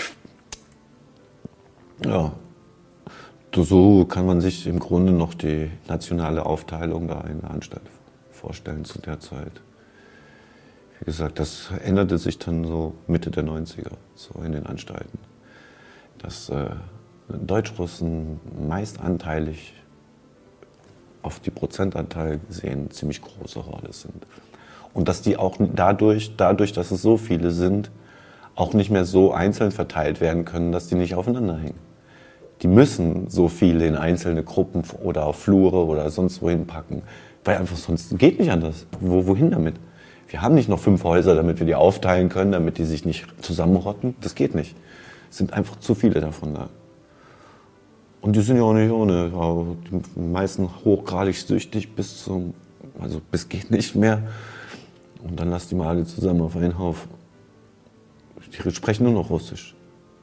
Ja. So kann man sich im Grunde noch die nationale Aufteilung da in der Anstalt vorstellen zu der Zeit. Wie gesagt, das änderte sich dann so Mitte der 90er, so in den Anstalten. Dass Deutschrussen meist anteilig auf die Prozentanteil gesehen ziemlich große Horde sind. Und dass die auch dadurch, dass es so viele sind, auch nicht mehr so einzeln verteilt werden können, dass die nicht aufeinander hängen. Die müssen so viele in einzelne Gruppen oder auf Flure oder sonst wohin packen, weil einfach sonst geht nicht anders. Wohin damit? Wir haben nicht noch 5 Häuser, damit wir die aufteilen können, damit die sich nicht zusammenrotten. Das geht nicht. Es sind einfach zu viele davon da. Und die sind ja auch nicht ohne. Aber die meisten hochgradig süchtig bis geht nicht mehr. Und dann lass die mal alle zusammen auf einen Haufen. Die sprechen nur noch Russisch.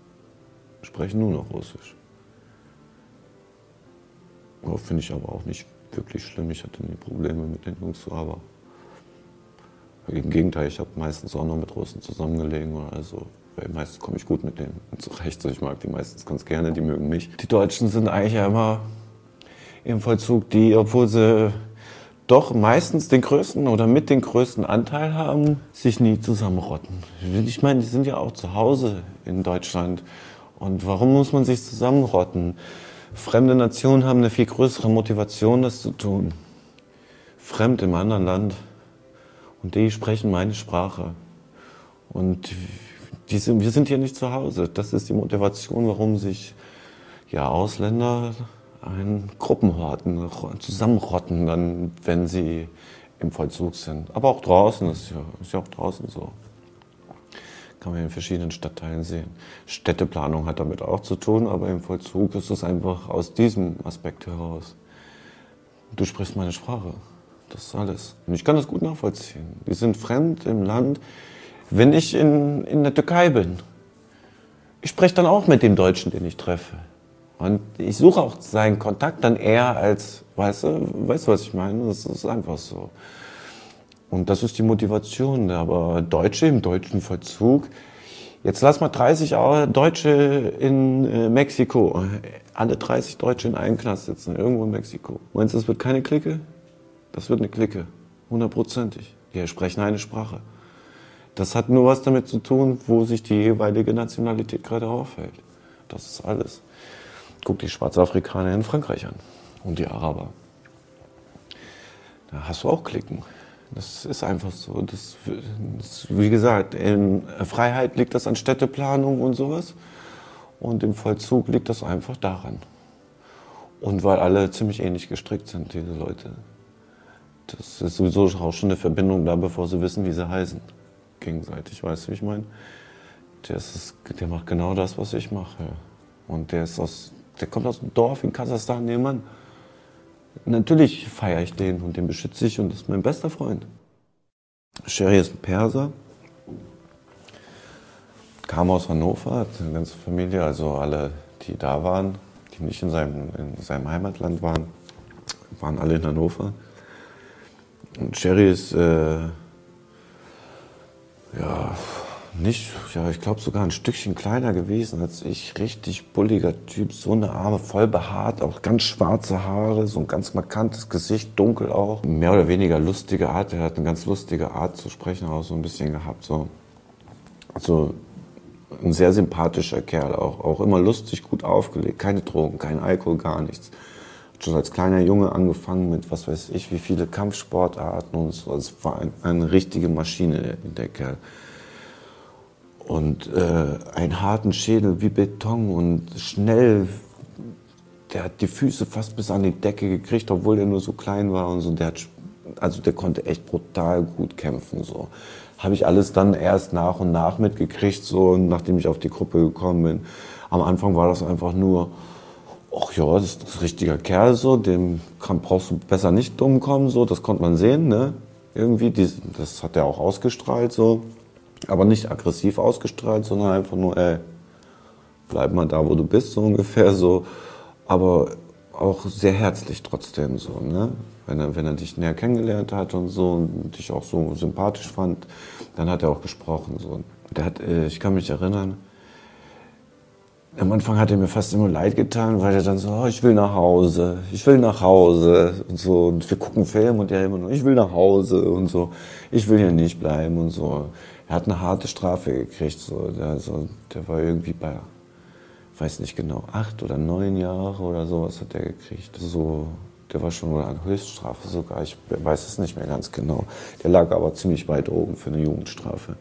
Ja, finde ich aber auch nicht wirklich schlimm. Ich hatte nie Probleme mit den Jungs, aber im Gegenteil, ich habe meistens auch noch mit Russen zusammengelegen oder so. Weil meistens komme ich gut mit denen zurecht. So, ich mag die meistens ganz gerne, die mögen mich. Die Deutschen sind eigentlich ja immer im Vollzug, die, obwohl sie doch meistens den größten oder mit den größten Anteil haben, sich nie zusammenrotten. Ich meine, die sind ja auch zu Hause in Deutschland. Und warum muss man sich zusammenrotten? Fremde Nationen haben eine viel größere Motivation, das zu tun. Fremd im anderen Land. Und die sprechen meine Sprache. Und wir sind hier nicht zu Hause. Das ist die Motivation, warum sich Ausländer in Gruppen horten, zusammenrotten, dann, wenn sie im Vollzug sind. Aber auch draußen, ist ja auch draußen so. Kann man in verschiedenen Stadtteilen sehen. Städteplanung hat damit auch zu tun, aber im Vollzug ist es einfach aus diesem Aspekt heraus. Du sprichst meine Sprache. Das ist alles. Und ich kann das gut nachvollziehen. Die sind fremd im Land. Wenn ich in der Türkei bin, ich spreche dann auch mit dem Deutschen, den ich treffe. Und ich suche auch seinen Kontakt dann eher als, weißt du, was ich meine? Das ist einfach so. Und das ist die Motivation. Aber Deutsche im deutschen Vollzug, jetzt lass mal 30 Deutsche in Mexiko, alle 30 Deutsche in einem Knast sitzen, irgendwo in Mexiko. Meinst du, das wird keine Clique? Das wird eine Clique, 100%ig. Die sprechen eine Sprache. Das hat nur was damit zu tun, wo sich die jeweilige Nationalität gerade aufhält. Das ist alles. Guck die Schwarzafrikaner in Frankreich an und die Araber. Da hast du auch Cliquen. Das ist einfach so. Wie gesagt, in Freiheit liegt das an Städteplanung und sowas. Und im Vollzug liegt das einfach daran. Und weil alle ziemlich ähnlich gestrickt sind, diese Leute. Das ist sowieso auch schon eine Verbindung da, bevor sie wissen, wie sie heißen. Gegenseitig, weißt du, wie ich meine? Der macht genau das, was ich mache. Und der kommt aus dem Dorf in Kasachstan, nebenan. Natürlich feiere ich den und den beschütze ich und das ist mein bester Freund. Sherry ist ein Perser, kam aus Hannover, hat eine ganze Familie, also alle, die da waren, die nicht in seinem Heimatland waren alle in Hannover. Und Sherry ist, Nicht, ja, ich glaube sogar ein Stückchen kleiner gewesen als ich. Richtig bulliger Typ, so eine Arme, voll behaart, auch ganz schwarze Haare, so ein ganz markantes Gesicht, dunkel auch. Mehr oder weniger lustige Art, er hat eine ganz lustige Art zu sprechen auch so ein bisschen gehabt. So. Also ein sehr sympathischer Kerl auch immer lustig, gut aufgelegt, keine Drogen, kein Alkohol, gar nichts. Hat schon als kleiner Junge angefangen mit, was weiß ich, wie viele Kampfsportarten und so. Es war eine richtige Maschine, der Kerl. Und einen harten Schädel wie Beton und schnell, der hat die Füße fast bis an die Decke gekriegt, obwohl er nur so klein war und so. Der konnte echt brutal gut kämpfen. So. Habe ich alles dann erst nach und nach mitgekriegt, so, nachdem ich auf die Gruppe gekommen bin. Am Anfang war das einfach nur, ach ja, das ist ein richtiger Kerl, so, dem brauchst du besser nicht dumm kommen, so, das konnte man sehen, ne? Irgendwie, das hat er auch ausgestrahlt, so. Aber nicht aggressiv ausgestrahlt, sondern einfach nur, ey, bleib mal da, wo du bist, so ungefähr, so. Aber auch sehr herzlich trotzdem, so, ne? Wenn er dich näher kennengelernt hat und so und dich auch so sympathisch fand, dann hat er auch gesprochen, so. Ich kann mich erinnern, am Anfang hat er mir fast immer leid getan, weil er dann so, oh, ich will nach Hause und so. Und wir gucken Film und er immer nur, ich will nach Hause und so, ich will hier nicht bleiben und so. Er hat eine harte Strafe gekriegt, so. Der war irgendwie bei, weiß nicht genau, 8 oder 9 Jahre oder sowas hat er gekriegt. So, der war schon wohl an Höchststrafe sogar, ich weiß es nicht mehr ganz genau. Der lag aber ziemlich weit oben für eine Jugendstrafe.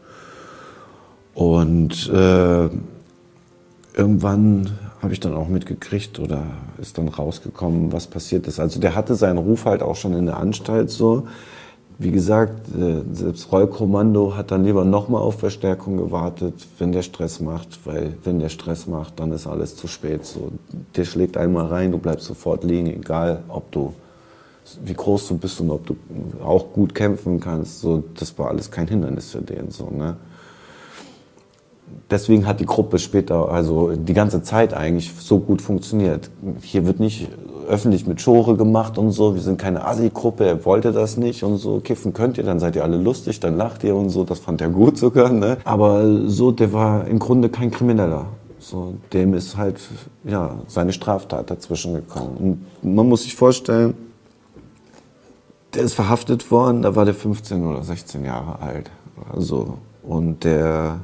Und irgendwann habe ich dann auch mitgekriegt oder ist dann rausgekommen, was passiert ist. Also der hatte seinen Ruf halt auch schon in der Anstalt so. Wie gesagt, selbst Rollkommando hat dann lieber nochmal auf Verstärkung gewartet, wenn der Stress macht, weil wenn der Stress macht, dann ist alles zu spät. So, der schlägt einmal rein, du bleibst sofort liegen, egal wie groß du bist und ob du auch gut kämpfen kannst. So, das war alles kein Hindernis für den. So, ne? Deswegen hat die Gruppe später, also die ganze Zeit eigentlich so gut funktioniert. Hier wird nicht öffentlich mit Schore gemacht und so, wir sind keine Assi-Gruppe, er wollte das nicht und so, kiffen könnt ihr, dann seid ihr alle lustig, dann lacht ihr und so, das fand er gut sogar, ne? Aber so, der war im Grunde kein Krimineller. So, dem ist halt, ja, seine Straftat dazwischen gekommen. Und man muss sich vorstellen, der ist verhaftet worden, da war der 15 oder 16 Jahre alt. Also, und der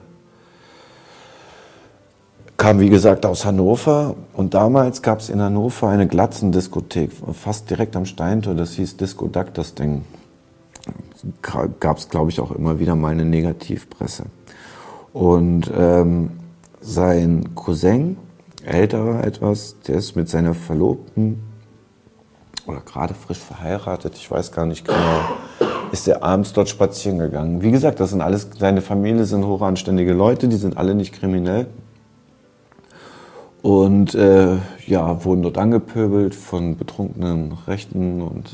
kam, wie gesagt, aus Hannover und damals gab es in Hannover eine Glatzendiskothek, fast direkt am Steintor, das hieß Disco Duck, das Ding. Gab es, glaube ich, auch immer wieder mal eine Negativpresse. Und sein Cousin, älterer etwas, der ist mit seiner Verlobten oder gerade frisch verheiratet, ich weiß gar nicht genau, ist er abends dort spazieren gegangen. Wie gesagt, das sind alles, seine Familie sind hochanständige Leute, die sind alle nicht kriminell. Und wurden dort angepöbelt von betrunkenen Rechten und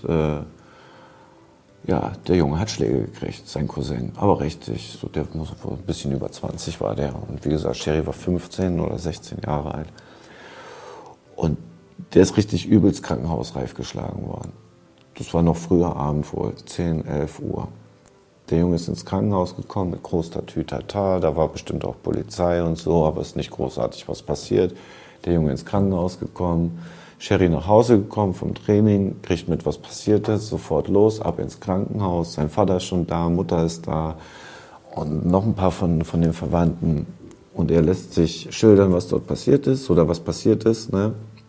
der Junge hat Schläge gekriegt, sein Cousin, aber richtig, so der muss ein bisschen über 20 war der und wie gesagt, Sherry war 15 oder 16 Jahre alt und der ist richtig übelst krankenhausreif geschlagen worden. Das war noch früher Abend wohl, 10, 11 Uhr. Der Junge ist ins Krankenhaus gekommen mit großer Tütata, da war bestimmt auch Polizei und so, aber es ist nicht großartig was passiert. Der Junge ins Krankenhaus gekommen, Sherry nach Hause gekommen vom Training, kriegt mit, was passiert ist, sofort los, ab ins Krankenhaus, sein Vater ist schon da, Mutter ist da und noch ein paar von den Verwandten. Und er lässt sich schildern, was dort passiert ist oder was passiert ist, ne?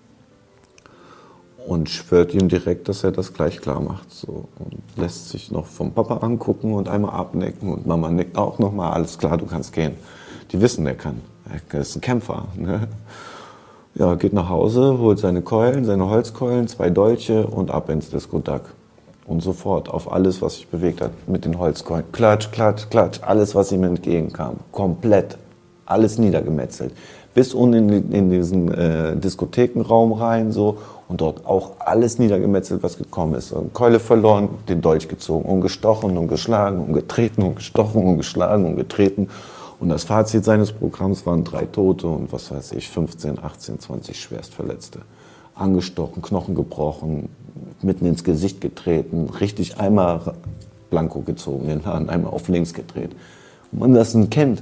Und schwört ihm direkt, dass er das gleich klar macht. So. Und lässt sich noch vom Papa angucken und einmal abnicken. Und Mama nickt auch nochmal, alles klar, du kannst gehen. Die wissen, er kann. Er ist ein Kämpfer. Ne? Ja, geht nach Hause, holt seine Keulen, seine Holzkeulen, 2 Dolche und ab ins Disco Duck. Und sofort auf alles, was sich bewegt hat, mit den Holzkeulen. Klatsch, klatsch, klatsch. Alles, was ihm entgegenkam. Komplett. Alles niedergemetzelt. Bis unten in diesen Diskothekenraum rein, so. Und dort auch alles niedergemetzelt, was gekommen ist. Und Keule verloren, den Dolch gezogen und gestochen und geschlagen und getreten und gestochen und geschlagen und getreten. Und das Fazit seines Programms waren 3 Tote und was weiß ich, 15, 18, 20 Schwerstverletzte. Angestochen, Knochen gebrochen, mitten ins Gesicht getreten, richtig einmal blanko gezogen, den Haaren einmal auf links gedreht. Und man das kennt,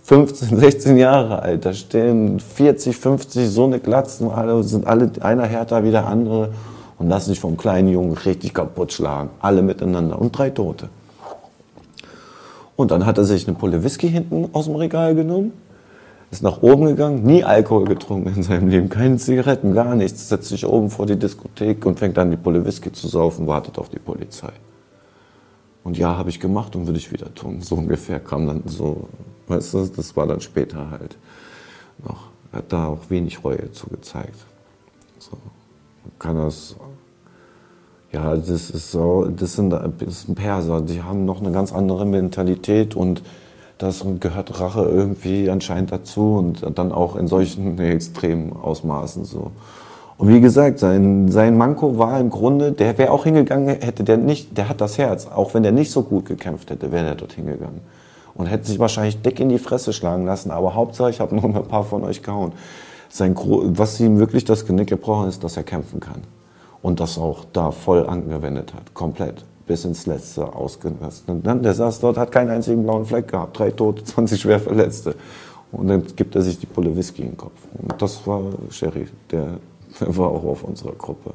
15, 16 Jahre alt, da stehen 40, 50 so eine Glatzen, sind alle einer härter wie der andere und lassen sich vom kleinen Jungen richtig kaputt schlagen. Alle miteinander und 3 Tote. Und dann hat er sich eine Pulle Whisky hinten aus dem Regal genommen, ist nach oben gegangen, nie Alkohol getrunken in seinem Leben, keine Zigaretten, gar nichts, setzt sich oben vor die Diskothek und fängt an, die Pulle Whisky zu saufen, wartet auf die Polizei. Und ja, habe ich gemacht und würde ich wieder tun. So ungefähr kam dann so, weißt du, das war dann später halt noch. Er hat da auch wenig Reue zu gezeigt. So, kann das, ja, das ist ein Perser, die haben noch eine ganz andere Mentalität und das gehört Rache irgendwie anscheinend dazu und dann auch in solchen extremen Ausmaßen so. Und wie gesagt, sein Manko war im Grunde, der wäre auch hingegangen, der hat das Herz, auch wenn der nicht so gut gekämpft hätte, wäre der dort hingegangen. Und hätte sich wahrscheinlich dick in die Fresse schlagen lassen, aber Hauptsache, ich habe noch ein paar von euch gehauen. Was ihm wirklich das Genick gebrochen ist, dass er kämpfen kann. Und das auch da voll angewendet hat, komplett, bis ins Letzte ausgenutzt. Und dann, der saß dort, hat keinen einzigen blauen Fleck gehabt, 3 Tote, 20 schwer Verletzte. Und dann gibt er sich die Pulle Whisky in den Kopf. Und das war Sherry, der war auch auf unserer Gruppe.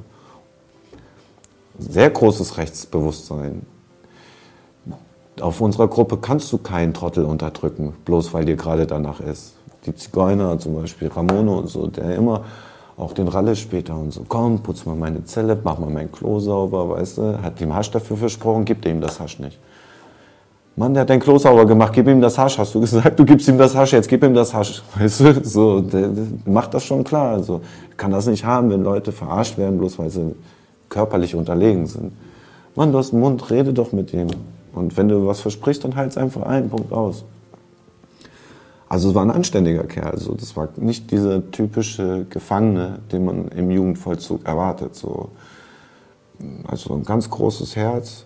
Sehr großes Rechtsbewusstsein. Auf unserer Gruppe kannst du keinen Trottel unterdrücken, bloß weil dir gerade danach ist. Die Zigeuner zum Beispiel, Ramono und so, der immer, auch den Ralle später und so, komm, putz mal meine Zelle, mach mal mein Klo sauber, weißt du, hat dem Hasch dafür versprochen, gibt ihm das Hasch nicht. Mann, der hat dein Klo sauber gemacht, gib ihm das Hasch, hast du gesagt, du gibst ihm das Hasch, jetzt gib ihm das Hasch, weißt du, so, der macht das schon klar, also, kann das nicht haben, wenn Leute verarscht werden, bloß weil sie körperlich unterlegen sind. Mann, du hast einen Mund, rede doch mit ihm. Und wenn du was versprichst, dann halt's einfach ein, Punkt aus. Also es war ein anständiger Kerl, also das war nicht dieser typische Gefangene, den man im Jugendvollzug erwartet. So. Also ein ganz großes Herz,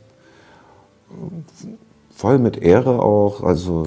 voll mit Ehre auch, also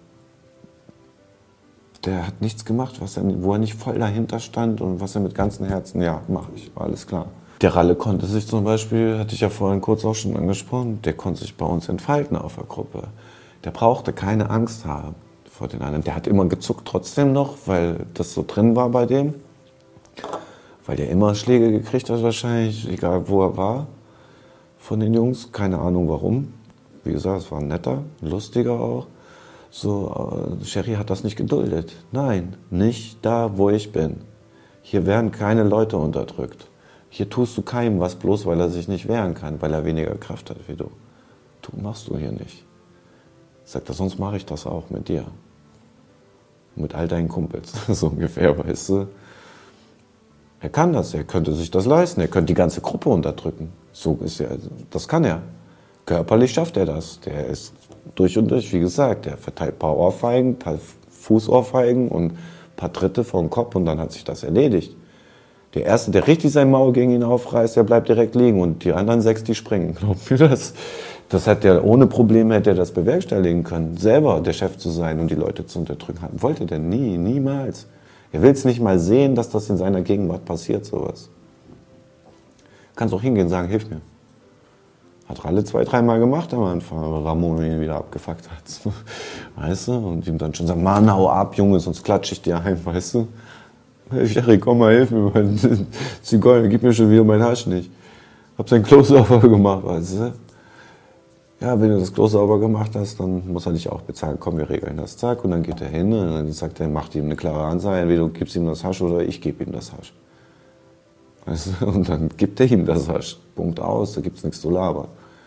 der hat nichts gemacht, wo er nicht voll dahinter stand und was er mit ganzem Herzen, ja, mache ich, war alles klar. Der Ralle konnte sich zum Beispiel, hatte ich ja vorhin kurz auch schon angesprochen, der konnte sich bei uns entfalten auf der Gruppe. Der brauchte keine Angst haben vor den anderen. Der hat immer gezuckt trotzdem noch, weil das so drin war bei dem. Weil der immer Schläge gekriegt hat wahrscheinlich, egal wo er war, von den Jungs. Keine Ahnung warum. Wie gesagt, es war ein netter, lustiger auch. So, Sherry hat das nicht geduldet. Nein, nicht da, wo ich bin. Hier werden keine Leute unterdrückt. Hier tust du keinem was, bloß weil er sich nicht wehren kann, weil er weniger Kraft hat wie du. Machst du hier nicht. Sagt er, sonst mache ich das auch mit dir. Mit all deinen Kumpels, so ungefähr, weißt du. Er kann das, er könnte sich das leisten, er könnte die ganze Gruppe unterdrücken. So ist er, das kann er. Körperlich schafft er das. Der ist durch und durch, wie gesagt, der verteilt ein paar Ohrfeigen, ein paar Fußohrfeigen und ein paar Tritte vor den Kopf und dann hat sich das erledigt. Der Erste, der richtig sein Maul gegen ihn aufreißt, der bleibt direkt liegen und die anderen 6, die springen. Glaubt mir das? Das hat der, ohne Probleme hätte er das bewerkstelligen können, selber der Chef zu sein und die Leute zu unterdrücken. Wollte der nie, niemals. Er will es nicht mal sehen, dass das in seiner Gegenwart passiert, sowas. Kannst auch hingehen und sagen, hilf mir. Hat Ralle 2, 3 Mal gemacht am Anfang, aber Ramon ihn wieder abgefuckt hat. Weißt du? Und ihm dann schon sagen, Mann, hau ab, Junge, sonst klatsche ich dir ein, weißt du? Hey, Sherry, komm mal, hilf mir, mein Zigeuner, gib mir schon wieder mein Hasch nicht. Hab sein Klo sauber gemacht, weißt du? Ja, wenn du das Klo sauber gemacht hast, dann muss er dich auch bezahlen. Komm, wir regeln das, zack. Und dann geht er hin und dann sagt er, macht ihm eine klare Ansage, entweder du gibst ihm das Hasch oder ich gebe ihm das Hasch. Weißt du? Und dann gibt er ihm das Hasch. Punkt aus, da gibt's nichts zu labern.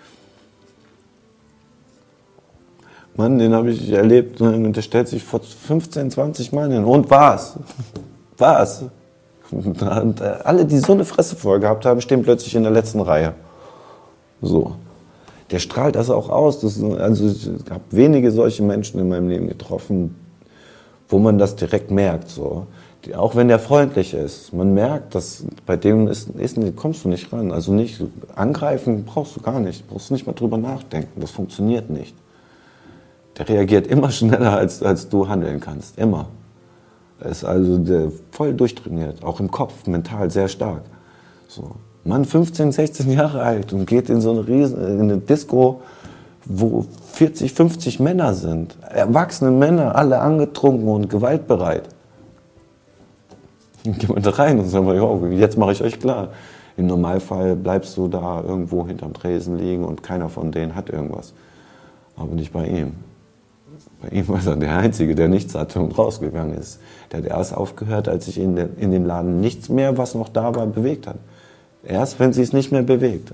Mann, den habe ich erlebt und der stellt sich vor 15, 20 Mann hin. Und was? Was? Und alle, die so eine Fresse vorher gehabt haben, stehen plötzlich in der letzten Reihe. So. Der strahlt das auch aus. Also ich habe wenige solche Menschen in meinem Leben getroffen, wo man das direkt merkt. So. Auch wenn der freundlich ist. Man merkt, dass bei dem kommst du nicht ran. Also nicht angreifen brauchst du gar nicht. Brauchst du nicht mal drüber nachdenken. Das funktioniert nicht. Der reagiert immer schneller, als du handeln kannst. Immer. Er ist also voll durchtrainiert. Auch im Kopf, mental sehr stark. So. Mann, 15, 16 Jahre alt und geht in so eine Disco wo 40, 50 Männer sind. Erwachsene Männer, alle angetrunken und gewaltbereit. Dann gehen wir da rein und sagen, ja, jetzt mache ich euch klar. Im Normalfall bleibst du da irgendwo hinterm Tresen liegen und keiner von denen hat irgendwas. Aber nicht bei ihm. Bei ihm war er der Einzige, der nichts hatte und rausgegangen ist. Der hat erst aufgehört, als sich in dem Laden nichts mehr, was noch da war, bewegt hat. Erst, wenn sie es nicht mehr bewegt.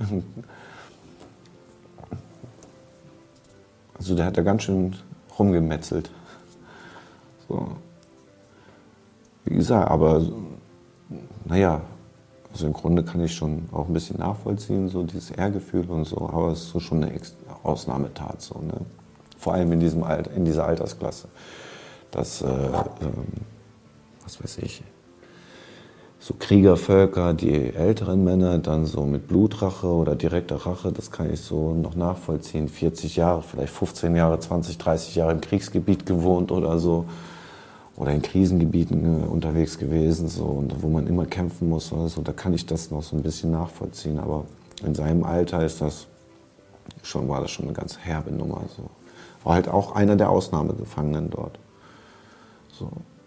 Also der hat da ganz schön rumgemetzelt. So. Wie gesagt, aber naja, also im Grunde kann ich schon auch ein bisschen nachvollziehen, so dieses Ehrgefühl und so, aber es ist so schon eine Ausnahmetat, so, ne? Vor allem in dieser Altersklasse. Dass, was weiß ich, so Kriegervölker, die älteren Männer, dann so mit Blutrache oder direkter Rache, das kann ich so noch nachvollziehen. 40 Jahre, vielleicht 15 Jahre, 20, 30 Jahre im Kriegsgebiet gewohnt oder so. Oder in Krisengebieten unterwegs gewesen, so, und wo man immer kämpfen muss oder so, da kann ich das noch so ein bisschen nachvollziehen. Aber in seinem Alter war das schon eine ganz herbe Nummer. So. War halt auch einer der Ausnahmegefangenen dort. So.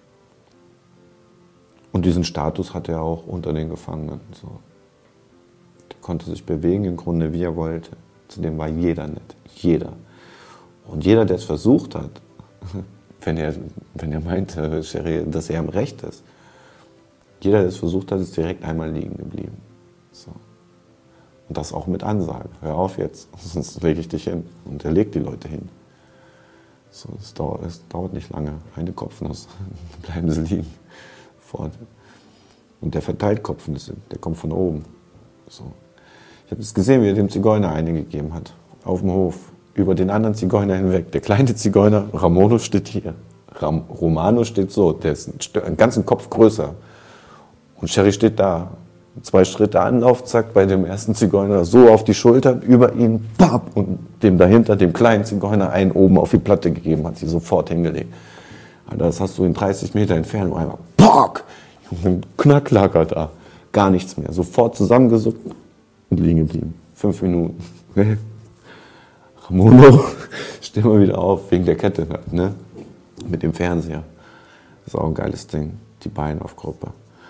Und diesen Status hatte er auch unter den Gefangenen. So. Der konnte sich bewegen im Grunde, wie er wollte. Zu dem war jeder nett. Jeder. Und jeder, der es versucht hat, wenn er meinte, Sherry, dass er im Recht ist. Jeder, der es versucht hat, ist direkt einmal liegen geblieben. So. Und das auch mit Ansage. Hör auf jetzt, sonst lege ich dich hin. Und er legt die Leute hin. So, es dauert nicht lange. Eine Kopfnuss. Bleiben sie liegen. Fort. Und der verteilt Kopfnüsse. Der kommt von oben. So. Ich habe es gesehen, wie er dem Zigeuner eine gegeben hat. Auf dem Hof. Über den anderen Zigeuner hinweg. Der kleine Zigeuner, Romano, steht hier. Romano steht so, der ist einen ganzen Kopf größer. Und Sherry steht da. 2 Schritte Anlauf, zack, bei dem ersten Zigeuner so auf die Schultern, über ihn, papp, und dem dahinter, dem kleinen Zigeuner, einen oben auf die Platte gegeben, hat sie sofort hingelegt. Alter, das hast du in 30 Meter Entfernung einmal, pock, ein Knacklager da. Gar nichts mehr. Sofort zusammengesuckt und liegen geblieben. 5 Minuten. Ramono, steh mal wieder auf, wegen der Kette, ne? Mit dem Fernseher. Das ist auch ein geiles Ding, die Beine auf Gruppe.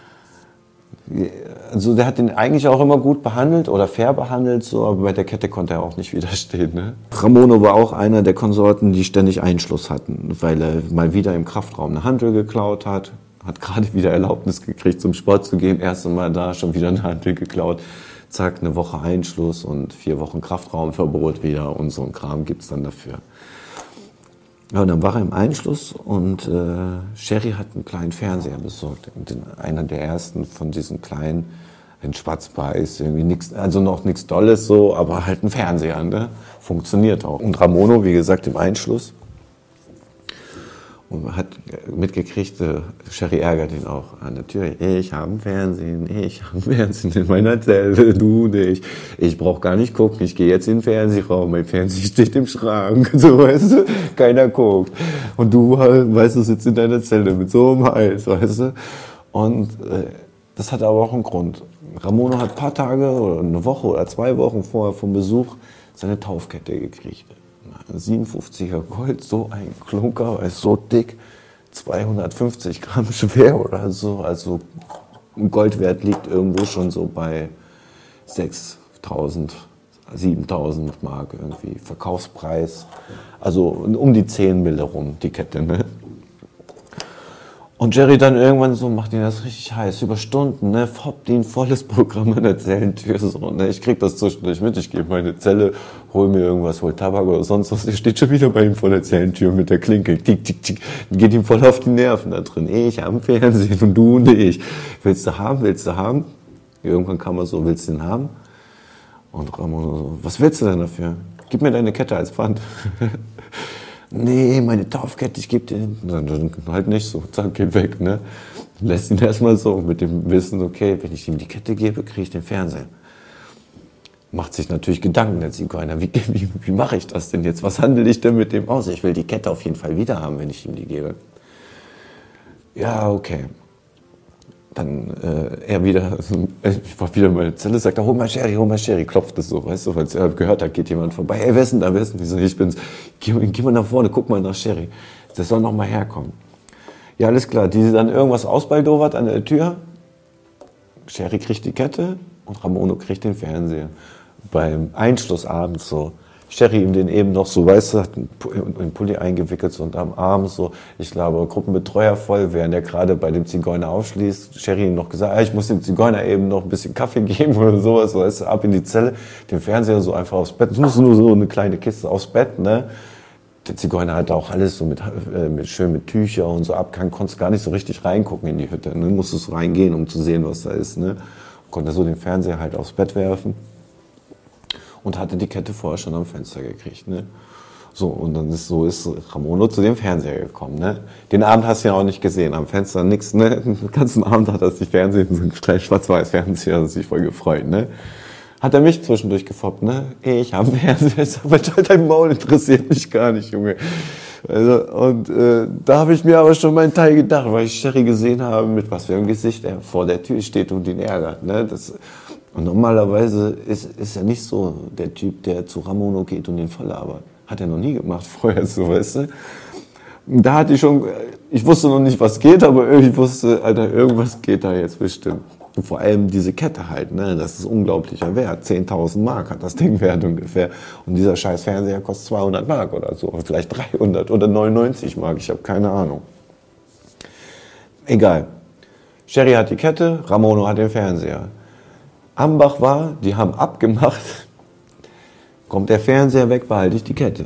Also der hat ihn eigentlich auch immer gut behandelt oder fair behandelt, so, aber bei der Kette konnte er auch nicht widerstehen. Ne? Ramono war auch einer der Konsorten, die ständig Einschluss hatten, weil er mal wieder im Kraftraum eine Hantel geklaut hat gerade wieder Erlaubnis gekriegt, zum Sport zu gehen, erst einmal da, schon wieder eine Hantel geklaut. Zack, eine Woche Einschluss und 4 Wochen Kraftraumverbot wieder und so ein Kram gibt's dann dafür. Ja, und dann war er im Einschluss und Sherry hat einen kleinen Fernseher besorgt. Einer der ersten von diesen kleinen, ein Schwarz-Weiß, irgendwie nichts, also noch nichts Dolles so, aber halt ein Fernseher, ne? Funktioniert auch. Und Ramono, wie gesagt, im Einschluss. Und man hat mitgekriegt, Sherry ärgert ihn auch an der Tür. Ich habe ein Fernsehen in meiner Zelle, du nicht. Ich brauche gar nicht gucken, ich gehe jetzt in den Fernsehraum, mein Fernseher steht im Schrank, so, weißt du, keiner guckt. Und du, weißt du, sitzt in deiner Zelle mit so einem Hals, weißt du. Und das hat aber auch einen Grund. Ramono hat ein paar Tage oder eine Woche oder 2 Wochen vorher vom Besuch seine Taufkette gekriegt. 57er Gold, so ein Klunker, ist so dick, 250 Gramm schwer oder so. Also ein Goldwert liegt irgendwo schon so bei 6.000, 7.000 Mark irgendwie. Verkaufspreis, also um die 10 Mille rum, die Kette, ne? Und Jerry dann irgendwann so, macht ihn das richtig heiß, über Stunden, ne, foppt ihn volles Programm an der Zellentür, so, ne, ich krieg das zwischendurch mit, ich gehe in meine Zelle, hol mir irgendwas, hol Tabak oder sonst was, der steht schon wieder bei ihm vor der Zellentür mit der Klinke, tick, tick, tick, geht ihm voll auf die Nerven da drin, ich am Fernsehen und du und ich, willst du haben? Irgendwann kam er so, willst du den haben? Und Ramon so, was willst du denn dafür? Gib mir deine Kette als Pfand. Nee, meine Taufkette, ich gebe dir. Dann halt nicht so, zack, geht weg, ne? Lässt ihn erstmal so mit dem Wissen, okay, wenn ich ihm die Kette gebe, kriege ich den Fernseher. Macht sich natürlich Gedanken, der Zigeuner, wie mache ich das denn jetzt? Was handle ich denn mit dem aus? Ich will die Kette auf jeden Fall wieder haben, wenn ich ihm die gebe. Ja, okay. dann er wieder, ich war wieder in meine Zelle, sagt er, hol mal Sherry, klopft es so, weißt du, weil er gehört hat, geht jemand vorbei, ey, wer ist denn da, ich bin's, geh mal nach vorne, guck mal nach Sherry, der soll noch mal herkommen. Ja, alles klar, die dann irgendwas ausbaldowert an der Tür, Sherry kriegt die Kette und Ramono kriegt den Fernseher. Beim Einschluss abends so, Sherry ihm den eben noch so, weißt du, hat in Pulli eingewickelt so, und am Arm so, ich glaube, Gruppenbetreuer voll, während er gerade bei dem Zigeuner aufschließt, Sherry ihm noch gesagt, ich muss dem Zigeuner eben noch ein bisschen Kaffee geben oder sowas, weißt du, ab in die Zelle, den Fernseher so einfach aufs Bett, nur so eine kleine Kiste aufs Bett, ne. Der Zigeuner hatte auch alles so schön mit Tücher und so abgehangen, konntest gar nicht so richtig reingucken in die Hütte, ne, musstest reingehen, um zu sehen, was da ist, ne. Konnte so den Fernseher halt aufs Bett werfen. Und hatte die Kette vorher schon am Fenster gekriegt, ne? So, und dann ist Ramono zu dem Fernseher gekommen, ne? Den Abend hast du ja auch nicht gesehen, am Fenster nix, ne? Den ganzen Abend hat er sich Fernsehen, so ein kleines Schwarz-Weiß-Fernseher, hat sich voll gefreut, ne? Hat er mich zwischendurch gefoppt, ne? Ich habe einen Fernseher, aber dein Maul interessiert mich gar nicht, Junge. Also, und da habe ich mir aber schon meinen Teil gedacht, weil ich Sherry gesehen habe, mit was für einem Gesicht er vor der Tür steht und ihn ärgert, ne? Und normalerweise ist er nicht so der Typ, der zu Ramono geht und ihn verlabert. Hat er noch nie gemacht vorher, so, weißt du. Und da hatte ich wusste noch nicht, was geht, aber ich wusste, Alter, irgendwas geht da jetzt bestimmt. Und vor allem diese Kette halt, ne, das ist unglaublicher Wert. 10.000 Mark hat das Ding wert ungefähr. Und dieser scheiß Fernseher kostet 200 Mark oder so, vielleicht 300 oder 99 Mark, ich habe keine Ahnung. Egal. Sherry hat die Kette, Ramono hat den Fernseher. Ambach war, die haben abgemacht, kommt der Fernseher weg, behalte ich die Kette.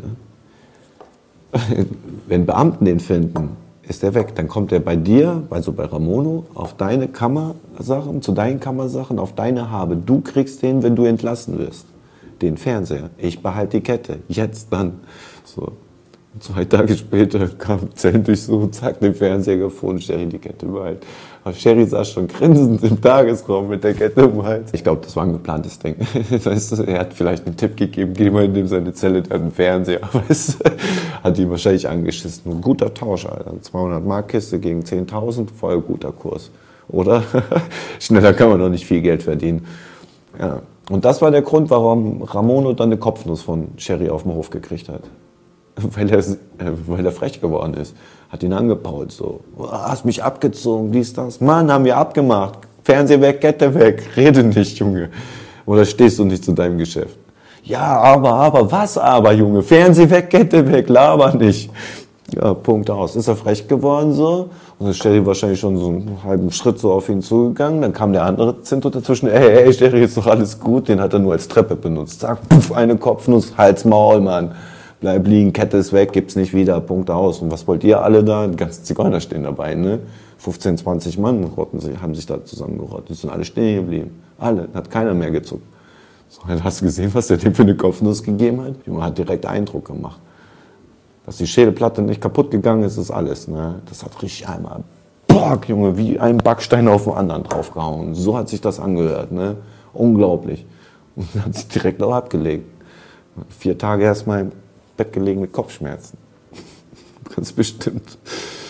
Wenn Beamten den finden, ist der weg. Dann kommt er bei dir, also bei Ramono, auf deine Kammersachen, zu deinen Kammersachen, auf deine Habe. Du kriegst den, wenn du entlassen wirst. Den Fernseher. Ich behalte die Kette. Jetzt dann. So. 2 Tage später kam Zellendurchsuchung, zack, den Fernseher gefunden, Sherry die Kette behalten. Aber Sherry saß schon grinsend im Tagesraum mit der Kette um den Hals. Ich glaube, das war ein geplantes Ding. Weißt du, er hat vielleicht einen Tipp gegeben, geh mal in dem seine Zelle, der hat einen Fernseher. Weißt du, hat ihn wahrscheinlich angeschissen. Ein guter Tausch, Alter. 200 Mark Kiste gegen 10.000, voll guter Kurs. Oder? Schneller kann man doch nicht viel Geld verdienen. Ja. Und das war der Grund, warum Ramono dann eine Kopfnuss von Sherry auf dem Hof gekriegt hat. Weil er frech geworden ist. Hat ihn angepault, so. Hast mich abgezogen, dies, das. Mann, haben wir abgemacht. Fernseher weg, Kette weg. Rede nicht, Junge. Oder stehst du nicht zu deinem Geschäft? Ja, aber, was aber, Junge? Fernseher weg, Kette weg, laber nicht. Ja, Punkt aus. Ist er frech geworden, so. Und dann ist Sherry wahrscheinlich schon so einen halben Schritt so auf ihn zugegangen. Dann kam der andere Zinto dazwischen. Hey, Sherry, ist doch alles gut. Den hat er nur als Treppe benutzt. Zack, puff, eine Kopfnuss, Hals, Maul, Mann. Bleib liegen, Kette ist weg, gibt's nicht wieder, Punkt aus. Und was wollt ihr alle da? Die ganzen Zigeuner stehen dabei, ne? 15, 20 Mann haben sich da zusammengerottet. Die sind alle stehen geblieben. Alle, hat keiner mehr gezuckt. So, hast du gesehen, was der dem für eine Kopfnuss gegeben hat? Junge, hat direkt Eindruck gemacht. Dass die Schädelplatte nicht kaputt gegangen ist, ist alles, ne? Das hat richtig einmal, bock, Junge, wie ein Backstein auf den anderen draufgehauen. So hat sich das angehört, ne? Unglaublich. Und dann hat sich direkt auch abgelegt. 4 Tage erstmal im Bett gelegen mit Kopfschmerzen. Ganz bestimmt.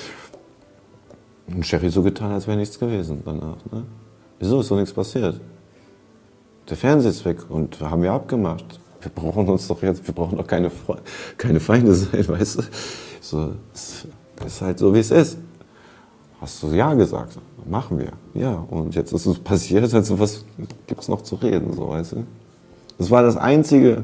Und Sherry so getan, als wäre nichts gewesen danach. Ne? Wieso ist doch nichts passiert? Der Fernseher ist weg und haben wir abgemacht. Wir brauchen doch keine Feinde sein, weißt du? So, das ist halt so, wie es ist. Hast du ja gesagt, machen wir. Ja, und jetzt ist es passiert, also was gibt's noch zu reden, so, weißt du? Das war das Einzige.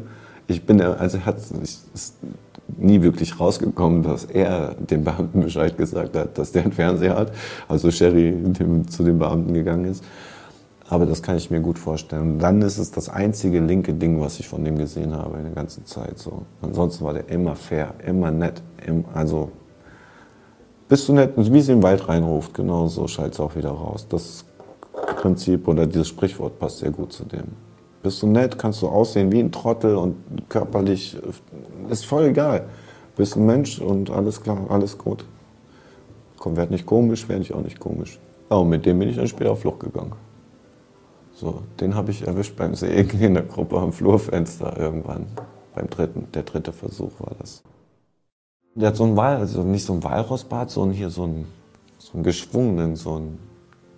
Ist nie wirklich rausgekommen, dass er dem Beamten Bescheid gesagt hat, dass der einen Fernseher hat. Also Sherry zu den Beamten gegangen ist. Aber das kann ich mir gut vorstellen. Und dann ist es das einzige linke Ding, was ich von dem gesehen habe in der ganzen Zeit. So. Ansonsten war der immer fair, immer nett. Also bist du nett, wie sie im Wald reinruft, genau so schallt es auch wieder raus. Das Prinzip oder dieses Sprichwort passt sehr gut zu dem. Bist du nett, kannst du aussehen wie ein Trottel und körperlich, ist voll egal. Bist ein Mensch und alles klar, alles gut. Komm, werd nicht komisch, werde ich auch nicht komisch. Oh, und mit dem bin ich dann später auf Flucht gegangen. So, den habe ich erwischt beim Sägen in der Gruppe am Flurfenster irgendwann. Der dritte Versuch war das. Der hat so einen also nicht so ein Walrossbart, sondern hier so einen geschwungenen, so einen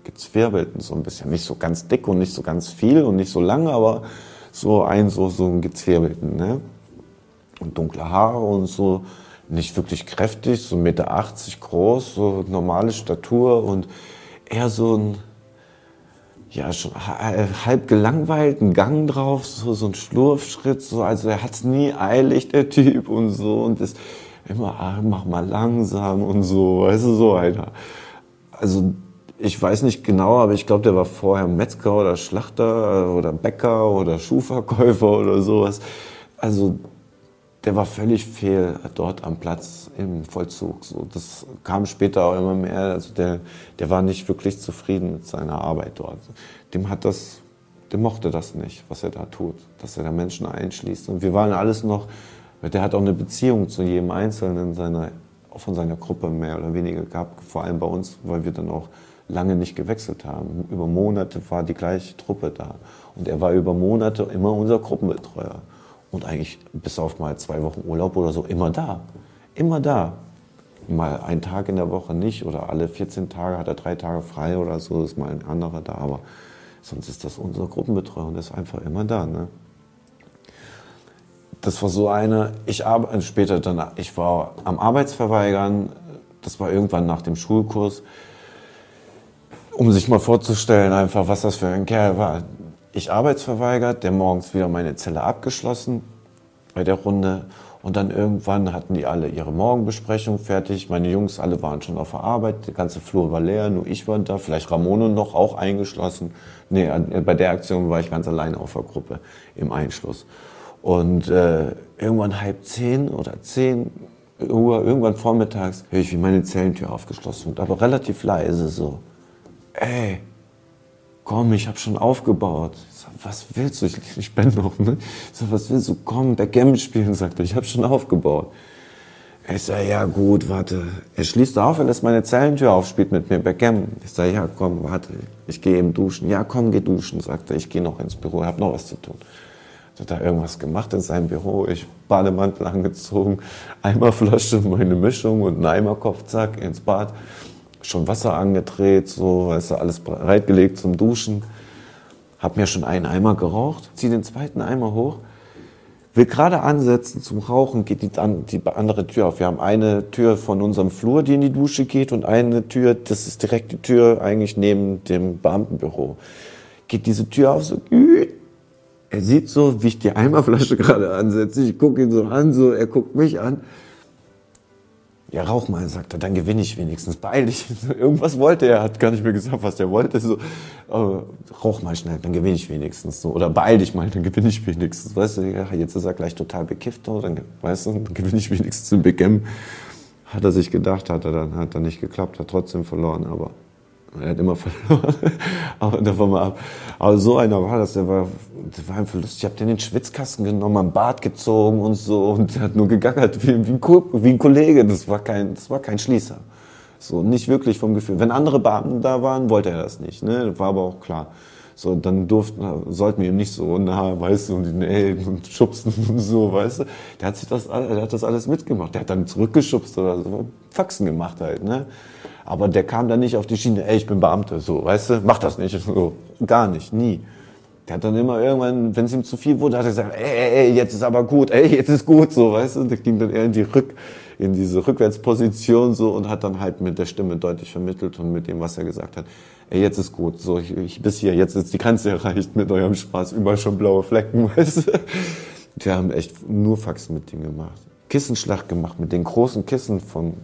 gezwirbelten, so ein bisschen. Nicht so ganz dick und nicht so ganz viel und nicht so lang, aber so einen gezwirbelten, ne? Und dunkle Haare und so, nicht wirklich kräftig, so 1,80 Meter groß, so normale Statur und eher so ein, ja, schon halb gelangweilten Gang drauf, so ein Schlurfschritt, so, also er hat's nie eilig, der Typ und so und ist immer, mach mal langsam und so, weißt du, so einer. Also ich weiß nicht genau, aber ich glaube, der war vorher Metzger oder Schlachter oder Bäcker oder Schuhverkäufer oder sowas. Also der war völlig fehl dort am Platz im Vollzug. So, das kam später auch immer mehr. Also der war nicht wirklich zufrieden mit seiner Arbeit dort. Dem mochte das nicht, was er da tut, dass er da Menschen einschließt. Und wir waren alles noch, der hat auch eine Beziehung zu jedem Einzelnen von seiner Gruppe mehr oder weniger gehabt, vor allem bei uns, weil wir dann auch lange nicht gewechselt haben. Über Monate war die gleiche Truppe da. Und er war über Monate immer unser Gruppenbetreuer. Und eigentlich bis auf mal 2 Wochen Urlaub oder so immer da. Immer da. Mal einen Tag in der Woche nicht oder alle 14 Tage hat er 3 Tage frei oder so, ist mal ein anderer da. Aber sonst ist das unser Gruppenbetreuer und ist einfach immer da. Ne? Das war so eine, ich war am Arbeitsverweigern, das war irgendwann nach dem Schulkurs, um sich mal vorzustellen, einfach, was das für ein Kerl war. Ich arbeitsverweigert, der morgens wieder meine Zelle abgeschlossen bei der Runde und dann irgendwann hatten die alle ihre Morgenbesprechung fertig. Meine Jungs alle waren schon auf der Arbeit, der ganze Flur war leer, nur ich war da, vielleicht Ramone noch, auch eingeschlossen. Nee, bei der Aktion war ich ganz alleine auf der Gruppe im Einschluss. Und irgendwann 9:30 oder 10 Uhr, irgendwann vormittags, höre ich, wie meine Zellentür aufgeschlossen wird, aber relativ leise so. Ey, komm, ich hab schon aufgebaut. Ich sag, was willst du? Ich bin noch, ne? Ich sag, was willst du? Komm, Backgammon spielen, sagt er. Ich hab schon aufgebaut. Ich sag, ja gut, warte. Er schließt auf, er lässt meine Zellentür auf, spielt mit mir Backgammon. Ich sag, ja komm, warte, ich gehe eben duschen. Ja komm, geh duschen, sagt er. Ich gehe noch ins Büro, hab noch was zu tun. Hat er irgendwas gemacht in seinem Büro, ich Bademantel angezogen, Eimerflasche, meine Mischung und einen Eimerkopf, zack, ins Bad. Schon Wasser angedreht, so, weißt du, alles bereitgelegt zum Duschen. Hab mir schon einen Eimer geraucht, zieh den zweiten Eimer hoch, will gerade ansetzen zum Rauchen, geht die andere Tür auf. Wir haben eine Tür von unserem Flur, die in die Dusche geht und eine Tür, das ist direkt die Tür eigentlich neben dem Beamtenbüro. Geht diese Tür auf, so, er sieht so, wie ich die Eimerflasche gerade ansetze, ich gucke ihn so an, so, er guckt mich an. Ja, rauch mal, sagt er, dann gewinne ich wenigstens. Beeil dich. Irgendwas wollte er, hat gar nicht mehr gesagt, was er wollte. So, rauch mal schnell, dann gewinne ich wenigstens. So, oder beeil dich mal, dann gewinne ich wenigstens. Weißt du, ja, jetzt ist er gleich total bekifft, dann, weißt du, dann gewinne ich wenigstens im Backgammon. Hat er sich gedacht, hat dann nicht geklappt, hat trotzdem verloren, aber er hat immer verloren. Aber davon mal ab. Aber so einer war das, der war einfach lustig. Ich habe den in den Schwitzkasten genommen, am Bart gezogen und so und der hat nur gegackert wie ein Kollege. Das war kein Schließer. So, nicht wirklich vom Gefühl. Wenn andere Beamten da waren, wollte er das nicht. Ne? Das war aber auch klar. So, dann sollten wir ihm nicht so nah, weißt du, und ihn und schubsen und so, weißt du. Der hat das alles mitgemacht. Der hat dann zurückgeschubst oder so, Faxen gemacht halt, ne. Aber der kam dann nicht auf die Schiene, ey, ich bin Beamter, so, weißt du, mach das nicht, so, gar nicht, nie. Der hat dann immer irgendwann, wenn es ihm zu viel wurde, hat er gesagt, ey, jetzt ist aber gut, ey, jetzt ist gut, so, weißt du. Der ging dann eher in diese Rückwärtsposition so und hat dann halt mit der Stimme deutlich vermittelt und mit dem, was er gesagt hat, ey, jetzt ist gut, so, ich bis hier, jetzt ist die Grenze erreicht mit eurem Spaß, überall schon blaue Flecken, weißt du. Die haben echt nur Faxen mit denen gemacht. Kissenschlacht gemacht mit den großen Kissen vom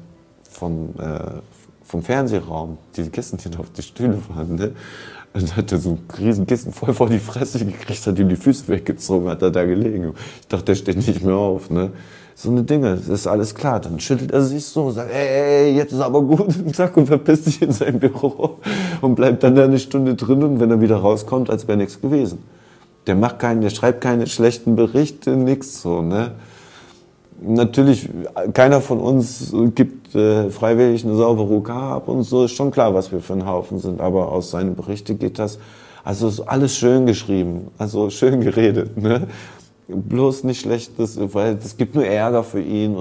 Fernsehraum, diese Kissen, die auf die Stühle waren, ne? Und dann hat er so ein riesen Kissen voll vor die Fresse gekriegt, hat ihm die Füße weggezogen, hat er da gelegen. Ich dachte, der steht nicht mehr auf, ne? So eine Dinge, das ist alles klar. Dann schüttelt er sich so und sagt, ey, jetzt ist aber gut, und zack, und verpisst sich in sein Büro und bleibt dann da eine Stunde drin und wenn er wieder rauskommt, als wäre nichts gewesen. Der schreibt keine schlechten Berichte, nix so, ne? Natürlich, keiner von uns gibt freiwillig eine saubere UK ab und so, ist schon klar, was wir für ein Haufen sind, aber aus seinen Berichten geht das, also ist alles schön geschrieben, also schön geredet, ne? Bloß nicht Schlechtes, weil das gibt nur Ärger für ihn und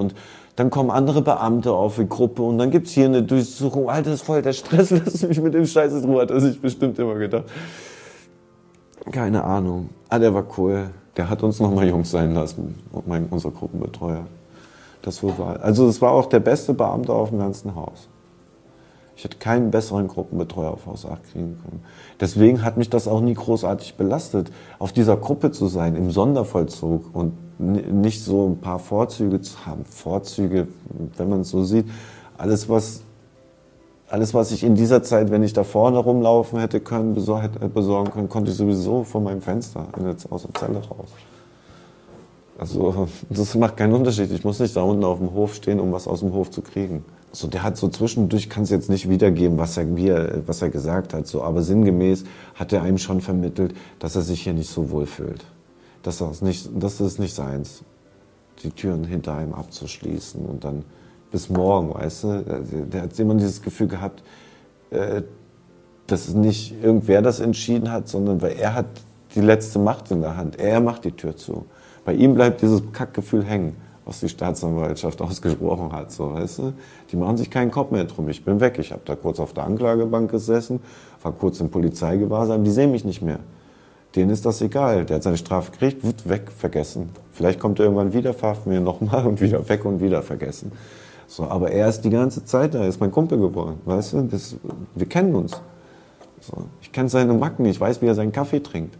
Dann kommen andere Beamte auf die Gruppe und dann gibt's hier eine Durchsuchung. Alter, das ist voll der Stress, lass mich mit dem Scheiß in Ruhe, hat er sich bestimmt immer gedacht. Keine Ahnung. Der war cool. Der hat uns nochmal Jungs sein lassen, unser Gruppenbetreuer. Das war, also es war auch der beste Beamte auf dem ganzen Haus. Ich hätte keinen besseren Gruppenbetreuer auf Haus 8 kriegen können. Deswegen hat mich das auch nie großartig belastet, auf dieser Gruppe zu sein, im Sondervollzug und nicht so ein paar Vorzüge zu haben. Vorzüge, wenn man es so sieht, alles was ich in dieser Zeit, wenn ich da vorne rumlaufen hätte können, besorgen können, konnte ich sowieso von meinem Fenster aus der Zelle raus. Also das macht keinen Unterschied. Ich muss nicht da unten auf dem Hof stehen, um was aus dem Hof zu kriegen. So, der hat so zwischendurch, kann es jetzt nicht wiedergeben, was er gesagt hat, so, aber sinngemäß hat er einem schon vermittelt, dass er sich hier nicht so wohl fühlt. Das ist nicht seins, die Türen hinter einem abzuschließen und dann bis morgen, weißt du. Der hat immer dieses Gefühl gehabt, dass nicht irgendwer das entschieden hat, sondern weil er hat die letzte Macht in der Hand. Er macht die Tür zu. Bei ihm bleibt dieses Kackgefühl hängen, was die Staatsanwaltschaft ausgesprochen hat, so, weißt du. Die machen sich keinen Kopf mehr drum. Ich bin weg. Ich habe da kurz auf der Anklagebank gesessen, war kurz im Polizeigewahrsam. Die sehen mich nicht mehr. Denen ist das egal. Der hat seine Strafe gekriegt, wird weg, vergessen. Vielleicht kommt er irgendwann wieder, verhaften wir nochmal und wieder weg und wieder vergessen. So, aber er ist die ganze Zeit da, er ist mein Kumpel geworden, weißt du. Wir kennen uns. So, ich kenne seine Macken, ich weiß, wie er seinen Kaffee trinkt.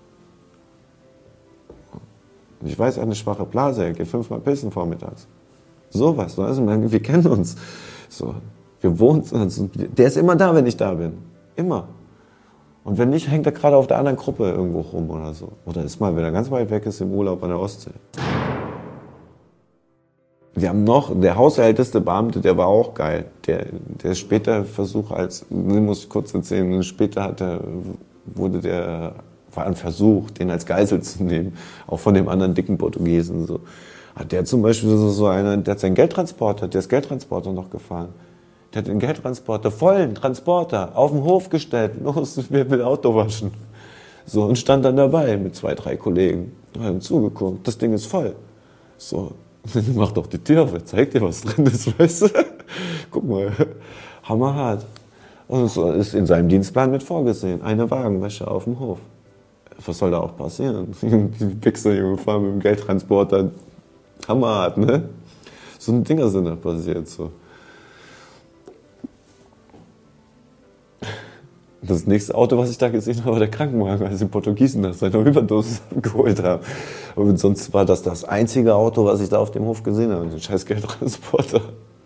Und ich weiß, er hat eine schwache Blase, er geht 5-mal pissen vormittags. Sowas, weißt du, wir kennen uns. So, wir wohnen, also, der ist immer da, wenn ich da bin. Immer. Und wenn nicht, hängt er gerade auf der anderen Gruppe irgendwo rum oder so. Oder ist mal, wenn er ganz weit weg ist, im Urlaub an der Ostsee. Wir haben noch, der hausälteste Beamte, der war auch geil. Der später Versuch muss ich kurz erzählen, später war ein Versuch, den als Geisel zu nehmen, auch von dem anderen dicken Portugiesen. So. Hat der zum Beispiel der hat seinen Geldtransporter, der ist Geldtransporter noch gefahren. Der hat den Geldtransporter, vollen Transporter, auf den Hof gestellt. Los, wer will Auto waschen? So, und stand dann dabei mit 2, 3 Kollegen. Haben zugeguckt, das Ding ist voll. So, mach doch die Tür auf, zeig dir, was drin ist, weißt du? Guck mal, hammerhart. Und so ist in seinem Dienstplan mit vorgesehen. Eine Wagenwäsche auf dem Hof. Was soll da auch passieren? Die Wichser, Junge, fahren mit dem Geldtransporter. Hammerhart, ne? So Dinger sind da passiert, so. Das nächste Auto, was ich da gesehen habe, war der Krankenwagen, als die Portugiesen nach seiner Überdosis geholt haben. Und sonst war das einzige Auto, was ich da auf dem Hof gesehen habe, den scheiß Geldtransporter.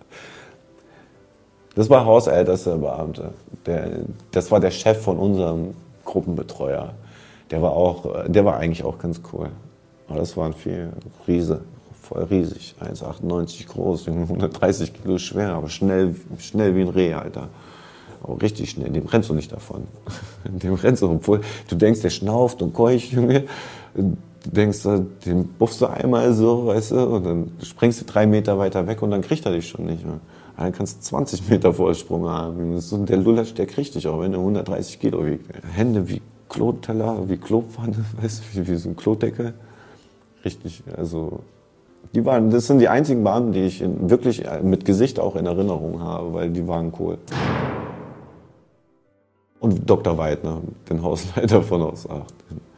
Das war hausältester Beamte. Das war der Chef von unserem Gruppenbetreuer. Der war eigentlich auch ganz cool. Aber das waren viel Riese, voll riesig. 1,98 groß, 130 Kilo schwer, aber schnell wie ein Reh, Alter. Aber richtig schnell, dem rennst du nicht davon. Dem rennst du, obwohl du denkst, der schnauft und keucht, Junge. Du denkst, den buffst du einmal so, weißt du, und dann springst du 3 Meter weiter weg und dann kriegt er dich schon nicht mehr. Dann kannst du 20 Meter Vorsprung haben. Der Lulatsch, der kriegt dich auch, wenn er 130 Kilo wiegt. Hände wie Kloteller, wie Klopfanne, weißt du, wie so ein Klodeckel. Richtig, also, das sind die einzigen Beamten, die ich wirklich mit Gesicht auch in Erinnerung habe, weil die waren cool. Und Dr. Weidner, den Hausleiter von Haus 8.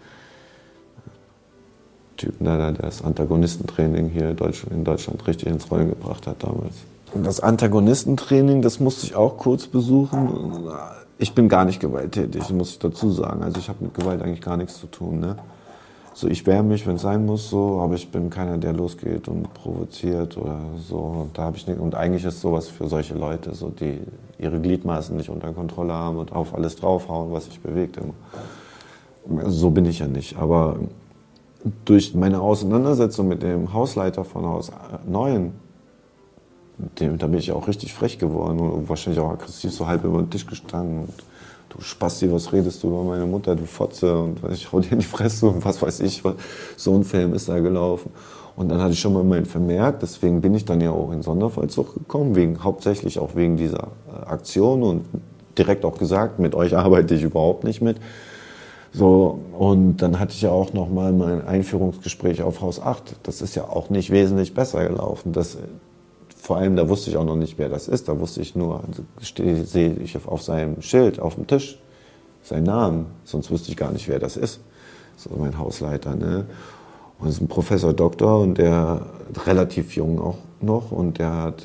Typ, der das Antagonistentraining hier in Deutschland richtig ins Rollen gebracht hat damals. Und das Antagonistentraining, das musste ich auch kurz besuchen. Ich bin gar nicht gewalttätig, muss ich dazu sagen. Also ich habe mit Gewalt eigentlich gar nichts zu tun. Ne? So, ich wehre mich, wenn es sein muss, so, aber ich bin keiner, der losgeht und provoziert oder so. Und da habe ich nicht, und eigentlich ist sowas für solche Leute, so, die ihre Gliedmaßen nicht unter Kontrolle haben und auf alles draufhauen, was sich bewegt. So bin ich ja nicht. Aber durch meine Auseinandersetzung mit dem Hausleiter von Haus 9, da bin ich auch richtig frech geworden und wahrscheinlich auch aggressiv so halb über den Tisch gestanden. Und, du Spasti, was redest du über meine Mutter, du Fotze, und ich hau dir in die Fresse und was weiß ich. So ein Film ist da gelaufen. Und dann hatte ich schon mal meinen Vermerk, deswegen bin ich dann ja auch in Sondervollzug gekommen, hauptsächlich auch wegen dieser Aktion und direkt auch gesagt, mit euch arbeite ich überhaupt nicht mit. So, und dann hatte ich ja auch noch mal mein Einführungsgespräch auf Haus 8. Das ist ja auch nicht wesentlich besser gelaufen. vor allem, da wusste ich auch noch nicht, wer das ist. Da wusste ich nur, also sehe ich auf seinem Schild, auf dem Tisch, seinen Namen. Sonst wüsste ich gar nicht, wer das ist. So mein Hausleiter, ne? Und das ist ein Professor Doktor und der relativ jung auch noch. Und der hat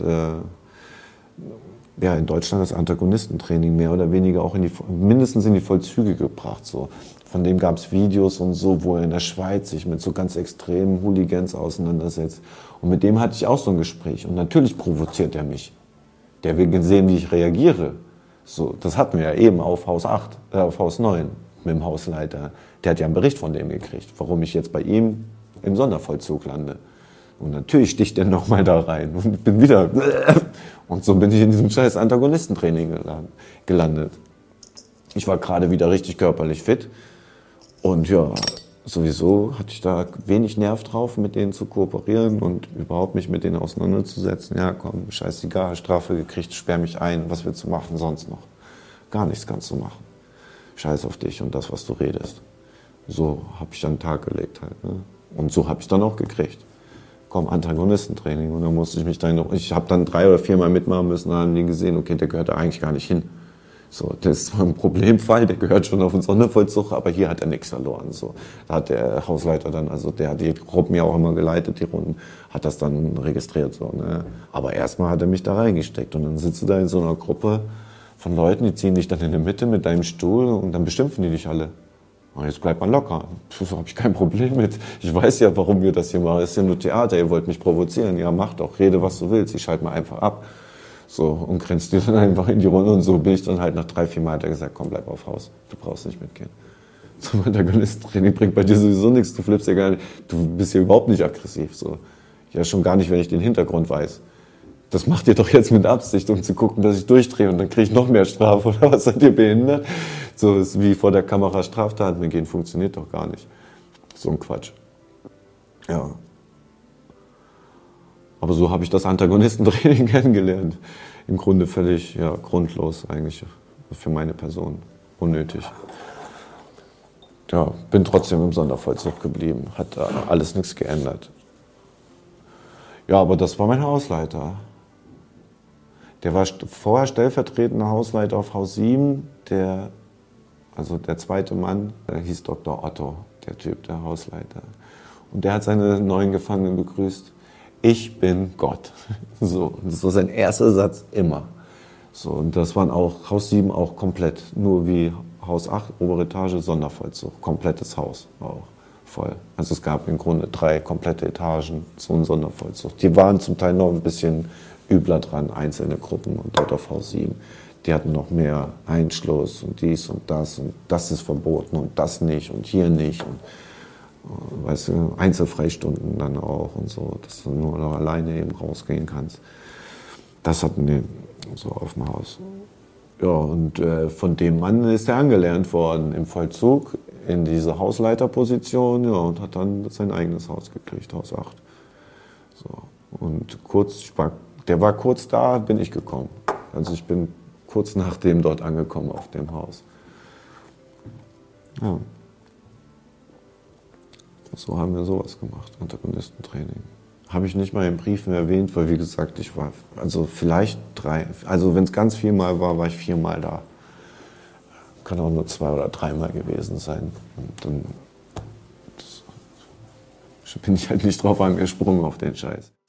in Deutschland das Antagonistentraining mehr oder weniger auch mindestens in die Vollzüge gebracht. So. Von dem gab es Videos und so, wo er in der Schweiz sich mit so ganz extremen Hooligans auseinandersetzt. Und mit dem hatte ich auch so ein Gespräch. Und natürlich provoziert er mich. Der will sehen, wie ich reagiere. So, das hatten wir ja eben auf Haus 9 mit dem Hausleiter. Der hat ja einen Bericht von dem gekriegt, warum ich jetzt bei ihm im Sondervollzug lande. Und natürlich sticht er nochmal da rein und bin wieder. Und so bin ich in diesem scheiß Antagonistentraining gelandet. Ich war gerade wieder richtig körperlich fit. Und ja, sowieso hatte ich da wenig Nerv drauf, mit denen zu kooperieren und überhaupt mich mit denen auseinanderzusetzen. Ja, komm, scheißegal, Strafe gekriegt, sperr mich ein, was willst du machen sonst noch? Gar nichts kannst du machen. Scheiß auf dich und das, was du redest. So habe ich dann einen Tag gelegt halt. Ne? Und so habe ich dann auch gekriegt. Komm, Antagonistentraining. Und dann musste ich mich ich habe dann 3 oder 4 Mal mitmachen müssen, dann haben die gesehen, okay, der gehört da eigentlich gar nicht hin. So, das ist zwar ein Problemfall, der gehört schon auf den Sondervollzug, aber hier hat er nichts verloren. So, da hat der Hausleiter dann, also der hat die Gruppen ja auch immer geleitet, die Runden, hat das dann registriert. So, ne? Aber erstmal hat er mich da reingesteckt und dann sitzt du da in so einer Gruppe von Leuten, die ziehen dich dann in die Mitte mit deinem Stuhl und dann beschimpfen die dich alle. Und jetzt bleibt man locker. Da habe ich kein Problem mit. Ich weiß ja, warum wir das hier machen. Es ist ja nur Theater, ihr wollt mich provozieren. Ja, mach doch, rede, was du willst. Ich schalte mal einfach ab. So, und grenzt dir dann einfach in die Runde. Und so bin ich dann halt nach 3, 4 Mal hat er gesagt, komm, bleib auf Haus. Du brauchst nicht mitgehen. Zum Antagonistentraining bringt bei dir sowieso nichts. Du flippst ja gar nicht. Du bist ja überhaupt nicht aggressiv. So. Ja, schon gar nicht, wenn ich den Hintergrund weiß. Das macht ihr doch jetzt mit Absicht, um zu gucken, dass ich durchdrehe und dann kriege ich noch mehr Strafe. Oder was, seid ihr behindert? So ist wie vor der Kamera Straftaten begehen, funktioniert doch gar nicht. So ein Quatsch. Ja. Aber so habe ich das Antagonistentraining kennengelernt. Im Grunde völlig grundlos eigentlich für meine Person. Unnötig. Ja, bin trotzdem im Sondervollzug geblieben. Hat alles nichts geändert. Ja, aber das war mein Hausleiter. Der war vorher stellvertretender Hausleiter auf Haus 7. Der zweite Mann, der hieß Dr. Otto, der Typ, der Hausleiter. Und der hat seine neuen Gefangenen begrüßt. Ich bin Gott. So, das war sein erster Satz immer. So, und das waren auch Haus 7 auch komplett. Nur wie Haus 8, obere Etage, Sondervollzug. Komplettes Haus auch voll. Also es gab im Grunde 3 komplette Etagen, so ein Sondervollzug. Die waren zum Teil noch ein bisschen übler dran, einzelne Gruppen und dort auf Haus 7. Die hatten noch mehr Einschluss und dies und das ist verboten und das nicht und hier nicht und weißt du, Einzelfreistunden dann auch und so, dass du nur noch alleine eben rausgehen kannst. Das hatten die so auf dem Haus. Ja, und von dem Mann ist er angelernt worden im Vollzug in diese Hausleiterposition, ja, und hat dann sein eigenes Haus gekriegt, Haus 8. So. Und der war kurz da, bin ich gekommen. Also ich bin kurz nachdem dort angekommen auf dem Haus. Ja. So haben wir sowas gemacht, Antagonistentraining. Habe ich nicht mal in Briefen erwähnt, weil wie gesagt, ich war, also vielleicht 3, also wenn es ganz viel Mal war ich 4 Mal da. Kann auch nur 2 oder 3 Mal gewesen sein. Und dann bin ich halt nicht drauf angesprungen auf den Scheiß.